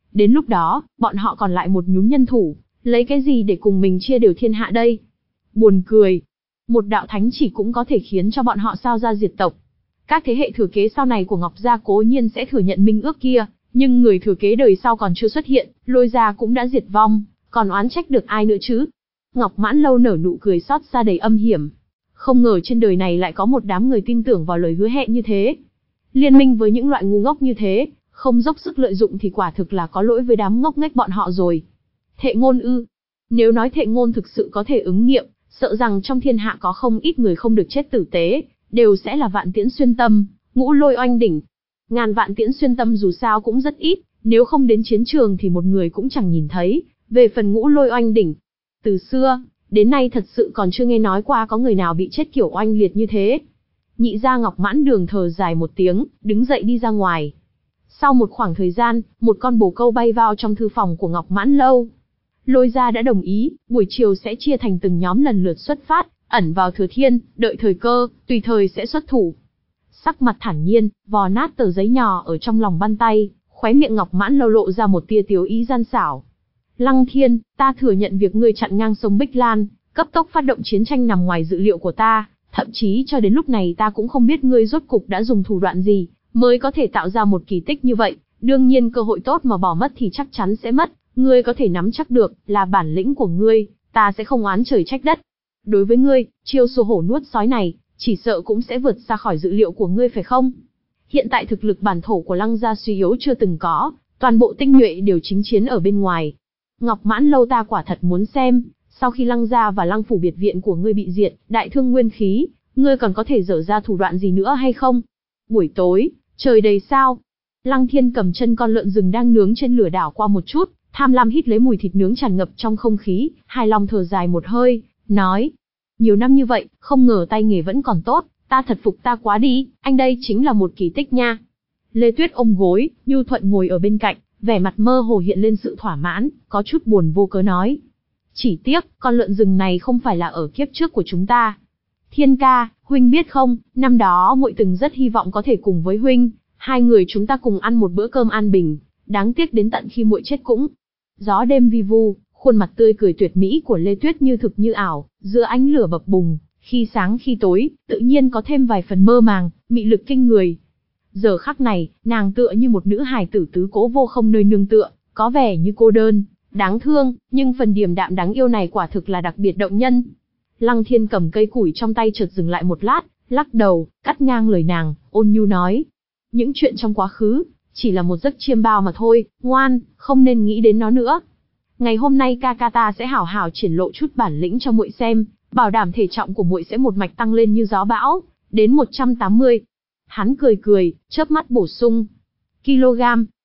Đến lúc đó, bọn họ còn lại một nhúm nhân thủ, lấy cái gì để cùng mình chia đều thiên hạ đây? Buồn cười. Một đạo thánh chỉ cũng có thể khiến cho bọn họ sao ra diệt tộc. Các thế hệ thừa kế sau này của Ngọc Gia cố nhiên sẽ thừa nhận minh ước kia, nhưng người thừa kế đời sau còn chưa xuất hiện, Lôi gia cũng đã diệt vong, còn oán trách được ai nữa chứ? Ngọc Mãn Lâu nở nụ cười xót xa đầy âm hiểm. Không ngờ trên đời này lại có một đám người tin tưởng vào lời hứa hẹn như thế. Liên minh với những loại ngu ngốc như thế, không dốc sức lợi dụng thì quả thực là có lỗi với đám ngốc nghếch bọn họ rồi. Thệ ngôn ư? Nếu nói thệ ngôn thực sự có thể ứng nghiệm, sợ rằng trong thiên hạ có không ít người không được chết tử tế, đều sẽ là Vạn Tiễn Xuyên Tâm, Ngũ Lôi Oanh Đỉnh. Ngàn Vạn Tiễn Xuyên Tâm dù sao cũng rất ít, nếu không đến chiến trường thì một người cũng chẳng nhìn thấy, về phần Ngũ Lôi Oanh Đỉnh. Từ xưa, đến nay thật sự còn chưa nghe nói qua có người nào bị chết kiểu oanh liệt như thế. Nhị gia Ngọc Mãn Đường thở dài một tiếng, đứng dậy đi ra ngoài. Sau một khoảng thời gian, một con bồ câu bay vào trong thư phòng của Ngọc Mãn Lâu. Lôi gia đã đồng ý, buổi chiều sẽ chia thành từng nhóm lần lượt xuất phát, ẩn vào Thừa Thiên, đợi thời cơ, tùy thời sẽ xuất thủ. Sắc mặt thản nhiên, vò nát tờ giấy nhỏ ở trong lòng bàn tay, khóe miệng Ngọc Mãn Lâu lộ ra một tia tiếu ý gian xảo. Lăng Thiên, ta thừa nhận việc ngươi chặn ngang sông Bích Lan, cấp tốc phát động chiến tranh nằm ngoài dự liệu của ta, thậm chí cho đến lúc này ta cũng không biết ngươi rốt cục đã dùng thủ đoạn gì, mới có thể tạo ra một kỳ tích như vậy. Đương nhiên cơ hội tốt mà bỏ mất thì chắc chắn sẽ mất, ngươi có thể nắm chắc được, là bản lĩnh của ngươi, ta sẽ không oán trời trách đất. Đối với ngươi, chiêu số hổ nuốt sói này, chỉ sợ cũng sẽ vượt xa khỏi dự liệu của ngươi phải không? Hiện tại thực lực bản thổ của Lăng gia suy yếu chưa từng có, toàn bộ tinh nhuệ đều chính chiến ở bên ngoài. Ngọc Mãn Lâu ta quả thật muốn xem, sau khi Lăng gia và Lăng phủ biệt viện của ngươi bị diệt, đại thương nguyên khí, ngươi còn có thể dở ra thủ đoạn gì nữa hay không? Buổi tối, trời đầy sao. Lăng Thiên cầm chân con lợn rừng đang nướng trên lửa đảo qua một chút, tham lam hít lấy mùi thịt nướng tràn ngập trong không khí, hài lòng thở dài một hơi, nói: nhiều năm như vậy, không ngờ tay nghề vẫn còn tốt, ta thật phục ta quá đi, anh đây chính là một kỳ tích nha. Lê Tuyết ôm gối, nhu thuận ngồi ở bên cạnh, vẻ mặt mơ hồ hiện lên sự thỏa mãn, có chút buồn vô cớ nói: chỉ tiếc, con lợn rừng này không phải là ở kiếp trước của chúng ta. Thiên ca, huynh biết không, năm đó muội từng rất hy vọng có thể cùng với huynh, hai người chúng ta cùng ăn một bữa cơm an bình, đáng tiếc đến tận khi muội chết cũng. Gió đêm vi vu, khuôn mặt tươi cười tuyệt mỹ của Lê Tuyết như thực như ảo, giữa ánh lửa bập bùng, khi sáng khi tối, tự nhiên có thêm vài phần mơ màng, mị lực kinh người. Giờ khắc này, nàng tựa như một nữ hài tử tứ cố vô không nơi nương tựa, có vẻ như cô đơn, đáng thương, nhưng phần điềm đạm đáng yêu này quả thực là đặc biệt động nhân. Lăng Thiên cầm cây củi trong tay chợt dừng lại một lát, lắc đầu, cắt ngang lời nàng, ôn nhu nói: những chuyện trong quá khứ, chỉ là một giấc chiêm bao mà thôi, ngoan, không nên nghĩ đến nó nữa. Ngày hôm nay ca ca ta sẽ hảo hảo triển lộ chút bản lĩnh cho muội xem, bảo đảm thể trọng của muội sẽ một mạch tăng lên như gió bão, đến một trăm tám mươi. Hắn cười cười, chớp mắt bổ sung: kg,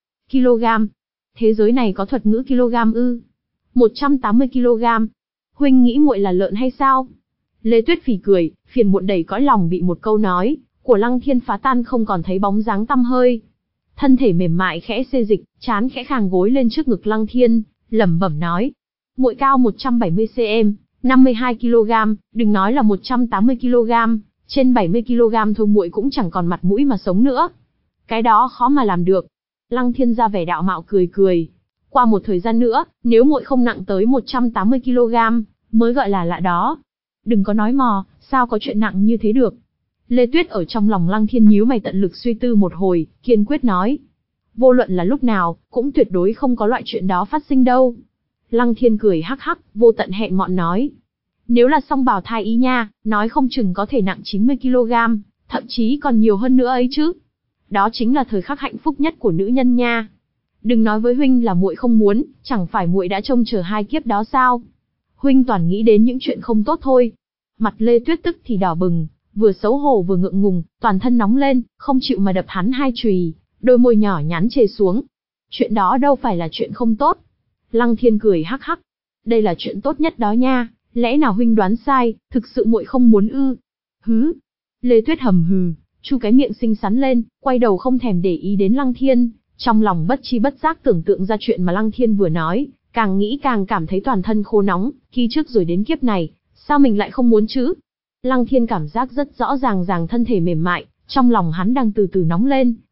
kg. Thế giới này có thuật ngữ kg ư? một trăm tám mươi ki lô gam. Huynh nghĩ muội là lợn hay sao? Lê Tuyết phì cười, phiền muộn đầy cõi lòng bị một câu nói của Lăng Thiên phá tan không còn thấy bóng dáng tăm hơi. Thân thể mềm mại khẽ xê dịch, trán khẽ khàng gối lên trước ngực Lăng Thiên, lẩm bẩm nói: muội cao một trăm bảy mươi xăng-ti-mét, năm mươi hai ki lô gam, đừng nói là một trăm tám mươi ki lô gam, trên bảy mươi ki lô gam thôi muội cũng chẳng còn mặt mũi mà sống nữa. Cái đó khó mà làm được. Lăng Thiên ra vẻ đạo mạo cười cười. Qua một thời gian nữa, nếu muội không nặng tới một trăm tám mươi ki lô gam, mới gọi là lạ đó. Đừng có nói mò, sao có chuyện nặng như thế được. Lê Tuyết ở trong lòng Lăng Thiên nhíu mày tận lực suy tư một hồi, kiên quyết nói: vô luận là lúc nào, cũng tuyệt đối không có loại chuyện đó phát sinh đâu. Lăng Thiên cười hắc hắc, vô tận hẹn mọn nói: nếu là song bào thai ý nha, nói không chừng có thể nặng chín mươi ki lô gam, thậm chí còn nhiều hơn nữa ấy chứ. Đó chính là thời khắc hạnh phúc nhất của nữ nhân nha. Đừng nói với huynh là muội không muốn, chẳng phải muội đã trông chờ hai kiếp đó sao? Huynh toàn nghĩ đến những chuyện không tốt thôi. Mặt Lê Tuyết tức thì đỏ bừng, vừa xấu hổ vừa ngượng ngùng, toàn thân nóng lên, không chịu mà đập hắn hai chùy, đôi môi nhỏ nhắn chề xuống. Chuyện đó đâu phải là chuyện không tốt. Lăng Thiên cười hắc hắc. Đây là chuyện tốt nhất đó nha, lẽ nào huynh đoán sai, thực sự muội không muốn ư? Hứ. Lê Tuyết hầm hừ, chu cái miệng xinh xắn lên, quay đầu không thèm để ý đến Lăng Thiên, trong lòng bất chi bất giác tưởng tượng ra chuyện mà Lăng Thiên vừa nói, càng nghĩ càng cảm thấy toàn thân khô nóng, khi trước rồi đến kiếp này, sao mình lại không muốn chứ? Lăng Thiên cảm giác rất rõ ràng ràng thân thể mềm mại, trong lòng hắn đang từ từ nóng lên,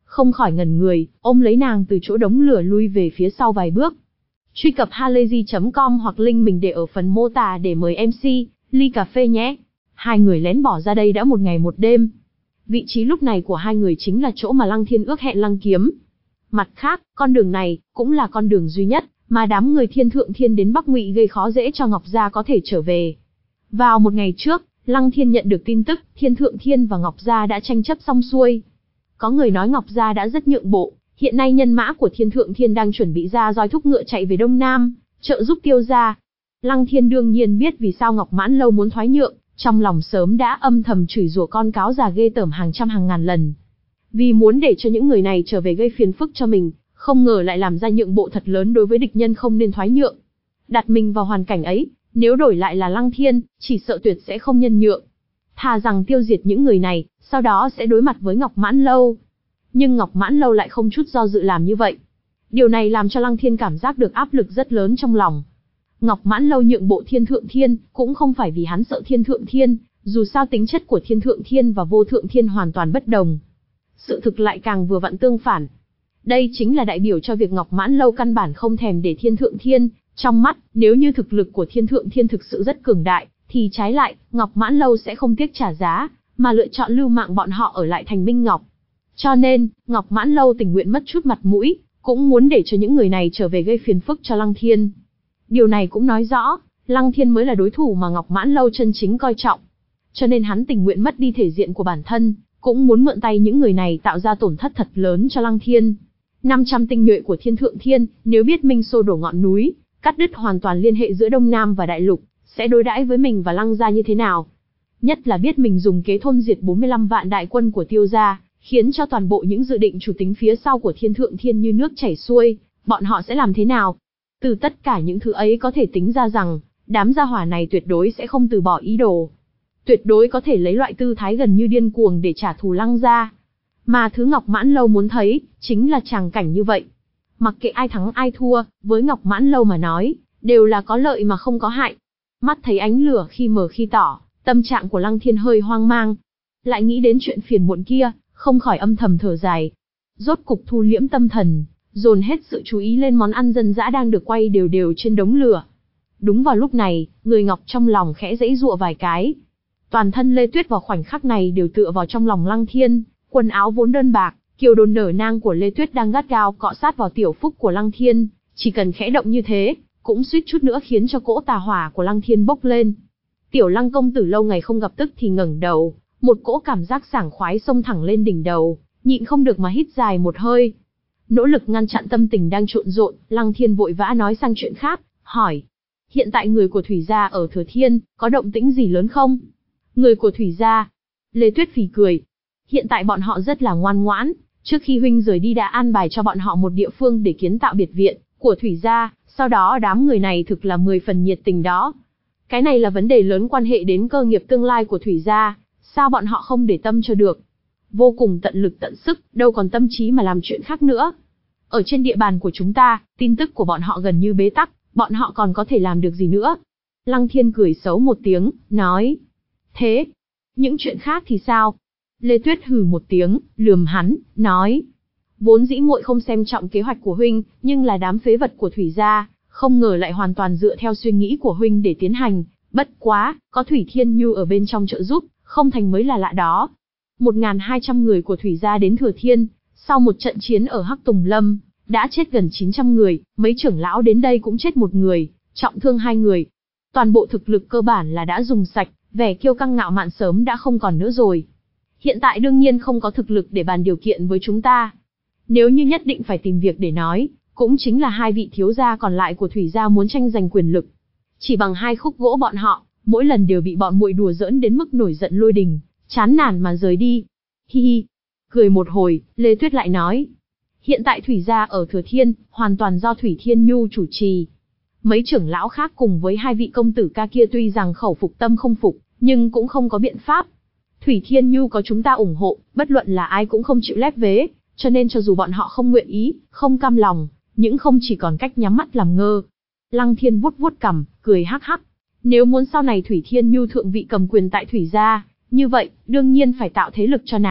không khỏi ngẩn người, ôm lấy nàng từ chỗ đống lửa lui về phía sau vài bước. Truy cập halayzi chấm com hoặc link mình để ở phần mô tả để mời em xê, ly cà phê nhé. Hai người lén bỏ ra đây đã một ngày một đêm. Vị trí lúc này của hai người chính là chỗ mà Lăng Thiên ước hẹn Lăng Kiếm. Mặt khác, con đường này cũng là con đường duy nhất mà đám người Thiên Thượng Thiên đến Bắc Ngụy gây khó dễ cho Ngọc Gia có thể trở về. Vào một ngày trước, Lăng Thiên nhận được tin tức, Thiên Thượng Thiên và Ngọc Gia đã tranh chấp xong xuôi. Có người nói Ngọc Gia đã rất nhượng bộ, hiện nay nhân mã của Thiên Thượng Thiên đang chuẩn bị ra roi thúc ngựa chạy về Đông Nam, trợ giúp Tiêu gia. Lăng Thiên đương nhiên biết vì sao Ngọc Mãn Lâu muốn thoái nhượng, trong lòng sớm đã âm thầm chửi rủa con cáo già ghê tởm hàng trăm hàng ngàn lần. Vì muốn để cho những người này trở về gây phiền phức cho mình, không ngờ lại làm ra nhượng bộ thật lớn đối với địch nhân không nên thoái nhượng. Đặt mình vào hoàn cảnh ấy, nếu đổi lại là Lăng Thiên, chỉ sợ tuyệt sẽ không nhân nhượng. Thà rằng tiêu diệt những người này, sau đó sẽ đối mặt với Ngọc Mãn Lâu. Nhưng Ngọc Mãn Lâu lại không chút do dự làm như vậy. Điều này làm cho Lăng Thiên cảm giác được áp lực rất lớn trong lòng. Ngọc Mãn Lâu nhượng bộ Thiên Thượng Thiên, cũng không phải vì hắn sợ Thiên Thượng Thiên, dù sao tính chất của Thiên Thượng Thiên và Vô Thượng Thiên hoàn toàn bất đồng. Sự thực lại càng vừa vặn tương phản. Đây chính là đại biểu cho việc Ngọc Mãn Lâu căn bản không thèm để Thiên Thượng Thiên trong mắt, nếu như thực lực của Thiên Thượng Thiên thực sự rất cường đại, thì trái lại, Ngọc Mãn Lâu sẽ không tiếc trả giá, mà lựa chọn lưu mạng bọn họ ở lại thành Minh Ngọc. Cho nên, Ngọc Mãn Lâu tình nguyện mất chút mặt mũi, cũng muốn để cho những người này trở về gây phiền phức cho Lăng Thiên. Điều này cũng nói rõ, Lăng Thiên mới là đối thủ mà Ngọc Mãn Lâu chân chính coi trọng. Cho nên hắn tình nguyện mất đi thể diện của bản thân, cũng muốn mượn tay những người này tạo ra tổn thất thật lớn cho Lăng Thiên. năm trăm tinh nhuệ của Thiên Thượng Thiên, nếu biết Minh xô đổ ngọn núi, cắt đứt hoàn toàn liên hệ giữa Đông Nam và Đại Lục, sẽ đối đãi với mình và Lăng gia như thế nào? Nhất là biết mình dùng kế thôn diệt bốn mươi lăm vạn đại quân của Tiêu gia, khiến cho toàn bộ những dự định chủ tính phía sau của Thiên Thượng Thiên như nước chảy xuôi, bọn họ sẽ làm thế nào? Từ tất cả những thứ ấy có thể tính ra rằng, đám gia hỏa này tuyệt đối sẽ không từ bỏ ý đồ. Tuyệt đối có thể lấy loại tư thái gần như điên cuồng để trả thù Lăng gia. Mà thứ Ngọc Mãn Lâu muốn thấy, chính là tràng cảnh như vậy. Mặc kệ ai thắng ai thua, với Ngọc Mãn Lâu mà nói, đều là có lợi mà không có hại. Mắt thấy ánh lửa khi mờ khi tỏ, tâm trạng của Lăng Thiên hơi hoang mang. Lại nghĩ đến chuyện phiền muộn kia, không khỏi âm thầm thở dài. Rốt cục thu liễm tâm thần, dồn hết sự chú ý lên món ăn dân dã đang được quay đều đều trên đống lửa. Đúng vào lúc này, người Ngọc trong lòng khẽ giãy giụa vài cái. Toàn thân Lê Tuyết vào khoảnh khắc này đều tựa vào trong lòng Lăng Thiên, quần áo vốn đơn bạc, kiều đồn nở nang của Lê Tuyết đang gắt gao cọ sát vào tiểu phúc của Lăng Thiên, chỉ cần khẽ động như thế, cũng suýt chút nữa khiến cho cỗ tà hỏa của Lăng Thiên bốc lên. Tiểu Lăng công tử lâu ngày không gặp tức thì ngẩng đầu, một cỗ cảm giác sảng khoái xông thẳng lên đỉnh đầu, nhịn không được mà hít dài một hơi. Nỗ lực ngăn chặn tâm tình đang trộn rộn, Lăng Thiên vội vã nói sang chuyện khác, hỏi: hiện tại người của Thủy gia ở Thừa Thiên, có động tĩnh gì lớn không? Người của Thủy gia? Lê Tuyết phì cười. Hiện tại bọn họ rất là ngoan ngoãn, trước khi huynh rời đi đã an bài cho bọn họ một địa phương để kiến tạo biệt viện của Thủy gia, sau đó đám người này thực là mười phần nhiệt tình đó. Cái này là vấn đề lớn quan hệ đến cơ nghiệp tương lai của Thủy gia, sao bọn họ không để tâm cho được? Vô cùng tận lực tận sức, đâu còn tâm trí mà làm chuyện khác nữa. Ở trên địa bàn của chúng ta, tin tức của bọn họ gần như bế tắc, bọn họ còn có thể làm được gì nữa? Lăng Thiên cười xấu một tiếng, nói. Thế, những chuyện khác thì sao? Lê Tuyết hừ một tiếng, lườm hắn, nói. Vốn dĩ muội không xem trọng kế hoạch của huynh, nhưng là đám phế vật của Thủy gia, không ngờ lại hoàn toàn dựa theo suy nghĩ của huynh để tiến hành. Bất quá, có Thủy Thiên Nhu ở bên trong trợ giúp, không thành mới là lạ đó. một nghìn hai trăm người của Thủy gia đến Thừa Thiên, sau một trận chiến ở Hắc Tùng Lâm, đã chết gần chín trăm người, mấy trưởng lão đến đây cũng chết một người, trọng thương hai người. Toàn bộ thực lực cơ bản là đã dùng sạch, vẻ kiêu căng ngạo mạn sớm đã không còn nữa rồi. Hiện tại đương nhiên không có thực lực để bàn điều kiện với chúng ta. Nếu như nhất định phải tìm việc để nói, cũng chính là hai vị thiếu gia còn lại của Thủy gia muốn tranh giành quyền lực. Chỉ bằng hai khúc gỗ bọn họ, mỗi lần đều bị bọn muội đùa giỡn đến mức nổi giận lôi đình, chán nản mà rời đi. Hi hi. Cười một hồi, Lê Tuyết lại nói. Hiện tại Thủy gia ở Thừa Thiên, hoàn toàn do Thủy Thiên Nhu chủ trì. Mấy trưởng lão khác cùng với hai vị công tử ca kia tuy rằng khẩu phục tâm không phục, nhưng cũng không có biện pháp. Thủy Thiên Nhu có chúng ta ủng hộ, bất luận là ai cũng không chịu lép vế, cho nên cho dù bọn họ không nguyện ý, không cam lòng, những không chỉ còn cách nhắm mắt làm ngơ. Lăng Thiên vuốt vuốt cằm, cười hắc hắc. Nếu muốn sau này Thủy Thiên Nhu thượng vị cầm quyền tại Thủy gia, như vậy, đương nhiên phải tạo thế lực cho nàng,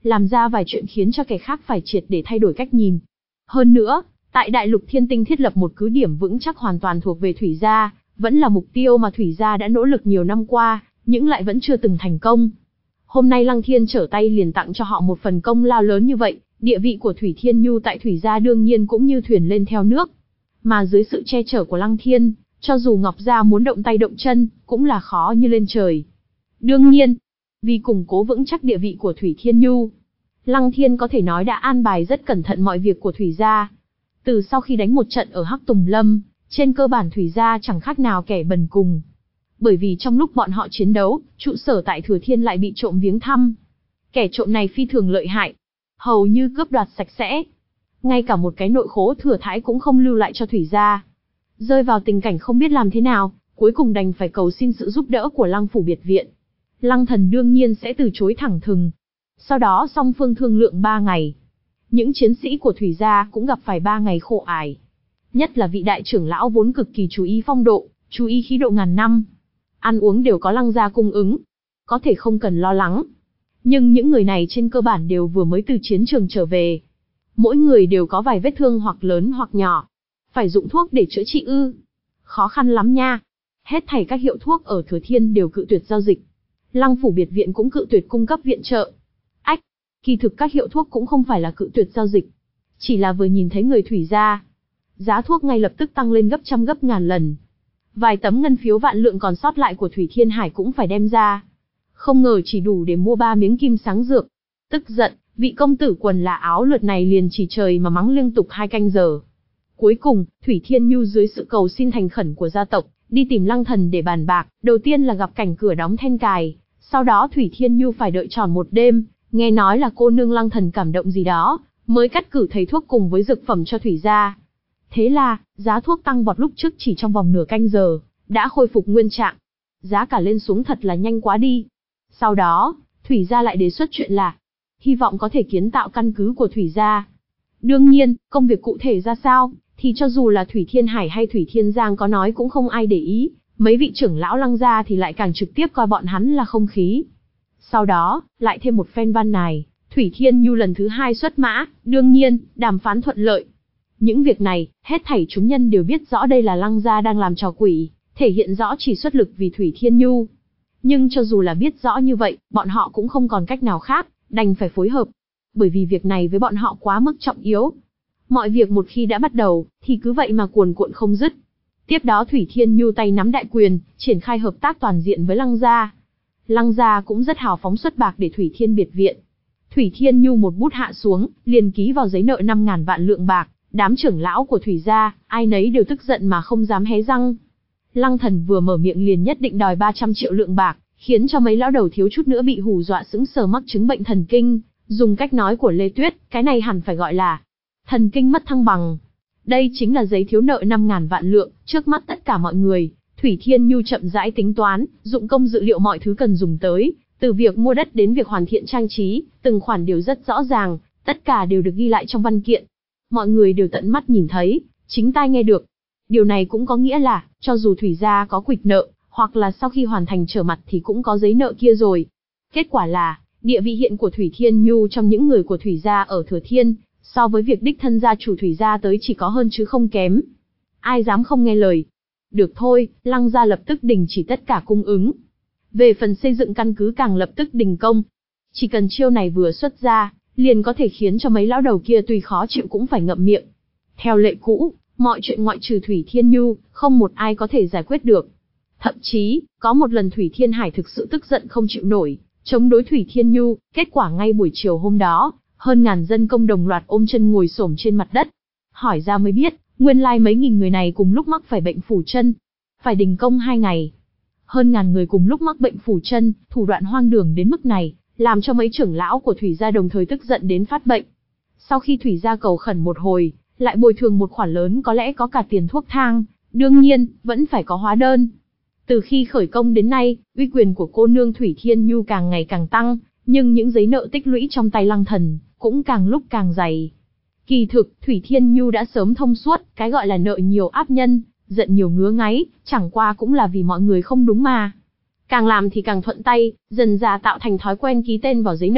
làm ra vài chuyện khiến cho kẻ khác phải triệt để thay đổi cách nhìn. Hơn nữa, tại Đại Lục Thiên Tinh thiết lập một cứ điểm vững chắc hoàn toàn thuộc về Thủy gia, vẫn là mục tiêu mà Thủy gia đã nỗ lực nhiều năm qua, nhưng lại vẫn chưa từng thành công. Hôm nay Lăng Thiên trở tay liền tặng cho họ một phần công lao lớn như vậy, địa vị của Thủy Thiên Nhu tại Thủy gia đương nhiên cũng như thuyền lên theo nước. Mà dưới sự che chở của Lăng Thiên, cho dù Ngọc gia muốn động tay động chân, cũng là khó như lên trời. Đương nhiên, vì củng cố vững chắc địa vị của Thủy Thiên Nhu, Lăng Thiên có thể nói đã an bài rất cẩn thận mọi việc của Thủy gia. Từ sau khi đánh một trận ở Hắc Tùng Lâm, trên cơ bản Thủy gia chẳng khác nào kẻ bần cùng. Bởi vì trong lúc bọn họ chiến đấu, trụ sở tại Thừa Thiên lại bị trộm viếng thăm. Kẻ trộm này phi thường lợi hại, hầu như cướp đoạt sạch sẽ. Ngay cả một cái nội khố thừa thãi cũng không lưu lại cho Thủy gia. Rơi vào tình cảnh không biết làm thế nào, cuối cùng đành phải cầu xin sự giúp đỡ của Lăng phủ biệt viện. Lăng Thần đương nhiên sẽ từ chối thẳng thừng. Sau đó song phương thương lượng ba ngày. Những chiến sĩ của Thủy gia cũng gặp phải ba ngày khổ ải. Nhất là vị đại trưởng lão vốn cực kỳ chú ý phong độ, chú ý khí độ ngàn năm. Ăn uống đều có Lăng gia cung ứng. Có thể không cần lo lắng. Nhưng những người này trên cơ bản đều vừa mới từ chiến trường trở về. Mỗi người đều có vài vết thương hoặc lớn hoặc nhỏ. Phải dụng thuốc để chữa trị ư? Khó khăn lắm nha. Hết thảy các hiệu thuốc ở Thừa Thiên đều cự tuyệt giao dịch. Lăng phủ biệt viện cũng cự tuyệt cung cấp viện trợ. Ách, kỳ thực các hiệu thuốc cũng không phải là cự tuyệt giao dịch. Chỉ là vừa nhìn thấy người Thủy gia, giá thuốc ngay lập tức tăng lên gấp trăm gấp ngàn lần. Vài tấm ngân phiếu vạn lượng còn sót lại của Thủy Thiên Hải cũng phải đem ra. Không ngờ chỉ đủ để mua ba miếng kim sáng dược. Tức giận, vị công tử quần là áo lượt này liền chỉ trời mà mắng liên tục hai canh giờ. Cuối cùng, Thủy Thiên Nhu dưới sự cầu xin thành khẩn của gia tộc, đi tìm Lăng Thần để bàn bạc, đầu tiên là gặp cảnh cửa đóng then cài, sau đó Thủy Thiên Nhu phải đợi tròn một đêm, nghe nói là cô nương Lăng Thần cảm động gì đó, mới cắt cử thầy thuốc cùng với dược phẩm cho Thủy gia. Thế là, giá thuốc tăng vọt lúc trước chỉ trong vòng nửa canh giờ, đã khôi phục nguyên trạng. Giá cả lên xuống thật là nhanh quá đi. Sau đó, Thủy gia lại đề xuất chuyện là, hy vọng có thể kiến tạo căn cứ của Thủy gia. Đương nhiên, công việc cụ thể ra sao, thì cho dù là Thủy Thiên Hải hay Thủy Thiên Giang có nói cũng không ai để ý, mấy vị trưởng lão Lăng gia thì lại càng trực tiếp coi bọn hắn là không khí. Sau đó, lại thêm một phen văn này, Thủy Thiên Nhu lần thứ hai xuất mã, đương nhiên, đàm phán thuận lợi. Những việc này, hết thảy chúng nhân đều biết rõ đây là Lăng gia đang làm trò quỷ, thể hiện rõ chỉ xuất lực vì Thủy Thiên Nhu. Nhưng cho dù là biết rõ như vậy, bọn họ cũng không còn cách nào khác, đành phải phối hợp. Bởi vì việc này với bọn họ quá mức trọng yếu. Mọi việc một khi đã bắt đầu, thì cứ vậy mà cuồn cuộn không dứt. Tiếp đó Thủy Thiên Nhu tay nắm đại quyền, triển khai hợp tác toàn diện với Lăng gia. Lăng gia cũng rất hào phóng xuất bạc để Thủy Thiên biệt viện. Thủy Thiên Nhu một bút hạ xuống, liền ký vào giấy nợ năm ngàn vạn lượng bạc. Đám trưởng lão của Thủy gia, ai nấy đều tức giận mà không dám hé răng. Lăng Thần vừa mở miệng liền nhất định đòi ba trăm triệu lượng bạc, khiến cho mấy lão đầu thiếu chút nữa bị hù dọa sững sờ mắc chứng bệnh thần kinh. Dùng cách nói của Lê Tuyết, cái này hẳn phải gọi là thần kinh mất thăng bằng. Đây chính là giấy thiếu nợ năm ngàn vạn lượng, trước mắt tất cả mọi người. Thủy Thiên Nhu chậm rãi tính toán, dụng công dự liệu mọi thứ cần dùng tới, từ việc mua đất đến việc hoàn thiện trang trí, từng khoản đều rất rõ ràng, tất cả đều được ghi lại trong văn kiện. Mọi người đều tận mắt nhìn thấy, chính tai nghe được. Điều này cũng có nghĩa là, cho dù Thủy gia có quỵt nợ, hoặc là sau khi hoàn thành trở mặt thì cũng có giấy nợ kia rồi. Kết quả là, địa vị hiện của Thủy Thiên Nhu trong những người của Thủy gia ở Thừa Thiên, so với việc đích thân gia chủ Thủy gia tới chỉ có hơn chứ không kém. Ai dám không nghe lời. Được thôi, Lăng gia lập tức đình chỉ tất cả cung ứng. Về phần xây dựng căn cứ càng lập tức đình công. Chỉ cần chiêu này vừa xuất ra, liền có thể khiến cho mấy lão đầu kia tuy khó chịu cũng phải ngậm miệng. Theo lệ cũ, mọi chuyện ngoại trừ Thủy Thiên Nhu, không một ai có thể giải quyết được. Thậm chí, có một lần Thủy Thiên Hải thực sự tức giận không chịu nổi, chống đối Thủy Thiên Nhu, kết quả ngay buổi chiều hôm đó, hơn ngàn dân công đồng loạt ôm chân ngồi xổm trên mặt đất. Hỏi ra mới biết, nguyên lai mấy nghìn người này cùng lúc mắc phải bệnh phủ chân. Phải đình công hai ngày. Hơn ngàn người cùng lúc mắc bệnh phủ chân, thủ đoạn hoang đường đến mức này, làm cho mấy trưởng lão của Thủy gia đồng thời tức giận đến phát bệnh. Sau khi Thủy gia cầu khẩn một hồi, lại bồi thường một khoản lớn có lẽ có cả tiền thuốc thang, đương nhiên, vẫn phải có hóa đơn. Từ khi khởi công đến nay, uy quyền của cô nương Thủy Thiên Nhu càng ngày càng tăng, nhưng những giấy nợ tích lũy trong tay Lăng Thần, cũng càng lúc càng dày. Kỳ thực, Thủy Thiên Nhu đã sớm thông suốt, cái gọi là nợ nhiều áp nhân, giận nhiều ngứa ngáy, chẳng qua cũng là vì mọi người không đúng mà. Càng làm thì càng thuận tay, dần dà tạo thành thói quen ký tên vào giấy nợ,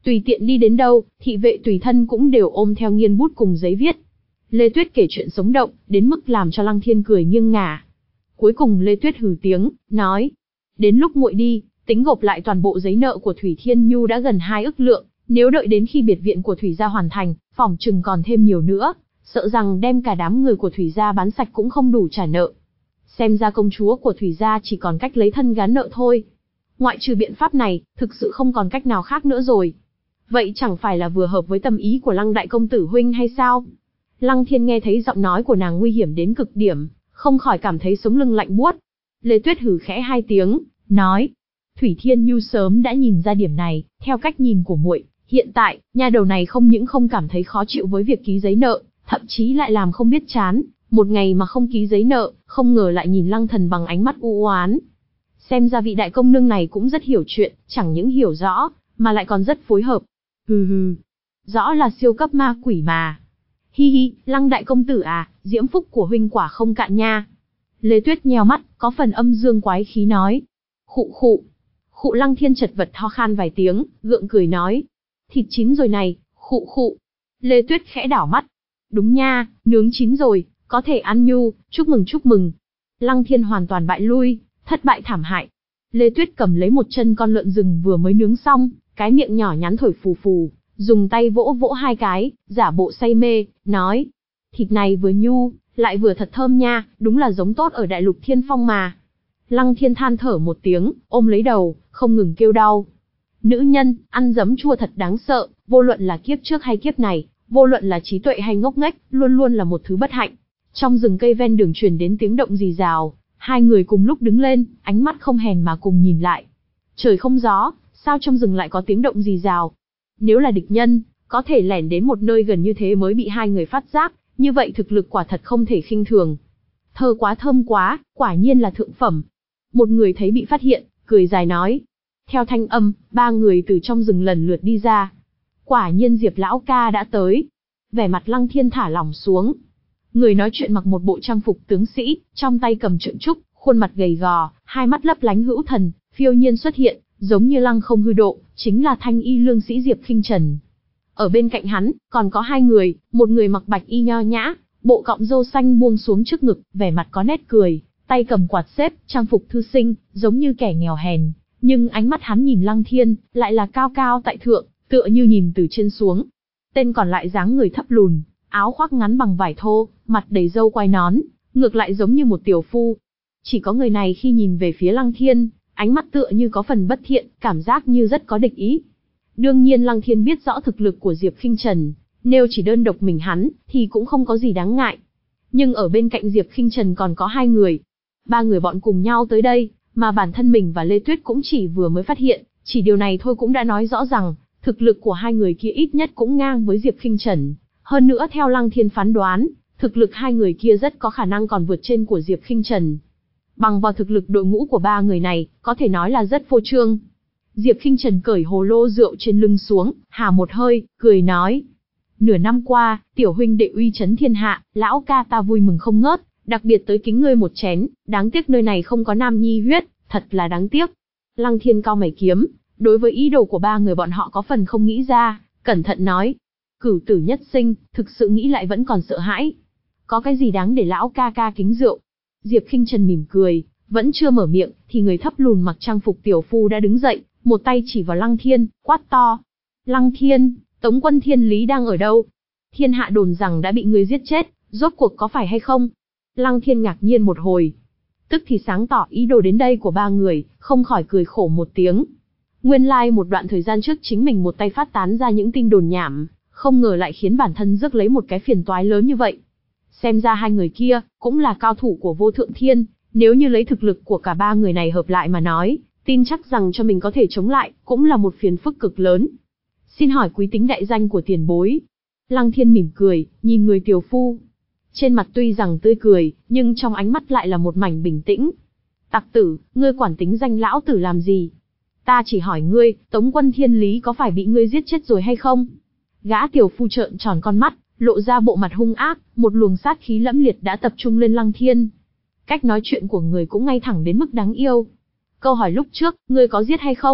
Tùy tiện đi đến đâu, thị vệ tùy thân cũng đều ôm theo nghiên bút cùng giấy viết. Lê Tuyết kể chuyện sống động, đến mức làm cho Lăng Thiên cười nghiêng ngả. Cuối cùng Lê Tuyết hừ tiếng, nói: đến lúc muội đi, tính gộp lại toàn bộ giấy nợ của Thủy Thiên Nhu đã gần hai ức lượng, nếu đợi đến khi biệt viện của Thủy gia hoàn thành, phỏng chừng còn thêm nhiều nữa, sợ rằng đem cả đám người của Thủy gia bán sạch cũng không đủ trả nợ. Xem ra công chúa của Thủy gia chỉ còn cách lấy thân gán nợ thôi. Ngoại trừ biện pháp này, thực sự không còn cách nào khác nữa rồi. Vậy chẳng phải là vừa hợp với tâm ý của Lăng đại công tử huynh hay sao? Lăng Thiên nghe thấy giọng nói của nàng nguy hiểm đến cực điểm, không khỏi cảm thấy sống lưng lạnh buốt. Lê Tuyết hừ khẽ hai tiếng, nói: Thủy Thiên Nhu sớm đã nhìn ra điểm này, theo cách nhìn của muội, hiện tại, nha đầu này không những không cảm thấy khó chịu với việc ký giấy nợ, thậm chí lại làm không biết chán, một ngày mà không ký giấy nợ, không ngờ lại nhìn Lăng Thần bằng ánh mắt u oán. Xem ra vị đại công nương này cũng rất hiểu chuyện, chẳng những hiểu rõ, mà lại còn rất phối hợp. Hừ hừ, rõ là siêu cấp ma quỷ mà. Hi hi, Lăng đại công tử à, diễm phúc của huynh quả không cạn nha. Lê Tuyết nheo mắt, có phần âm dương quái khí nói. Khụ khụ. Khụ Lăng Thiên chật vật ho khan vài tiếng, gượng cười nói. Thịt chín rồi này, khụ khụ. Lê Tuyết khẽ đảo mắt. Đúng nha, nướng chín rồi, có thể ăn nhu, chúc mừng chúc mừng. Lăng Thiên hoàn toàn bại lui, thất bại thảm hại. Lê Tuyết cầm lấy một chân con lợn rừng vừa mới nướng xong, cái miệng nhỏ nhắn thổi phù phù, dùng tay vỗ vỗ hai cái, giả bộ say mê, nói. Thịt này vừa nhu, lại vừa thật thơm nha, đúng là giống tốt ở đại lục Thiên Phong mà. Lăng Thiên than thở một tiếng, ôm lấy đầu, không ngừng kêu đau. Nữ nhân, ăn giấm chua thật đáng sợ, vô luận là kiếp trước hay kiếp này, vô luận là trí tuệ hay ngốc nghếch, luôn luôn là một thứ bất hạnh. Trong rừng cây ven đường truyền đến tiếng động rì rào, hai người cùng lúc đứng lên, ánh mắt không hèn mà cùng nhìn lại. Trời không gió, sao trong rừng lại có tiếng động rì rào? Nếu là địch nhân, có thể lẻn đến một nơi gần như thế mới bị hai người phát giác, như vậy thực lực quả thật không thể khinh thường. Thơ quá thơm quá, quả nhiên là thượng phẩm. Một người thấy bị phát hiện, cười dài nói. Theo thanh âm, ba người từ trong rừng lần lượt đi ra. Quả nhiên Diệp lão ca đã tới. Vẻ mặt Lăng Thiên thả lỏng xuống. Người nói chuyện mặc một bộ trang phục tướng sĩ, trong tay cầm trượng trúc, khuôn mặt gầy gò, hai mắt lấp lánh hữu thần, phiêu nhiên xuất hiện, giống như lăng không hư độ, chính là thanh y lương sĩ Diệp Khinh Trần. Ở bên cạnh hắn, còn có hai người, một người mặc bạch y nho nhã, bộ cọng râu xanh buông xuống trước ngực, vẻ mặt có nét cười, tay cầm quạt xếp, trang phục thư sinh, giống như kẻ nghèo hèn, nhưng ánh mắt hắn nhìn Lăng Thiên, lại là cao cao tại thượng, tựa như nhìn từ trên xuống. Tên còn lại dáng người thấp lùn, áo khoác ngắn bằng vải thô, mặt đầy râu quai nón, ngược lại giống như một tiểu phu. Chỉ có người này khi nhìn về phía Lăng Thiên, ánh mắt tựa như có phần bất thiện, cảm giác như rất có địch ý. Đương nhiên Lăng Thiên biết rõ thực lực của Diệp Khinh Trần, nếu chỉ đơn độc mình hắn, thì cũng không có gì đáng ngại. Nhưng ở bên cạnh Diệp Khinh Trần còn có hai người. Ba người bọn cùng nhau tới đây, mà bản thân mình và Lê Tuyết cũng chỉ vừa mới phát hiện, chỉ điều này thôi cũng đã nói rõ rằng, thực lực của hai người kia ít nhất cũng ngang với Diệp Khinh Trần. Hơn nữa theo Lăng Thiên phán đoán, thực lực hai người kia rất có khả năng còn vượt trên của Diệp Khinh Trần. Bằng vào thực lực đội ngũ của ba người này, có thể nói là rất phô trương. Diệp Khinh Trần cởi hồ lô rượu trên lưng xuống, hà một hơi, cười nói. Nửa năm qua, tiểu huynh đệ uy chấn thiên hạ, lão ca ta vui mừng không ngớt, đặc biệt tới kính ngươi một chén, đáng tiếc nơi này không có nam nhi huyết, thật là đáng tiếc. Lăng Thiên cau mày kiếm, đối với ý đồ của ba người bọn họ có phần không nghĩ ra, cẩn thận nói. Cửu tử nhất sinh, thực sự nghĩ lại vẫn còn sợ hãi. Có cái gì đáng để lão ca ca kính rượu? Diệp Khinh Trần mỉm cười, vẫn chưa mở miệng, thì người thấp lùn mặc trang phục tiểu phu đã đứng dậy, một tay chỉ vào Lăng Thiên, quát to. Lăng Thiên, Tống quân Thiên Lý đang ở đâu? Thiên hạ đồn rằng đã bị ngươi giết chết, rốt cuộc có phải hay không? Lăng Thiên ngạc nhiên một hồi, tức thì sáng tỏ ý đồ đến đây của ba người, không khỏi cười khổ một tiếng. Nguyên lai like một đoạn thời gian trước chính mình một tay phát tán ra những tin đồn nhảm, không ngờ lại khiến bản thân rước lấy một cái phiền toái lớn như vậy. Xem ra hai người kia, cũng là cao thủ của Vô Thượng Thiên, nếu như lấy thực lực của cả ba người này hợp lại mà nói, tin chắc rằng cho mình có thể chống lại, cũng là một phiền phức cực lớn. Xin hỏi quý tính đại danh của tiền bối. Lăng Thiên mỉm cười, nhìn người tiểu phu. Trên mặt tuy rằng tươi cười, nhưng trong ánh mắt lại là một mảnh bình tĩnh. Tặc tử, ngươi quản tính danh lão tử làm gì? Ta chỉ hỏi ngươi, Tống quân Thiên Lý có phải bị ngươi giết chết rồi hay không? Gã tiểu phu trợn tròn con mắt, lộ ra bộ mặt hung ác, một luồng sát khí lẫm liệt đã tập trung lên Lăng Thiên. Cách nói chuyện của người cũng ngay thẳng đến mức đáng yêu. Câu hỏi lúc trước, ngươi có giết hay không,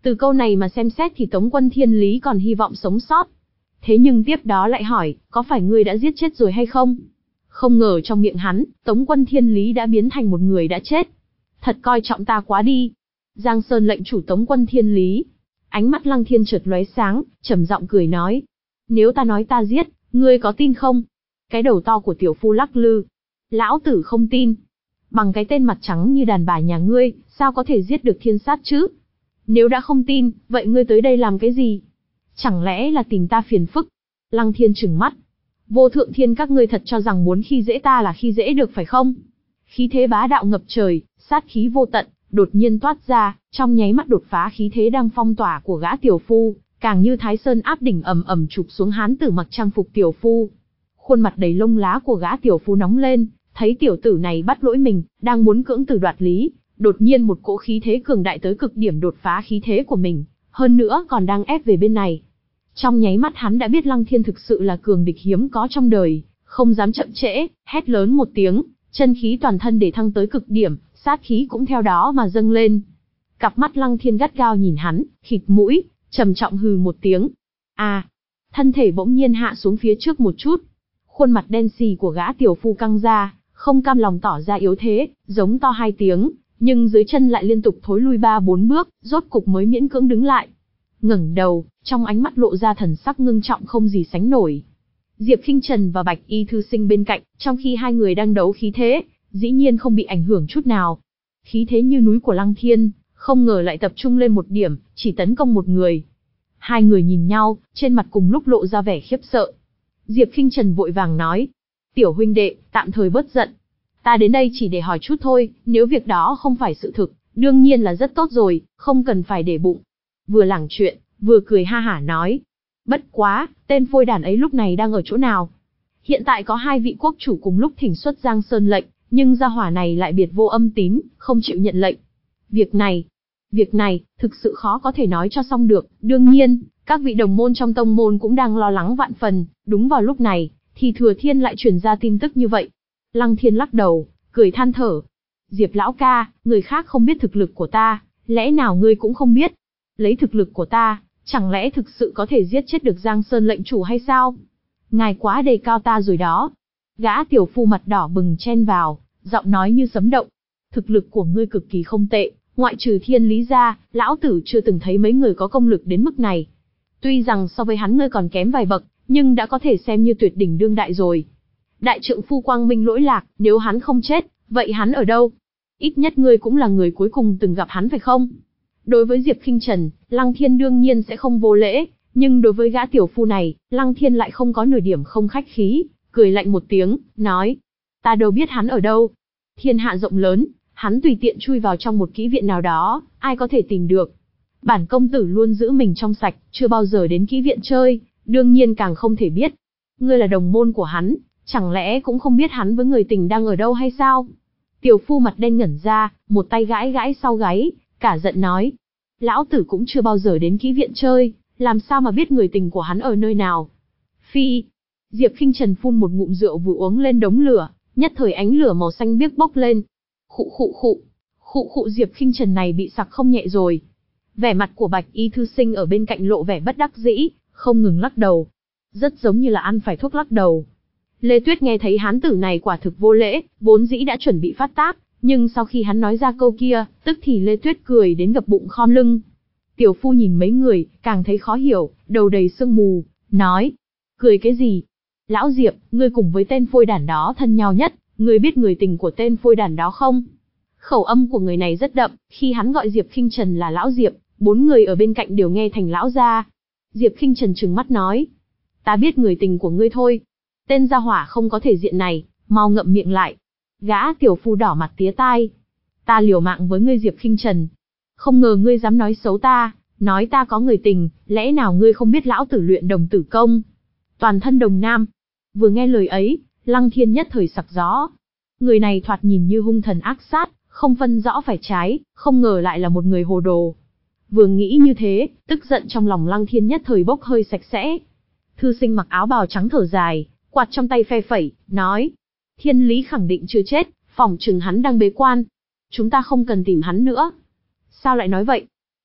Từ câu này mà xem xét thì Tống Quân Thiên Lý còn hy vọng sống sót. Thế nhưng tiếp đó lại hỏi, có phải ngươi đã giết chết rồi hay không? Không ngờ trong miệng hắn, Tống Quân Thiên Lý đã biến thành một người đã chết. Thật coi trọng ta quá đi. Giang Sơn lệnh chủ Tống Quân Thiên Lý. Ánh mắt Lăng Thiên chợt lóe sáng, trầm giọng cười nói. Nếu ta nói ta giết, ngươi có tin không? Cái đầu to của tiểu phu lắc lư. Lão tử không tin. Bằng cái tên mặt trắng như đàn bà nhà ngươi, sao có thể giết được thiên sát chứ? Nếu đã không tin, vậy ngươi tới đây làm cái gì? Chẳng lẽ là tìm ta phiền phức? Lăng Thiên trừng mắt. Vô thượng thiên các ngươi thật cho rằng muốn khi dễ ta là khi dễ được phải không? Khí thế bá đạo ngập trời, sát khí vô tận, đột nhiên toát ra, trong nháy mắt đột phá khí thế đang phong tỏa của gã tiểu phu, càng như Thái Sơn áp đỉnh ầm ầm chụp xuống hán tử mặc trang phục tiểu phu. Khuôn mặt đầy lông lá của gã tiểu phu nóng lên, thấy tiểu tử này bắt lỗi mình, đang muốn cưỡng từ đoạt lý, đột nhiên một cỗ khí thế cường đại tới cực điểm đột phá khí thế của mình, hơn nữa còn đang ép về bên này. Trong nháy mắt hắn đã biết Lăng Thiên thực sự là cường địch hiếm có trong đời, không dám chậm trễ, hét lớn một tiếng, chân khí toàn thân để thăng tới cực điểm, sát khí cũng theo đó mà dâng lên. Cặp mắt Lăng Thiên gắt gao nhìn hắn, khịt mũi, trầm trọng hừ một tiếng. À, thân thể bỗng nhiên hạ xuống phía trước một chút. Khuôn mặt đen xì của gã tiểu phu căng ra, không cam lòng tỏ ra yếu thế, giống to hai tiếng, nhưng dưới chân lại liên tục thối lui ba bốn bước, rốt cục mới miễn cưỡng đứng lại. Ngẩng đầu, trong ánh mắt lộ ra thần sắc ngưng trọng không gì sánh nổi. Diệp Khinh Trần và Bạch Y thư sinh bên cạnh, trong khi hai người đang đấu khí thế, dĩ nhiên không bị ảnh hưởng chút nào. Khí thế như núi của Lăng Thiên, không ngờ lại tập trung lên một điểm, chỉ tấn công một người. Hai người nhìn nhau, trên mặt cùng lúc lộ ra vẻ khiếp sợ. Diệp Khinh Trần vội vàng nói, tiểu huynh đệ, tạm thời bớt giận. Ta đến đây chỉ để hỏi chút thôi, nếu việc đó không phải sự thực, đương nhiên là rất tốt rồi, không cần phải để bụng. Vừa lảng chuyện, vừa cười ha hả nói. Bất quá, tên phôi đàn ấy lúc này đang ở chỗ nào? Hiện tại có hai vị quốc chủ cùng lúc thỉnh xuất Giang Sơn lệnh, nhưng gia hỏa này lại biệt vô âm tín, không chịu nhận lệnh. Việc này, việc này, thực sự khó có thể nói cho xong được. Đương nhiên, các vị đồng môn trong tông môn cũng đang lo lắng vạn phần. Đúng vào lúc này, thì Thừa Thiên lại truyền ra tin tức như vậy. Lăng Thiên lắc đầu, cười than thở. Diệp lão ca, người khác không biết thực lực của ta, lẽ nào ngươi cũng không biết? Lấy thực lực của ta, chẳng lẽ thực sự có thể giết chết được Giang Sơn lệnh chủ hay sao? Ngài quá đề cao ta rồi đó. Gã tiểu phu mặt đỏ bừng chen vào, giọng nói như sấm động. Thực lực của ngươi cực kỳ không tệ, ngoại trừ Thiên Lý ra, lão tử chưa từng thấy mấy người có công lực đến mức này. Tuy rằng so với hắn ngươi còn kém vài bậc, nhưng đã có thể xem như tuyệt đỉnh đương đại rồi. Đại trượng phu quang minh lỗi lạc, nếu hắn không chết, vậy hắn ở đâu? Ít nhất ngươi cũng là người cuối cùng từng gặp hắn phải không? Đối với Diệp Khinh Trần, Lăng Thiên đương nhiên sẽ không vô lễ, nhưng đối với gã tiểu phu này, Lăng Thiên lại không có nửa điểm không khách khí, cười lạnh một tiếng, nói. Ta đâu biết hắn ở đâu. Thiên hạ rộng lớn, hắn tùy tiện chui vào trong một kỹ viện nào đó, ai có thể tìm được. Bản công tử luôn giữ mình trong sạch, chưa bao giờ đến kỹ viện chơi, đương nhiên càng không thể biết. Ngươi là đồng môn của hắn, chẳng lẽ cũng không biết hắn với người tình đang ở đâu hay sao? Tiểu phu mặt đen ngẩn ra, một tay gãi gãi sau gáy, cả giận nói. Lão tử cũng chưa bao giờ đến kỹ viện chơi, làm sao mà biết người tình của hắn ở nơi nào? Phi! Diệp Khinh Trần phun một ngụm rượu vừa uống lên đống lửa, nhất thời ánh lửa màu xanh biếc bốc lên. Khụ khụ khụ, khụ khụ Diệp Khinh Trần này bị sặc không nhẹ rồi. Vẻ mặt của Bạch Y thư sinh ở bên cạnh lộ vẻ bất đắc dĩ, không ngừng lắc đầu. Rất giống như là ăn phải thuốc lắc đầu. Lê Tuyết nghe thấy hán tử này quả thực vô lễ, vốn dĩ đã chuẩn bị phát tác, nhưng sau khi hắn nói ra câu kia, tức thì Lê Tuyết cười đến gập bụng khom lưng. Tiểu phu nhìn mấy người, càng thấy khó hiểu, đầu đầy sương mù, nói. Cười cái gì? Lão Diệp, ngươi cùng với tên phôi đản đó thân nhau nhất, ngươi biết người tình của tên phôi đản đó không? Khẩu âm của người này rất đậm, khi hắn gọi Diệp Khinh Trần là Lão Diệp, bốn người ở bên cạnh đều nghe thành Lão gia. Diệp Khinh Trần trừng mắt nói. Ta biết người tình của ngươi thôi. Tên gia hỏa không có thể diện này, mau ngậm miệng lại. Gã tiểu phu đỏ mặt tía tai. Ta liều mạng với ngươi Diệp Khinh Trần. Không ngờ ngươi dám nói xấu ta, nói ta có người tình, lẽ nào ngươi không biết lão tử luyện đồng tử công? Toàn thân đồng nam. Vừa nghe lời ấy, Lăng Thiên nhất thời sặc gió. Người này thoạt nhìn như hung thần ác sát, không phân rõ phải trái, không ngờ lại là một người hồ đồ. Vừa nghĩ như thế, tức giận trong lòng Lăng Thiên nhất thời bốc hơi sạch sẽ. Thư sinh mặc áo bào trắng thở dài, quạt trong tay phe phẩy, nói. Thiên Lý khẳng định chưa chết, phỏng chừng hắn đang bế quan. Chúng ta không cần tìm hắn nữa. Sao lại nói vậy?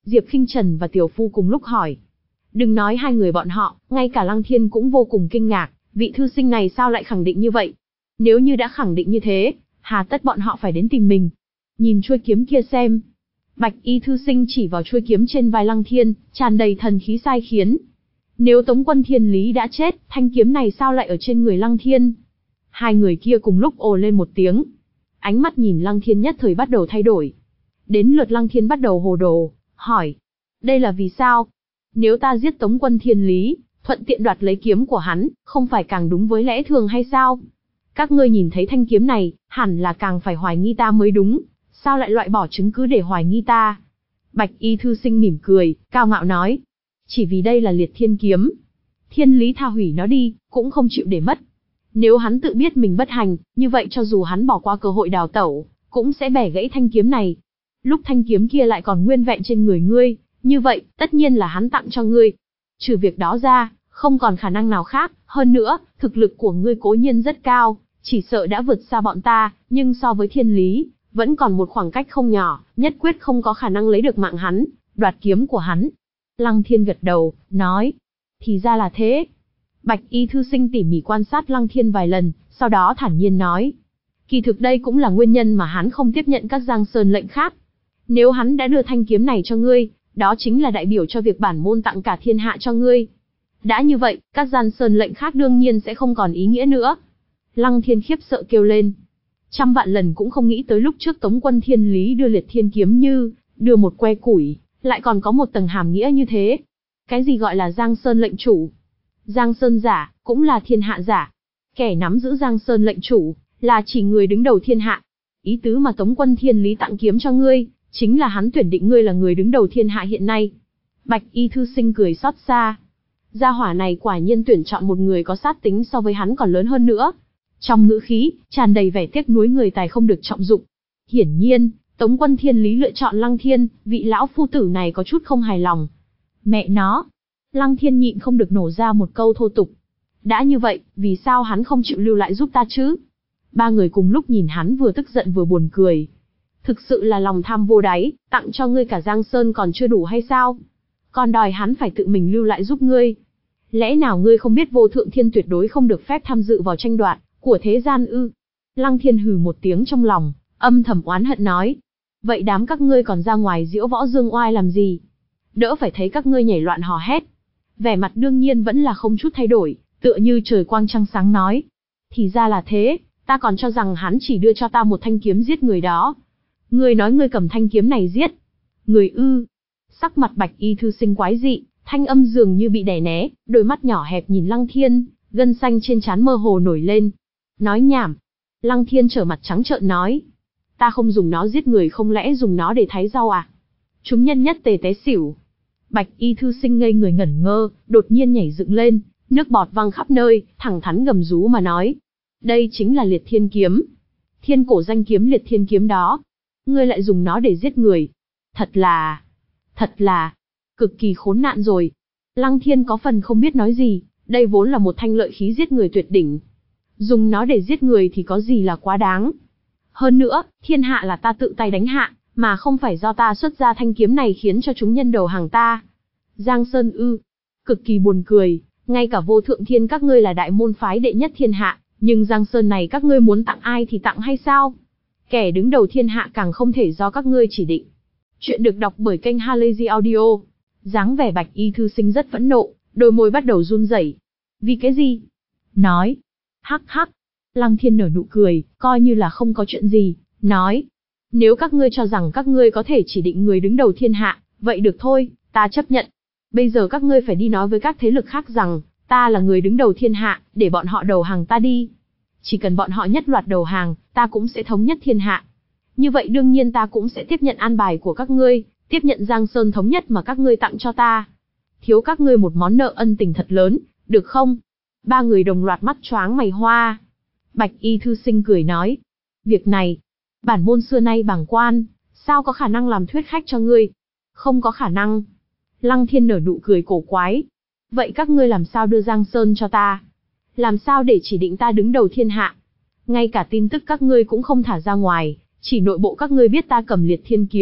Diệp Khinh Trần và Tiểu Phu cùng lúc hỏi. Đừng nói hai người bọn họ, ngay cả Lăng Thiên cũng vô cùng kinh ngạc, vị thư sinh này sao lại khẳng định như vậy? Nếu như đã khẳng định như thế, hà tất bọn họ phải đến tìm mình? Nhìn chuôi kiếm kia xem. Bạch y thư sinh chỉ vào chuôi kiếm trên vai Lăng Thiên, tràn đầy thần khí sai khiến. Nếu Tống Quân Thiên Lý đã chết, thanh kiếm này sao lại ở trên người Lăng Thiên? Hai người kia cùng lúc ồ lên một tiếng. Ánh mắt nhìn Lăng Thiên nhất thời bắt đầu thay đổi. Đến lượt Lăng Thiên bắt đầu hồ đồ, hỏi. Đây là vì sao? Nếu ta giết Tống Quân Thiên Lý, thuận tiện đoạt lấy kiếm của hắn, không phải càng đúng với lẽ thường hay sao? Các ngươi nhìn thấy thanh kiếm này, hẳn là càng phải hoài nghi ta mới đúng, sao lại loại bỏ chứng cứ để hoài nghi ta? Bạch y thư sinh mỉm cười, cao ngạo nói. Chỉ vì đây là liệt thiên kiếm. Thiên Lý tha hủy nó đi, cũng không chịu để mất. Nếu hắn tự biết mình bất hành, như vậy cho dù hắn bỏ qua cơ hội đào tẩu, cũng sẽ bẻ gãy thanh kiếm này. Lúc thanh kiếm kia lại còn nguyên vẹn trên người ngươi, như vậy, tất nhiên là hắn tặng cho ngươi. Trừ việc đó ra, không còn khả năng nào khác, hơn nữa, thực lực của ngươi cố nhiên rất cao, chỉ sợ đã vượt xa bọn ta, nhưng so với Thiên Lý, vẫn còn một khoảng cách không nhỏ, nhất quyết không có khả năng lấy được mạng hắn, đoạt kiếm của hắn. Lăng Thiên gật đầu, nói. Thì ra là thế. Bạch y thư sinh tỉ mỉ quan sát Lăng Thiên vài lần, sau đó thản nhiên nói. Kỳ thực đây cũng là nguyên nhân mà hắn không tiếp nhận các Giang Sơn lệnh khác. Nếu hắn đã đưa thanh kiếm này cho ngươi, đó chính là đại biểu cho việc bản môn tặng cả thiên hạ cho ngươi. Đã như vậy, các Giang Sơn lệnh khác đương nhiên sẽ không còn ý nghĩa nữa. Lăng Thiên khiếp sợ kêu lên. Trăm vạn lần cũng không nghĩ tới lúc trước Tống Quân Thiên Lý đưa liệt thiên kiếm như, đưa một que củi, lại còn có một tầng hàm nghĩa như thế. Cái gì gọi là Giang Sơn lệnh chủ? Giang Sơn giả, cũng là thiên hạ giả. Kẻ nắm giữ Giang Sơn lệnh chủ, là chỉ người đứng đầu thiên hạ. Ý tứ mà Tống Quân Thiên Lý tặng kiếm cho ngươi, chính là hắn tuyển định ngươi là người đứng đầu thiên hạ hiện nay. Bạch y thư sinh cười xót xa. Gia hỏa này quả nhiên tuyển chọn một người có sát tính so với hắn còn lớn hơn nữa. Trong ngữ khí, tràn đầy vẻ tiếc nuối người tài không được trọng dụng. Hiển nhiên, Tống Quân Thiên Lý lựa chọn Lăng Thiên, vị lão phu tử này có chút không hài lòng. Mẹ nó! Lăng Thiên nhịn không được nổ ra một câu thô tục. Đã như vậy, vì sao hắn không chịu lưu lại giúp ta chứ? Ba người cùng lúc nhìn hắn vừa tức giận vừa buồn cười. Thực sự là lòng tham vô đáy, tặng cho ngươi cả Giang Sơn còn chưa đủ hay sao? Còn đòi hắn phải tự mình lưu lại giúp ngươi. Lẽ nào ngươi không biết Vô Thượng Thiên tuyệt đối không được phép tham dự vào tranh đoạt của thế gian ư? Lăng Thiên hừ một tiếng trong lòng, âm thầm oán hận nói. Vậy đám các ngươi còn ra ngoài diễu võ dương oai làm gì? Đỡ phải thấy các ngươi nhảy loạn hò hét. Vẻ mặt đương nhiên vẫn là không chút thay đổi, tựa như trời quang trăng sáng nói. Thì ra là thế, ta còn cho rằng hắn chỉ đưa cho ta một thanh kiếm giết người đó. Ngươi nói ngươi cầm thanh kiếm này giết. Người ư? Sắc mặt Bạch y thư sinh quái dị, thanh âm dường như bị đè né, đôi mắt nhỏ hẹp nhìn Lăng Thiên, gân xanh trên trán mơ hồ nổi lên. Nói nhảm. Lăng Thiên trở mặt trắng trợn nói. Ta không dùng nó giết người, không lẽ dùng nó để thái rau à? Chúng nhân nhất tề té xỉu. Bạch y thư sinh ngây người ngẩn ngơ, đột nhiên nhảy dựng lên, nước bọt văng khắp nơi, thẳng thắn gầm rú mà nói. Đây chính là liệt thiên kiếm. Thiên cổ danh kiếm liệt thiên kiếm đó. Ngươi lại dùng nó để giết người. Thật là... Thật là... Cực kỳ khốn nạn rồi. Lăng Thiên có phần không biết nói gì, đây vốn là một thanh lợi khí giết người tuyệt đỉnh. Dùng nó để giết người thì có gì là quá đáng. Hơn nữa, thiên hạ là ta tự tay đánh hạ, mà không phải do ta xuất ra thanh kiếm này khiến cho chúng nhân đầu hàng ta. Giang Sơn ư? Cực kỳ buồn cười, ngay cả Vô Thượng Thiên các ngươi là đại môn phái đệ nhất thiên hạ, nhưng Giang Sơn này các ngươi muốn tặng ai thì tặng hay sao? Kẻ đứng đầu thiên hạ càng không thể do các ngươi chỉ định. Chuyện được đọc bởi kênh Halazy Audio. Dáng vẻ Bạch y thư sinh rất phẫn nộ, đôi môi bắt đầu run rẩy. Vì cái gì? Nói. Hắc hắc. Lăng Thiên nở nụ cười, coi như là không có chuyện gì, nói. Nếu các ngươi cho rằng các ngươi có thể chỉ định người đứng đầu thiên hạ, vậy được thôi, ta chấp nhận. Bây giờ các ngươi phải đi nói với các thế lực khác rằng, ta là người đứng đầu thiên hạ, để bọn họ đầu hàng ta đi. Chỉ cần bọn họ nhất loạt đầu hàng, ta cũng sẽ thống nhất thiên hạ. Như vậy đương nhiên ta cũng sẽ tiếp nhận an bài của các ngươi, tiếp nhận Giang Sơn thống nhất mà các ngươi tặng cho ta. Thiếu các ngươi một món nợ ân tình thật lớn, được không? Ba người đồng loạt mắt choáng mày hoa. Bạch y thư sinh cười nói. Việc này, bản môn xưa nay bàng quan, sao có khả năng làm thuyết khách cho ngươi? Không có khả năng. Lăng Thiên nở nụ cười cổ quái. Vậy các ngươi làm sao đưa Giang Sơn cho ta? Làm sao để chỉ định ta đứng đầu thiên hạ? Ngay cả tin tức các ngươi cũng không thả ra ngoài, chỉ nội bộ các ngươi biết ta cầm liệt thiên kiếm,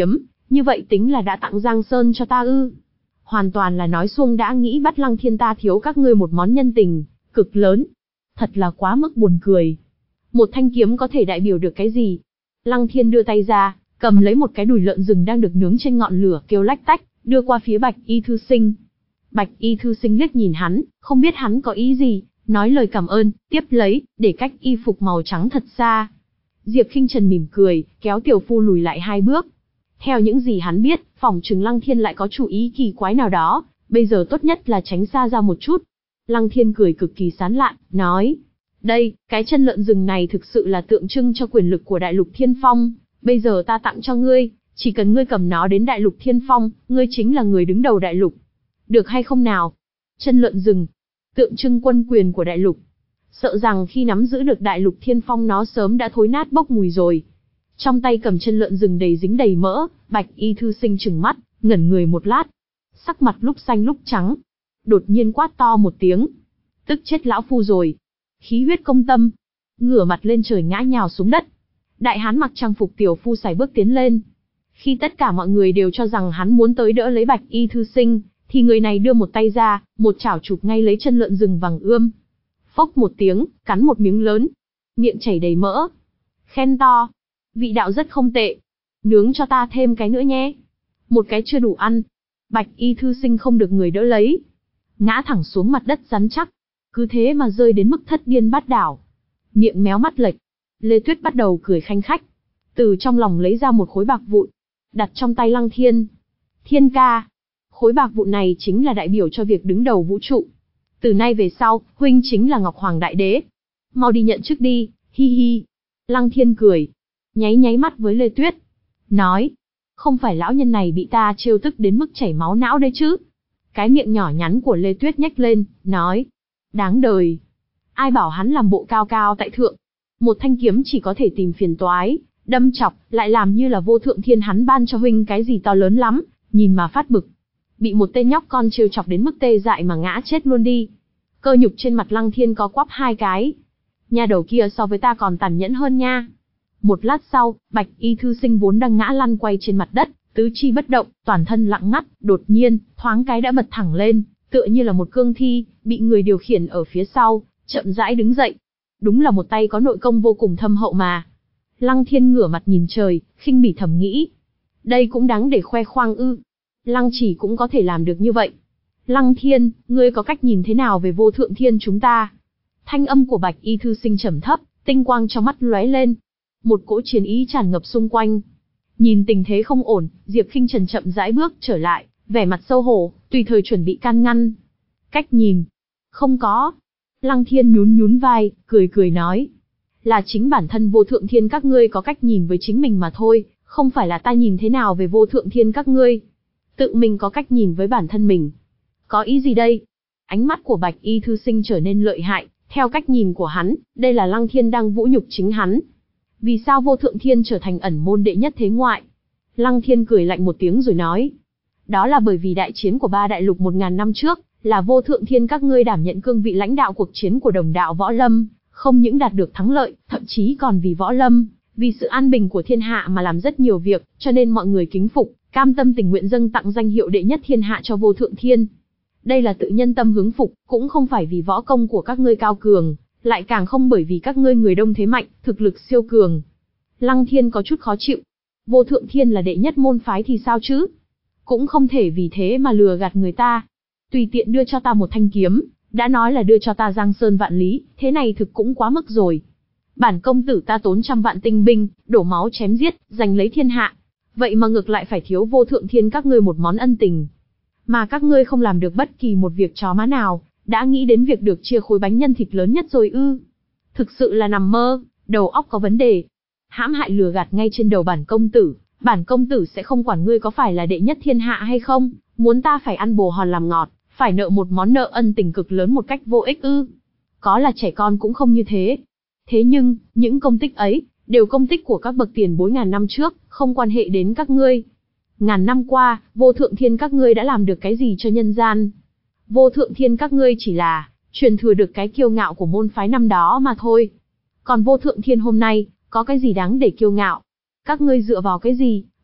Như vậy tính là đã tặng Giang Sơn cho ta ư? Hoàn toàn là nói suông đã nghĩ bắt Lăng Thiên ta thiếu các ngươi một món nhân tình, cực lớn. Thật là quá mức buồn cười. Một thanh kiếm có thể đại biểu được cái gì? Lăng Thiên đưa tay ra, cầm lấy một cái đùi lợn rừng đang được nướng trên ngọn lửa kêu lách tách, đưa qua phía Bạch Y Thư Sinh. Bạch Y Thư Sinh liếc nhìn hắn, không biết hắn có ý gì, nói lời cảm ơn, tiếp lấy, để cách y phục màu trắng thật xa. Diệp Khinh Trần mỉm cười, kéo tiểu phu lùi lại hai bước. Theo những gì hắn biết, phỏng chừng Lăng Thiên lại có chủ ý kỳ quái nào đó, bây giờ tốt nhất là tránh xa ra một chút. Lăng Thiên cười cực kỳ sán lạn, nói, đây, cái chân lợn rừng này thực sự là tượng trưng cho quyền lực của Đại Lục Thiên Phong, bây giờ ta tặng cho ngươi, chỉ cần ngươi cầm nó đến Đại Lục Thiên Phong, ngươi chính là người đứng đầu Đại Lục. Được hay không nào? Chân lợn rừng, tượng trưng quân quyền của Đại Lục. Sợ rằng khi nắm giữ được Đại Lục Thiên Phong nó sớm đã thối nát bốc mùi rồi. Trong tay cầm chân lợn rừng đầy dính đầy mỡ, Bạch Y Thư Sinh trừng mắt, ngẩn người một lát. Sắc mặt lúc xanh lúc trắng. Đột nhiên quát to một tiếng. Tức chết lão phu rồi. Khí huyết công tâm. Ngửa mặt lên trời ngã nhào xuống đất. Đại hán mặc trang phục tiểu phu sải bước tiến lên. Khi tất cả mọi người đều cho rằng hắn muốn tới đỡ lấy Bạch Y Thư Sinh, thì người này đưa một tay ra, một chảo chụp ngay lấy chân lợn rừng vàng ươm. Phốc một tiếng, cắn một miếng lớn. Miệng chảy đầy mỡ. Khen to. Vị đạo rất không tệ. Nướng cho ta thêm cái nữa nhé. Một cái chưa đủ ăn. Bạch Y Thư Sinh không được người đỡ lấy. Ngã thẳng xuống mặt đất rắn chắc. Cứ thế mà rơi đến mức thất điên bát đảo. Miệng méo mắt lệch. Lê Tuyết bắt đầu cười khanh khách. Từ trong lòng lấy ra một khối bạc vụn. Đặt trong tay Lăng Thiên. Thiên ca. Khối bạc vụn này chính là đại biểu cho việc đứng đầu vũ trụ. Từ nay về sau, huynh chính là Ngọc Hoàng Đại Đế. Mau đi nhận chức đi, hi hi. Lăng Thiên cười. Nháy nháy mắt với Lê Tuyết. Nói. Không phải lão nhân này bị ta trêu tức đến mức chảy máu não đấy chứ. Cái miệng nhỏ nhắn của Lê Tuyết nhếch lên, nói. Đáng đời. Ai bảo hắn làm bộ cao cao tại thượng. Một thanh kiếm chỉ có thể tìm phiền toái, đâm chọc, lại làm như là vô thượng thiên hắn ban cho huynh cái gì to lớn lắm, nhìn mà phát bực. Bị một tên nhóc con trêu chọc đến mức tê dại mà ngã chết luôn đi. Cơ nhục trên mặt Lăng Thiên có quắp hai cái. Nha đầu kia so với ta còn tàn nhẫn hơn nha. Một lát sau, Bạch Y Thư Sinh vốn đang ngã lăn quay trên mặt đất, tứ chi bất động, toàn thân lặng ngắt, đột nhiên, thoáng cái đã bật thẳng lên, tựa như là một cương thi, bị người điều khiển ở phía sau, chậm rãi đứng dậy. Đúng là một tay có nội công vô cùng thâm hậu mà. Lăng Thiên ngửa mặt nhìn trời, khinh bỉ thầm nghĩ. Đây cũng đáng để khoe khoang ư. Lăng Chỉ cũng có thể làm được như vậy. Lăng Thiên, ngươi có cách nhìn thế nào về vô thượng thiên chúng ta? Thanh âm của Bạch Y Thư Sinh trầm thấp, tinh quang trong mắt lóe lên. Một cỗ chiến ý tràn ngập xung quanh. Nhìn tình thế không ổn, Diệp Khinh Trần chậm rãi bước trở lại, vẻ mặt xấu hổ, tùy thời chuẩn bị can ngăn. Cách nhìn? Không có. Lăng Thiên nhún nhún vai, cười cười nói. Là chính bản thân vô thượng thiên các ngươi có cách nhìn với chính mình mà thôi, không phải là ta nhìn thế nào về vô thượng thiên các ngươi. Tự mình có cách nhìn với bản thân mình. Có ý gì đây? Ánh mắt của Bạch Y Thư Sinh trở nên lợi hại, theo cách nhìn của hắn, đây là Lăng Thiên đang vũ nhục chính hắn. Vì sao vô thượng thiên trở thành ẩn môn đệ nhất thế ngoại? Lăng Thiên cười lạnh một tiếng rồi nói. Đó là bởi vì đại chiến của ba đại lục một ngàn năm trước, là vô thượng thiên các ngươi đảm nhận cương vị lãnh đạo cuộc chiến của đồng đạo võ lâm, không những đạt được thắng lợi, thậm chí còn vì võ lâm, vì sự an bình của thiên hạ mà làm rất nhiều việc, cho nên mọi người kính phục, cam tâm tình nguyện dâng tặng danh hiệu đệ nhất thiên hạ cho vô thượng thiên. Đây là tự nhân tâm hướng phục, cũng không phải vì võ công của các ngươi cao cường, lại càng không bởi vì các ngươi người đông thế mạnh, thực lực siêu cường. Lăng Thiên có chút khó chịu. Vô thượng thiên là đệ nhất môn phái thì sao chứ? Cũng không thể vì thế mà lừa gạt người ta. Tùy tiện đưa cho ta một thanh kiếm, đã nói là đưa cho ta giang sơn vạn lý, thế này thực cũng quá mức rồi. Bản công tử ta tốn trăm vạn tinh binh, đổ máu chém giết, giành lấy thiên hạ. Vậy mà ngược lại phải thiếu vô thượng thiên các ngươi một món ân tình. Mà các ngươi không làm được bất kỳ một việc chó má nào, đã nghĩ đến việc được chia khối bánh nhân thịt lớn nhất rồi ư. Thực sự là nằm mơ, đầu óc có vấn đề. Hãm hại lừa gạt ngay trên đầu bản công tử, bản công tử sẽ không quản ngươi có phải là đệ nhất thiên hạ hay không, muốn ta phải ăn bồ hòn làm ngọt, phải nợ một món nợ ân tình cực lớn một cách vô ích ư. Có là trẻ con cũng không như thế. Thế nhưng, những công tích ấy, đều công tích của các bậc tiền bối ngàn năm trước, không quan hệ đến các ngươi. Ngàn năm qua, vô thượng thiên các ngươi đã làm được cái gì cho nhân gian? Vô thượng thiên các ngươi chỉ là, truyền thừa được cái kiêu ngạo của môn phái năm đó mà thôi. Còn vô thượng thiên hôm nay, có cái gì đáng để kiêu ngạo? Các ngươi dựa vào cái gì,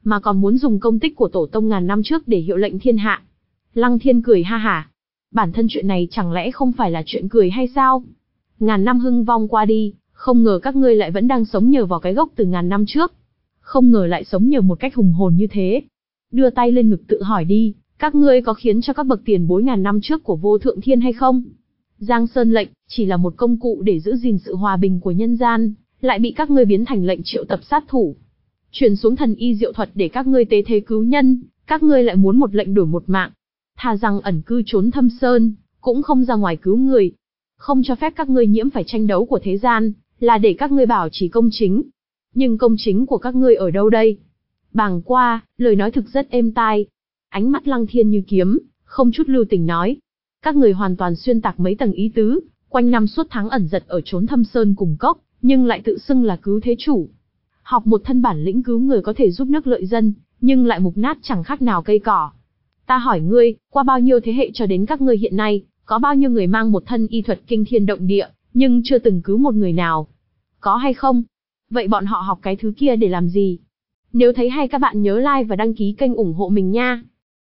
mà còn muốn dùng công tích của tổ tông ngàn năm trước để hiệu lệnh thiên hạ. Lăng Thiên cười ha hả. Bản thân chuyện này chẳng lẽ không phải là chuyện cười hay sao? Ngàn năm hưng vong qua đi, không ngờ các ngươi lại vẫn đang sống nhờ vào cái gốc từ ngàn năm trước. Không ngờ lại sống nhờ một cách hùng hồn như thế. Đưa tay lên ngực tự hỏi đi, các ngươi có khiến cho các bậc tiền bối ngàn năm trước của vô thượng thiên hay không? Giang Sơn lệnh, chỉ là một công cụ để giữ gìn sự hòa bình của nhân gian, lại bị các ngươi biến thành lệnh triệu tập sát thủ. Truyền xuống thần y diệu thuật để các ngươi tế thế cứu nhân, các ngươi lại muốn một lệnh đổi một mạng. Thà rằng ẩn cư trốn thâm sơn, cũng không ra ngoài cứu người. Không cho phép các ngươi nhiễm phải tranh đấu của thế gian, là để các ngươi bảo trì công chính. Nhưng công chính của các ngươi ở đâu đây? Bàng qua, lời nói thực rất êm tai. Ánh mắt Lăng Thiên như kiếm, không chút lưu tình nói. Các người hoàn toàn xuyên tạc mấy tầng ý tứ, quanh năm suốt tháng ẩn giật ở trốn thâm sơn cùng cốc, nhưng lại tự xưng là cứu thế chủ. Học một thân bản lĩnh cứu người có thể giúp nước lợi dân, nhưng lại mục nát chẳng khác nào cây cỏ. Ta hỏi ngươi, qua bao nhiêu thế hệ cho đến các ngươi hiện nay, có bao nhiêu người mang một thân y thuật kinh thiên động địa, nhưng chưa từng cứu một người nào? Có hay không? Vậy bọn họ học cái thứ kia để làm gì? Nếu thấy hay các bạn nhớ like và đăng ký kênh ủng hộ mình nha.